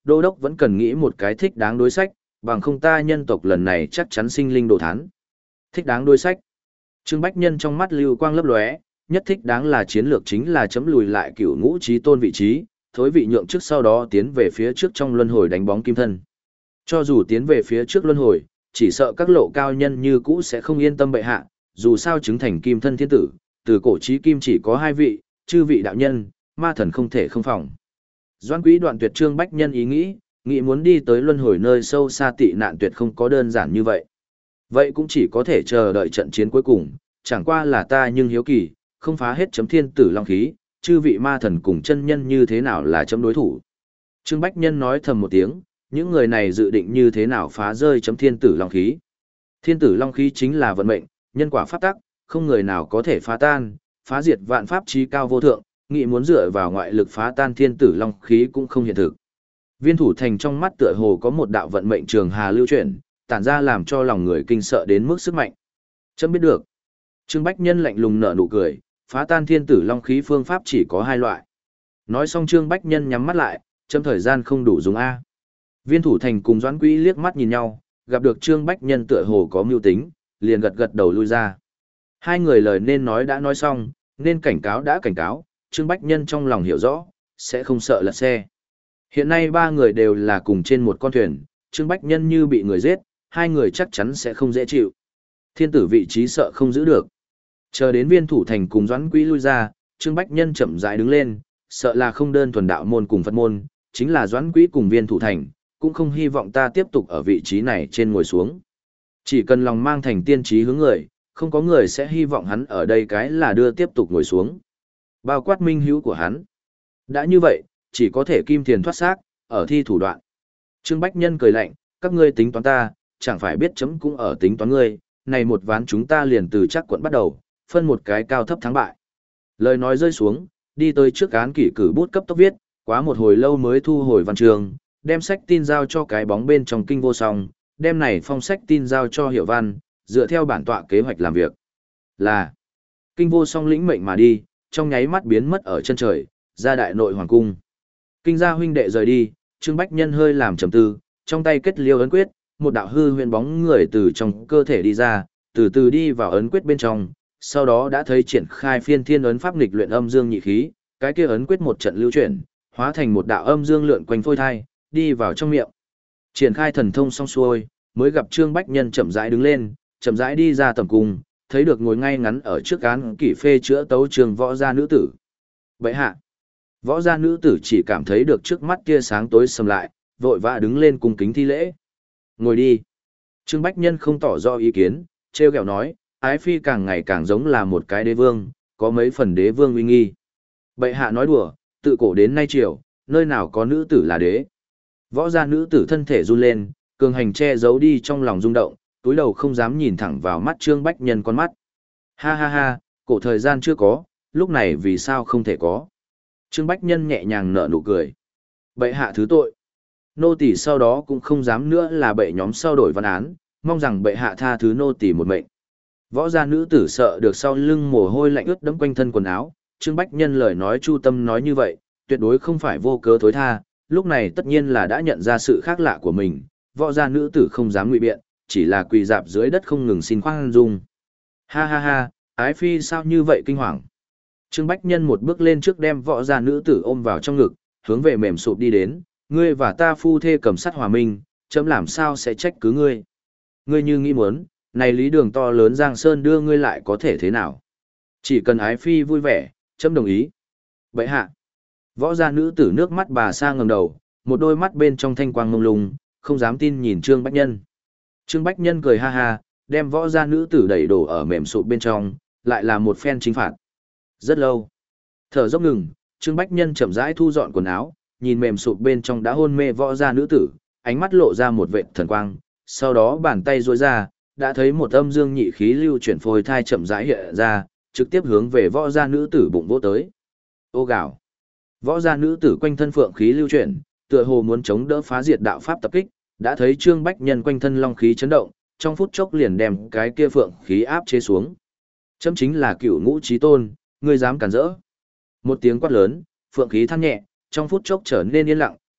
A: đô đốc vẫn cần nghĩ một cái thích đáng đối sách, bằng không ta nhân tộc lần này chắc chắn sinh linh đồ thán. Thích đáng đối sách. Trương Bách Nhân trong mắt lưu quang lấp lóe, nhất thích đáng là chiến lược chính là chấm lùi lại cửu ngũ chí tôn vị trí, thối vị nhượng trước sau đó tiến về phía trước trong luân hồi đánh bóng kim thân. Cho dù tiến về phía trước luân hồi, chỉ sợ các lộ cao nhân như cũ sẽ không yên tâm bệ hạ, dù sao chứng thành kim thân thiên tử, từ cổ chí kim chỉ có hai vị, chư vị đạo nhân, ma thần không thể không phòng. Doãn Quý đoạn tuyệt Trương Bách Nhân ý nghĩ, nghĩ muốn đi tới luân hồi nơi sâu xa tị nạn tuyệt không có đơn giản như vậy. Vậy cũng chỉ có thể chờ đợi trận chiến cuối cùng, chẳng qua là ta nhưng hiếu kỳ, không phá hết chấm thiên tử long khí, chư vị ma thần cùng chân nhân như thế nào là chấm đối thủ. Trương Bách Nhân nói thầm một tiếng, những người này dự định như thế nào phá rơi chấm thiên tử long khí. Thiên tử long khí chính là vận mệnh, nhân quả pháp tắc, không người nào có thể phá tan, phá diệt vạn pháp chí cao vô thượng, nghĩ muốn dựa vào ngoại lực phá tan thiên tử long khí cũng không hiện thực. Viên Thủ Thành trong mắt tựa hồ có một đạo vận mệnh trường hà lưu chuyển, tản ra làm cho lòng người kinh sợ đến mức sức mạnh. Chấm biết được. Trương Bách Nhân lạnh lùng nở nụ cười, phá tan thiên tử long khí phương pháp chỉ có hai loại. Nói xong Trương Bách Nhân nhắm mắt lại, chấm thời gian không đủ dùng A. Viên Thủ Thành cùng Doãn Quý liếc mắt nhìn nhau, gặp được Trương Bách Nhân tựa hồ có mưu tính, liền gật gật đầu lui ra. Hai người lời nên nói đã nói xong, nên cảnh cáo đã cảnh cáo, Trương Bách Nhân trong lòng hiểu rõ, sẽ không sợ lật xe. Hiện nay ba người đều là cùng trên một con thuyền, Trương Bách Nhân như bị người giết, hai người chắc chắn sẽ không dễ chịu. Thiên tử vị trí sợ không giữ được. Chờ đến Viên Thủ Thành cùng Doãn Quý lui ra, Trương Bách Nhân chậm rãi đứng lên, sợ là không đơn thuần đạo môn cùng Phật môn, chính là Doãn Quý cùng Viên Thủ Thành, cũng không hy vọng ta tiếp tục ở vị trí này trên ngồi xuống. Chỉ cần lòng mang thành tiên trí hướng người, không có người sẽ hy vọng hắn ở đây cái là đưa tiếp tục ngồi xuống. Bao quát minh hữu của hắn. Đã như vậy, chỉ có thể kim tiền thoát xác, ở thi thủ đoạn. Trương Bách Nhân cười lạnh, các ngươi tính toán ta, chẳng phải biết chấm cũng ở tính toán ngươi, này một ván chúng ta liền từ chắc quận bắt đầu, phân một cái cao thấp thắng bại. Lời nói rơi xuống, đi tới trước án kỷ cử bút cấp tốc viết, quá một hồi lâu mới thu hồi văn trường, đem sách tin giao cho cái bóng bên trong kinh vô song, đem này phong sách tin giao cho Hiểu Văn, dựa theo bản tọa kế hoạch làm việc. Là, kinh vô song lĩnh mệnh mà đi, trong nháy mắt biến mất ở chân trời, ra đại nội hoàng cung. Kinh gia huynh đệ rời đi, Trương Bách Nhân hơi làm trầm tư, trong tay kết liêu ấn quyết, một đạo hư huyền bóng người từ trong cơ thể đi ra, từ từ đi vào ấn quyết bên trong, sau đó đã thấy triển khai phiên thiên ấn pháp nghịch luyện âm dương nhị khí, cái kia ấn quyết một trận lưu chuyển, hóa thành một đạo âm dương lượn quanh phôi thai, đi vào trong miệng. Triển khai thần thông xong xuôi, mới gặp Trương Bách Nhân chậm rãi đứng lên, chậm rãi đi ra tầm cung, thấy được ngồi ngay ngắn ở trước án kỷ phê chữa tấu trường võ gia nữ tử. Vậy hạ, võ gia nữ tử chỉ cảm thấy được trước mắt kia sáng tối sầm lại, vội vã đứng lên cung kính thi lễ. Ngồi đi. Trương Bách Nhân không tỏ rõ ý kiến, treo kẹo nói, ái phi càng ngày càng giống là một cái đế vương, có mấy phần đế vương uy nghi. Bệ hạ nói đùa, tự cổ đến nay triều, nơi nào có nữ tử là đế. Võ gia nữ tử thân thể run lên, cường hành che giấu đi trong lòng rung động, túi đầu không dám nhìn thẳng vào mắt Trương Bách Nhân con mắt. Ha ha ha, cổ thời gian chưa có, lúc này vì sao không thể có. Trương Bách Nhân nhẹ nhàng nở nụ cười. Bệ hạ thứ tội. Nô tỳ sau đó cũng không dám nữa là bệ nhóm sau đổi văn án, mong rằng bệ hạ tha thứ nô tỳ một mệnh. Võ gia nữ tử sợ được sau lưng mồ hôi lạnh ướt đẫm quanh thân quần áo, Trương Bách Nhân lời nói chu tâm nói như vậy, tuyệt đối không phải vô cớ thối tha, lúc này tất nhiên là đã nhận ra sự khác lạ của mình, võ gia nữ tử không dám ngụy biện, chỉ là quỳ dạp dưới đất không ngừng xin khoan dung. Ha ha ha, ái phi sao như vậy kinh hoàng. Trương Bách Nhân một bước lên trước đem võ gia nữ tử ôm vào trong ngực, hướng về mềm sụp đi đến, ngươi và ta phu thê cầm sắt hòa minh, chấm làm sao sẽ trách cứ ngươi. Ngươi như nghĩ muốn, này lý đường to lớn Giang Sơn đưa ngươi lại có thể thế nào. Chỉ cần ái phi vui vẻ, chấm đồng ý. Bệ hạ. Võ gia nữ tử nước mắt bà sa ngẩng đầu, một đôi mắt bên trong thanh quang ngông lung, không dám tin nhìn Trương Bách Nhân. Trương Bách Nhân cười ha ha, đem võ gia nữ tử đẩy đổ ở mềm sụp bên trong, lại là một phen chính phạt. Rất lâu. Thở dốc ngừng, Trương Bách Nhân chậm rãi thu dọn quần áo, nhìn mềm sụp bên trong đã hôn mê võ gia nữ tử, ánh mắt lộ ra một vệt thần quang, sau đó bàn tay duỗi ra, đã thấy một âm dương nhị khí lưu chuyển phôi thai chậm rãi hiện ra, trực tiếp hướng về võ gia nữ tử bụng vỗ tới. Ô gào. Võ gia nữ tử quanh thân phượng khí lưu chuyển, tựa hồ muốn chống đỡ phá diệt đạo pháp tập kích, đã thấy Trương Bách Nhân quanh thân long khí chấn động, trong phút chốc liền đem cái kia phượng khí áp chế xuống. Chấm chính là cửu ngũ chí tôn, ngươi dám cản rỡ. Một tiếng quát lớn, phượng khí than nhẹ, trong phút chốc trở nên yên lặng,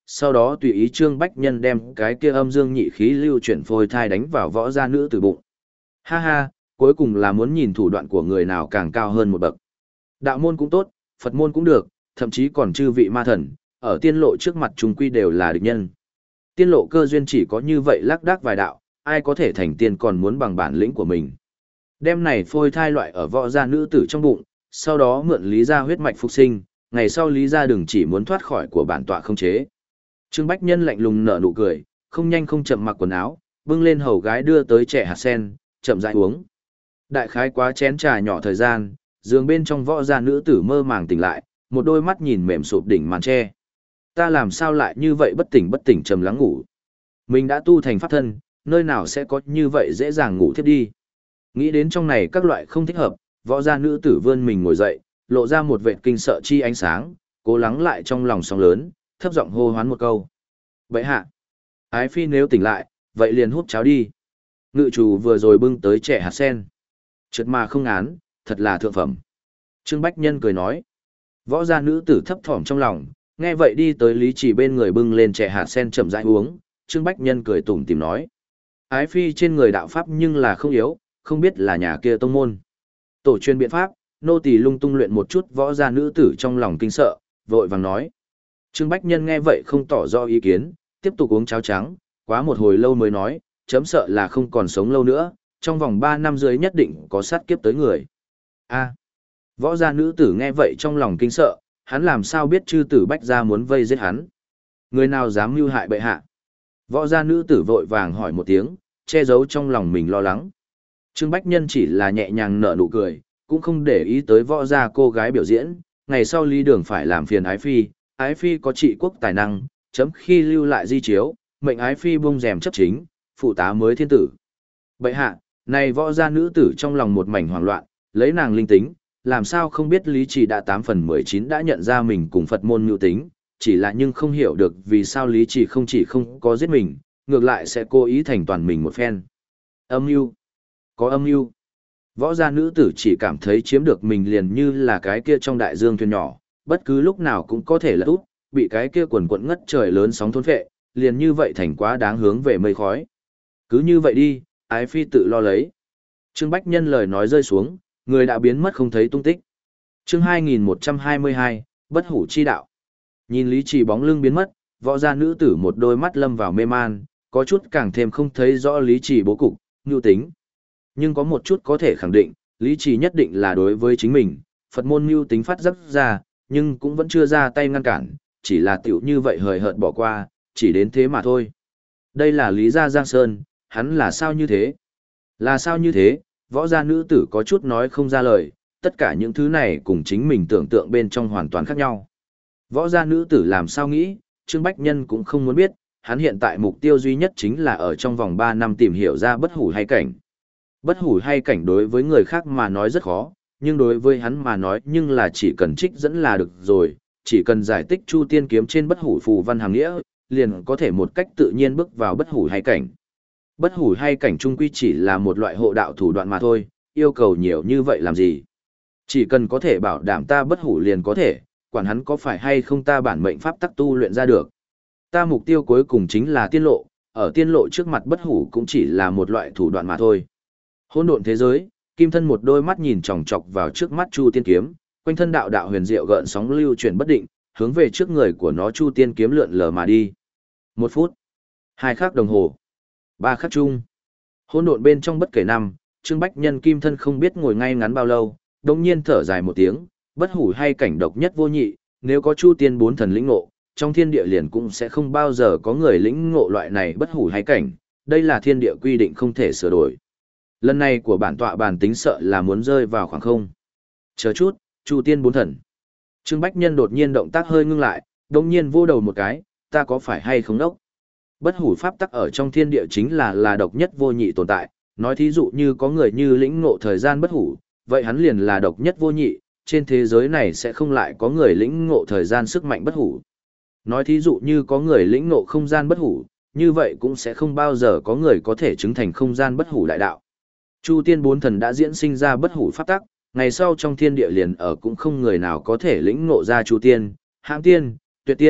A: sau đó tùy ý Trương Bách Nhân đem cái kia âm dương nhị khí lưu chuyển phôi thai đánh vào võ gia nữ tử bụng. Ha ha, cuối cùng là muốn nhìn thủ đoạn của người nào càng cao hơn một bậc. Đạo môn cũng tốt, Phật môn cũng được, thậm chí còn chư vị ma thần, ở tiên lộ trước mặt chúng quy đều là địch nhân. Tiên lộ cơ duyên chỉ có như vậy lác đác vài đạo, ai có thể thành tiên còn muốn bằng bản lĩnh của mình. Đem này phôi thai loại ở võ gia nữ tử trong bụng, sau đó mượn Lý gia huyết mạch phục sinh, ngày sau Lý gia đừng chỉ muốn thoát khỏi của bản tọa không chế. Trương Bách Nhân lạnh lùng nở nụ cười, không nhanh không chậm mặc quần áo, bưng lên hầu gái đưa tới trẻ hạt sen, chậm rãi uống. Đại khái quá chén trà nhỏ thời gian, giường bên trong võ gia nữ tử mơ màng tỉnh lại, một đôi mắt nhìn mềm sụp đỉnh màn tre. Ta làm sao lại như vậy bất tỉnh bất tỉnh trầm lắng ngủ. Mình đã tu thành pháp thân, nơi nào sẽ có như vậy dễ dàng ngủ thiếp đi. Nghĩ đến trong này các loại không thích hợp, võ gia nữ tử vươn mình ngồi dậy, lộ ra một vệt kinh sợ chi ánh sáng, cố lắng lại trong lòng sóng lớn, thấp giọng hô hoán một câu. Vậy hạ, ái phi nếu tỉnh lại, vậy liền hút cháo đi. Ngự chủ vừa rồi bưng tới trẻ hạt sen. Trượt mà không án, thật là thượng phẩm. Trương Bách Nhân cười nói. Võ gia nữ tử thấp thỏm trong lòng, nghe vậy đi tới Lý Chỉ bên người bưng lên trẻ hạt sen chậm rãi uống. Trương Bách Nhân cười tủm tỉm nói. Ái phi trên người đạo pháp nhưng là không yếu, không biết là nhà kia tông môn. Tổ chuyên biện pháp, nô tỳ lung tung luyện một chút võ gia nữ tử trong lòng kinh sợ, vội vàng nói. Trương Bách Nhân nghe vậy không tỏ rõ ý kiến, tiếp tục uống cháo trắng, quá một hồi lâu mới nói, chấm sợ là không còn sống lâu nữa, trong vòng ba năm dưới nhất định có sát kiếp tới người. A. Võ gia nữ tử nghe vậy trong lòng kinh sợ, hắn làm sao biết chư tử Bách gia muốn vây giết hắn. Người nào dám mưu hại bệ hạ? Võ gia nữ tử vội vàng hỏi một tiếng, che giấu trong lòng mình lo lắng. Trương Bách Nhân chỉ là nhẹ nhàng nở nụ cười, cũng không để ý tới võ gia cô gái biểu diễn, ngày sau Lý Đường phải làm phiền ái phi, ái phi có trị quốc tài năng, chấm khi lưu lại di chiếu, mệnh ái phi bung rèm chấp chính, phụ tá mới thiên tử. Bệ hạ, này võ gia nữ tử trong lòng một mảnh hoảng loạn, lấy nàng linh tính, làm sao không biết Lý Trì đã tám phần mười chín đã nhận ra mình cùng Phật môn mưu tính, chỉ là nhưng không hiểu được vì sao Lý Trì không chỉ không có giết mình, ngược lại sẽ cố ý thành toàn mình một phen. Âm mưu, có âm mưu. Võ gia nữ tử chỉ cảm thấy chiếm được mình liền như là cái kia trong đại dương thuyền nhỏ, bất cứ lúc nào cũng có thể là út, bị cái kia quần quận ngất trời lớn sóng thôn phệ, liền như vậy thành quá đáng hướng về mây khói. Cứ như vậy đi, ái phi tự lo lấy. Trương Bách Nhân lời nói rơi xuống, người đã biến mất không thấy tung tích. Chương hai nghìn một trăm hai mươi hai, bất hủ chi đạo. Nhìn Lý Trì bóng lưng biến mất, võ gia nữ tử một đôi mắt lâm vào mê man, có chút càng thêm không thấy rõ Lý Trì bố cục, nhu tính. Nhưng có một chút có thể khẳng định, Lý Trì nhất định là đối với chính mình, Phật môn mưu tính phát giác ra, nhưng cũng vẫn chưa ra tay ngăn cản, chỉ là tiểu như vậy hời hợt bỏ qua, chỉ đến thế mà thôi. Đây là Lý gia Giang Sơn, hắn là sao như thế? Là sao như thế? Võ gia nữ tử có chút nói không ra lời, tất cả những thứ này cùng chính mình tưởng tượng bên trong hoàn toàn khác nhau. Võ gia nữ tử làm sao nghĩ, Trương Bách Nhân cũng không muốn biết, hắn hiện tại mục tiêu duy nhất chính là ở trong vòng ba năm tìm hiểu ra bất hủ hay cảnh. Bất hủ hay cảnh đối với người khác mà nói rất khó, nhưng đối với hắn mà nói nhưng là chỉ cần trích dẫn là được rồi, chỉ cần giải tích Chu Tiên kiếm trên bất hủ phù văn hàm nghĩa, liền có thể một cách tự nhiên bước vào bất hủ hay cảnh. Bất hủ hay cảnh trung quy chỉ là một loại hộ đạo thủ đoạn mà thôi, yêu cầu nhiều như vậy làm gì? Chỉ cần có thể bảo đảm ta bất hủ liền có thể, quản hắn có phải hay không ta bản mệnh pháp tắc tu luyện ra được. Ta mục tiêu cuối cùng chính là tiên lộ, ở tiên lộ trước mặt bất hủ cũng chỉ là một loại thủ đoạn mà thôi. Hỗn độn thế giới, Kim Thân một đôi mắt nhìn chòng chọc vào trước mắt Chu Tiên kiếm, quanh thân đạo đạo huyền diệu gợn sóng lưu chuyển bất định, hướng về trước người của nó Chu Tiên kiếm lượn lờ mà đi. Một phút, hai khắc đồng hồ, ba khắc chung. Hỗn độn bên trong bất kể năm, Trương Bách Nhân Kim Thân không biết ngồi ngay ngắn bao lâu, đống nhiên thở dài một tiếng, bất hủ hay cảnh độc nhất vô nhị, nếu có Chu Tiên bốn thần lĩnh ngộ, trong thiên địa liền cũng sẽ không bao giờ có người lĩnh ngộ loại này bất hủ hay cảnh, đây là thiên địa quy định không thể sửa đổi. Lần này của bản tọa bản tính sợ là muốn rơi vào khoảng không. Chờ chút, Chu Tiên bốn thần. Trương Bách Nhân đột nhiên động tác hơi ngưng lại, đống nhiên vô đầu một cái, ta có phải hay không đốc? Bất hủ pháp tắc ở trong thiên địa chính là là độc nhất vô nhị tồn tại, nói thí dụ như có người như lĩnh ngộ thời gian bất hủ, vậy hắn liền là độc nhất vô nhị, trên thế giới này sẽ không lại có người lĩnh ngộ thời gian sức mạnh bất hủ. Nói thí dụ như có người lĩnh ngộ không gian bất hủ, như vậy cũng sẽ không bao giờ có người có thể chứng thành không gian bất hủ đại đạo. Chu Tiên bốn thần đã diễn sinh ra bất hủ pháp tắc, ngày sau trong thiên địa liền ở cũng không người nào có thể lĩnh ngộ ra Chu Tiên, Hãm Tiên, Tuyệt Tiên,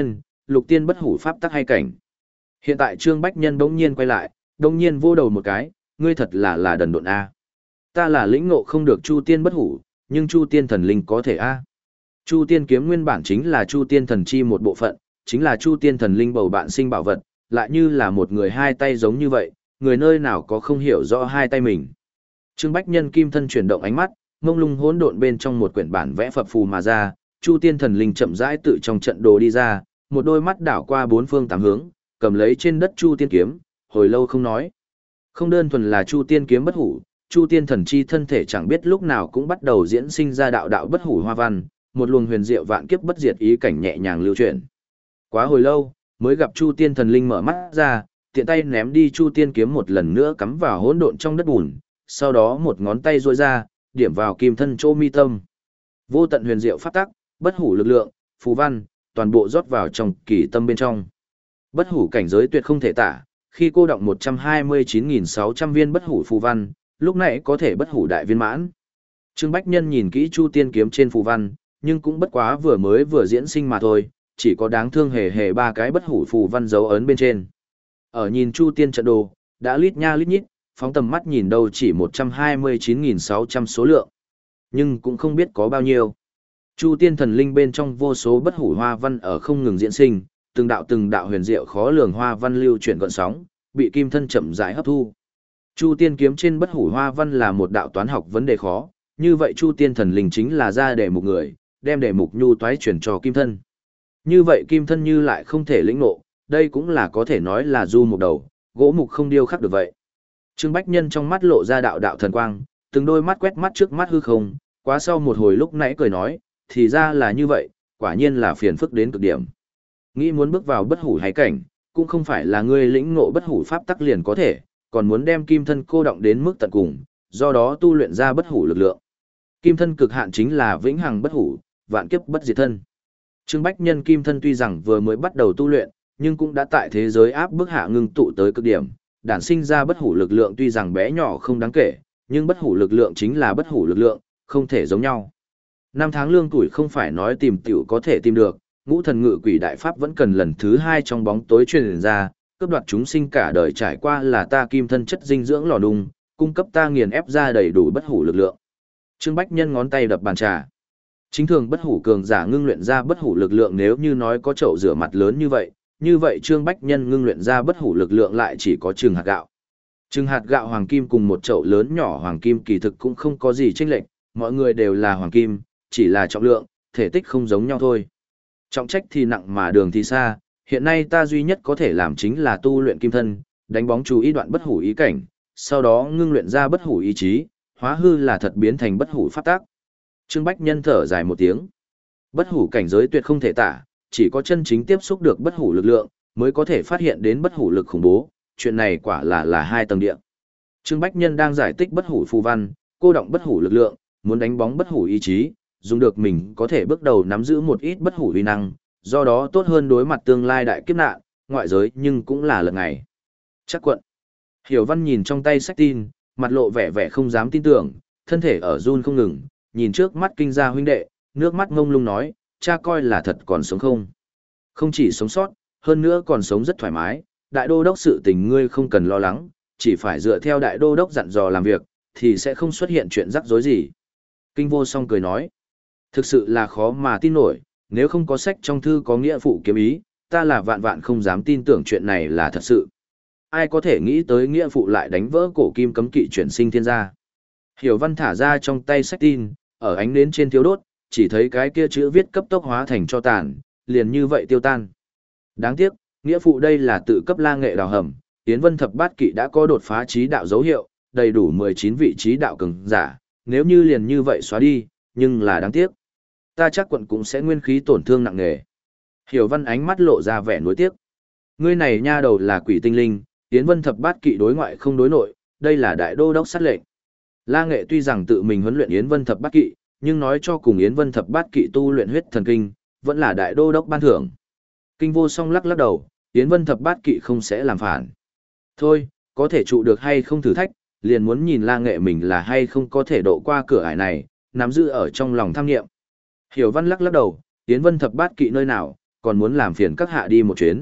A: lục tiên bất hủ pháp tắc hay cảnh. Hiện tại Trương Bách Nhân bỗng nhiên quay lại, bỗng nhiên vô đầu một cái, ngươi thật là là đần độn a. Ta là lĩnh ngộ không được Chu tiên bất hủ, nhưng Chu tiên thần linh có thể a. Chu tiên kiếm nguyên bản chính là Chu tiên thần chi một bộ phận, chính là Chu tiên thần linh bầu bạn sinh bảo vật, lại như là một người hai tay giống như vậy, người nơi nào có không hiểu rõ hai tay mình. Trương Bách Nhân kim thân chuyển động ánh mắt, mông lung hỗn độn bên trong một quyển bản vẽ phập phù mà ra, Chu tiên thần linh chậm rãi tự trong trận đồ đi ra, một đôi mắt đảo qua bốn phương tám hướng, cầm lấy trên đất Chu tiên kiếm, hồi lâu không nói. Không đơn thuần là Chu tiên kiếm bất hủ, Chu tiên thần chi thân thể chẳng biết lúc nào cũng bắt đầu diễn sinh ra đạo đạo bất hủ hoa văn, một luồng huyền diệu vạn kiếp bất diệt ý cảnh nhẹ nhàng lưu chuyển. Quá hồi lâu, mới gặp Chu tiên thần linh mở mắt ra, tiện tay ném đi Chu tiên kiếm một lần nữa cắm vào hỗn độn trong đất bùn, sau đó một ngón tay duỗi ra, điểm vào kim thân chỗ mi tâm. Vô tận huyền diệu pháp tắc, bất hủ lực lượng, phù văn, toàn bộ rót vào trong kỳ tâm bên trong. Bất hủ cảnh giới tuyệt không thể tả, khi cô đọng một trăm hai mươi chín nghìn sáu trăm viên bất hủ phù văn, lúc này có thể bất hủ đại viên mãn. Trương Bách Nhân nhìn kỹ Chu tiên kiếm trên phù văn, nhưng cũng bất quá vừa mới vừa diễn sinh mà thôi, chỉ có đáng thương hề hề ba cái bất hủ phù văn dấu ấn bên trên. Ở nhìn Chu tiên trận đồ, đã lít nha lít nhít, phóng tầm mắt nhìn đâu chỉ một trăm hai mươi chín nghìn sáu trăm số lượng. Nhưng cũng không biết có bao nhiêu. Chu tiên thần linh bên trong vô số bất hủ hoa văn ở không ngừng diễn sinh, từng đạo từng đạo huyền diệu khó lường hoa văn lưu chuyển gợn sóng, bị kim thân chậm rãi hấp thu. Chu tiên kiếm trên bất hủ hoa văn là một đạo toán học vấn đề khó, như vậy Chu tiên thần linh chính là ra đề mục người, đem đề mục nhu toái chuyển cho kim thân. Như vậy kim thân như lại không thể lĩnh ngộ, đây cũng là có thể nói là du một đầu, gỗ mục không điêu khắc được vậy. Trương Bách Nhân trong mắt lộ ra đạo đạo thần quang, từng đôi mắt quét mắt trước mắt hư không, quá sau một hồi lúc nãy cười nói, thì ra là như vậy, quả nhiên là phiền phức đến cực điểm. Nghĩ muốn bước vào bất hủ hay cảnh, cũng không phải là ngươi lĩnh ngộ bất hủ pháp tắc liền có thể, còn muốn đem kim thân cô động đến mức tận cùng, do đó tu luyện ra bất hủ lực lượng. Kim thân cực hạn chính là vĩnh hằng bất hủ, vạn kiếp bất diệt thân. Trương Bách Nhân kim thân tuy rằng vừa mới bắt đầu tu luyện, nhưng cũng đã tại thế giới áp bức hạ ngưng tụ tới cực điểm, đản sinh ra bất hủ lực lượng tuy rằng bé nhỏ không đáng kể, nhưng bất hủ lực lượng chính là bất hủ lực lượng, không thể giống nhau. Năm tháng lương tuổi không phải nói tìm tiểu có thể tìm được, ngũ thần ngự quỷ đại pháp vẫn cần lần thứ hai trong bóng tối truyền ra, cướp đoạt chúng sinh cả đời trải qua là ta kim thân chất dinh dưỡng lò nung, cung cấp ta nghiền ép ra đầy đủ bất hủ lực lượng. Trương Bách Nhân ngón tay đập bàn trà. Chính thường bất hủ cường giả ngưng luyện ra bất hủ lực lượng nếu như nói có chậu rửa mặt lớn như vậy, như vậy Trương Bách Nhân ngưng luyện ra bất hủ lực lượng lại chỉ có chừng hạt gạo. Chừng hạt gạo hoàng kim cùng một chậu lớn nhỏ hoàng kim kỳ thực cũng không có gì chênh lệch, mọi người đều là hoàng kim, chỉ là trọng lượng, thể tích không giống nhau thôi. Trọng trách thì nặng mà đường thì xa, hiện nay ta duy nhất có thể làm chính là tu luyện kim thân, đánh bóng chú ý đoạn bất hủ ý cảnh, sau đó ngưng luyện ra bất hủ ý chí, hóa hư là thật biến thành bất hủ pháp tác. Trương Bách Nhân thở dài một tiếng. Bất hủ cảnh giới tuyệt không thể tả, chỉ có chân chính tiếp xúc được bất hủ lực lượng, mới có thể phát hiện đến bất hủ lực khủng bố, chuyện này quả là là hai tầng địa. Trương Bách Nhân đang giải tích bất hủ phù văn, cô động bất hủ lực lượng, muốn đánh bóng bất hủ ý chí, dùng được mình có thể bước đầu nắm giữ một ít bất hủ uy năng, do đó tốt hơn đối mặt tương lai đại kiếp nạn, ngoại giới nhưng cũng là lần ngày. Chắc quận. Hiểu Văn nhìn trong tay sách tin, mặt lộ vẻ vẻ không dám tin tưởng, thân thể ở run không ngừng, nhìn trước mắt kinh gia huynh đệ, nước mắt ngông lung nói, cha coi là thật còn sống không. Không chỉ sống sót, hơn nữa còn sống rất thoải mái, đại đô đốc sự tình ngươi không cần lo lắng, chỉ phải dựa theo đại đô đốc dặn dò làm việc, thì sẽ không xuất hiện chuyện rắc rối gì. Kinh Vô Song cười nói, thực sự là khó mà tin nổi, nếu không có sách trong thư có nghĩa phụ kiếm ý, ta là vạn vạn không dám tin tưởng chuyện này là thật sự. Ai có thể nghĩ tới nghĩa phụ lại đánh vỡ cổ kim cấm kỵ chuyển sinh thiên gia. Hiểu Văn thả ra trong tay sách tin, ở ánh nến trên thiếu đốt, chỉ thấy cái kia chữ viết cấp tốc hóa thành cho tàn, liền như vậy tiêu tan. Đáng tiếc, nghĩa phụ đây là tự cấp la nghệ đào hầm, Yến Vân thập bát kỵ đã có đột phá trí đạo dấu hiệu, đầy đủ mười chín vị trí đạo cường giả, nếu như liền như vậy xóa đi, nhưng là đáng tiếc. Ta chắc quận cũng sẽ nguyên khí tổn thương nặng nề. Hiểu Văn ánh mắt lộ ra vẻ nuối tiếc. Ngươi này nha đầu là quỷ tinh linh, Yến Vân thập bát kỵ đối ngoại không đối nội, đây là đại đô đốc sát lệnh. La Nghệ tuy rằng tự mình huấn luyện Yến Vân thập bát kỵ, nhưng nói cho cùng Yến Vân thập bát kỵ tu luyện huyết thần kinh, vẫn là đại đô đốc ban thưởng. Kinh Vô Song lắc lắc đầu, Yến Vân thập bát kỵ không sẽ làm phản. Thôi, có thể trụ được hay không thử thách, liền muốn nhìn La Nghệ mình là hay không có thể độ qua cửa ải này, nắm giữ ở trong lòng tham nghiệm. Hiểu Văn lắc lắc đầu, Yến Vân thập bát kỵ nơi nào, còn muốn làm phiền các hạ đi một chuyến.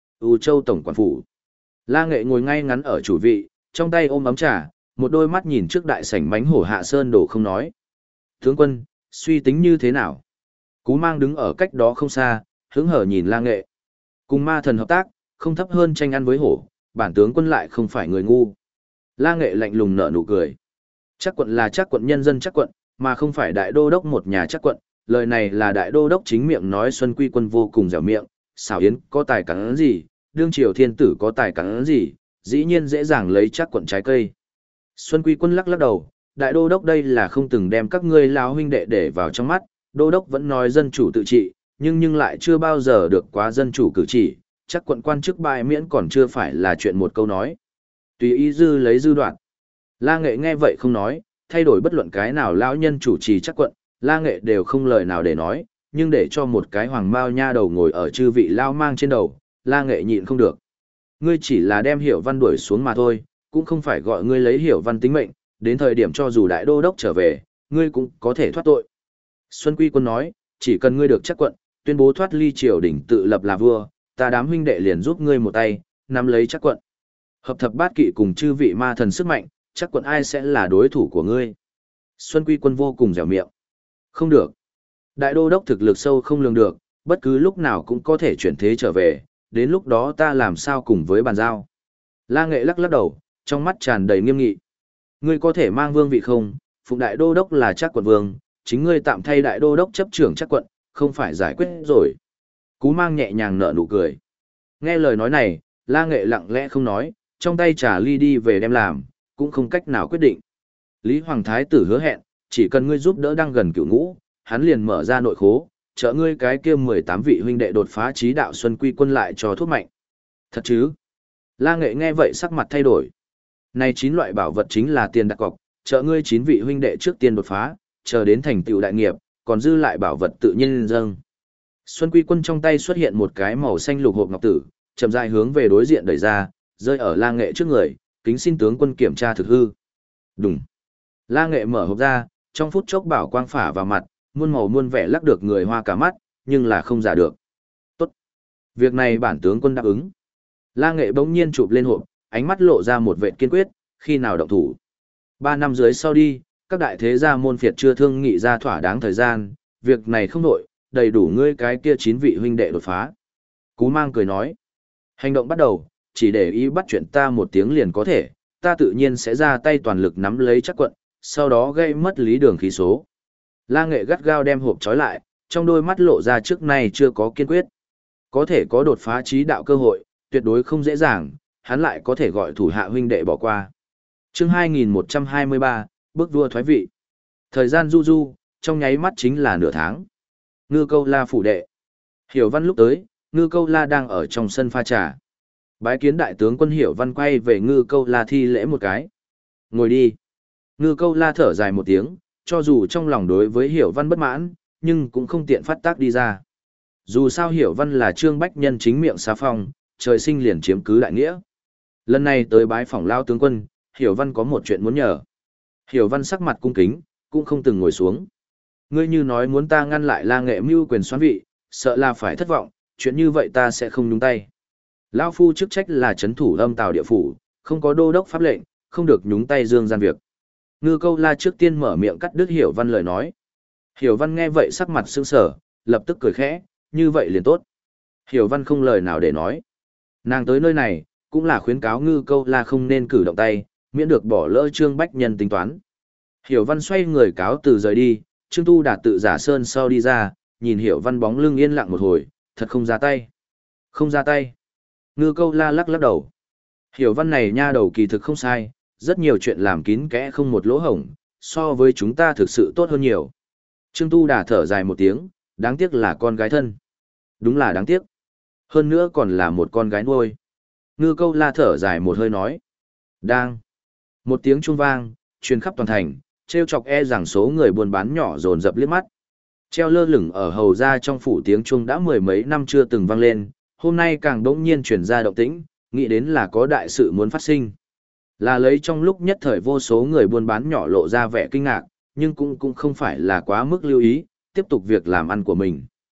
A: U Châu tổng quản phủ. La Nghệ ngồi ngay ngắn ở chủ vị, trong tay ôm ấm trà, một đôi mắt nhìn trước đại sảnh mánh hổ Hạ Sơn đổ không nói. Tướng quân, suy tính như thế nào? Cú Mang đứng ở cách đó không xa, hứng hở nhìn La Nghệ. Cùng ma thần hợp tác, không thấp hơn tranh ăn với hổ, bản tướng quân lại không phải người ngu. La Nghệ lạnh lùng nở nụ cười. Chắc quận là chắc quận nhân dân chắc quận, mà không phải đại đô đốc một nhà chắc quận. Lời này là đại đô đốc chính miệng nói. Xuân Quy Quân vô cùng dẻo miệng, xảo yến có tài cắn gì, đương triều thiên tử có tài cắn gì, dĩ nhiên dễ dàng lấy chắc quận trái cây. Xuân Quy Quân lắc lắc đầu, đại đô đốc đây là không từng đem các ngươi lão huynh đệ để vào trong mắt, đô đốc vẫn nói dân chủ tự trị, nhưng nhưng lại chưa bao giờ được quá dân chủ cử chỉ, chắc quận quan chức bại miễn còn chưa phải là chuyện một câu nói. Tùy ý dư lấy dư đoạn. La Nghệ nghe vậy không nói, thay đổi bất luận cái nào lão nhân chủ trì chắc quận, La Nghệ đều không lời nào để nói, nhưng để cho một cái hoàng mao nha đầu ngồi ở chư vị lao mang trên đầu, La Nghệ nhịn không được. Ngươi chỉ là đem Hiểu Văn đuổi xuống mà thôi, cũng không phải gọi ngươi lấy Hiểu Văn tính mệnh, đến thời điểm cho dù đại đô đốc trở về, ngươi cũng có thể thoát tội. Xuân Quy Quân nói, chỉ cần ngươi được chắc quận, tuyên bố thoát ly triều đình tự lập là vua, ta đám huynh đệ liền giúp ngươi một tay, nắm lấy chắc quận. Hợp thập bát kỵ cùng chư vị ma thần sức mạnh, chắc quận ai sẽ là đối thủ của ngươi. Xuân Quy Quân vô cùng dẻo miệng. Không được. Đại đô đốc thực lực sâu không lường được, bất cứ lúc nào cũng có thể chuyển thế trở về, đến lúc đó ta làm sao cùng với bàn giao. La Nghệ lắc lắc đầu, trong mắt tràn đầy nghiêm nghị. Ngươi có thể mang vương vị không? Phụng đại đô đốc là chắc quận vương, chính ngươi tạm thay đại đô đốc chấp trưởng chắc quận, không phải giải quyết rồi. Cú Mang nhẹ nhàng nở nụ cười. Nghe lời nói này, La Nghệ lặng lẽ không nói, trong tay trà ly đi về đem làm, cũng không cách nào quyết định. Lý Hoàng Thái tử hứa hẹn, chỉ cần ngươi giúp đỡ đang gần cửu ngũ, hắn liền mở ra nội khố, trợ ngươi cái kia mười tám vị huynh đệ đột phá trí đạo Xuân Quy Quân lại cho thuốc mạnh. Thật chứ? La Nghệ nghe vậy sắc mặt thay đổi. Này chín loại bảo vật chính là tiền đặt cọc, trợ ngươi chín vị huynh đệ trước tiên đột phá, chờ đến thành tựu đại nghiệp, còn dư lại bảo vật tự nhiên dâng. Xuân Quy Quân trong tay xuất hiện một cái màu xanh lục hộp ngọc tử, chậm rãi hướng về đối diện đẩy ra, rơi ở La Nghệ trước người, kính xin tướng quân kiểm tra thực hư. Đùng. La Nghệ mở hộp ra, trong phút chốc bảo quang phả vào mặt, muôn màu muôn vẻ lắc được người hoa cả mắt, nhưng là không giả được. Tốt. Việc này bản tướng quân đáp ứng. La Nghệ bỗng nhiên chụp lên hộp, ánh mắt lộ ra một vẻ kiên quyết, khi nào động thủ. Ba năm dưới sau đi, các đại thế gia môn phiệt chưa thương nghị ra thỏa đáng thời gian, việc này không đổi, đầy đủ ngươi cái kia chín vị huynh đệ đột phá. Cú Mang cười nói. Hành động bắt đầu, chỉ để ý bắt chuyện ta một tiếng liền có thể, ta tự nhiên sẽ ra tay toàn lực nắm lấy chắc quận, sau đó gây mất lý đường khí số. La Nghệ gắt gao đem hộp trói lại, trong đôi mắt lộ ra trước nay chưa có kiên quyết. Có thể có đột phá trí đạo cơ hội, tuyệt đối không dễ dàng, hắn lại có thể gọi thủ hạ huynh đệ bỏ qua. Chương hai nghìn một trăm hai mươi ba, bước vua thoái vị. Thời gian du du, trong nháy mắt chính là nửa tháng. Ngư Câu La phủ đệ. Hiểu Văn lúc tới, Ngư Câu La đang ở trong sân pha trà. Bái kiến đại tướng quân Hiểu Văn quay về Ngư Câu La thi lễ một cái. Ngồi đi. Ngư Câu La thở dài một tiếng, cho dù trong lòng đối với Hiểu Văn bất mãn, nhưng cũng không tiện phát tác đi ra. Dù sao Hiểu Văn là Trương Bách Nhân chính miệng xá phong, trời sinh liền chiếm cứ đại nghĩa. Lần này tới bái phỏng lao tướng quân, Hiểu Văn có một chuyện muốn nhờ. Hiểu Văn sắc mặt cung kính, cũng không từng ngồi xuống. Ngươi như nói muốn ta ngăn lại La Nghệ mưu quyền xoán vị, sợ là phải thất vọng, chuyện như vậy ta sẽ không nhúng tay. Lão phu chức trách là chấn thủ âm tào địa phủ, không có đô đốc pháp lệnh, không được nhúng tay dương gian việc. Ngư Câu La trước tiên mở miệng cắt đứt Hiểu Văn lời nói. Hiểu Văn nghe vậy sắc mặt sững sờ, lập tức cười khẽ, như vậy liền tốt. Hiểu Văn không lời nào để nói. Nàng tới nơi này, cũng là khuyến cáo Ngư Câu La không nên cử động tay, miễn được bỏ lỡ Trương Bách Nhân tính toán. Hiểu Văn xoay người cáo từ rời đi, Trương Tu Đạt tự giả sơn sau đi ra, nhìn Hiểu Văn bóng lưng yên lặng một hồi, thật không ra tay. Không ra tay. Ngư Câu La lắc lắc đầu. Hiểu Văn này nha đầu kỳ thực không sai, rất nhiều chuyện làm kín kẽ không một lỗ hổng, so với chúng ta thực sự tốt hơn nhiều. Trương Tu Đà thở dài một tiếng, đáng tiếc là con gái thân. Đúng là đáng tiếc. Hơn nữa còn là một con gái nuôi. Ngư Câu La thở dài một hơi nói. Đang. Một tiếng chuông vang, truyền khắp toàn thành, treo chọc e rằng số người buôn bán nhỏ dồn dập liếc mắt. Treo lơ lửng ở hầu ra trong phủ tiếng chuông đã mười mấy năm chưa từng vang lên, hôm nay càng đống nhiên truyền ra động tĩnh, nghĩ đến là có đại sự muốn phát sinh. Là lấy trong lúc nhất thời vô số người buôn bán nhỏ lộ ra vẻ kinh ngạc, nhưng cũng cũng không phải là quá mức lưu ý, tiếp tục việc làm ăn của mình.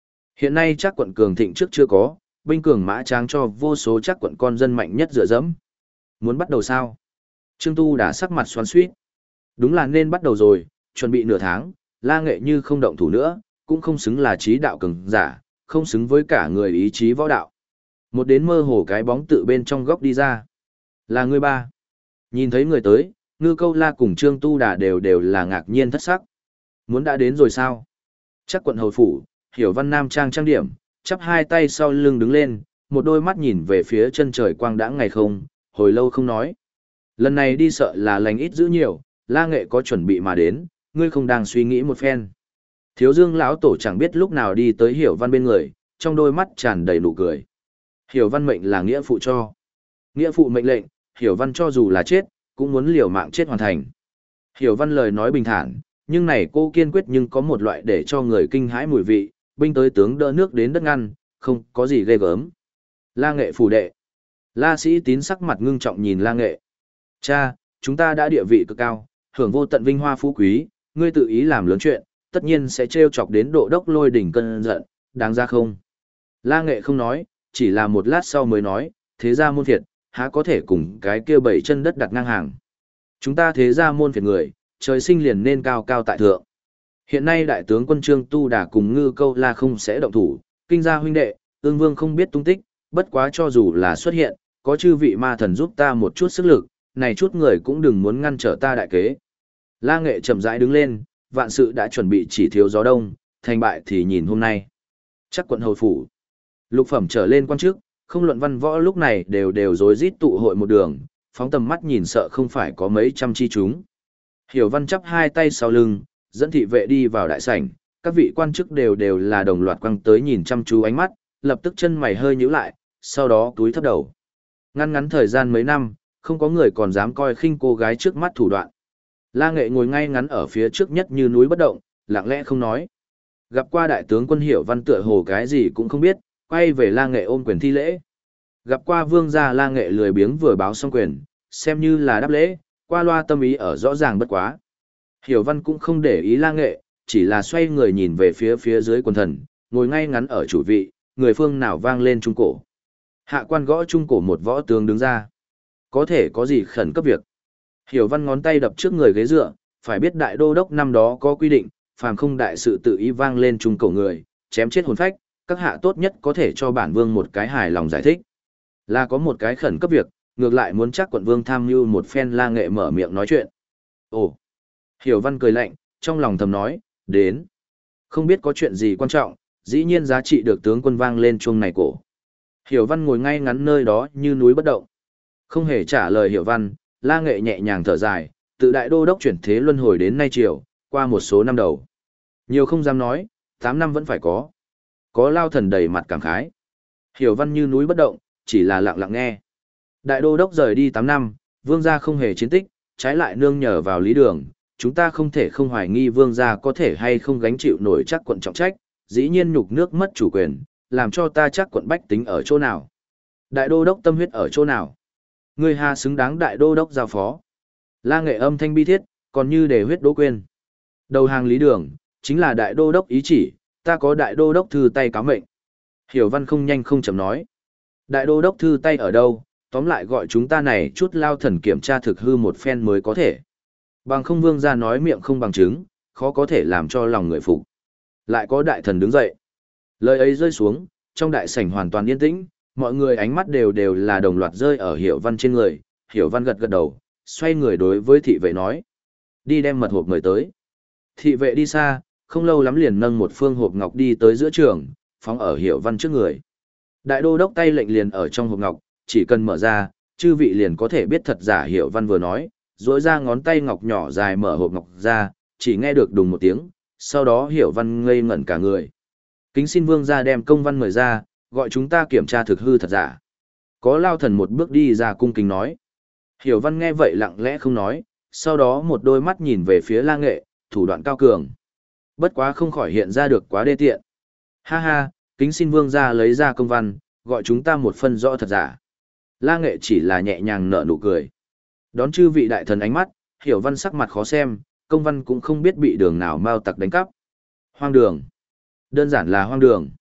A: Hiện nay chắc quận cường thịnh trước chưa có, binh cường mã tráng cho vô số chắc quận con dân mạnh nhất dựa dẫm. Muốn bắt đầu sao? Trương Tu đã sắc mặt xoắn xuýt. Đúng là nên bắt đầu rồi, chuẩn bị nửa tháng, La Nghệ như không động thủ nữa, cũng không xứng là trí đạo cường giả, không xứng với cả người ý chí võ đạo. Một đến mơ hồ cái bóng tự bên trong góc đi ra. Là người ba. Nhìn thấy người tới, Ngư Câu La cùng Trương Tu Đà đều đều là ngạc nhiên thất sắc. Muốn đã đến rồi sao? Chắc quận hầu phủ, Hiểu Văn Nam trang trang điểm, chắp hai tay sau lưng đứng lên, một đôi mắt nhìn về phía chân trời quang đãng ngày không, hồi lâu không nói. Lần này đi sợ là lành ít giữ nhiều, La Nghệ có chuẩn bị mà đến, ngươi không đang suy nghĩ một phen. Thiếu Dương lão tổ chẳng biết lúc nào đi tới Hiểu Văn bên người, trong đôi mắt tràn đầy nụ cười. Hiểu Văn mệnh là nghĩa phụ cho. Nghĩa phụ mệnh lệnh, Hiểu Văn cho dù là chết, cũng muốn liều mạng chết hoàn thành. Hiểu Văn lời nói bình thản, nhưng này cô kiên quyết nhưng có một loại để cho người kinh hãi mùi vị, binh tới tướng đỡ nước đến đất ngăn, không có gì ghê gớm. La Nghệ phủ đệ. La Sĩ Tín sắc mặt ngưng trọng nhìn La Nghệ. Cha, chúng ta đã địa vị cực cao, hưởng vô tận vinh hoa phú quý, ngươi tự ý làm lớn chuyện, tất nhiên sẽ trêu chọc đến độ đốc lôi đỉnh cơn giận, đáng ra không? La Nghệ không nói, chỉ là một lát sau mới nói, thế ra môn phiệt, há có thể cùng cái kia bảy chân đất đặt ngang hàng. Chúng ta thế ra môn phiệt người, trời sinh liền nên cao cao tại thượng. Hiện nay đại tướng quân Trương Tu Đà cùng Ngư Câu La không sẽ động thủ, kinh gia huynh đệ, ương vương không biết tung tích, bất quá cho dù là xuất hiện, có chư vị ma thần giúp ta một chút sức lực, này chút người cũng đừng muốn ngăn trở ta đại kế. La Nghệ chậm rãi đứng lên, vạn sự đã chuẩn bị chỉ thiếu gió đông, thành bại thì nhìn hôm nay. Chắc quận hầu phủ. Lục phẩm trở lên quan chức, không luận văn võ lúc này đều đều rối rít tụ hội một đường, phóng tầm mắt nhìn sợ không phải có mấy trăm chi chúng. Hiểu Văn chắp hai tay sau lưng, dẫn thị vệ đi vào đại sảnh, các vị quan chức đều đều là đồng loạt quăng tới nhìn chăm chú ánh mắt, lập tức chân mày hơi nhíu lại, sau đó túi thấp đầu. Ngăn ngắn thời gian mấy năm, không có người còn dám coi khinh cô gái trước mắt thủ đoạn. La Nghệ ngồi ngay ngắn ở phía trước nhất như núi bất động, lặng lẽ không nói. Gặp qua đại tướng quân Hiểu Văn tựa hồ cái gì cũng không biết, quay về La Nghệ ôm quyền thi lễ. Gặp qua vương gia La Nghệ lười biếng vừa báo xong quyền, xem như là đáp lễ, qua loa tâm ý ở rõ ràng bất quá. Hiểu Văn cũng không để ý La Nghệ, chỉ là xoay người nhìn về phía phía dưới quần thần, ngồi ngay ngắn ở chủ vị, người phương nào vang lên trung cổ. Hạ quan gõ trung cổ một võ tướng đứng ra. Có thể có gì khẩn cấp việc. Hiểu Văn ngón tay đập trước người ghế dựa, phải biết đại đô đốc năm đó có quy định, phàm không đại sự tự ý vang lên trung cổ người, chém chết hồn phách, các hạ tốt nhất có thể cho bản vương một cái hài lòng giải thích. Là có một cái khẩn cấp việc, ngược lại muốn chắc quận vương tham mưu một phen. La Nghệ mở miệng nói chuyện. Ồ! Hiểu Văn cười lạnh, trong lòng thầm nói, đến. Không biết có chuyện gì quan trọng, dĩ nhiên giá trị được tướng quân vang lên chuông này cổ. Hiểu Văn ngồi ngay ngắn nơi đó như núi bất động. Không hề trả lời Hiểu Văn, La Nghệ nhẹ nhàng thở dài, tự đại đô đốc chuyển thế luân hồi đến nay chiều, qua một số năm đầu. Nhiều không dám nói, tám năm vẫn phải có. Có Lao Thần đầy mặt cảm khái. Hiểu Văn như núi bất động, chỉ là lặng lặng nghe. Đại đô đốc rời đi tám năm, vương gia không hề chiến tích, trái lại nương nhờ vào lý đường, chúng ta không thể không hoài nghi vương gia có thể hay không gánh chịu nổi chắc quận trọng trách, dĩ nhiên nhục nước mất chủ quyền, làm cho ta chắc quận bách tính ở chỗ nào. Đại đô đốc tâm huyết ở chỗ nào. Người hà xứng đáng đại đô đốc giao phó. La Nghệ âm thanh bi thiết, còn như để huyết đỗ quên. Đầu hàng lý đường, chính là đại đô đốc ý chỉ, ta có đại đô đốc thư tay cáo mệnh. Hiểu Văn không nhanh không chậm nói. Đại đô đốc thư tay ở đâu, tóm lại gọi chúng ta này chút Lao Thần kiểm tra thực hư một phen mới có thể. Bằng không vương gia nói miệng không bằng chứng, khó có thể làm cho lòng người phục. Lại có đại thần đứng dậy. Lời ấy rơi xuống, trong đại sảnh hoàn toàn yên tĩnh, mọi người ánh mắt đều đều là đồng loạt rơi ở Hiểu Văn trên người. Hiểu Văn gật gật đầu, xoay người đối với thị vệ nói. Đi đem mật hộp người tới. Thị vệ đi xa, không lâu lắm liền nâng một phương hộp ngọc đi tới giữa trường, phóng ở Hiểu Văn trước người. Đại đô đốc tay lệnh liền ở trong hộp ngọc, chỉ cần mở ra, chư vị liền có thể biết thật giả. Hiểu Văn vừa nói, duỗi ra ngón tay ngọc nhỏ dài mở hộp ngọc ra, chỉ nghe được đùng một tiếng, sau đó Hiểu Văn ngây ngẩn cả người. Kính xin vương gia đem công văn mời ra, gọi chúng ta kiểm tra thực hư thật giả. Có Lao Thần một bước đi ra cung kính nói. Hiểu Văn nghe vậy lặng lẽ không nói, sau đó một đôi mắt nhìn về phía La Nghệ, thủ đoạn cao cường. Bất quá không khỏi hiện ra được quá đê tiện. Ha ha, kính xin vương gia lấy ra công văn, gọi chúng ta một phân rõ thật giả. La Nghệ chỉ là nhẹ nhàng nở nụ cười. Đón chư vị đại thần ánh mắt, Hiểu Văn sắc mặt khó xem, công văn cũng không biết bị đường nào mao tặc đánh cắp. Hoang đường. Đơn giản là hoang đường.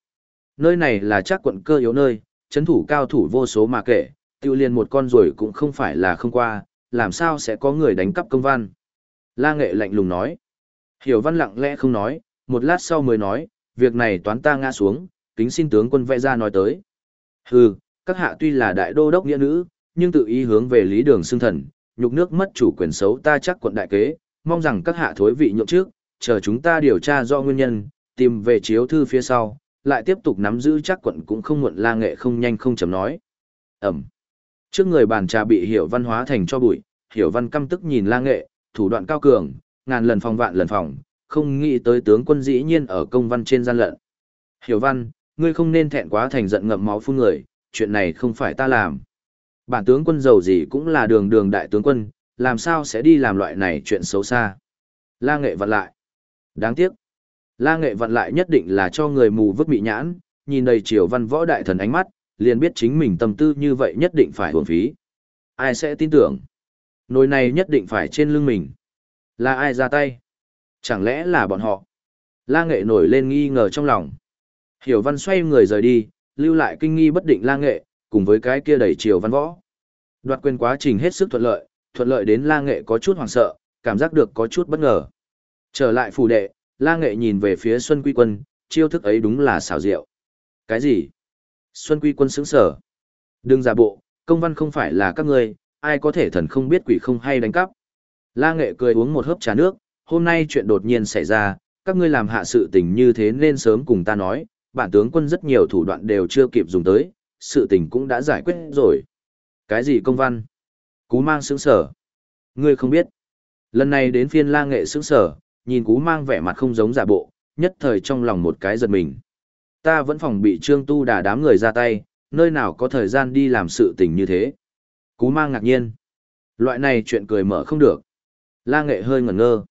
A: Nơi này là chắc quận cơ yếu nơi, chấn thủ cao thủ vô số mà kể, tiêu liền một con rồi cũng không phải là không qua, làm sao sẽ có người đánh cắp công văn. La Nghệ lạnh lùng nói. Hiểu Văn lặng lẽ không nói, một lát sau mới nói, việc này toán ta ngã xuống, kính xin tướng quân vẽ ra nói tới. Hừ, các hạ tuy là đại đô đốc nghĩa nữ, nhưng tự ý hướng về lý đường xưng thần, nhục nước mất chủ quyền xấu ta chắc quận đại kế, mong rằng các hạ thối vị nhượng trước, chờ chúng ta điều tra do nguyên nhân, tìm về chiếu thư phía sau, lại tiếp tục nắm giữ chắc quận cũng không muộn. La Nghệ không nhanh không chậm nói. Ẩm. Trước người bàn trà bị Hiểu Văn hóa thành cho bụi, Hiểu Văn căm tức nhìn La Nghệ, thủ đoạn cao cường, ngàn lần phòng vạn lần phòng, không nghĩ tới tướng quân dĩ nhiên ở công văn trên gian lận. Hiểu Văn, ngươi không nên thẹn quá thành giận ngậm máu phun người, chuyện này không phải ta làm. Bản tướng quân giàu gì cũng là đường đường đại tướng quân, làm sao sẽ đi làm loại này chuyện xấu xa. La Nghệ vặn lại. Đáng tiếc. La Nghệ vặn lại nhất định là cho người mù vứt bị nhãn, nhìn đầy Triều Văn võ đại thần ánh mắt, liền biết chính mình tâm tư như vậy nhất định phải uổng phí. Ai sẽ tin tưởng? Nồi này nhất định phải trên lưng mình. Là ai ra tay? Chẳng lẽ là bọn họ? La Nghệ nổi lên nghi ngờ trong lòng. Hiểu Văn xoay người rời đi, lưu lại kinh nghi bất định La Nghệ, cùng với cái kia đầy Triều Văn võ. Đoạt quyền quá trình hết sức thuận lợi, thuận lợi đến La Nghệ có chút hoảng sợ, cảm giác được có chút bất ngờ. Trở lại phủ đệ, La Nghệ nhìn về phía Xuân Quy Quân, chiêu thức ấy đúng là xảo diệu. Cái gì? Xuân Quy Quân sững sờ. Đừng giả bộ, công văn không phải là các ngươi, ai có thể thần không biết quỷ không hay đánh cắp. La Nghệ cười uống một hớp trà nước, hôm nay chuyện đột nhiên xảy ra, các ngươi làm hạ sự tình như thế nên sớm cùng ta nói, bản tướng quân rất nhiều thủ đoạn đều chưa kịp dùng tới, sự tình cũng đã giải quyết rồi. Cái gì công văn? Cú Mang sững sờ. Ngươi không biết. Lần này đến phiên La Nghệ sững sờ, nhìn Cú Mang vẻ mặt không giống giả bộ, nhất thời trong lòng một cái giật mình. Ta vẫn phòng bị Trương Tu Đà đám người ra tay, nơi nào có thời gian đi làm sự tình như thế. Cú Mang ngạc nhiên. Loại này chuyện cười mở không được. La Nghệ hơi ngẩn ngơ.